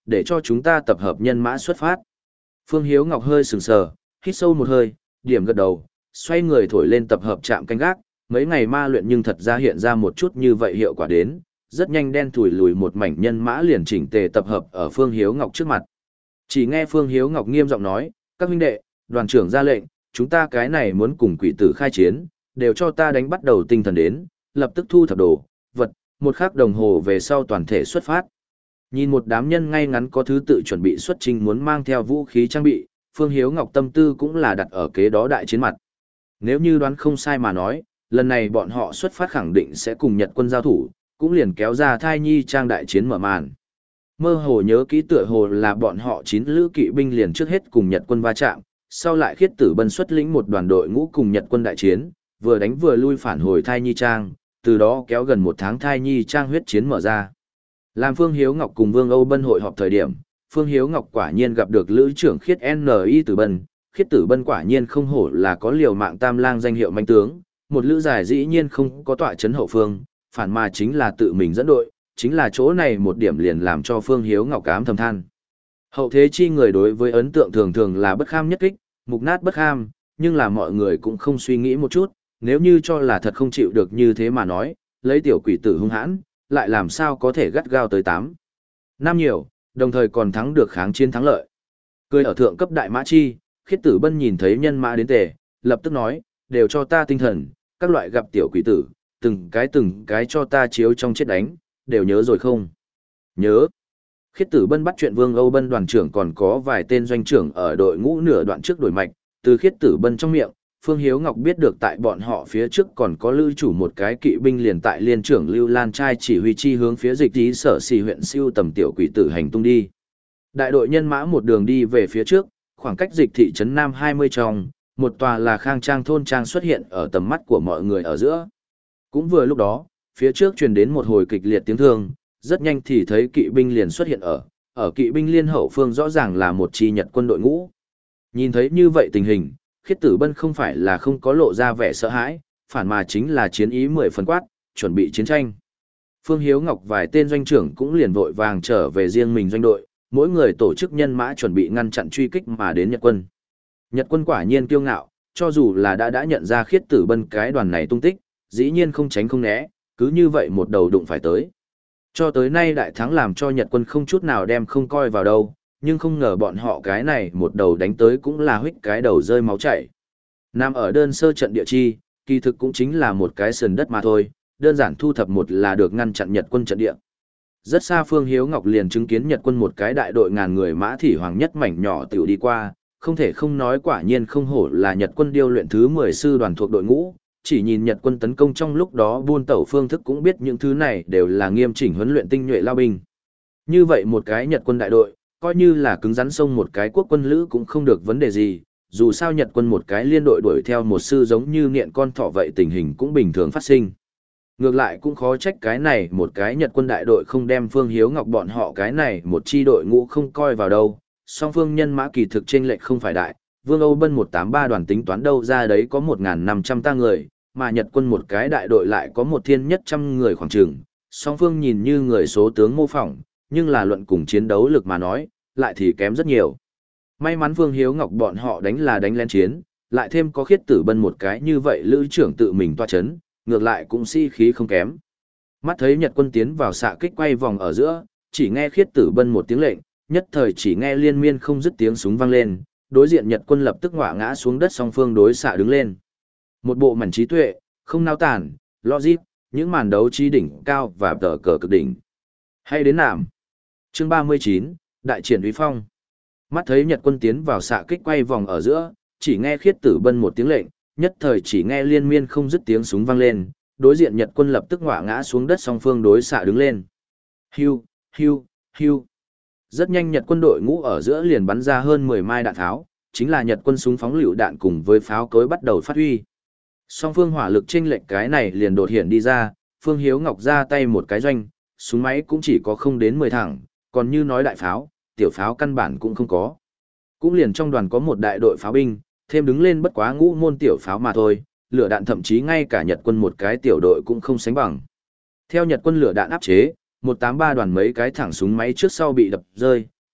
để cho chúng ta tập hợp nhân mã xuất phát. Phương Hiếu Ngọc hơi sừng sờ, hít sâu một hơi, điểm gật đầu, xoay người thổi lên tập hợp trạm canh gác, mấy ngày ma luyện nhưng thật ra hiện ra một chút như vậy hiệu quả đến, rất nhanh đen thủi lùi một mảnh nhân mã liền chỉnh tề tập hợp ở Phương Hiếu Ngọc trước mặt. Chỉ nghe Phương Hiếu Ngọc nghiêm giọng nói, các huynh đệ, đoàn trưởng ra lệnh, chúng ta cái này muốn cùng quỷ tử khai chiến, đều cho ta đánh bắt đầu tinh thần đến, lập tức thu thập đồ, vật, một khắc đồng hồ về sau toàn thể xuất phát. Nhìn một đám nhân ngay ngắn có thứ tự chuẩn bị xuất trình muốn mang theo vũ khí trang bị, Phương Hiếu Ngọc tâm tư cũng là đặt ở kế đó đại chiến mặt. Nếu như đoán không sai mà nói, lần này bọn họ xuất phát khẳng định sẽ cùng Nhật quân giao thủ, cũng liền kéo ra thai nhi trang đại chiến mở màn. Mơ hồ nhớ kỹ tựa hồ là bọn họ chín lữ kỵ binh liền trước hết cùng Nhật quân va chạm, sau lại khiết tử bân xuất lĩnh một đoàn đội ngũ cùng Nhật quân đại chiến, vừa đánh vừa lui phản hồi thai nhi trang, từ đó kéo gần một tháng thai nhi trang huyết chiến mở ra. Làm Phương Hiếu Ngọc cùng Vương Âu Bân hội họp thời điểm, Phương Hiếu Ngọc quả nhiên gặp được lữ trưởng khiết N I Tử Bân, khiết tử bân quả nhiên không hổ là có liều mạng tam lang danh hiệu manh tướng, một lữ giải dĩ nhiên không có tọa chấn hậu phương, phản mà chính là tự mình dẫn đội, chính là chỗ này một điểm liền làm cho Phương Hiếu Ngọc cám thầm than. Hậu thế chi người đối với ấn tượng thường thường là bất kham nhất kích, mục nát bất kham, nhưng là mọi người cũng không suy nghĩ một chút, nếu như cho là thật không chịu được như thế mà nói, lấy tiểu quỷ tử hung hãn, lại làm sao có thể gắt gao tới tám năm nhiều, đồng thời còn thắng được kháng chiến thắng lợi. Cười ở thượng cấp đại mã chi, khiết tử bân nhìn thấy nhân mã đến tề, lập tức nói, đều cho ta tinh thần, các loại gặp tiểu quỷ tử, từng cái từng cái cho ta chiếu trong chết đánh, đều nhớ rồi không? Nhớ. Khiết tử bân bắt chuyện Vương Âu Bân đoàn trưởng còn có vài tên doanh trưởng ở đội ngũ nửa đoạn trước đổi mạch, từ khiết tử bân trong miệng, Phương Hiếu Ngọc biết được tại bọn họ phía trước còn có lưu chủ một cái kỵ binh liền tại liên trưởng Lưu Lan Trai chỉ huy chi hướng phía dịch tí sở xì huyện siêu tầm tiểu quỷ tử hành tung đi. Đại đội nhân mã một đường đi về phía trước, khoảng cách dịch thị trấn Nam hai mươi trong, một tòa là khang trang thôn trang xuất hiện ở tầm mắt của mọi người ở giữa. Cũng vừa lúc đó, phía trước truyền đến một hồi kịch liệt tiếng thương, rất nhanh thì thấy kỵ binh liền xuất hiện ở, ở kỵ binh liên hậu phương rõ ràng là một chi Nhật quân đội ngũ. Nhìn thấy như vậy tình hình, khiết tử bân không phải là không có lộ ra vẻ sợ hãi, phản mà chính là chiến ý mười phần quát, chuẩn bị chiến tranh. Phương Hiếu Ngọc vài tên doanh trưởng cũng liền vội vàng trở về riêng mình doanh đội, mỗi người tổ chức nhân mã chuẩn bị ngăn chặn truy kích mà đến Nhật quân. Nhật quân quả nhiên kiêu ngạo, cho dù là đã đã nhận ra khiết tử bân cái đoàn này tung tích, dĩ nhiên không tránh không né, cứ như vậy một đầu đụng phải tới. Cho tới nay đại thắng làm cho Nhật quân không chút nào đem không coi vào đâu, nhưng không ngờ bọn họ cái này một đầu đánh tới cũng là huých cái đầu rơi máu chảy. Nằm ở đơn sơ trận địa chi, kỳ thực cũng chính là một cái sườn đất mà thôi, đơn giản thu thập một là được ngăn chặn Nhật quân trận địa. Rất xa Phương Hiếu Ngọc liền chứng kiến Nhật quân một cái đại đội ngàn người mã thỉ hoàng nhất mảnh nhỏ tiểu đi qua, không thể không nói quả nhiên không hổ là Nhật quân điêu luyện thứ mười sư đoàn thuộc đội ngũ, chỉ nhìn Nhật quân tấn công trong lúc đó buôn tẩu phương thức cũng biết những thứ này đều là nghiêm chỉnh huấn luyện tinh nhuệ lao binh. Như vậy một cái Nhật quân đại đội, coi như là cứng rắn sông một cái quốc quân lữ cũng không được vấn đề gì, dù sao Nhật quân một cái liên đội đuổi theo một sư giống như niện con thỏ vậy tình hình cũng bình thường phát sinh. Ngược lại cũng khó trách cái này một cái Nhật quân đại đội không đem Phương Hiếu Ngọc bọn họ cái này một chi đội ngũ không coi vào đâu, song phương nhân mã kỳ thực chênh lệch không phải đại, Vương Âu Bân một tám ba đoàn tính toán đâu ra đấy có một nghìn năm trăm ta người, mà Nhật quân một cái đại đội lại có một thiên nhất trăm người khoảng chừng, song phương nhìn như người số tướng mô phỏng, nhưng là luận cùng chiến đấu lực mà nói, lại thì kém rất nhiều. May mắn Phương Hiếu Ngọc bọn họ đánh là đánh lén chiến, lại thêm có khiết tử bân một cái như vậy lữ trưởng tự mình toa chấn, ngược lại cũng si khí không kém. Mắt thấy Nhật quân tiến vào xạ kích quay vòng ở giữa, chỉ nghe khiết tử bân một tiếng lệnh, nhất thời chỉ nghe liên miên không dứt tiếng súng vang lên, đối diện Nhật quân lập tức ngã ngã xuống đất, song phương đối xạ đứng lên. Một bộ mảnh trí tuệ, không nao tản, logic, những màn đấu trí đỉnh cao và tờ cờ cực đỉnh. Hay đến nạm. Chương ba mươi chín, Đại triển uy phong. Mắt thấy Nhật quân tiến vào xạ kích quay vòng ở giữa, chỉ nghe khiết tử bân một tiếng lệnh, nhất thời chỉ nghe liên miên không dứt tiếng súng vang lên, đối diện Nhật quân lập tức ngã ngã xuống đất, song phương đối xạ đứng lên. Hưu, hưu, hưu. Rất nhanh Nhật quân đội ngũ ở giữa liền bắn ra hơn mười mai đạn tháo, chính là Nhật quân súng phóng lựu đạn cùng với pháo cối bắt đầu phát huy. Song phương hỏa lực chênh lệch cái này liền đột hiện đi ra, Phương Hiếu Ngọc ra tay một cái doanh, súng máy cũng chỉ có không đến mười thẳng, còn như nói đại pháo, tiểu pháo căn bản cũng không có. Cũng liền trong đoàn có một đại đội pháo binh, thêm đứng lên bất quá ngũ môn tiểu pháo mà thôi, lửa đạn thậm chí ngay cả Nhật quân một cái tiểu đội cũng không sánh bằng. Theo Nhật quân lửa đạn áp chế, một tám ba đoàn mấy cái thẳng súng máy trước sau bị đập rơi,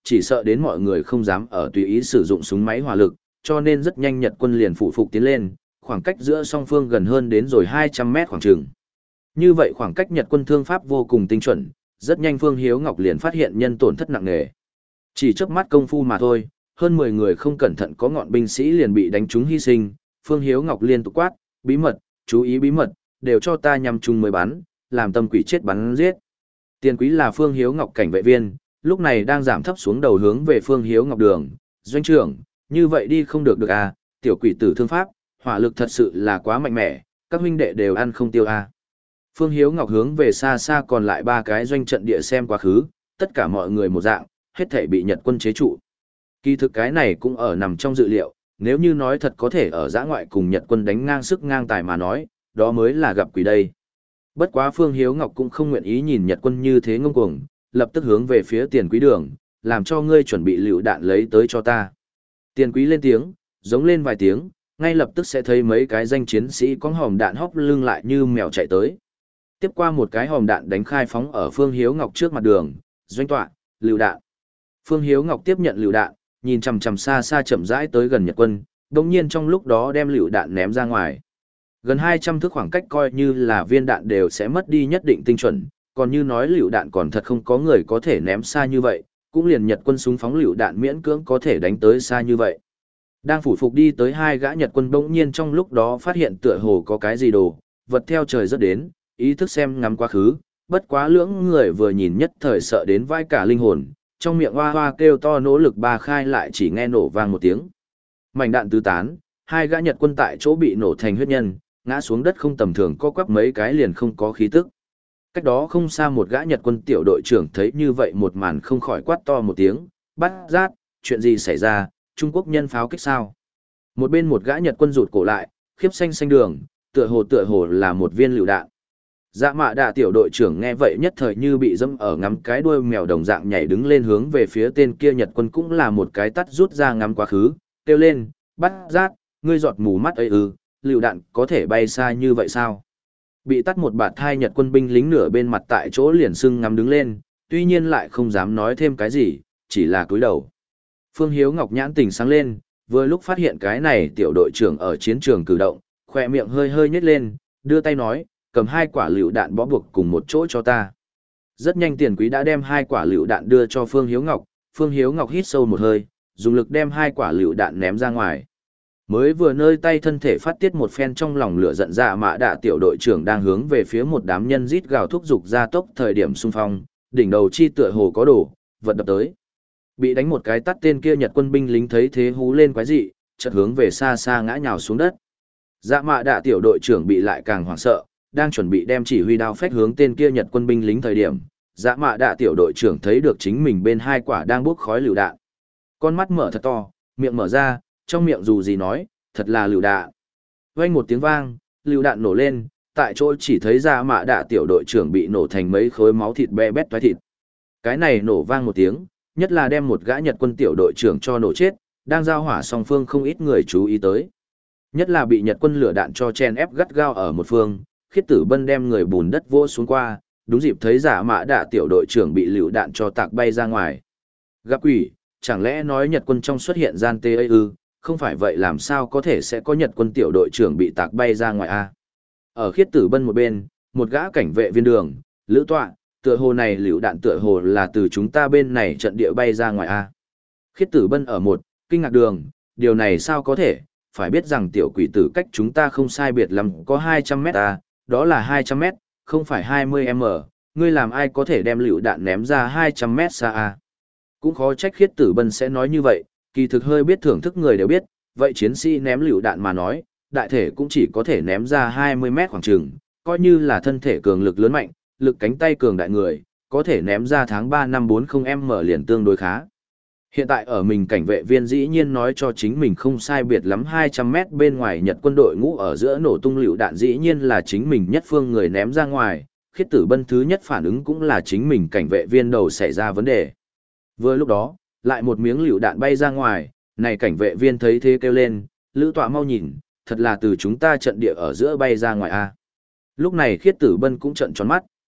chỉ sợ đến mọi người không dám ở tùy ý sử dụng súng máy hỏa lực, cho nên rất nhanh Nhật quân liền phủ phục tiến lên, khoảng cách giữa song phương gần hơn đến rồi hai trăm mét khoảng trường. Như vậy khoảng cách Nhật quân thương pháp vô cùng tinh chuẩn, rất nhanh Phương Hiếu Ngọc liền phát hiện nhân tổn thất nặng nề. Chỉ chớp mắt công phu mà thôi, hơn mười người không cẩn thận có ngọn binh sĩ liền bị đánh trúng hy sinh, Phương Hiếu Ngọc liên tục quát, bí mật, chú ý bí mật, đều cho ta nhằm chung mới bắn, làm tâm quỷ chết bắn giết. Tiền quý là Phương Hiếu Ngọc cảnh vệ viên, lúc này đang giảm thấp xuống đầu hướng về Phương Hiếu Ngọc đường, doanh trưởng, như vậy đi không được được à, tiểu quỷ tử thương pháp, hỏa lực thật sự là quá mạnh mẽ, các huynh đệ đều ăn không tiêu à. Phương Hiếu Ngọc hướng về xa xa còn lại ba cái doanh trận địa xem quá khứ, tất cả mọi người một dạng, hết thảy bị Nhật quân chế trụ. Kỳ thực cái này cũng ở nằm trong dự liệu, nếu như nói thật có thể ở giã ngoại cùng Nhật quân đánh ngang sức ngang tài mà nói, đó mới là gặp quỷ đây. Bất quá Phương Hiếu Ngọc cũng không nguyện ý nhìn Nhật quân như thế ngông cuồng, lập tức hướng về phía Tiền Quý đường, làm cho ngươi chuẩn bị lựu đạn lấy tới cho ta. Tiền Quý lên tiếng, giống lên vài tiếng, ngay lập tức sẽ thấy mấy cái danh chiến sĩ có hòm đạn hóc lưng lại như mèo chạy tới. Tiếp qua một cái hòm đạn đánh khai phóng ở Phương Hiếu Ngọc trước mặt đường, doanh tọa, lựu đạn. Phương Hiếu Ngọc tiếp nhận lựu đạn, nhìn chằm chằm xa xa chậm rãi tới gần Nhật quân, đồng nhiên trong lúc đó đem lựu đạn ném ra ngoài. Gần hai trăm thước khoảng cách coi như là viên đạn đều sẽ mất đi nhất định tinh chuẩn, còn như nói lựu đạn còn thật không có người có thể ném xa như vậy, cũng liền Nhật quân súng phóng lựu đạn miễn cưỡng có thể đánh tới xa như vậy. Đang phủ phục đi tới hai gã Nhật quân bỗng nhiên trong lúc đó phát hiện tựa hồ có cái gì đồ, vật theo trời rất đến, ý thức xem ngắm quá khứ, bất quá lưỡng người vừa nhìn nhất thời sợ đến vai cả linh hồn, trong miệng hoa hoa kêu to nỗ lực ba khai lại chỉ nghe nổ vang một tiếng. Mảnh đạn tứ tán, hai gã Nhật quân tại chỗ bị nổ thành huyết nhân, ngã xuống đất không tầm thường co quắp mấy cái liền không có khí tức. Cách đó không xa một gã Nhật quân tiểu đội trưởng thấy như vậy một màn không khỏi quát to một tiếng, bắt rát, chuyện gì xảy ra, Trung Quốc nhân pháo kích sao. Một bên một gã Nhật quân rụt cổ lại, khiếp xanh xanh đường, tựa hồ tựa hồ là một viên lựu đạn. Dạ mạ đạ tiểu đội trưởng nghe vậy nhất thời như bị dẫm ở ngắm cái đuôi mèo đồng dạng nhảy đứng lên hướng về phía tên kia Nhật quân cũng là một cái tắt rút ra ngắm quá khứ, kêu lên, bắt rát, ngươi giọt mù mắt ấy ư, lựu đạn có thể bay xa như vậy sao? Bị tắt một bạt thai Nhật quân binh lính nửa bên mặt tại chỗ liền sưng ngắm đứng lên, tuy nhiên lại không dám nói thêm cái gì, chỉ là cúi đầu. Phương Hiếu Ngọc nhãn tình sáng lên, vừa lúc phát hiện cái này tiểu đội trưởng ở chiến trường cử động, khỏe miệng hơi hơi nhếch lên, đưa tay nói, cầm hai quả lựu đạn bó buộc cùng một chỗ cho ta. Rất nhanh Tiền Quý đã đem hai quả lựu đạn đưa cho Phương Hiếu Ngọc, Phương Hiếu Ngọc hít sâu một hơi, dùng lực đem hai quả lựu đạn ném ra ngoài. Mới vừa nơi tay thân thể phát tiết một phen trong lòng lửa giận dạ mạ đạ tiểu đội trưởng đang hướng về phía một đám nhân rít gào thúc giục ra tốc thời điểm xung phong, đỉnh đầu chi tựa hồ có đổ, vật đập tới. Bị đánh một cái tắt tên kia Nhật quân binh lính thấy thế hú lên quái dị, chợt hướng về xa xa ngã nhào xuống đất. Dạ mạ đạ tiểu đội trưởng bị lại càng hoảng sợ, đang chuẩn bị đem chỉ huy đao phách hướng tên kia Nhật quân binh lính thời điểm, dạ mạ đạ tiểu đội trưởng thấy được chính mình bên hai quả đang bốc khói lựu đạn. Con mắt mở thật to, miệng mở ra, trong miệng dù gì nói, thật là lựu đạn. Vang một tiếng vang, lựu đạn nổ lên, tại chỗ chỉ thấy dạ mạ đạ tiểu đội trưởng bị nổ thành mấy khối máu thịt be bét toái thịt. Cái này nổ vang một tiếng, nhất là đem một gã Nhật quân tiểu đội trưởng cho nổ chết, đang giao hỏa song phương không ít người chú ý tới. Nhất là bị Nhật quân lửa đạn cho chen ép gắt gao ở một phương, Khiết Tử Bân đem người bùn đất vỗ xuống qua, đúng dịp thấy giả mã đạ tiểu đội trưởng bị lựu đạn cho tạc bay ra ngoài. Gặp quỷ, chẳng lẽ nói Nhật quân trong xuất hiện gian tê ư, không phải vậy làm sao có thể sẽ có Nhật quân tiểu đội trưởng bị tạc bay ra ngoài a? Ở Khiết Tử Bân một bên, một gã cảnh vệ viên đường, lữ tọa, tựa hồ này lựu đạn tựa hồ là từ chúng ta bên này trận địa bay ra ngoài a. Khiết Tử Bân ở một, kinh ngạc đường, điều này sao có thể, phải biết rằng tiểu quỷ tử cách chúng ta không sai biệt lắm có hai trăm mét a, đó là hai trăm mét, không phải hai mươi mét, ngươi làm ai có thể đem lựu đạn ném ra hai trăm mét xa a. Cũng khó trách Khiết Tử Bân sẽ nói như vậy, kỳ thực hơi biết thưởng thức người đều biết, vậy chiến sĩ ném lựu đạn mà nói, đại thể cũng chỉ có thể ném ra hai mươi mét khoảng chừng, coi như là thân thể cường lực lớn mạnh, lực cánh tay cường đại người, có thể ném ra tháng ba năm bốn mươi mét liền tương đối khá. Hiện tại ở mình cảnh vệ viên dĩ nhiên nói cho chính mình không sai biệt lắm hai trăm mét bên ngoài Nhật quân đội ngũ ở giữa nổ tung lựu đạn dĩ nhiên là chính mình nhất phương người ném ra ngoài, Khiết Tử Bân thứ nhất phản ứng cũng là chính mình cảnh vệ viên đầu xảy ra vấn đề. Vừa lúc đó, lại một miếng lựu đạn bay ra ngoài, này cảnh vệ viên thấy thế kêu lên, lữ tọa mau nhìn, thật là từ chúng ta trận địa ở giữa bay ra ngoài a. Lúc này Khiết Tử Bân cũng trận tròn mắt,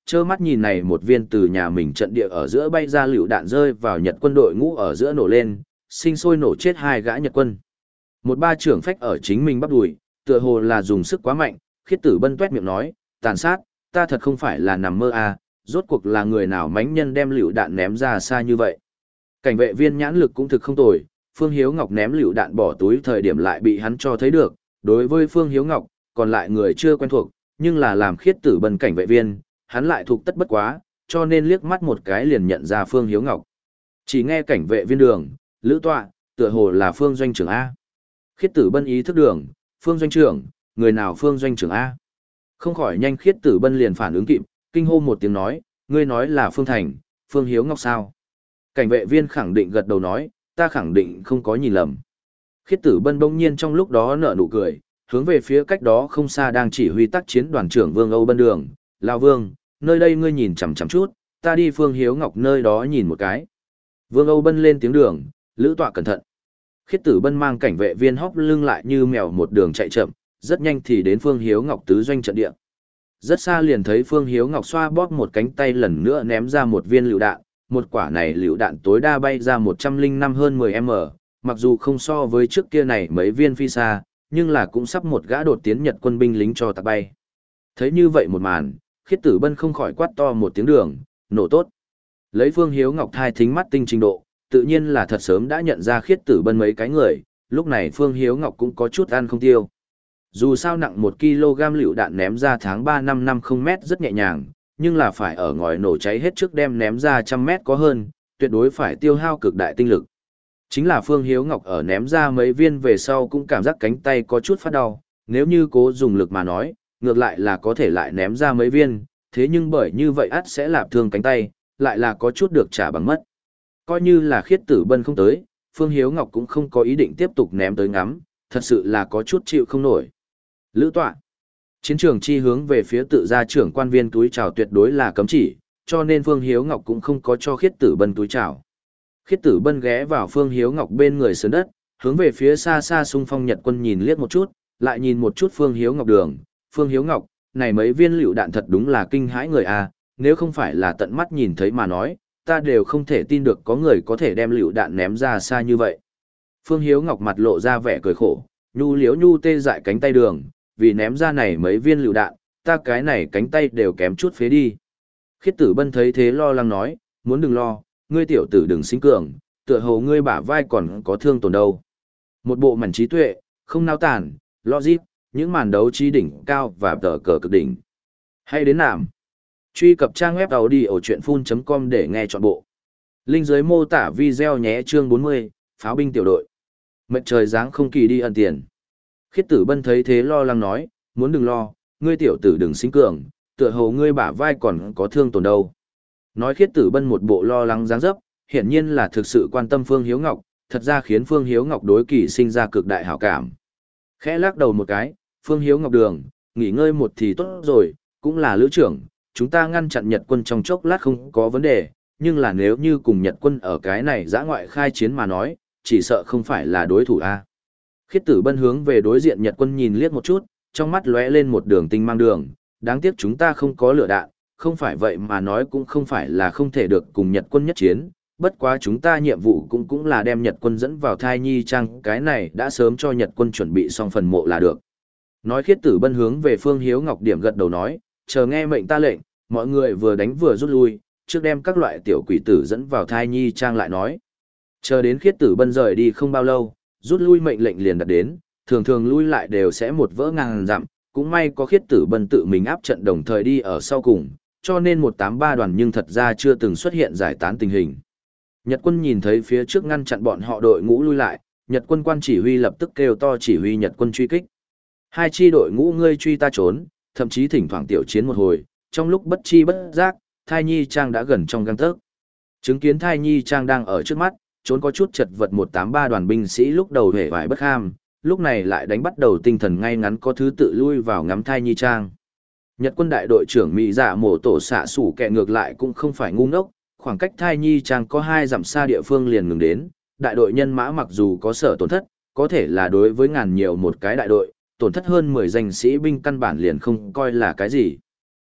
trơ mắt nhìn này một viên từ nhà mình trận địa ở giữa bay ra lựu đạn rơi vào Nhật quân đội ngũ ở giữa nổ lên, sinh sôi nổ chết hai gã Nhật quân. Một ba trưởng phách ở chính mình bắp đùi, tựa hồ là dùng sức quá mạnh, Khiết Tử Bân tuét miệng nói, tàn sát, ta thật không phải là nằm mơ à, rốt cuộc là người nào mánh nhân đem lựu đạn ném ra xa như vậy. Cảnh vệ viên nhãn lực cũng thực không tồi, Phương Hiếu Ngọc ném lựu đạn bỏ túi thời điểm lại bị hắn cho thấy được, đối với Phương Hiếu Ngọc, còn lại người chưa quen thuộc, nhưng là làm Khiết Tử Bân cảnh vệ viên, hắn lại thuộc tất bất quá, cho nên liếc mắt một cái liền nhận ra Phương Hiếu Ngọc. Chỉ nghe cảnh vệ viên đường, lữ tọa, tựa hồ là Phương doanh trưởng A. Khiết Tử Bân ý thức đường, Phương doanh trưởng, người nào Phương doanh trưởng A. Không khỏi nhanh Khiết Tử Bân liền phản ứng kịp, kinh hô một tiếng nói, ngươi nói là Phương Thành, Phương Hiếu Ngọc sao? Cảnh vệ viên khẳng định gật đầu nói, ta khẳng định không có nhìn lầm. Khiết Tử Bân bỗng nhiên trong lúc đó nở nụ cười, hướng về phía cách đó không xa đang chỉ huy tác chiến đoàn trưởng Vương Âu Bân đường, Lão Vương, nơi đây ngươi nhìn chằm chằm chút, ta đi Phương Hiếu Ngọc nơi đó nhìn một cái. Vương Âu Bân lên tiếng đường, lữ tọa cẩn thận. Khiết Tử Bân mang cảnh vệ viên hóc lưng lại như mèo một đường chạy chậm, rất nhanh thì đến Phương Hiếu Ngọc tứ doanh trận địa. Rất xa liền thấy Phương Hiếu Ngọc xoa bóp một cánh tay lần nữa ném ra một viên lựu đạn, một quả này lựu đạn tối đa bay ra một trăm lẻ năm hơn mười m, mặc dù không so với trước kia này mấy viên phi xa, nhưng là cũng sắp một gã đột tiến Nhật quân binh lính cho tạc bay. Thấy như vậy một màn, Khiết Tử Bân không khỏi quát to một tiếng đường, nổ tốt. Lấy Phương Hiếu Ngọc thai thính mắt tinh trình độ, tự nhiên là thật sớm đã nhận ra Khiết Tử Bân mấy cái người, lúc này Phương Hiếu Ngọc cũng có chút ăn không tiêu. Dù sao nặng một ki lô gam lựu đạn ném ra tháng ba năm năm không mét rất nhẹ nhàng, nhưng là phải ở ngòi nổ cháy hết trước đem ném ra trăm mét có hơn, tuyệt đối phải tiêu hao cực đại tinh lực. Chính là Phương Hiếu Ngọc ở ném ra mấy viên về sau cũng cảm giác cánh tay có chút phát đau, nếu như cố dùng lực mà nói, ngược lại là có thể lại ném ra mấy viên, thế nhưng bởi như vậy ắt sẽ lạp thương cánh tay, lại là có chút được trả bằng mất. Coi như là Khiết Tử Bân không tới, Phương Hiếu Ngọc cũng không có ý định tiếp tục ném tới ngắm, thật sự là có chút chịu không nổi. Lữ tọa. Chiến trường chi hướng về phía tự gia trưởng quan viên túi trào tuyệt đối là cấm chỉ, cho nên Phương Hiếu Ngọc cũng không có cho Khiết Tử Bân túi trào. Khiết Tử Bân ghé vào Phương Hiếu Ngọc bên người sườn đất, hướng về phía xa xa xung phong Nhật quân nhìn liếc một chút, lại nhìn một chút Phương Hiếu Ngọc đường. Phương Hiếu Ngọc, này mấy viên lựu đạn thật đúng là kinh hãi người a, nếu không phải là tận mắt nhìn thấy mà nói, ta đều không thể tin được có người có thể đem lựu đạn ném ra xa như vậy. Phương Hiếu Ngọc mặt lộ ra vẻ cười khổ, nhu liếu nhu tê dại cánh tay đường, vì ném ra này mấy viên lựu đạn, ta cái này cánh tay đều kém chút phế đi. Khiết Tử Bân thấy thế lo lắng nói, muốn đừng lo, ngươi tiểu tử đừng sinh cường, tựa hồ ngươi bả vai còn có thương tổn đâu. Một bộ mảnh trí tuệ, không nao tản, logic, những màn đấu trí đỉnh cao và tờ cờ cực đỉnh. Hay đến nàm. Truy cập trang web audiochuyenphun.com để nghe trọn bộ. Link dưới mô tả video nhé. Chương bốn mươi, Pháo binh tiểu đội. Mệnh trời giáng không kỳ đi ẩn tiền. Khiết Tử Bân thấy thế lo lắng nói, muốn đừng lo, ngươi tiểu tử đừng sinh cường, tựa hồ ngươi bả vai còn có thương tổn đâu. Nói Khiết Tử Bân một bộ lo lắng dáng dấp, hiển nhiên là thực sự quan tâm Phương Hiếu Ngọc, thật ra khiến Phương Hiếu Ngọc đối kỳ sinh ra cực đại hảo cảm. Khẽ lắc đầu một cái, Phương Hiếu Ngọc đường, nghỉ ngơi một thì tốt rồi, cũng là lữ trưởng, chúng ta ngăn chặn Nhật quân trong chốc lát không có vấn đề, nhưng là nếu như cùng Nhật quân ở cái này dã ngoại khai chiến mà nói, chỉ sợ không phải là đối thủ a. Khiết Tử Bân hướng về đối diện Nhật quân nhìn liếc một chút, trong mắt lóe lên một đường tinh mang đường, đáng tiếc chúng ta không có lửa đạn, không phải vậy mà nói cũng không phải là không thể được cùng Nhật quân nhất chiến, bất quá chúng ta nhiệm vụ cũng cũng là đem Nhật quân dẫn vào thai nhi trang, cái này đã sớm cho Nhật quân chuẩn bị xong phần mộ là được. Nói Khiết Tử Bân hướng về Phương Hiếu Ngọc điểm gật đầu nói, chờ nghe mệnh ta lệnh, mọi người vừa đánh vừa rút lui, trước đem các loại tiểu quỷ tử dẫn vào thai nhi trang lại nói. Chờ đến Khiết Tử Bân rời đi không bao lâu, rút lui mệnh lệnh liền đặt đến, thường thường lui lại đều sẽ một vỡ ngàn dặm, cũng may có Khiết Tử Bân tự mình áp trận đồng thời đi ở sau cùng, cho nên một tám ba đoàn nhưng thật ra chưa từng xuất hiện giải tán tình hình. Nhật quân nhìn thấy phía trước ngăn chặn bọn họ đội ngũ lui lại, Nhật quân quan chỉ huy lập tức kêu to chỉ huy Nhật quân truy kích. Hai chi đội ngũ ngươi truy ta trốn, thậm chí thỉnh thoảng tiểu chiến một hồi, trong lúc bất chi bất giác, Thai Nhi Trang đã gần trong gang tấc. Chứng kiến Thai Nhi Trang đang ở trước mắt, trốn có chút chật vật một tám ba đoàn binh sĩ lúc đầu hề vải bất ham, lúc này lại đánh bắt đầu tinh thần ngay ngắn có thứ tự lui vào ngắm Thai Nhi Trang. Nhật quân đại đội trưởng Mỹ Dạ Mổ Tổ xạ sủ kẹ ngược lại cũng không phải ngu ngốc, khoảng cách Thai Nhi Trang có hai dặm xa địa phương liền ngừng đến, đại đội nhân mã mặc dù có sở tổn thất, có thể là đối với ngàn nhiều một cái đại đội, tổn thất hơn mười danh sĩ binh căn bản liền không coi là cái gì.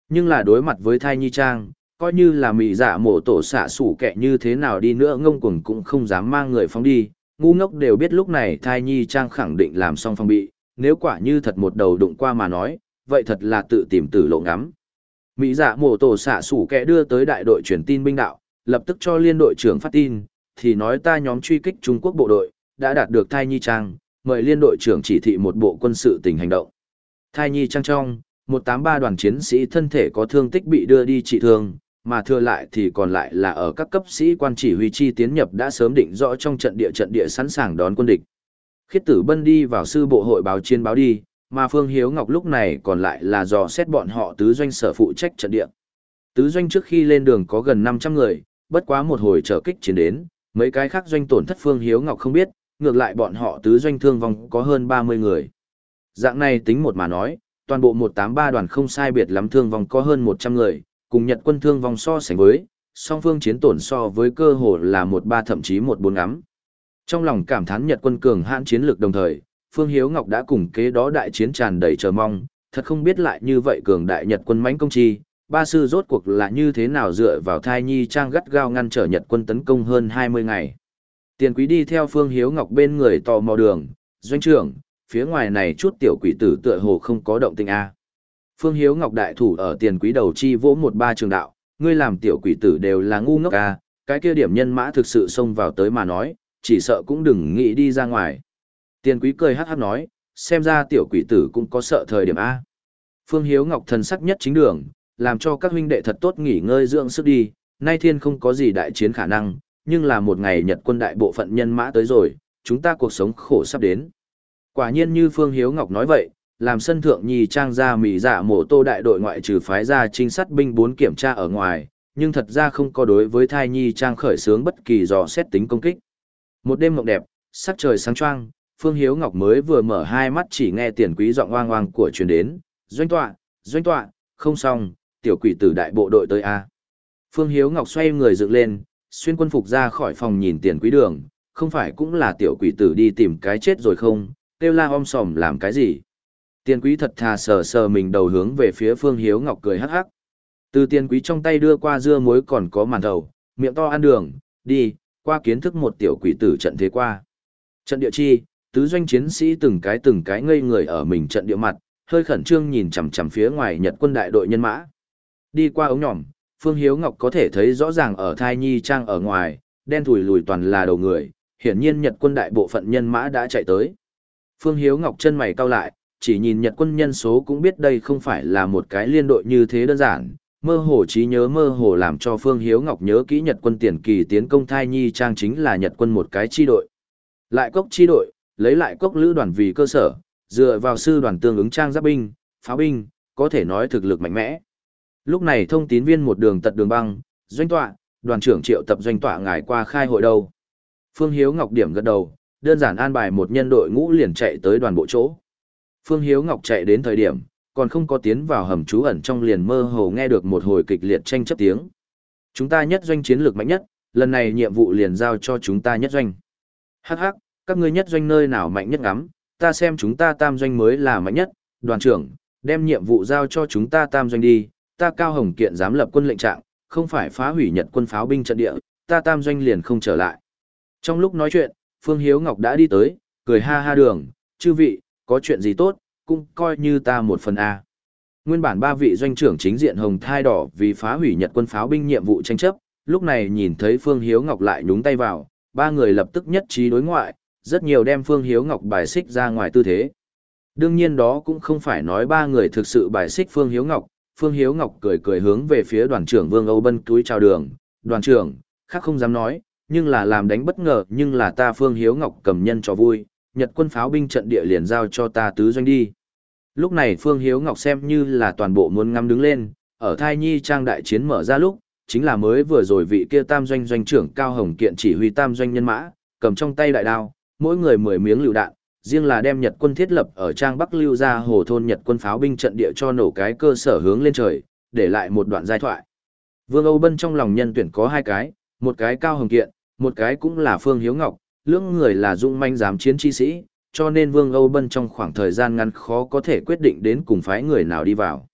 Nhưng là đối mặt với thai nhi trang, coi như là mị dạ mổ tổ xạ sủ kẹ như thế nào đi nữa ngông cuồng cũng không dám mang người phóng đi, ngu ngốc đều biết lúc này thai nhi trang khẳng định làm xong phòng bị, nếu quả như thật một đầu đụng qua mà nói, vậy thật là tự tìm tử lộ ngắm. Mỹ dạ mổ tổ xạ sủ kẹ đưa tới đại đội truyền tin binh đạo, lập tức cho liên đội trưởng phát tin, thì nói ta nhóm truy kích Trung Quốc bộ đội, đã đạt được thai nhi trang, mời liên đội trưởng chỉ thị một bộ quân sự tình hành động. Thai nhi trang trong, một tám ba đoàn chiến sĩ thân thể có thương tích bị đưa đi trị thương, mà thừa lại thì còn lại là ở các cấp sĩ quan chỉ huy chi tiến nhập đã sớm định rõ trong trận địa trận địa sẵn sàng đón quân địch. Khiết Tử Bân đi vào sư bộ hội báo chiến báo đi, mà Phương Hiếu Ngọc lúc này còn lại là dò xét bọn họ tứ doanh sở phụ trách trận địa. Tứ doanh trước khi lên đường có gần năm trăm người, bất quá một hồi trở kích chiến đến, mấy cái khác doanh tổn thất Phương Hiếu Ngọc không biết, ngược lại bọn họ tứ doanh thương vong có hơn ba mươi người. Dạng này tính một mà nói, toàn bộ một tám ba đoàn không sai biệt lắm thương vong có hơn một trăm người, cùng Nhật quân thương vong so sánh với, song phương chiến tổn so với cơ hồ là một ba thậm chí một bốn ngắm. Trong lòng cảm thán Nhật quân cường hãn chiến lược đồng thời, Phương Hiếu Ngọc đã cùng kế đó đại chiến tràn đầy chờ mong, thật không biết lại như vậy cường đại Nhật quân mãnh công chi, ba sư rốt cuộc là như thế nào dựa vào thai nhi trang gắt gao ngăn trở Nhật quân tấn công hơn hai mươi ngày. Tiền Quý đi theo Phương Hiếu Ngọc bên người tò mò đường, doanh trưởng, phía ngoài này chút tiểu quỷ tử tựa hồ không có động tĩnh a. Phương Hiếu Ngọc đại thủ ở Tiền Quý đầu chi vỗ một ba trường đạo, ngươi làm tiểu quỷ tử đều là ngu ngốc a, cái kia điểm nhân mã thực sự xông vào tới mà nói, chỉ sợ cũng đừng nghĩ đi ra ngoài. Tiền Quý cười hắc hắc nói, xem ra tiểu quỷ tử cũng có sợ thời điểm a. Phương Hiếu Ngọc thần sắc nhất chính đường, làm cho các huynh đệ thật tốt nghỉ ngơi dưỡng sức đi, nay thiên không có gì đại chiến khả năng, nhưng là một ngày Nhật quân đại bộ phận nhân mã tới rồi, chúng ta cuộc sống khổ sắp đến. Quả nhiên như Phương Hiếu Ngọc nói vậy, làm sân thượng nhì trang ra mỹ dạ mổ tô đại đội ngoại trừ phái ra trinh sát binh bốn kiểm tra ở ngoài, nhưng thật ra không có đối với thai nhi trang khởi xướng bất kỳ dò xét tính công kích. Một đêm mộng đẹp, sắc trời sáng choang, Phương Hiếu Ngọc mới vừa mở hai mắt chỉ nghe Tiền Quý giọng oang oang của truyền đến, doanh tọa, doanh tọa, không xong, tiểu quỷ tử đại bộ đội tới a. Phương Hiếu Ngọc xoay người dựng lên, xuyên quân phục ra khỏi phòng nhìn Tiền Quý đường, không phải cũng là tiểu quỷ tử đi tìm cái chết rồi không, kêu la om sòm làm cái gì. Tiền Quý thật thà sờ sờ mình đầu hướng về phía Phương Hiếu Ngọc cười hắc hắc. Từ Tiền Quý trong tay đưa qua dưa muối còn có màn thầu, miệng to ăn đường, đi, qua kiến thức một tiểu quỷ tử trận thế qua. Trận địa chi, tứ doanh chiến sĩ từng cái từng cái ngây người ở mình trận địa mặt, hơi khẩn trương nhìn chằm chằm phía ngoài Nhật quân đại đội nhân mã. Đi qua ống nhỏm, Phương Hiếu Ngọc có thể thấy rõ ràng ở thai nhi trang ở ngoài, đen thùi lùi toàn là đầu người, hiển nhiên Nhật quân đại bộ phận nhân mã đã chạy tới. Phương Hiếu Ngọc chân mày cau lại, chỉ nhìn Nhật quân nhân số cũng biết đây không phải là một cái liên đội như thế đơn giản, mơ hồ trí nhớ mơ hồ làm cho Phương Hiếu Ngọc nhớ kỹ Nhật quân tiền kỳ tiến công thai nhi trang chính là Nhật quân một cái chi đội. Lại cốc chi đội, lấy lại cốc lữ đoàn vì cơ sở, dựa vào sư đoàn tương ứng trang giáp binh, pháo binh, có thể nói thực lực mạnh mẽ. Lúc này thông tín viên một đường tật đường băng, doanh tọa, đoàn trưởng triệu tập doanh tọa ngài qua khai hội đâu. Phương Hiếu Ngọc điểm gật đầu, đơn giản an bài một nhân đội ngũ liền chạy tới đoàn bộ chỗ. Phương Hiếu Ngọc chạy đến thời điểm, còn không có tiến vào hầm trú ẩn trong liền mơ hồ nghe được một hồi kịch liệt tranh chấp tiếng. Chúng ta nhất doanh chiến lược mạnh nhất, lần này nhiệm vụ liền giao cho chúng ta nhất doanh. Hắc hắc, các ngươi nhất doanh nơi nào mạnh nhất ngắm, ta xem chúng ta tam doanh mới là mạnh nhất, đoàn trưởng, đem nhiệm vụ giao cho chúng ta tam doanh đi, ta Cao Hồng Kiện dám lập quân lệnh trạng, không phải phá hủy Nhật quân pháo binh trận địa, ta tam doanh liền không trở lại. Trong lúc nói chuyện, Phương Hiếu Ngọc đã đi tới, cười ha ha đường, chư vị, có chuyện gì tốt, cũng coi như ta một phần A. Nguyên bản ba vị doanh trưởng chính diện hồng thai đỏ vì phá hủy Nhật quân pháo binh nhiệm vụ tranh chấp, lúc này nhìn thấy Phương Hiếu Ngọc lại nhúng tay vào, ba người lập tức nhất trí đối ngoại, rất nhiều đem Phương Hiếu Ngọc bài xích ra ngoài tư thế. Đương nhiên đó cũng không phải nói ba người thực sự bài xích Phương Hiếu Ngọc, Phương Hiếu Ngọc cười cười hướng về phía đoàn trưởng Vương Âu Bân túi chào đường, đoàn trưởng, khác không dám nói, nhưng là làm đánh bất ngờ nhưng là ta Phương Hiếu Ngọc cầm nhân cho vui, Nhật quân pháo binh trận địa liền giao cho ta tứ doanh đi. Lúc này Phương Hiếu Ngọc xem như là toàn bộ muốn ngắm đứng lên, ở thai nhi trang đại chiến mở ra lúc, chính là mới vừa rồi vị kia tam doanh doanh trưởng Cao Hồng Kiện chỉ huy tam doanh nhân mã, cầm trong tay đại đao, mỗi người mười miếng lựu đạn, riêng là đem Nhật quân thiết lập ở trang Bắc Lưu ra hồ thôn Nhật quân pháo binh trận địa cho nổ cái cơ sở hướng lên trời, để lại một đoạn giai thoại. Vương Âu Bân trong lòng nhân tuyển có hai cái, một cái Cao Hồng Kiện, một cái cũng là Phương Hiếu Ngọc, lưỡng người là dũng manh dám chiến chi sĩ, cho nên Vương Âu Bân trong khoảng thời gian ngắn khó có thể quyết định đến cùng phái người nào đi vào.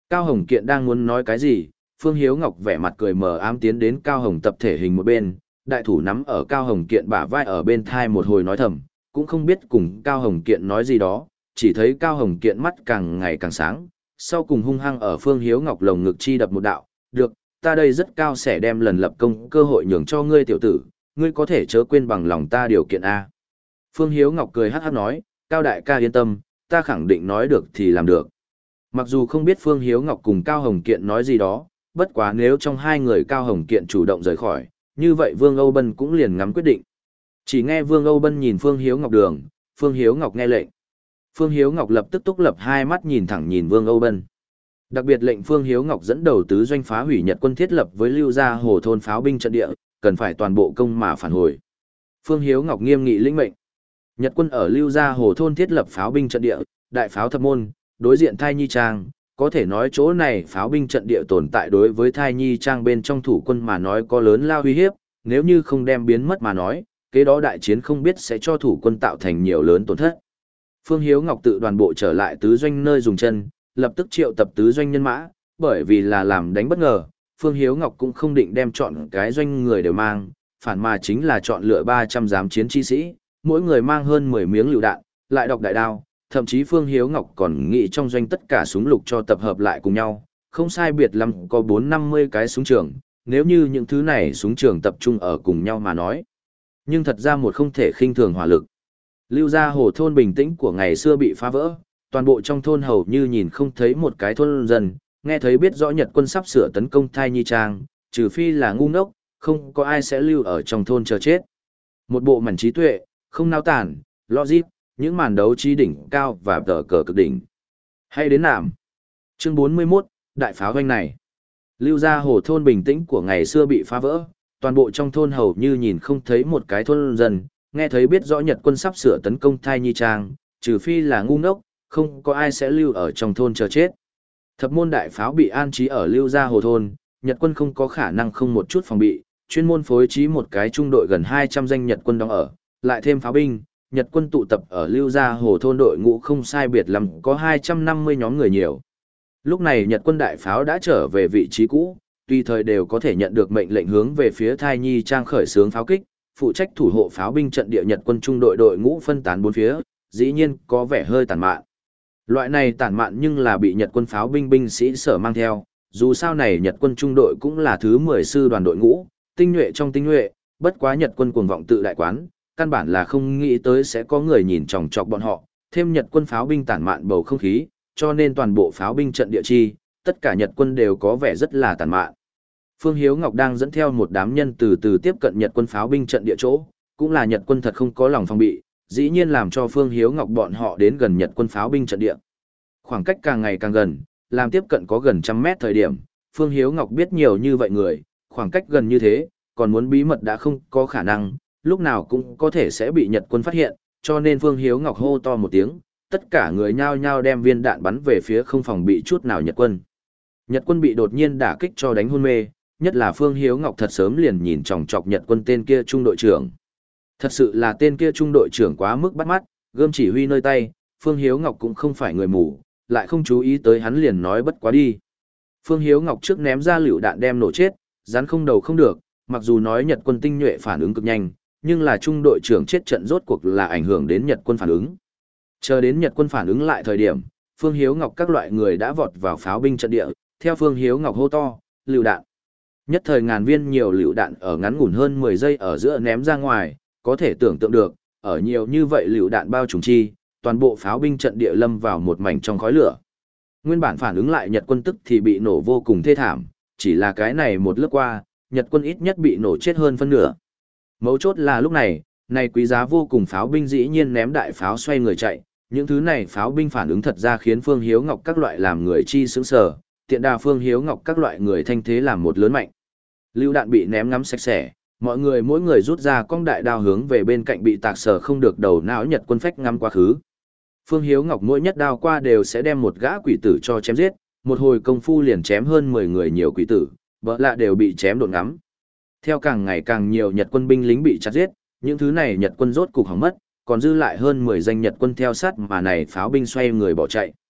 Cao Hồng Kiện đang muốn nói cái gì, Phương Hiếu Ngọc vẻ mặt cười mờ ám tiến đến Cao Hồng tập thể hình một bên, đại thủ nắm ở Cao Hồng Kiện bả vai ở bên thai một hồi nói thầm, cũng không biết cùng Cao Hồng Kiện nói gì đó, chỉ thấy Cao Hồng Kiện mắt càng ngày càng sáng, sau cùng hung hăng ở Phương Hiếu Ngọc lồng ngực chi đập một đạo, được, ta đây rất cao sẽ đem lần lập công cơ hội nhường cho ngươi tiểu tử, ngươi có thể chớ quên bằng lòng ta điều kiện A. Phương Hiếu Ngọc cười hát hát nói, Cao đại ca yên tâm, ta khẳng định nói được thì làm được. Mặc dù không biết Phương Hiếu Ngọc cùng Cao Hồng Kiện nói gì đó, bất quá nếu trong hai người Cao Hồng Kiện chủ động rời khỏi, như vậy Vương Âu Bân cũng liền ngắm quyết định. Chỉ nghe Vương Âu Bân nhìn Phương Hiếu Ngọc đường, Phương Hiếu Ngọc nghe lệnh. Phương Hiếu Ngọc lập tức túc lập hai mắt nhìn thẳng nhìn Vương Âu Bân. Đặc biệt lệnh Phương Hiếu Ngọc dẫn đầu tứ doanh phá hủy Nhật quân thiết lập với Lưu Gia Hồ thôn pháo binh trận địa, cần phải toàn bộ công mà phản hồi. Phương Hiếu Ngọc nghiêm nghị lĩnh mệnh. Nhật quân ở Lưu Gia Hồ thôn thiết lập pháo binh trận địa, đại pháo thập môn, đối diện Thai Nhi Trang, có thể nói chỗ này pháo binh trận địa tồn tại đối với Thai Nhi Trang bên trong thủ quân mà nói có lớn lao uy hiếp, nếu như không đem biến mất mà nói, kế đó đại chiến không biết sẽ cho thủ quân tạo thành nhiều lớn tổn thất. Phương Hiếu Ngọc tự đoàn bộ trở lại tứ doanh nơi dùng chân, lập tức triệu tập tứ doanh nhân mã, bởi vì là làm đánh bất ngờ, Phương Hiếu Ngọc cũng không định đem chọn cái doanh người đều mang, phản mà chính là chọn lựa ba trăm giám chiến chi sĩ, mỗi người mang hơn mười miếng lựu đạn, lại đọc đại đao, thậm chí Phương Hiếu Ngọc còn nghĩ trong doanh tất cả súng lục cho tập hợp lại cùng nhau, không sai biệt lắm có bốn năm mươi cái súng trường, nếu như những thứ này súng trường tập trung ở cùng nhau mà nói. Nhưng thật ra một không thể khinh thường hỏa lực. Lưu Gia Hồ thôn bình tĩnh của ngày xưa bị phá vỡ, toàn bộ trong thôn hầu như nhìn không thấy một cái thôn dân, nghe thấy biết rõ Nhật quân sắp sửa tấn công Thai Nhi Trang, trừ phi là ngu ngốc, không có ai sẽ lưu ở trong thôn chờ chết. Một bộ mảnh trí tuệ, không nao tản, logic, những màn đấu trí đỉnh cao và tờ cờ cực đỉnh. Hay đến nạm. Chương bốn mươi mốt, đại pháo hoanh này. Lưu Gia Hồ thôn bình tĩnh của ngày xưa bị phá vỡ, toàn bộ trong thôn hầu như nhìn không thấy một cái thôn dân, nghe thấy biết rõ Nhật quân sắp sửa tấn công Thai Nhi Trang, trừ phi là ngu ngốc, không có ai sẽ lưu ở trong thôn chờ chết. Thập môn đại pháo bị an trí ở Lưu Gia Hồ thôn, Nhật quân không có khả năng không một chút phòng bị, chuyên môn phối trí một cái trung đội gần hai trăm danh Nhật quân đóng ở, lại thêm pháo binh, Nhật quân tụ tập ở Lưu Gia Hồ thôn đội ngũ không sai biệt lắm có hai trăm năm mươi nhóm người nhiều. Lúc này Nhật quân đại pháo đã trở về vị trí cũ, tùy thời đều có thể nhận được mệnh lệnh hướng về phía Thai Nhi Trang khởi xướng pháo kích, phụ trách thủ hộ pháo binh trận địa Nhật quân trung đội đội ngũ phân tán bốn phía, dĩ nhiên có vẻ hơi tàn mạn. Loại này tàn mạn nhưng là bị Nhật quân pháo binh binh sĩ sở mang theo, dù sao này Nhật quân trung đội cũng là thứ mười sư đoàn đội ngũ, tinh nhuệ trong tinh nhuệ, bất quá Nhật quân cuồng vọng tự đại quán, căn bản là không nghĩ tới sẽ có người nhìn chòng chọc bọn họ, thêm Nhật quân pháo binh tàn mạn bầu không khí, cho nên toàn bộ pháo binh trận địa chi, tất cả Nhật quân đều có vẻ rất là tàn mạn. Phương Hiếu Ngọc đang dẫn theo một đám nhân từ từ tiếp cận Nhật quân pháo binh trận địa chỗ, cũng là Nhật quân thật không có lòng phòng bị, dĩ nhiên làm cho Phương Hiếu Ngọc bọn họ đến gần Nhật quân pháo binh trận địa. Khoảng cách càng ngày càng gần, làm tiếp cận có gần trăm mét thời điểm, Phương Hiếu Ngọc biết nhiều như vậy người, khoảng cách gần như thế, còn muốn bí mật đã không có khả năng, lúc nào cũng có thể sẽ bị Nhật quân phát hiện, cho nên Phương Hiếu Ngọc hô to một tiếng, tất cả người nhao nhao đem viên đạn bắn về phía không phòng bị chút nào Nhật quân. Nhật quân bị đột nhiên đả kích cho đánh hôn mê, nhất là Phương Hiếu Ngọc thật sớm liền nhìn chòng chọc Nhật quân tên kia trung đội trưởng. Thật sự là tên kia trung đội trưởng quá mức bắt mắt, gươm chỉ huy nơi tay, Phương Hiếu Ngọc cũng không phải người mù, lại không chú ý tới hắn liền nói bất quá đi. Phương Hiếu Ngọc trước ném ra lựu đạn đem nổ chết, rắn không đầu không được, mặc dù nói Nhật quân tinh nhuệ phản ứng cực nhanh, nhưng là trung đội trưởng chết trận rốt cuộc là ảnh hưởng đến Nhật quân phản ứng. Chờ đến Nhật quân phản ứng lại thời điểm, Phương Hiếu Ngọc các loại người đã vọt vào pháo binh trận địa, theo Phương Hiếu Ngọc hô to, lựu đạn. Nhất thời ngàn viên nhiều lựu đạn ở ngắn ngủn hơn mười giây ở giữa ném ra ngoài, có thể tưởng tượng được, ở nhiều như vậy lựu đạn bao trùm chi, toàn bộ pháo binh trận địa lâm vào một mảnh trong khói lửa. Nguyên bản phản ứng lại Nhật quân tức thì bị nổ vô cùng thê thảm, chỉ là cái này một lướt qua, Nhật quân ít nhất bị nổ chết hơn phân nửa. Mấu chốt là lúc này, này quý giá vô cùng pháo binh dĩ nhiên ném đại pháo xoay người chạy, những thứ này pháo binh phản ứng thật ra khiến Phương Hiếu Ngọc các loại làm người chi sững sờ, tiện đà Phương Hiếu Ngọc các loại người thanh thế làm một lớn mạnh. Lưu đạn bị ném ngắm sạch sẽ, mọi người mỗi người rút ra cong đại đao hướng về bên cạnh bị tạc sở không được đầu não Nhật quân phách ngắm quá khứ. Phương Hiếu Ngọc mỗi nhất đao qua đều sẽ đem một gã quỷ tử cho chém giết, một hồi công phu liền chém hơn mười người nhiều quỷ tử, vợ lạ đều bị chém đột ngắm. Theo càng ngày càng nhiều Nhật quân binh lính bị chặt giết, những thứ này Nhật quân rốt cục hỏng mất, còn dư lại hơn mười danh Nhật quân theo sát mà này pháo binh xoay người bỏ chạy.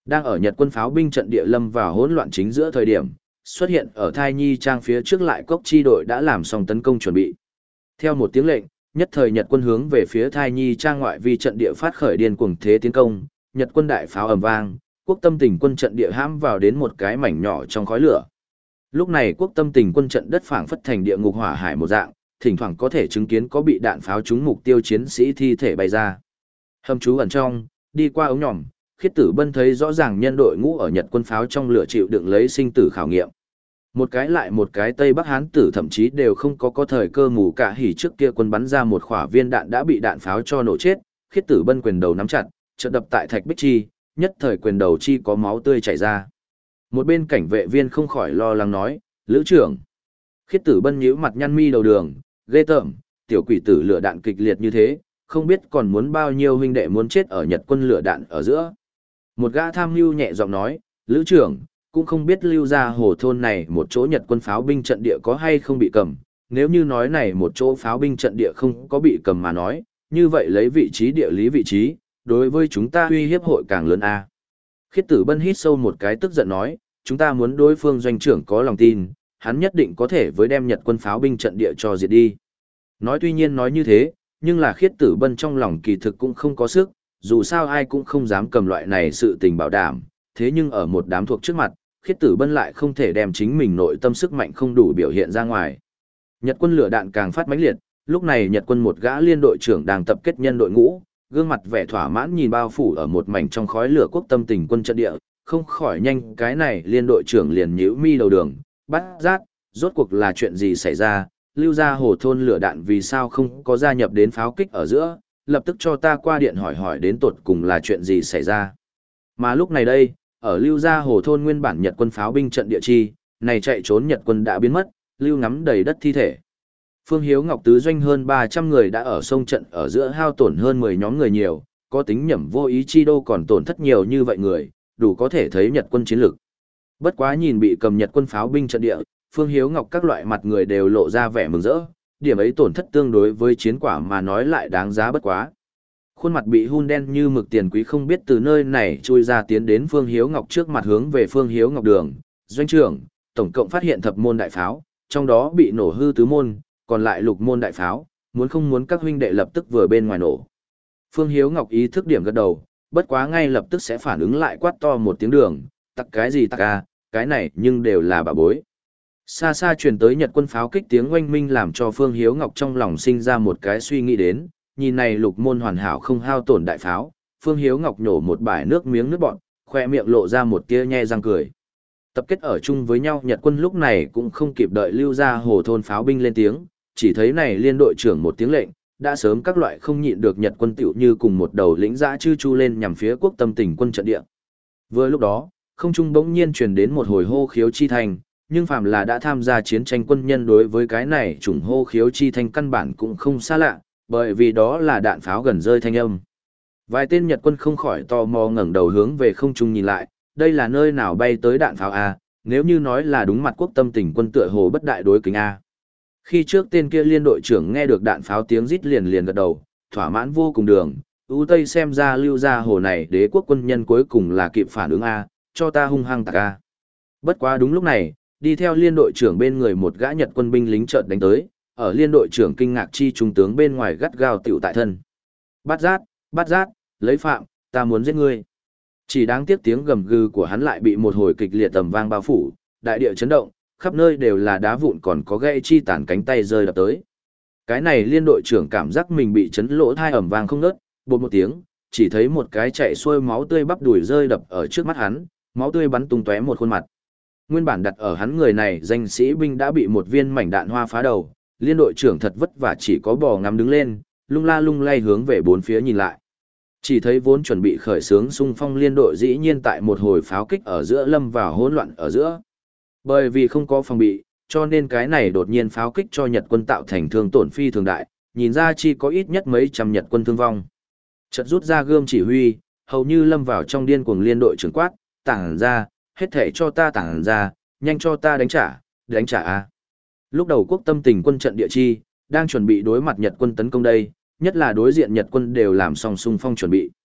Đang ở Nhật quân pháo binh trận địa lâm vào hỗn loạn chính giữa thời điểm, xuất hiện ở Thai Nhi Trang phía trước lại cốc chi đội đã làm xong tấn công chuẩn bị. Theo một tiếng lệnh, nhất thời Nhật quân hướng về phía Thai Nhi Trang ngoại vi trận địa phát khởi điên cuồng thế tiến công, Nhật quân đại pháo ầm vang, quốc tâm tỉnh quân trận địa hãm vào đến một cái mảnh nhỏ trong khói lửa. Lúc này quốc tâm tỉnh quân trận đất phảng phất thành địa ngục hỏa hải một dạng, thỉnh thoảng có thể chứng kiến có bị đạn pháo trúng mục tiêu chiến sĩ thi thể bay ra. Hầm trú ẩn trong, đi qua ống nhòm, Khiết Tử Bân thấy rõ ràng nhân đội ngũ ở Nhật quân pháo trong lửa chịu đựng lấy sinh tử khảo nghiệm. Một cái lại một cái Tây Bắc Hán tử thậm chí đều không có có thời cơ mù cả hỉ trước kia quân bắn ra một quả viên đạn đã bị đạn pháo cho nổ chết, Khiết Tử Bân quyền đầu nắm chặt, chợt đập tại thạch bích chi, nhất thời quyền đầu chi có máu tươi chảy ra. Một bên cảnh vệ viên không khỏi lo lắng nói, "Lữ trưởng." Khiết Tử Bân nhíu mặt nhăn mi đầu đường, ghê tởm, tiểu quỷ tử lửa đạn kịch liệt như thế, không biết còn muốn bao nhiêu huynh đệ muốn chết ở Nhật quân lửa đạn ở giữa. Một gã tham mưu nhẹ giọng nói, "Lữ trưởng, cũng không biết lưu ra hồ thôn này một chỗ Nhật quân pháo binh trận địa có hay không bị cầm, nếu như nói này một chỗ pháo binh trận địa không có bị cầm mà nói, như vậy lấy vị trí địa lý vị trí, đối với chúng ta uy hiếp hội càng lớn a." Khiết Tử Bân hít sâu một cái tức giận nói, "Chúng ta muốn đối phương doanh trưởng có lòng tin, hắn nhất định có thể với đem Nhật quân pháo binh trận địa cho diệt đi." Nói tuy nhiên nói như thế, nhưng là Khiết Tử Bân trong lòng kỳ thực cũng không có sức, dù sao ai cũng không dám cầm loại này sự tình bảo đảm, thế nhưng ở một đám thuộc trước mặt, Khiết Tử Bân lại không thể đem chính mình nội tâm sức mạnh không đủ biểu hiện ra ngoài. Nhật quân lửa đạn càng phát mãnh liệt, lúc này Nhật quân một gã liên đội trưởng đang tập kết nhân đội ngũ, gương mặt vẻ thỏa mãn nhìn bao phủ ở một mảnh trong khói lửa quốc tâm tình quân trận địa, không khỏi nhanh cái này liên đội trưởng liền nhíu mi đầu đường, bắt giác, rốt cuộc là chuyện gì xảy ra, lưu ra hồ thôn lửa đạn vì sao không có gia nhập đến pháo kích ở giữa, lập tức cho ta qua điện hỏi hỏi đến tột cùng là chuyện gì xảy ra. Mà lúc này đây, ở lưu gia hồ thôn nguyên bản Nhật quân pháo binh trận địa chi, này chạy trốn Nhật quân đã biến mất, lưu ngắm đầy đất thi thể. Phương Hiếu Ngọc tứ doanh hơn ba trăm người đã ở sông trận ở giữa hao tổn hơn mười nhóm người nhiều, có tính nhẩm vô ý chi đô còn tổn thất nhiều như vậy người, đủ có thể thấy Nhật quân chiến lực. Bất quá nhìn bị cầm Nhật quân pháo binh trận địa, Phương Hiếu Ngọc các loại mặt người đều lộ ra vẻ mừng rỡ, điểm ấy tổn thất tương đối với chiến quả mà nói lại đáng giá bất quá. Khuôn mặt bị hun đen như mực tiền quý không biết từ nơi này chui ra tiến đến Phương Hiếu Ngọc trước mặt hướng về Phương Hiếu Ngọc đường, doanh trưởng, tổng cộng phát hiện thập môn đại pháo, trong đó bị nổ hư tứ môn, còn lại lục môn đại pháo, muốn không muốn các huynh đệ lập tức vừa bên ngoài nổ. Phương Hiếu Ngọc ý thức điểm gật đầu, bất quá ngay lập tức sẽ phản ứng lại quát to một tiếng đường, tặc cái gì tặc à, cái này nhưng đều là bà bối. Xa xa truyền tới Nhật quân pháo kích tiếng oanh minh làm cho Phương Hiếu Ngọc trong lòng sinh ra một cái suy nghĩ đến, nhìn này lục môn hoàn hảo không hao tổn đại pháo, Phương Hiếu Ngọc nhổ một bãi nước miếng nước bọn, khoe miệng lộ ra một tia nhe răng cười. Tập kết ở chung với nhau Nhật quân lúc này cũng không kịp đợi lưu ra hồ thôn pháo binh lên tiếng, chỉ thấy này liên đội trưởng một tiếng lệnh, đã sớm các loại không nhịn được Nhật quân tiểu như cùng một đầu lĩnh dã chư chu lên nhằm phía quốc tâm tỉnh quân trận địa. Vừa lúc đó, không trung bỗng nhiên truyền đến một hồi hô khiếu chi thành, nhưng phàm là đã tham gia chiến tranh quân nhân đối với cái này chủng hô khiếu chi thanh căn bản cũng không xa lạ, bởi vì đó là đạn pháo gần rơi thanh âm. Vài tên Nhật quân không khỏi tò mò ngẩng đầu hướng về không trung nhìn lại, đây là nơi nào bay tới đạn pháo A, nếu như nói là đúng mặt quốc tâm tỉnh quân tựa hồ bất đại đối kính A. Khi trước tên kia liên đội trưởng nghe được đạn pháo tiếng rít liền liền gật đầu, thỏa mãn vô cùng đường, ưu tây xem ra lưu ra hồ này đế quốc quân nhân cuối cùng là kịp phản ứng A, cho ta hung hăng tạc A. Bất quá đúng lúc này, đi theo liên đội trưởng bên người một gã Nhật quân binh lính chợt đánh tới, ở liên đội trưởng kinh ngạc chi trung tướng bên ngoài gắt gao tiểu tại thân. Bắt giác, bắt giác, lấy phạm, ta muốn giết ngươi. Chỉ đáng tiếc tiếng gầm gừ của hắn lại bị một hồi kịch liệt tầm vang bao phủ, đại địa chấn động, khắp nơi đều là đá vụn còn có gãy chi tàn cánh tay rơi đập tới. Cái này liên đội trưởng cảm giác mình bị chấn lỗ thai ầm vang không ngớt, bột một tiếng, chỉ thấy một cái chạy xuôi máu tươi bắp đùi rơi đập ở trước mắt hắn, máu tươi bắn tung tóe một khuôn mặt. Nguyên bản đặt ở hắn người này danh sĩ binh đã bị một viên mảnh đạn hoa phá đầu, liên đội trưởng thật vất vả chỉ có bò ngắm đứng lên, lung la lung lay hướng về bốn phía nhìn lại. Chỉ thấy vốn chuẩn bị khởi xướng xung phong liên đội dĩ nhiên tại một hồi pháo kích ở giữa lâm vào hỗn loạn ở giữa. Bởi vì không có phòng bị, cho nên cái này đột nhiên pháo kích cho Nhật quân tạo thành thương tổn phi thường đại, nhìn ra chi có ít nhất mấy trăm Nhật quân thương vong. Chợt rút ra gươm chỉ huy, hầu như lâm vào trong điên cuồng liên đội trưởng quát, tản ra, hết thể cho ta tản ra, nhanh cho ta đánh trả, đánh trả a. Lúc đầu quốc tâm tình quân trận địa chi, đang chuẩn bị đối mặt Nhật quân tấn công đây, nhất là đối diện Nhật quân đều làm xong xung phong chuẩn bị.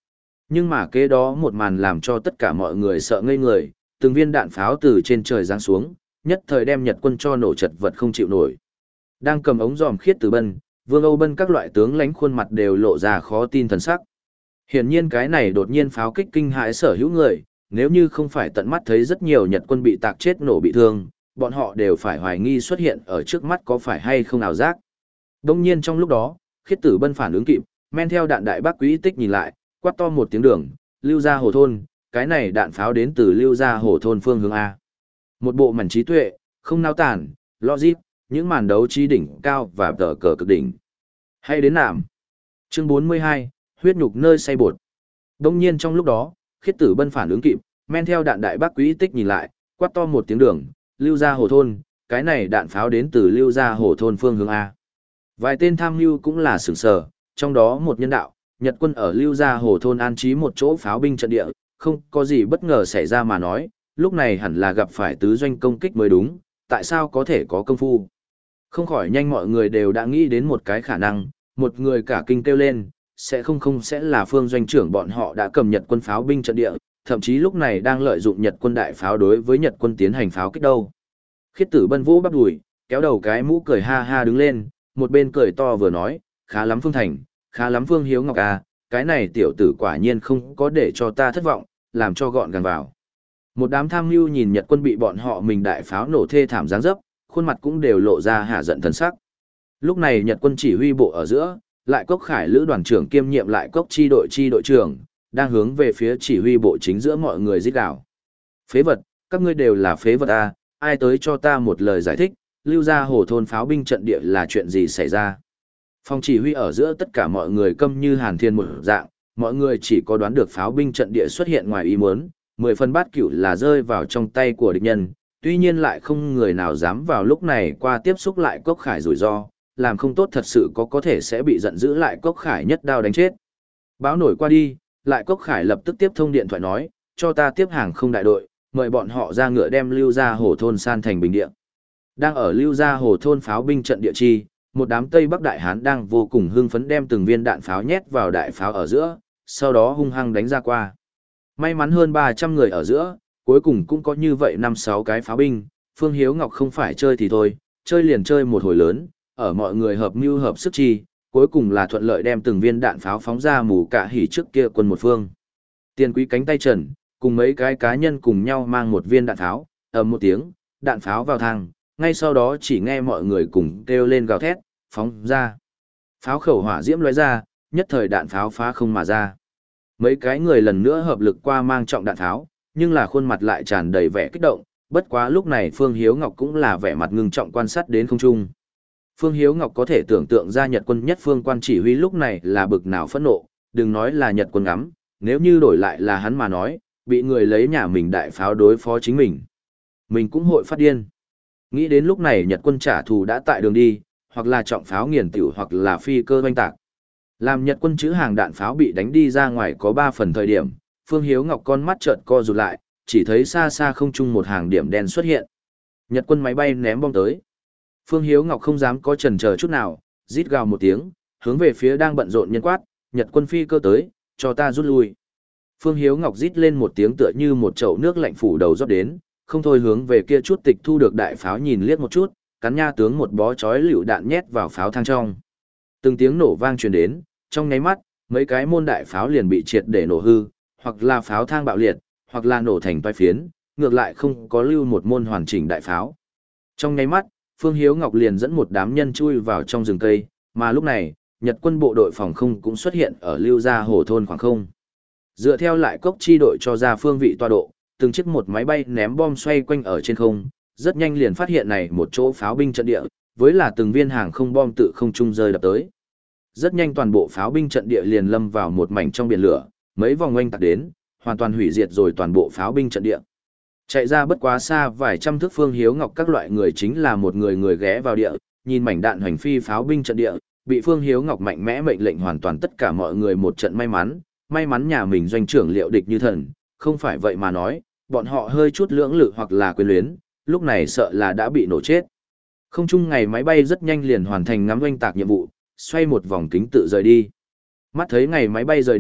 Nhưng mà kế đó một màn làm cho tất cả mọi người sợ ngây người, từng viên đạn pháo từ trên trời giáng xuống, nhất thời đem Nhật quân cho nổ chật vật không chịu nổi. Đang cầm ống giòm Khiết Tử Bân, Vương Âu Bân các loại tướng lãnh khuôn mặt đều lộ ra khó tin thần sắc. Hiển nhiên cái này đột nhiên pháo kích kinh hãi sở hữu người, nếu như không phải tận mắt thấy rất nhiều Nhật quân bị tạc chết nổ bị thương, bọn họ đều phải hoài nghi xuất hiện ở trước mắt có phải hay không ảo giác. Đông nhiên trong lúc đó, Khiết Tử Bân phản ứng kịp, men theo đạn đại bác quỹ tích nhìn lại, quát to một tiếng đường, lưu ra hồ thôn, cái này đạn pháo đến từ lưu ra hồ thôn phương hướng A. Một bộ mảnh trí tuệ, không nao tản, logic, những màn đấu trí đỉnh cao và tờ cờ cực đỉnh. Hay đến nạm. Chương bốn mươi hai, huyết nhục nơi xay bột. Đông nhiên trong lúc đó, Khiết Tử Bân phản ứng kịp, men theo đạn đại bác quỹ tích nhìn lại, quát to một tiếng đường, lưu ra hồ thôn, cái này đạn pháo đến từ lưu ra hồ thôn phương hướng A. Vài tên tham mưu cũng là sửng sờ, trong đó một nhân đạo, Nhật quân ở lưu ra hồ thôn an trí một chỗ pháo binh trận địa, không có gì bất ngờ xảy ra mà nói, lúc này hẳn là gặp phải tứ doanh công kích mới đúng, tại sao có thể có công phu. Không khỏi nhanh mọi người đều đã nghĩ đến một cái khả năng, một người cả kinh kêu lên, sẽ không không sẽ là phương doanh trưởng bọn họ đã cầm Nhật quân pháo binh trận địa, thậm chí lúc này đang lợi dụng Nhật quân đại pháo đối với Nhật quân tiến hành pháo kích đâu. Khiết Tử Bân vũ bắp đùi, kéo đầu cái mũ cười ha ha đứng lên, một bên cười to vừa nói, khá lắm Phương Thành, khá lắm Phương Hiếu Ngọc à, cái này tiểu tử quả nhiên không có để cho ta thất vọng, làm cho gọn gàng vào. Một đám tham mưu nhìn Nhật quân bị bọn họ mình đại pháo nổ thê thảm giáng dấp, khuôn mặt cũng đều lộ ra hạ giận thần sắc. Lúc này Nhật quân chỉ huy bộ ở giữa, lại Cốc Khải lữ đoàn trưởng kiêm nhiệm lại Cốc chi đội chi đội trưởng, đang hướng về phía chỉ huy bộ chính giữa mọi người rít gào. Phế vật, các ngươi đều là phế vật à, ai tới cho ta một lời giải thích, lưu ra hồ thôn pháo binh trận địa là chuyện gì xảy ra. Phòng chỉ huy ở giữa tất cả mọi người câm như hàn thiên một dạng, mọi người chỉ có đoán được pháo binh trận địa xuất hiện ngoài ý muốn, mười phần bát cửu là rơi vào trong tay của địch nhân, tuy nhiên lại không người nào dám vào lúc này qua tiếp xúc lại Cốc Khải rủi ro, làm không tốt thật sự có có thể sẽ bị giận dữ lại Cốc Khải nhất đao đánh chết. Báo nổi qua đi, lại Cốc Khải lập tức tiếp thông điện thoại nói, cho ta tiếp hàng không đại đội, mời bọn họ ra ngựa đem lưu ra hồ thôn san thành bình địa. Đang ở lưu ra hồ thôn pháo binh trận địa chi, một đám Tây Bắc Đại Hán đang vô cùng hưng phấn đem từng viên đạn pháo nhét vào đại pháo ở giữa, sau đó hung hăng đánh ra qua. May mắn hơn ba trăm người ở giữa, cuối cùng cũng có như vậy năm sáu cái pháo binh, Phương Hiếu Ngọc không phải chơi thì thôi, chơi liền chơi một hồi lớn, ở mọi người hợp mưu hợp sức chi, cuối cùng là thuận lợi đem từng viên đạn pháo phóng ra mù cả hỉ trước kia quân một phương. Tiền quý cánh tay trần, cùng mấy cái cá nhân cùng nhau mang một viên đạn pháo, ầm một tiếng, đạn pháo vào thang, ngay sau đó chỉ nghe mọi người cùng kêu lên gào thét, phóng ra. Pháo khẩu hỏa diễm lóe ra, nhất thời đạn pháo phá không mà ra. Mấy cái người lần nữa hợp lực qua mang trọng đạn pháo, nhưng là khuôn mặt lại tràn đầy vẻ kích động, bất quá lúc này Phương Hiếu Ngọc cũng là vẻ mặt ngưng trọng quan sát đến không trung. Phương Hiếu Ngọc có thể tưởng tượng ra Nhật quân nhất phương quan chỉ huy lúc này là bực nào phẫn nộ, đừng nói là Nhật quân ngắm, nếu như đổi lại là hắn mà nói, bị người lấy nhà mình đại pháo đối phó chính mình. Mình cũng hội phát điên. Nghĩ đến lúc này Nhật quân trả thù đã tại đường đi, hoặc là trọng pháo nghiền tiểu hoặc là phi cơ oanh tạc. Làm Nhật quân chữ hàng đạn pháo bị đánh đi ra ngoài có ba phần thời điểm, Phương Hiếu Ngọc con mắt trợn co rụt lại, chỉ thấy xa xa không trung một hàng điểm đen xuất hiện. Nhật quân máy bay ném bom tới. Phương Hiếu Ngọc không dám có chần chờ chút nào, rít gào một tiếng, hướng về phía đang bận rộn nhân quát, Nhật quân phi cơ tới, cho ta rút lui. Phương Hiếu Ngọc rít lên một tiếng tựa như một chậu nước lạnh phủ đầu rót đến, không thôi hướng về kia chút tịch thu được đại pháo nhìn liếc một chút, cắn nha tướng một bó chói lựu đạn nhét vào pháo thang trong. Từng tiếng nổ vang truyền đến, trong nháy mắt, mấy cái môn đại pháo liền bị triệt để nổ hư, hoặc là pháo thang bạo liệt, hoặc là nổ thành toái phiến, ngược lại không có lưu một môn hoàn chỉnh đại pháo. Trong nháy mắt, Phương Hiếu Ngọc liền dẫn một đám nhân chui vào trong rừng cây, mà lúc này, Nhật quân bộ đội phòng không cũng xuất hiện ở lưu gia hồ thôn khoảng không. Dựa theo lại Cốc chi đội cho ra phương vị tọa độ, từng chiếc một máy bay ném bom xoay quanh ở trên không, rất nhanh liền phát hiện này một chỗ pháo binh trận địa, với là từng viên hàng không bom tự không trung rơi đập tới. Rất nhanh toàn bộ pháo binh trận địa liền lâm vào một mảnh trong biển lửa, mấy vòng oanh tạc đến, hoàn toàn hủy diệt rồi toàn bộ pháo binh trận địa. Chạy ra bất quá xa vài trăm thước Phương Hiếu Ngọc các loại người chính là một người người ghé vào địa, nhìn mảnh đạn hoành phi pháo binh trận địa, bị Phương Hiếu Ngọc mạnh mẽ mệnh lệnh hoàn toàn tất cả mọi người một trận may mắn, may mắn nhà mình doanh trưởng liệu địch như thần, không phải vậy mà nói, bọn họ hơi chút lưỡng lự hoặc là quyền luyến, lúc này sợ là đã bị nổ chết. Không chung ngày máy bay rất nhanh liền hoàn thành ngắm oanh tạc nhiệm vụ, xoay một vòng kính tự rời đi. Mắt thấy ngày máy bay rời đi,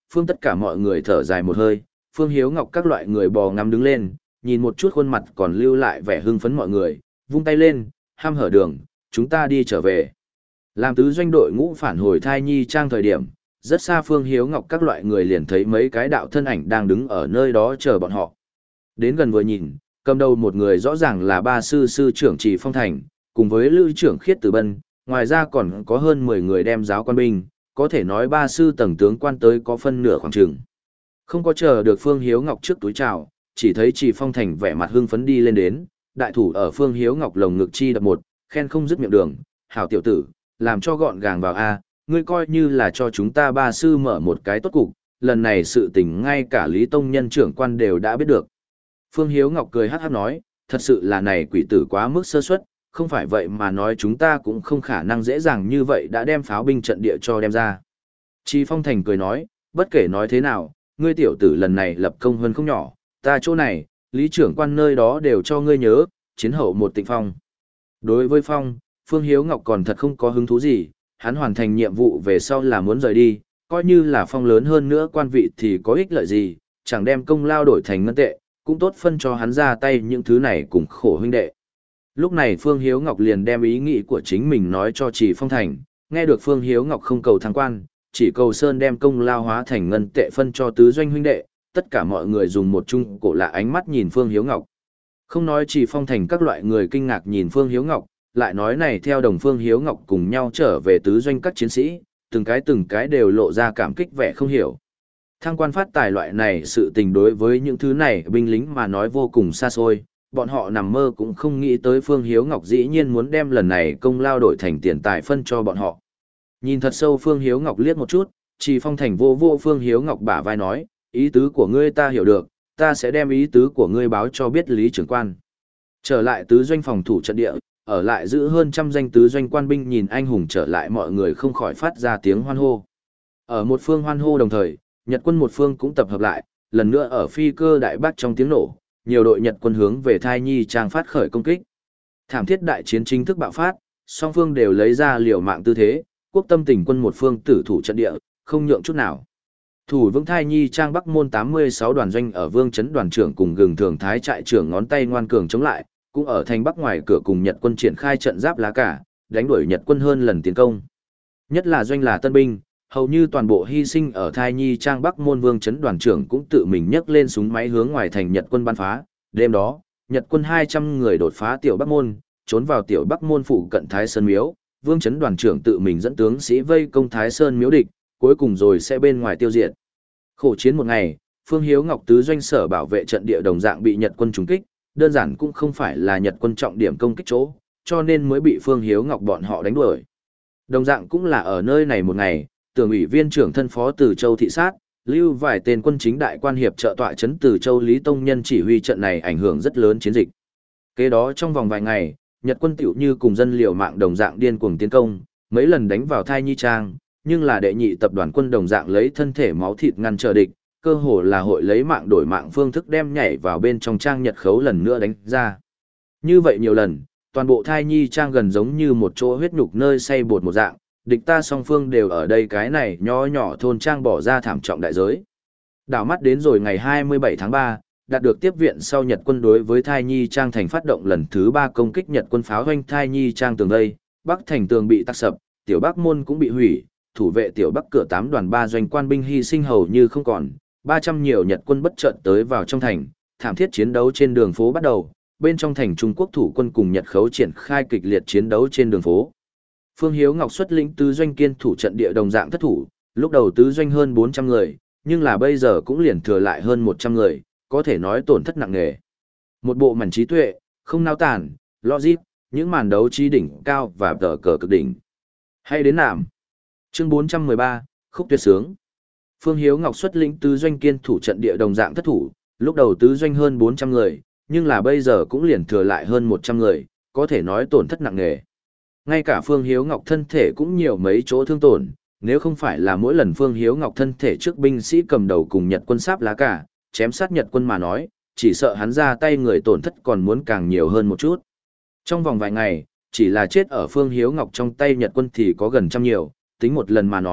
phương tất cả mọi người thở dài một hơi, Phương Hiếu Ngọc các loại người bò ngắm đứng lên, nhìn một chút khuôn mặt còn lưu lại vẻ hưng phấn mọi người, vung tay lên, ham hở đường, chúng ta đi trở về. Làm tứ doanh đội ngũ phản hồi thai nhi trang thời điểm, rất xa Phương Hiếu Ngọc các loại người liền thấy mấy cái đạo thân ảnh đang đứng ở nơi đó chờ bọn họ. Đến gần vừa nhìn, cầm đầu một người rõ ràng là ba sư sư trưởng Trì Phong Thành, cùng với lữ trưởng Khiết Tử Bân, ngoài ra còn có hơn mười người đem giáo quan binh, có thể nói ba sư tầng tướng quan tới có phân nửa khoảng trường. Không có chờ được Phương Hiếu Ngọc trước túi chào, chỉ thấy Trì Phong Thành vẻ mặt hưng phấn đi lên đến, đại thủ ở Phương Hiếu Ngọc lồng ngực chi đập một, khen không dứt miệng đường, hảo tiểu tử, làm cho gọn gàng vào A, ngươi coi như là cho chúng ta ba sư mở một cái tốt cục, lần này sự tình ngay cả Lý Tông nhân trưởng quan đều đã biết được. Phương Hiếu Ngọc cười hát hát nói, thật sự là này quỷ tử quá mức sơ suất, không phải vậy mà nói chúng ta cũng không khả năng dễ dàng như vậy đã đem pháo binh trận địa cho đem ra. Trì Phong Thành cười nói, bất kể nói thế nào, ngươi tiểu tử lần này lập công hơn không nhỏ, ta chỗ này, lý trưởng quan nơi đó đều cho ngươi nhớ, chiến hậu một tịnh phong. Đối với Phong, Phương Hiếu Ngọc còn thật không có hứng thú gì, hắn hoàn thành nhiệm vụ về sau là muốn rời đi, coi như là Phong lớn hơn nữa quan vị thì có ích lợi gì, chẳng đem công lao đổi thành ngân tệ, cũng tốt phân cho hắn ra tay những thứ này cùng khổ huynh đệ. Lúc này Phương Hiếu Ngọc liền đem ý nghĩ của chính mình nói cho Trì Phong Thành, nghe được Phương Hiếu Ngọc không cầu thăng quan, chỉ cầu Sơn đem công lao hóa thành ngân tệ phân cho tứ doanh huynh đệ, tất cả mọi người dùng một chung cổ lạ ánh mắt nhìn Phương Hiếu Ngọc. Không nói Trì Phong Thành các loại người kinh ngạc nhìn Phương Hiếu Ngọc, lại nói này theo đồng Phương Hiếu Ngọc cùng nhau trở về tứ doanh các chiến sĩ, từng cái từng cái đều lộ ra cảm kích vẻ không hiểu. Thăng quan phát tài loại này sự tình đối với những thứ này binh lính mà nói vô cùng xa xôi, bọn họ nằm mơ cũng không nghĩ tới Phương Hiếu Ngọc dĩ nhiên muốn đem lần này công lao đổi thành tiền tài phân cho bọn họ. Nhìn thật sâu Phương Hiếu Ngọc liếc một chút, Trì Phong Thành vô vô Phương Hiếu Ngọc bả vai nói, ý tứ của ngươi ta hiểu được, ta sẽ đem ý tứ của ngươi báo cho biết lý trưởng quan. Trở lại tứ doanh phòng thủ trận địa, ở lại giữ hơn trăm danh tứ doanh quan binh nhìn anh hùng trở lại mọi người không khỏi phát ra tiếng hoan hô. Ở một phương hoan hô đồng thời, Nhật quân một phương cũng tập hợp lại, lần nữa ở phi cơ đại bác trong tiếng nổ, nhiều đội Nhật quân hướng về thai nhi trang phát khởi công kích. Thảm thiết đại chiến chính thức bạo phát, song phương đều lấy ra liều mạng tư thế, quốc tâm tỉnh quân một phương tử thủ trận địa, không nhượng chút nào. Thủ vững thai nhi trang bắc môn tám mươi sáu đoàn doanh ở vương chấn đoàn trưởng cùng gừng thường thái trại trưởng ngón tay ngoan cường chống lại, cũng ở thành bắc ngoài cửa cùng Nhật quân triển khai trận giáp lá cả, đánh đuổi Nhật quân hơn lần tiến công. Nhất là doanh là tân binh, hầu như toàn bộ hy sinh ở thai nhi trang bắc môn vương chấn đoàn trưởng cũng tự mình nhấc lên súng máy hướng ngoài thành Nhật quân bắn phá. Đêm đó, Nhật quân hai trăm người đột phá tiểu bắc môn, trốn vào tiểu bắc môn phụ cận Thái Sơn Miếu, vương chấn đoàn trưởng tự mình dẫn tướng sĩ vây công Thái Sơn Miếu địch, cuối cùng rồi sẽ bên ngoài tiêu diệt. Khổ chiến một ngày, Phương Hiếu Ngọc tứ doanh sở bảo vệ trận địa đồng dạng bị Nhật quân trúng kích, đơn giản cũng không phải là Nhật quân trọng điểm công kích chỗ, cho nên mới bị Phương Hiếu Ngọc bọn họ đánh đuổi. Đồng dạng cũng là ở nơi này một ngày, Tưởng ủy viên trưởng thân phó Từ Châu thị sát, lưu vài tên quân chính đại quan hiệp trợ tọa trấn Từ Châu Lý Tông Nhân chỉ huy trận này ảnh hưởng rất lớn chiến dịch. Kế đó trong vòng vài ngày, Nhật quân tiểu như cùng dân liều mạng đồng dạng điên cuồng tiến công, mấy lần đánh vào Thai Nhi Trang, nhưng là đệ nhị tập đoàn quân đồng dạng lấy thân thể máu thịt ngăn trở địch, cơ hồ là hội lấy mạng đổi mạng phương thức đem nhảy vào bên trong trang Nhật khấu lần nữa đánh ra. Như vậy nhiều lần, toàn bộ Thai Nhi Trang gần giống như một chỗ huyết nhục nơi xay bột một dạng, địch ta song phương đều ở đây cái này nho nhỏ thôn trang bỏ ra thảm trọng đại giới. Đảo mắt đến rồi ngày hai mươi bảy tháng ba, đạt được tiếp viện sau Nhật quân đối với Thai Nhi Trang thành phát động lần thứ ba công kích Nhật quân pháo hoanh Thai Nhi Trang tường đây, Bắc thành tường bị tắc sập, tiểu Bắc môn cũng bị hủy, thủ vệ tiểu Bắc cửa tám đoàn ba doanh quan binh hy sinh hầu như không còn, ba trăm nhiều Nhật quân bất chợt tới vào trong thành, thảm thiết chiến đấu trên đường phố bắt đầu, bên trong thành Trung Quốc thủ quân cùng Nhật khấu triển khai kịch liệt chiến đấu trên đường phố. Phương Hiếu Ngọc xuất lĩnh tứ doanh kiên thủ trận địa đồng dạng thất thủ, lúc đầu tứ doanh hơn bốn trăm người, nhưng là bây giờ cũng liền thừa lại hơn một trăm người, có thể nói tổn thất nặng nề. Một bộ màn trí tuệ, không nao tản, logic, những màn đấu trí đỉnh cao và tờ cờ cực đỉnh. Hay đến nạm. Chương bốn trăm mười ba, Khúc Tuyệt Sướng. Phương Hiếu Ngọc xuất lĩnh tứ doanh kiên thủ trận địa đồng dạng thất thủ, lúc đầu tứ doanh hơn bốn trăm người, nhưng là bây giờ cũng liền thừa lại hơn một trăm người, có thể nói tổn thất nặng nề. Ngay cả Phương Hiếu Ngọc thân thể cũng nhiều mấy chỗ thương tổn, nếu không phải là mỗi lần Phương Hiếu Ngọc thân thể trước binh sĩ cầm đầu cùng Nhật quân sáp lá cả, chém sát Nhật quân mà nói, chỉ sợ hắn ra tay người tổn thất còn muốn càng nhiều hơn một chút. Trong vòng vài ngày, chỉ là chết ở Phương Hiếu Ngọc trong tay Nhật quân thì có gần trăm nhiều, tính một lần mà nói,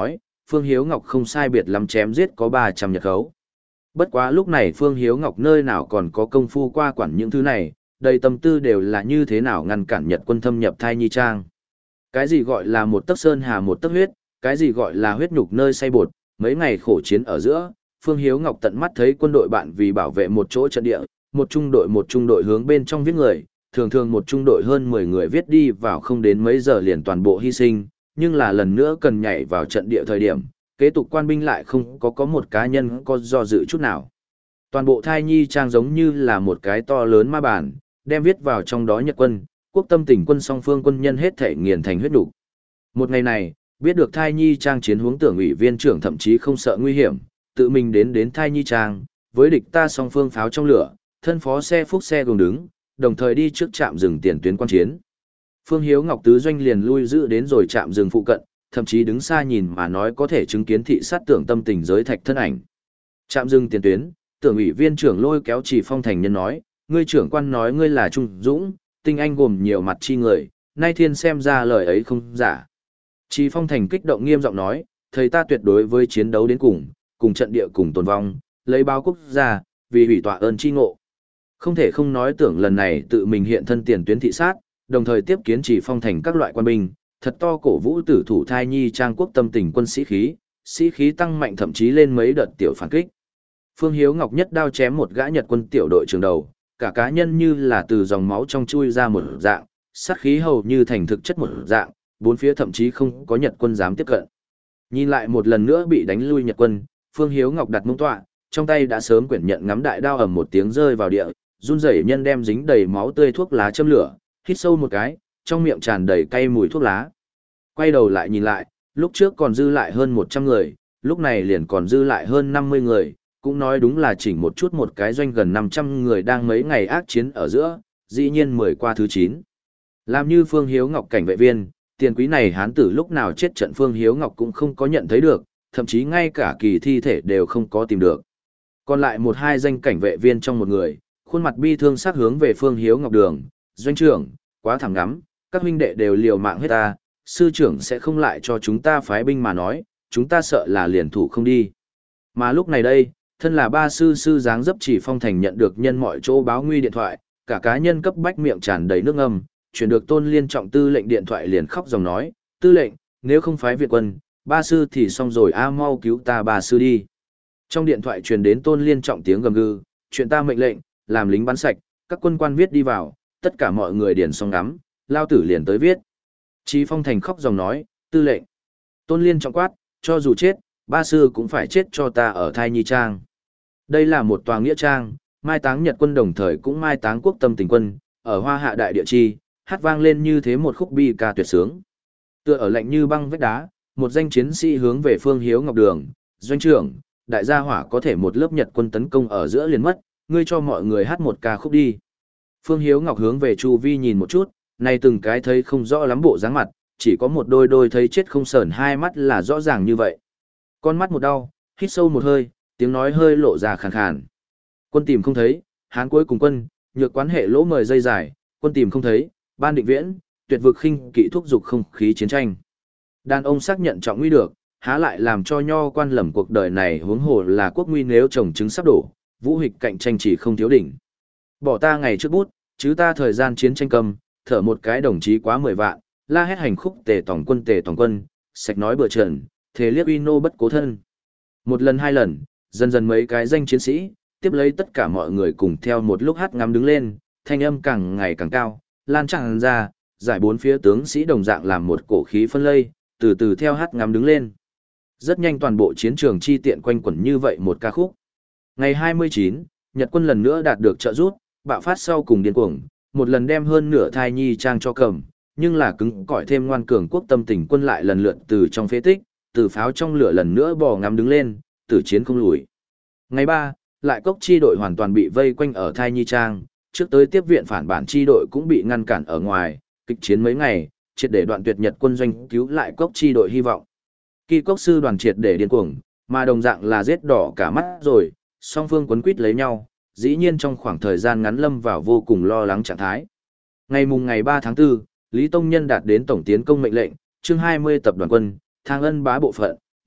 Phương Hiếu Ngọc không sai biệt lắm chém giết có ba trăm nhật khấu. Bất quá lúc này Phương Hiếu Ngọc nơi nào còn có công phu qua quản những thứ này, đầy tâm tư đều là như thế nào ngăn cản Nhật quân thâm nhập thai nhi trang. Cái gì gọi là một tấc sơn hà một tấc huyết, cái gì gọi là huyết nhục nơi xay bột, mấy ngày khổ chiến ở giữa, Phương Hiếu Ngọc tận mắt thấy quân đội bạn vì bảo vệ một chỗ trận địa, một trung đội một trung đội hướng bên trong viết người, thường thường một trung đội hơn mười người viết đi vào không đến mấy giờ liền toàn bộ hy sinh, nhưng là lần nữa cần nhảy vào trận địa thời điểm, kế tục quan binh lại không có có một cá nhân có do dự chút nào. Toàn bộ thai nhi trang giống như là một cái to lớn ma bản, đem viết vào trong đó Nhật quân, quốc tâm tỉnh quân song phương quân nhân hết thể nghiền thành huyết đủ. Một ngày này, biết được thai nhi trang chiến hướng tưởng ủy viên trưởng thậm chí không sợ nguy hiểm, tự mình đến đến thai nhi trang, với địch ta song phương pháo trong lửa, thân phó xe phúc xe gồng đứng, đồng thời đi trước trạm rừng tiền tuyến quan chiến. Phương Hiếu Ngọc tứ doanh liền lui giữ đến rồi trạm rừng phụ cận, thậm chí đứng xa nhìn mà nói có thể chứng kiến thị sát tưởng tâm tình giới thạch thân ảnh. Trạm rừng tiền tuyến, tưởng ủy viên trưởng lôi kéo Trì Phong thành nhân nói, ngươi trưởng quan nói ngươi là trung dũng, tinh anh gồm nhiều mặt chi người, nay thiên xem ra lời ấy không giả. Trì Phong thành kích động nghiêm giọng nói, thầy ta tuyệt đối với chiến đấu đến cùng, cùng trận địa cùng tồn vong, lấy báo quốc gia, vì hủy tọa ơn chi ngộ. Không thể không nói tưởng lần này tự mình hiện thân tiền tuyến thị sát, đồng thời tiếp kiến Trì Phong thành các loại quan binh, thật to cổ vũ tử thủ thai nhi trang quốc tâm tình quân sĩ khí, sĩ khí tăng mạnh thậm chí lên mấy đợt tiểu phản kích. Phương Hiếu Ngọc nhất đao chém một gã Nhật quân tiểu đội trường đầu, cả cá nhân như là từ dòng máu trong chui ra một dạng, sát khí hầu như thành thực chất một dạng, bốn phía thậm chí không có Nhật quân dám tiếp cận. Nhìn lại một lần nữa bị đánh lui Nhật quân, Phương Hiếu Ngọc đặt mông tọa, trong tay đã sớm quyển nhận ngắm đại đao ầm một tiếng rơi vào địa, run rẩy nhân đem dính đầy máu tươi thuốc lá châm lửa, hít sâu một cái, trong miệng tràn đầy cay mùi thuốc lá. Quay đầu lại nhìn lại, lúc trước còn dư lại hơn một trăm người, lúc này liền còn dư lại hơn năm mươi người, cũng nói đúng là chỉnh một chút một cái doanh gần năm trăm người đang mấy ngày ác chiến ở giữa, dĩ nhiên mười qua thứ chín. Làm như Phương Hiếu Ngọc cảnh vệ viên, tiền quý này hán tử lúc nào chết trận Phương Hiếu Ngọc cũng không có nhận thấy được, thậm chí ngay cả kỳ thi thể đều không có tìm được. Còn lại một hai danh cảnh vệ viên trong một người, khuôn mặt bi thương sắc hướng về Phương Hiếu Ngọc đường, doanh trưởng, quá thẳng ngắm, các huynh đệ đều liều mạng hết ta, sư trưởng sẽ không lại cho chúng ta phái binh mà nói, chúng ta sợ là liền thủ không đi. Mà lúc này đây, thân là ba sư sư dáng dấp Chỉ Phong thành nhận được nhân mọi chỗ báo nguy điện thoại, cả cá nhân cấp bách miệng tràn đầy nước ngâm, chuyển được Tôn Liên Trọng tư lệnh điện thoại liền khóc dòng nói, tư lệnh, nếu không phái Việt quân, ba sư thì xong rồi a mau cứu ta ba sư đi. Trong điện thoại truyền đến Tôn Liên Trọng tiếng gầm gừ, chuyện ta mệnh lệnh, làm lính bắn sạch, các quân quan viết đi vào, tất cả mọi người điền xong ngắm, lao tử liền tới viết. Chí Phong thành khóc dòng nói, tư lệnh. Tôn Liên Trọng quát, cho dù chết, ba sư cũng phải chết cho ta ở thai nhi trang. Đây là một tòa nghĩa trang, mai táng Nhật quân đồng thời cũng mai táng quốc tâm tình quân, ở hoa hạ đại địa chi, hát vang lên như thế một khúc bi ca tuyệt sướng. Tựa ở lạnh như băng vách đá, một danh chiến sĩ hướng về Phương Hiếu Ngọc đường, doanh trưởng, đại gia hỏa có thể một lớp Nhật quân tấn công ở giữa liền mất, ngươi cho mọi người hát một ca khúc đi. Phương Hiếu Ngọc hướng về chu vi nhìn một chút, này từng cái thấy không rõ lắm bộ dáng mặt, chỉ có một đôi đôi thấy chết không sờn hai mắt là rõ ràng như vậy. Con mắt một đau, hít sâu một hơi, tiếng nói hơi lộ ra khàn khàn. Quân tìm không thấy, hán cuối cùng quân, nhược quán hệ lỗ mời dây dài, quân tìm không thấy, ban định viễn, tuyệt vực khinh kỵ thúc dục không khí chiến tranh. Đàn ông xác nhận trọng nguy được, há lại làm cho nho quan lầm cuộc đời này huống hồ là quốc nguy nếu trồng trứng sắp đổ, vũ hịch cạnh tranh chỉ không thiếu đỉnh. Bỏ ta ngày trước bút, chứ ta thời gian chiến tranh cầm, thở một cái đồng chí quá mười vạn, la hét hành khúc tề tổng quân tề tổng quân, sạch nói bừa trần, thế liếc uy nô bất cố thân. Một lần hai lần, dần dần mấy cái danh chiến sĩ, tiếp lấy tất cả mọi người cùng theo một lúc hát ngắm đứng lên, thanh âm càng ngày càng cao, lan tràn ra, giải bốn phía tướng sĩ đồng dạng làm một cổ khí phân lây, từ từ theo hát ngắm đứng lên. Rất nhanh toàn bộ chiến trường chi tiện quanh quẩn như vậy một ca khúc. Ngày hai mươi chín, Nhật quân lần nữa đạt được trợ giúp, bạo phát sau cùng điên cuồng, một lần đem hơn nửa thai nhi trang cho cầm, nhưng là cứng cỏi thêm ngoan cường quốc tâm tình quân lại lần lượt từ trong phế tích, từ pháo trong lửa lần nữa bò ngắm đứng lên, tử chiến không lùi. Ngày ba, lại cốc chi đội hoàn toàn bị vây quanh ở thai nhi trang, trước tới tiếp viện phản bản chi đội cũng bị ngăn cản ở ngoài, kịch chiến mấy ngày, triệt để đoạn tuyệt Nhật quân doanh cứu lại cốc chi đội hy vọng. Kỳ cốc sư đoàn triệt để điên cuồng, mà đồng dạng là giết đỏ cả mắt rồi, song phương quấn quýt lấy nhau, dĩ nhiên trong khoảng thời gian ngắn lâm vào vô cùng lo lắng trạng thái. Ngày mùng ngày ba tháng tư, Lý Tông Nhân đạt đến tổng tiến công mệnh lệnh, chương hai mươi tập đoàn quân, Thang Ân bá bộ phận,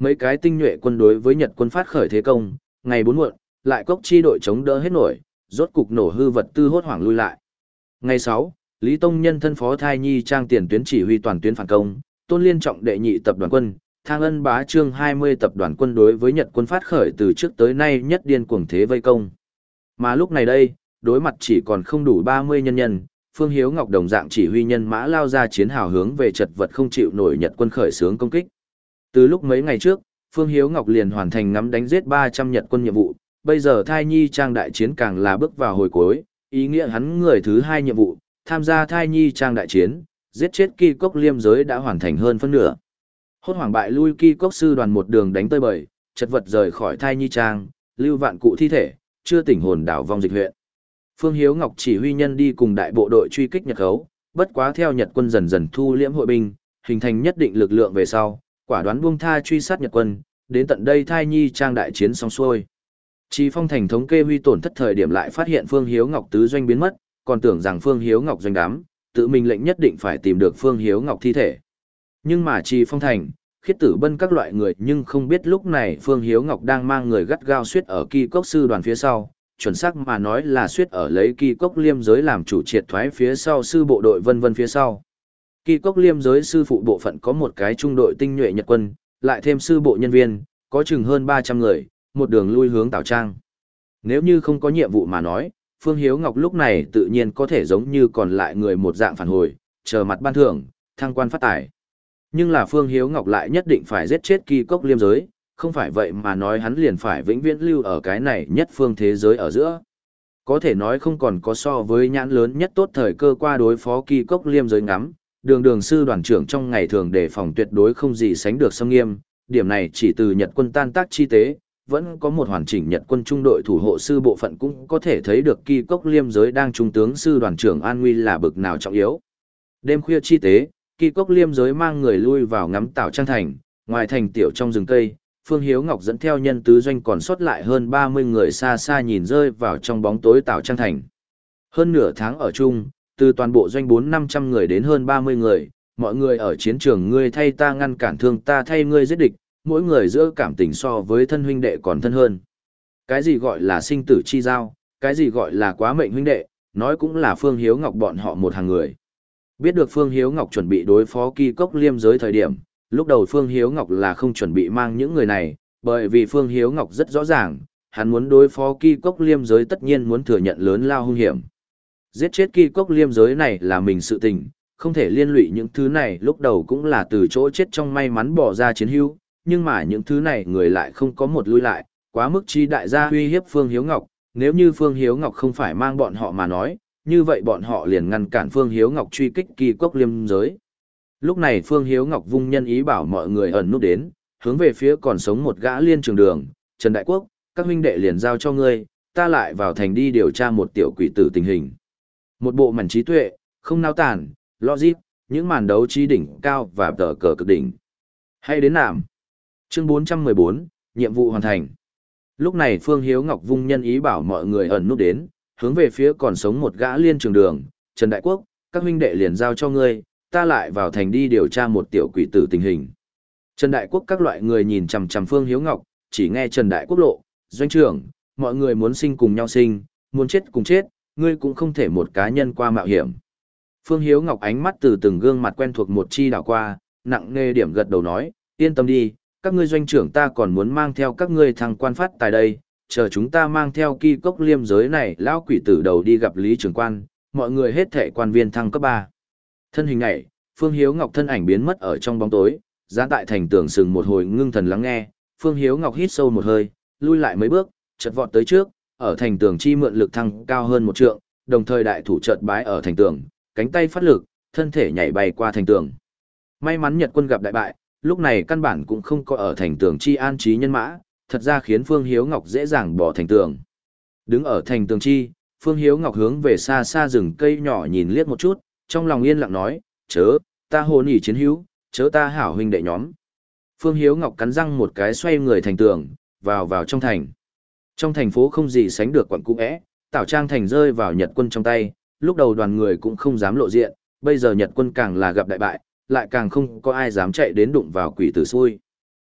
mấy cái tinh nhuệ quân đối với Nhật quân phát khởi thế công, ngày bốn muộn, lại cốc chi đội chống đỡ hết nổi, rốt cục nổ hư vật tư hốt hoảng lui lại. Ngày sáu, Lý Tông nhân thân phó thai nhi trang tiền tuyến chỉ huy toàn tuyến phản công, Tôn Liên trọng đệ nhị tập đoàn quân, Thang Ân bá trương hai mươi tập đoàn quân đối với Nhật quân phát khởi từ trước tới nay nhất điên cuồng thế vây công. Mà lúc này đây, đối mặt chỉ còn không đủ ba mươi nhân nhân, Phương Hiếu Ngọc đồng dạng chỉ huy nhân mã lao ra chiến hào hướng về chật vật không chịu nổi Nhật quân khởi xướng công kích. Từ lúc mấy ngày trước, Phương Hiếu Ngọc liền hoàn thành ngắm đánh giết ba trăm Nhật quân nhiệm vụ, bây giờ thai nhi trang đại chiến càng là bước vào hồi cuối, ý nghĩa hắn người thứ hai nhiệm vụ, tham gia thai nhi trang đại chiến, giết chết kỳ cốc liêm giới đã hoàn thành hơn phân nửa. Hốt hoảng bại lui kỳ cốc sư đoàn một đường đánh tơi bời, chật vật rời khỏi thai nhi trang, lưu vạn cụ thi thể, chưa tỉnh hồn đảo vong dịch huyện. Phương Hiếu Ngọc chỉ huy nhân đi cùng đại bộ đội truy kích Nhật khấu, bất quá theo Nhật quân dần dần thu liễm hội binh, hình thành nhất định lực lượng về sau, quả đoán buông tha truy sát Nhật quân, đến tận đây thai nhi trang đại chiến xong xuôi. Chỉ Phong thành thống kê huy tổn thất thời điểm lại phát hiện Phương Hiếu Ngọc tứ doanh biến mất, còn tưởng rằng Phương Hiếu Ngọc doanh đám, tự mình lệnh nhất định phải tìm được Phương Hiếu Ngọc thi thể. Nhưng mà Chỉ Phong thành, Khiết Tử Bân các loại người nhưng không biết lúc này Phương Hiếu Ngọc đang mang người gắt gao suýt ở Kỳ Cốc sư đoàn phía sau, chuẩn xác mà nói là suýt ở lấy Kỳ Cốc liêm giới làm chủ triệt thoái phía sau sư bộ đội vân vân phía sau. Kỳ Cốc liêm giới sư phụ bộ phận có một cái trung đội tinh nhuệ Nhật quân, lại thêm sư bộ nhân viên, có chừng hơn ba trăm người, một đường lui hướng Tảo Trang. Nếu như không có nhiệm vụ mà nói, Phương Hiếu Ngọc lúc này tự nhiên có thể giống như còn lại người một dạng phản hồi, chờ mặt ban thưởng, thăng quan phát tài. Nhưng là Phương Hiếu Ngọc lại nhất định phải giết chết Kỳ Cốc liêm giới, không phải vậy mà nói hắn liền phải vĩnh viễn lưu ở cái này nhất phương thế giới ở giữa. Có thể nói không còn có so với nhãn lớn nhất tốt thời cơ qua đối phó Kỳ Cốc liêm giới ngắm, đường đường sư đoàn trưởng trong ngày thường đề phòng tuyệt đối không gì sánh được xâm nghiêm, điểm này chỉ từ Nhật quân tan tác chi tế, vẫn có một hoàn chỉnh Nhật quân trung đội thủ hộ sư bộ phận cũng có thể thấy được Kỳ Cốc liêm giới đang trung tướng sư đoàn trưởng an nguy là bực nào trọng yếu. Đêm khuya chi tế, Kỳ Cốc liêm giới mang người lui vào ngắm Tảo Trang thành, ngoài thành tiểu trong rừng cây, Phương Hiếu Ngọc dẫn theo nhân tứ doanh còn sót lại hơn ba mươi người xa xa nhìn rơi vào trong bóng tối Tảo Trang thành. Hơn nửa tháng ở chung, từ toàn bộ doanh bốn năm trăm người đến hơn ba mươi người, mọi người ở chiến trường ngươi thay ta ngăn cản thương ta thay ngươi giết địch, mỗi người giữa cảm tình so với thân huynh đệ còn thân hơn. Cái gì gọi là sinh tử chi giao, cái gì gọi là quá mệnh huynh đệ, nói cũng là Phương Hiếu Ngọc bọn họ một hàng người. Biết được Phương Hiếu Ngọc chuẩn bị đối phó Kỳ Cốc liêm giới thời điểm, lúc đầu Phương Hiếu Ngọc là không chuẩn bị mang những người này, bởi vì Phương Hiếu Ngọc rất rõ ràng, hắn muốn đối phó Kỳ Cốc liêm giới tất nhiên muốn thừa nhận lớn lao hung hiểm. Giết chết Kỳ Cốc liêm giới này là mình sự tình, không thể liên lụy những thứ này lúc đầu cũng là từ chỗ chết trong may mắn bỏ ra chiến hữu, nhưng mà những thứ này người lại không có một lui lại, quá mức chi đại gia uy hiếp Phương Hiếu Ngọc, nếu như Phương Hiếu Ngọc không phải mang bọn họ mà nói, như vậy bọn họ liền ngăn cản Phương Hiếu Ngọc truy kích Kỳ Cốc liêm giới. Lúc này Phương Hiếu Ngọc vung nhân ý bảo mọi người ẩn nút đến, hướng về phía còn sống một gã liên trường đường, Trần Đại Quốc, các huynh đệ liền giao cho ngươi, ta lại vào thành đi điều tra một tiểu quỷ tử tình hình. Một bộ mảnh trí tuệ, không nao tản, logic, những màn đấu trí đỉnh cao và tờ cờ cực đỉnh. Hay đến nạm. Chương bốn trăm mười bốn, nhiệm vụ hoàn thành. Lúc này Phương Hiếu Ngọc vung nhân ý bảo mọi người ẩn nút đến, hướng về phía còn sống một gã liên trường đường, Trần Đại Quốc, các huynh đệ liền giao cho ngươi, ta lại vào thành đi điều tra một tiểu quỷ tử tình hình. Trần Đại Quốc các loại người nhìn chằm chằm Phương Hiếu Ngọc, chỉ nghe Trần Đại Quốc lộ, doanh trưởng, mọi người muốn sinh cùng nhau sinh, muốn chết cùng chết, ngươi cũng không thể một cá nhân qua mạo hiểm. Phương Hiếu Ngọc ánh mắt từ từng gương mặt quen thuộc một chi đảo qua, nặng nề điểm gật đầu nói, yên tâm đi, các ngươi doanh trưởng ta còn muốn mang theo các ngươi thằng quan phát tại đây, chờ chúng ta mang theo Kỳ Cốc liêm giới này lão quỷ tử đầu đi gặp Lý trưởng quan, mọi người hết thệ quan viên thăng cấp ba. Thân hình này, Phương Hiếu Ngọc thân ảnh biến mất ở trong bóng tối, gián tại thành tường sừng một hồi ngưng thần lắng nghe, Phương Hiếu Ngọc hít sâu một hơi, lui lại mấy bước, chợt vọt tới trước, ở thành tường chi mượn lực thăng cao hơn một trượng, đồng thời đại thủ chợt bái ở thành tường, cánh tay phát lực, thân thể nhảy bay qua thành tường. May mắn Nhật quân gặp đại bại, lúc này căn bản cũng không có ở thành tường chi an trí nhân mã, thật ra khiến Phương Hiếu Ngọc dễ dàng bỏ thành tường. Đứng ở thành tường chi, Phương Hiếu Ngọc hướng về xa xa rừng cây nhỏ nhìn liếc một chút, trong lòng yên lặng nói, chớ, ta hồn ỉ chiến hữu, chớ ta hảo huynh đệ nhóm. Phương Hiếu Ngọc cắn răng một cái xoay người thành tường, vào vào trong thành. Trong thành phố không gì sánh được quận cũ é, Tảo Trang thành rơi vào Nhật quân trong tay, lúc đầu đoàn người cũng không dám lộ diện, bây giờ Nhật quân càng là gặp đại bại, lại càng không có ai dám chạy đến đụng vào quỷ tử xui.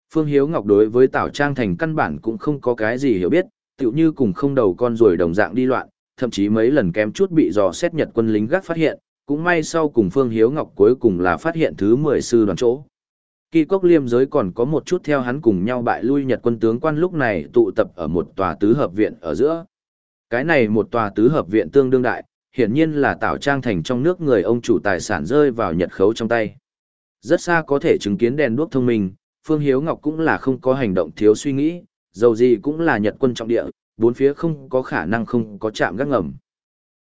Phương Hiếu Ngọc đối với Tảo Trang Thành căn bản cũng không có cái gì hiểu biết, tựu như cùng không đầu con ruồi đồng dạng đi loạn, thậm chí mấy lần kém chút bị dò xét Nhật quân lính gác phát hiện, cũng may sau cùng Phương Hiếu Ngọc cuối cùng là phát hiện thứ mười sư đoàn chỗ. Kỳ cốc liêm giới còn có một chút theo hắn cùng nhau bại lui Nhật quân tướng quan lúc này tụ tập ở một tòa tứ hợp viện ở giữa. Cái này một tòa tứ hợp viện tương đương đại, hiển nhiên là Tảo Trang Thành trong nước người ông chủ tài sản rơi vào Nhật khấu trong tay. Rất xa có thể chứng kiến đèn đuốc thông minh, Phương Hiếu Ngọc cũng là không có hành động thiếu suy nghĩ, dầu gì cũng là Nhật quân trọng địa, bốn phía không có khả năng không có chạm gác ngầm.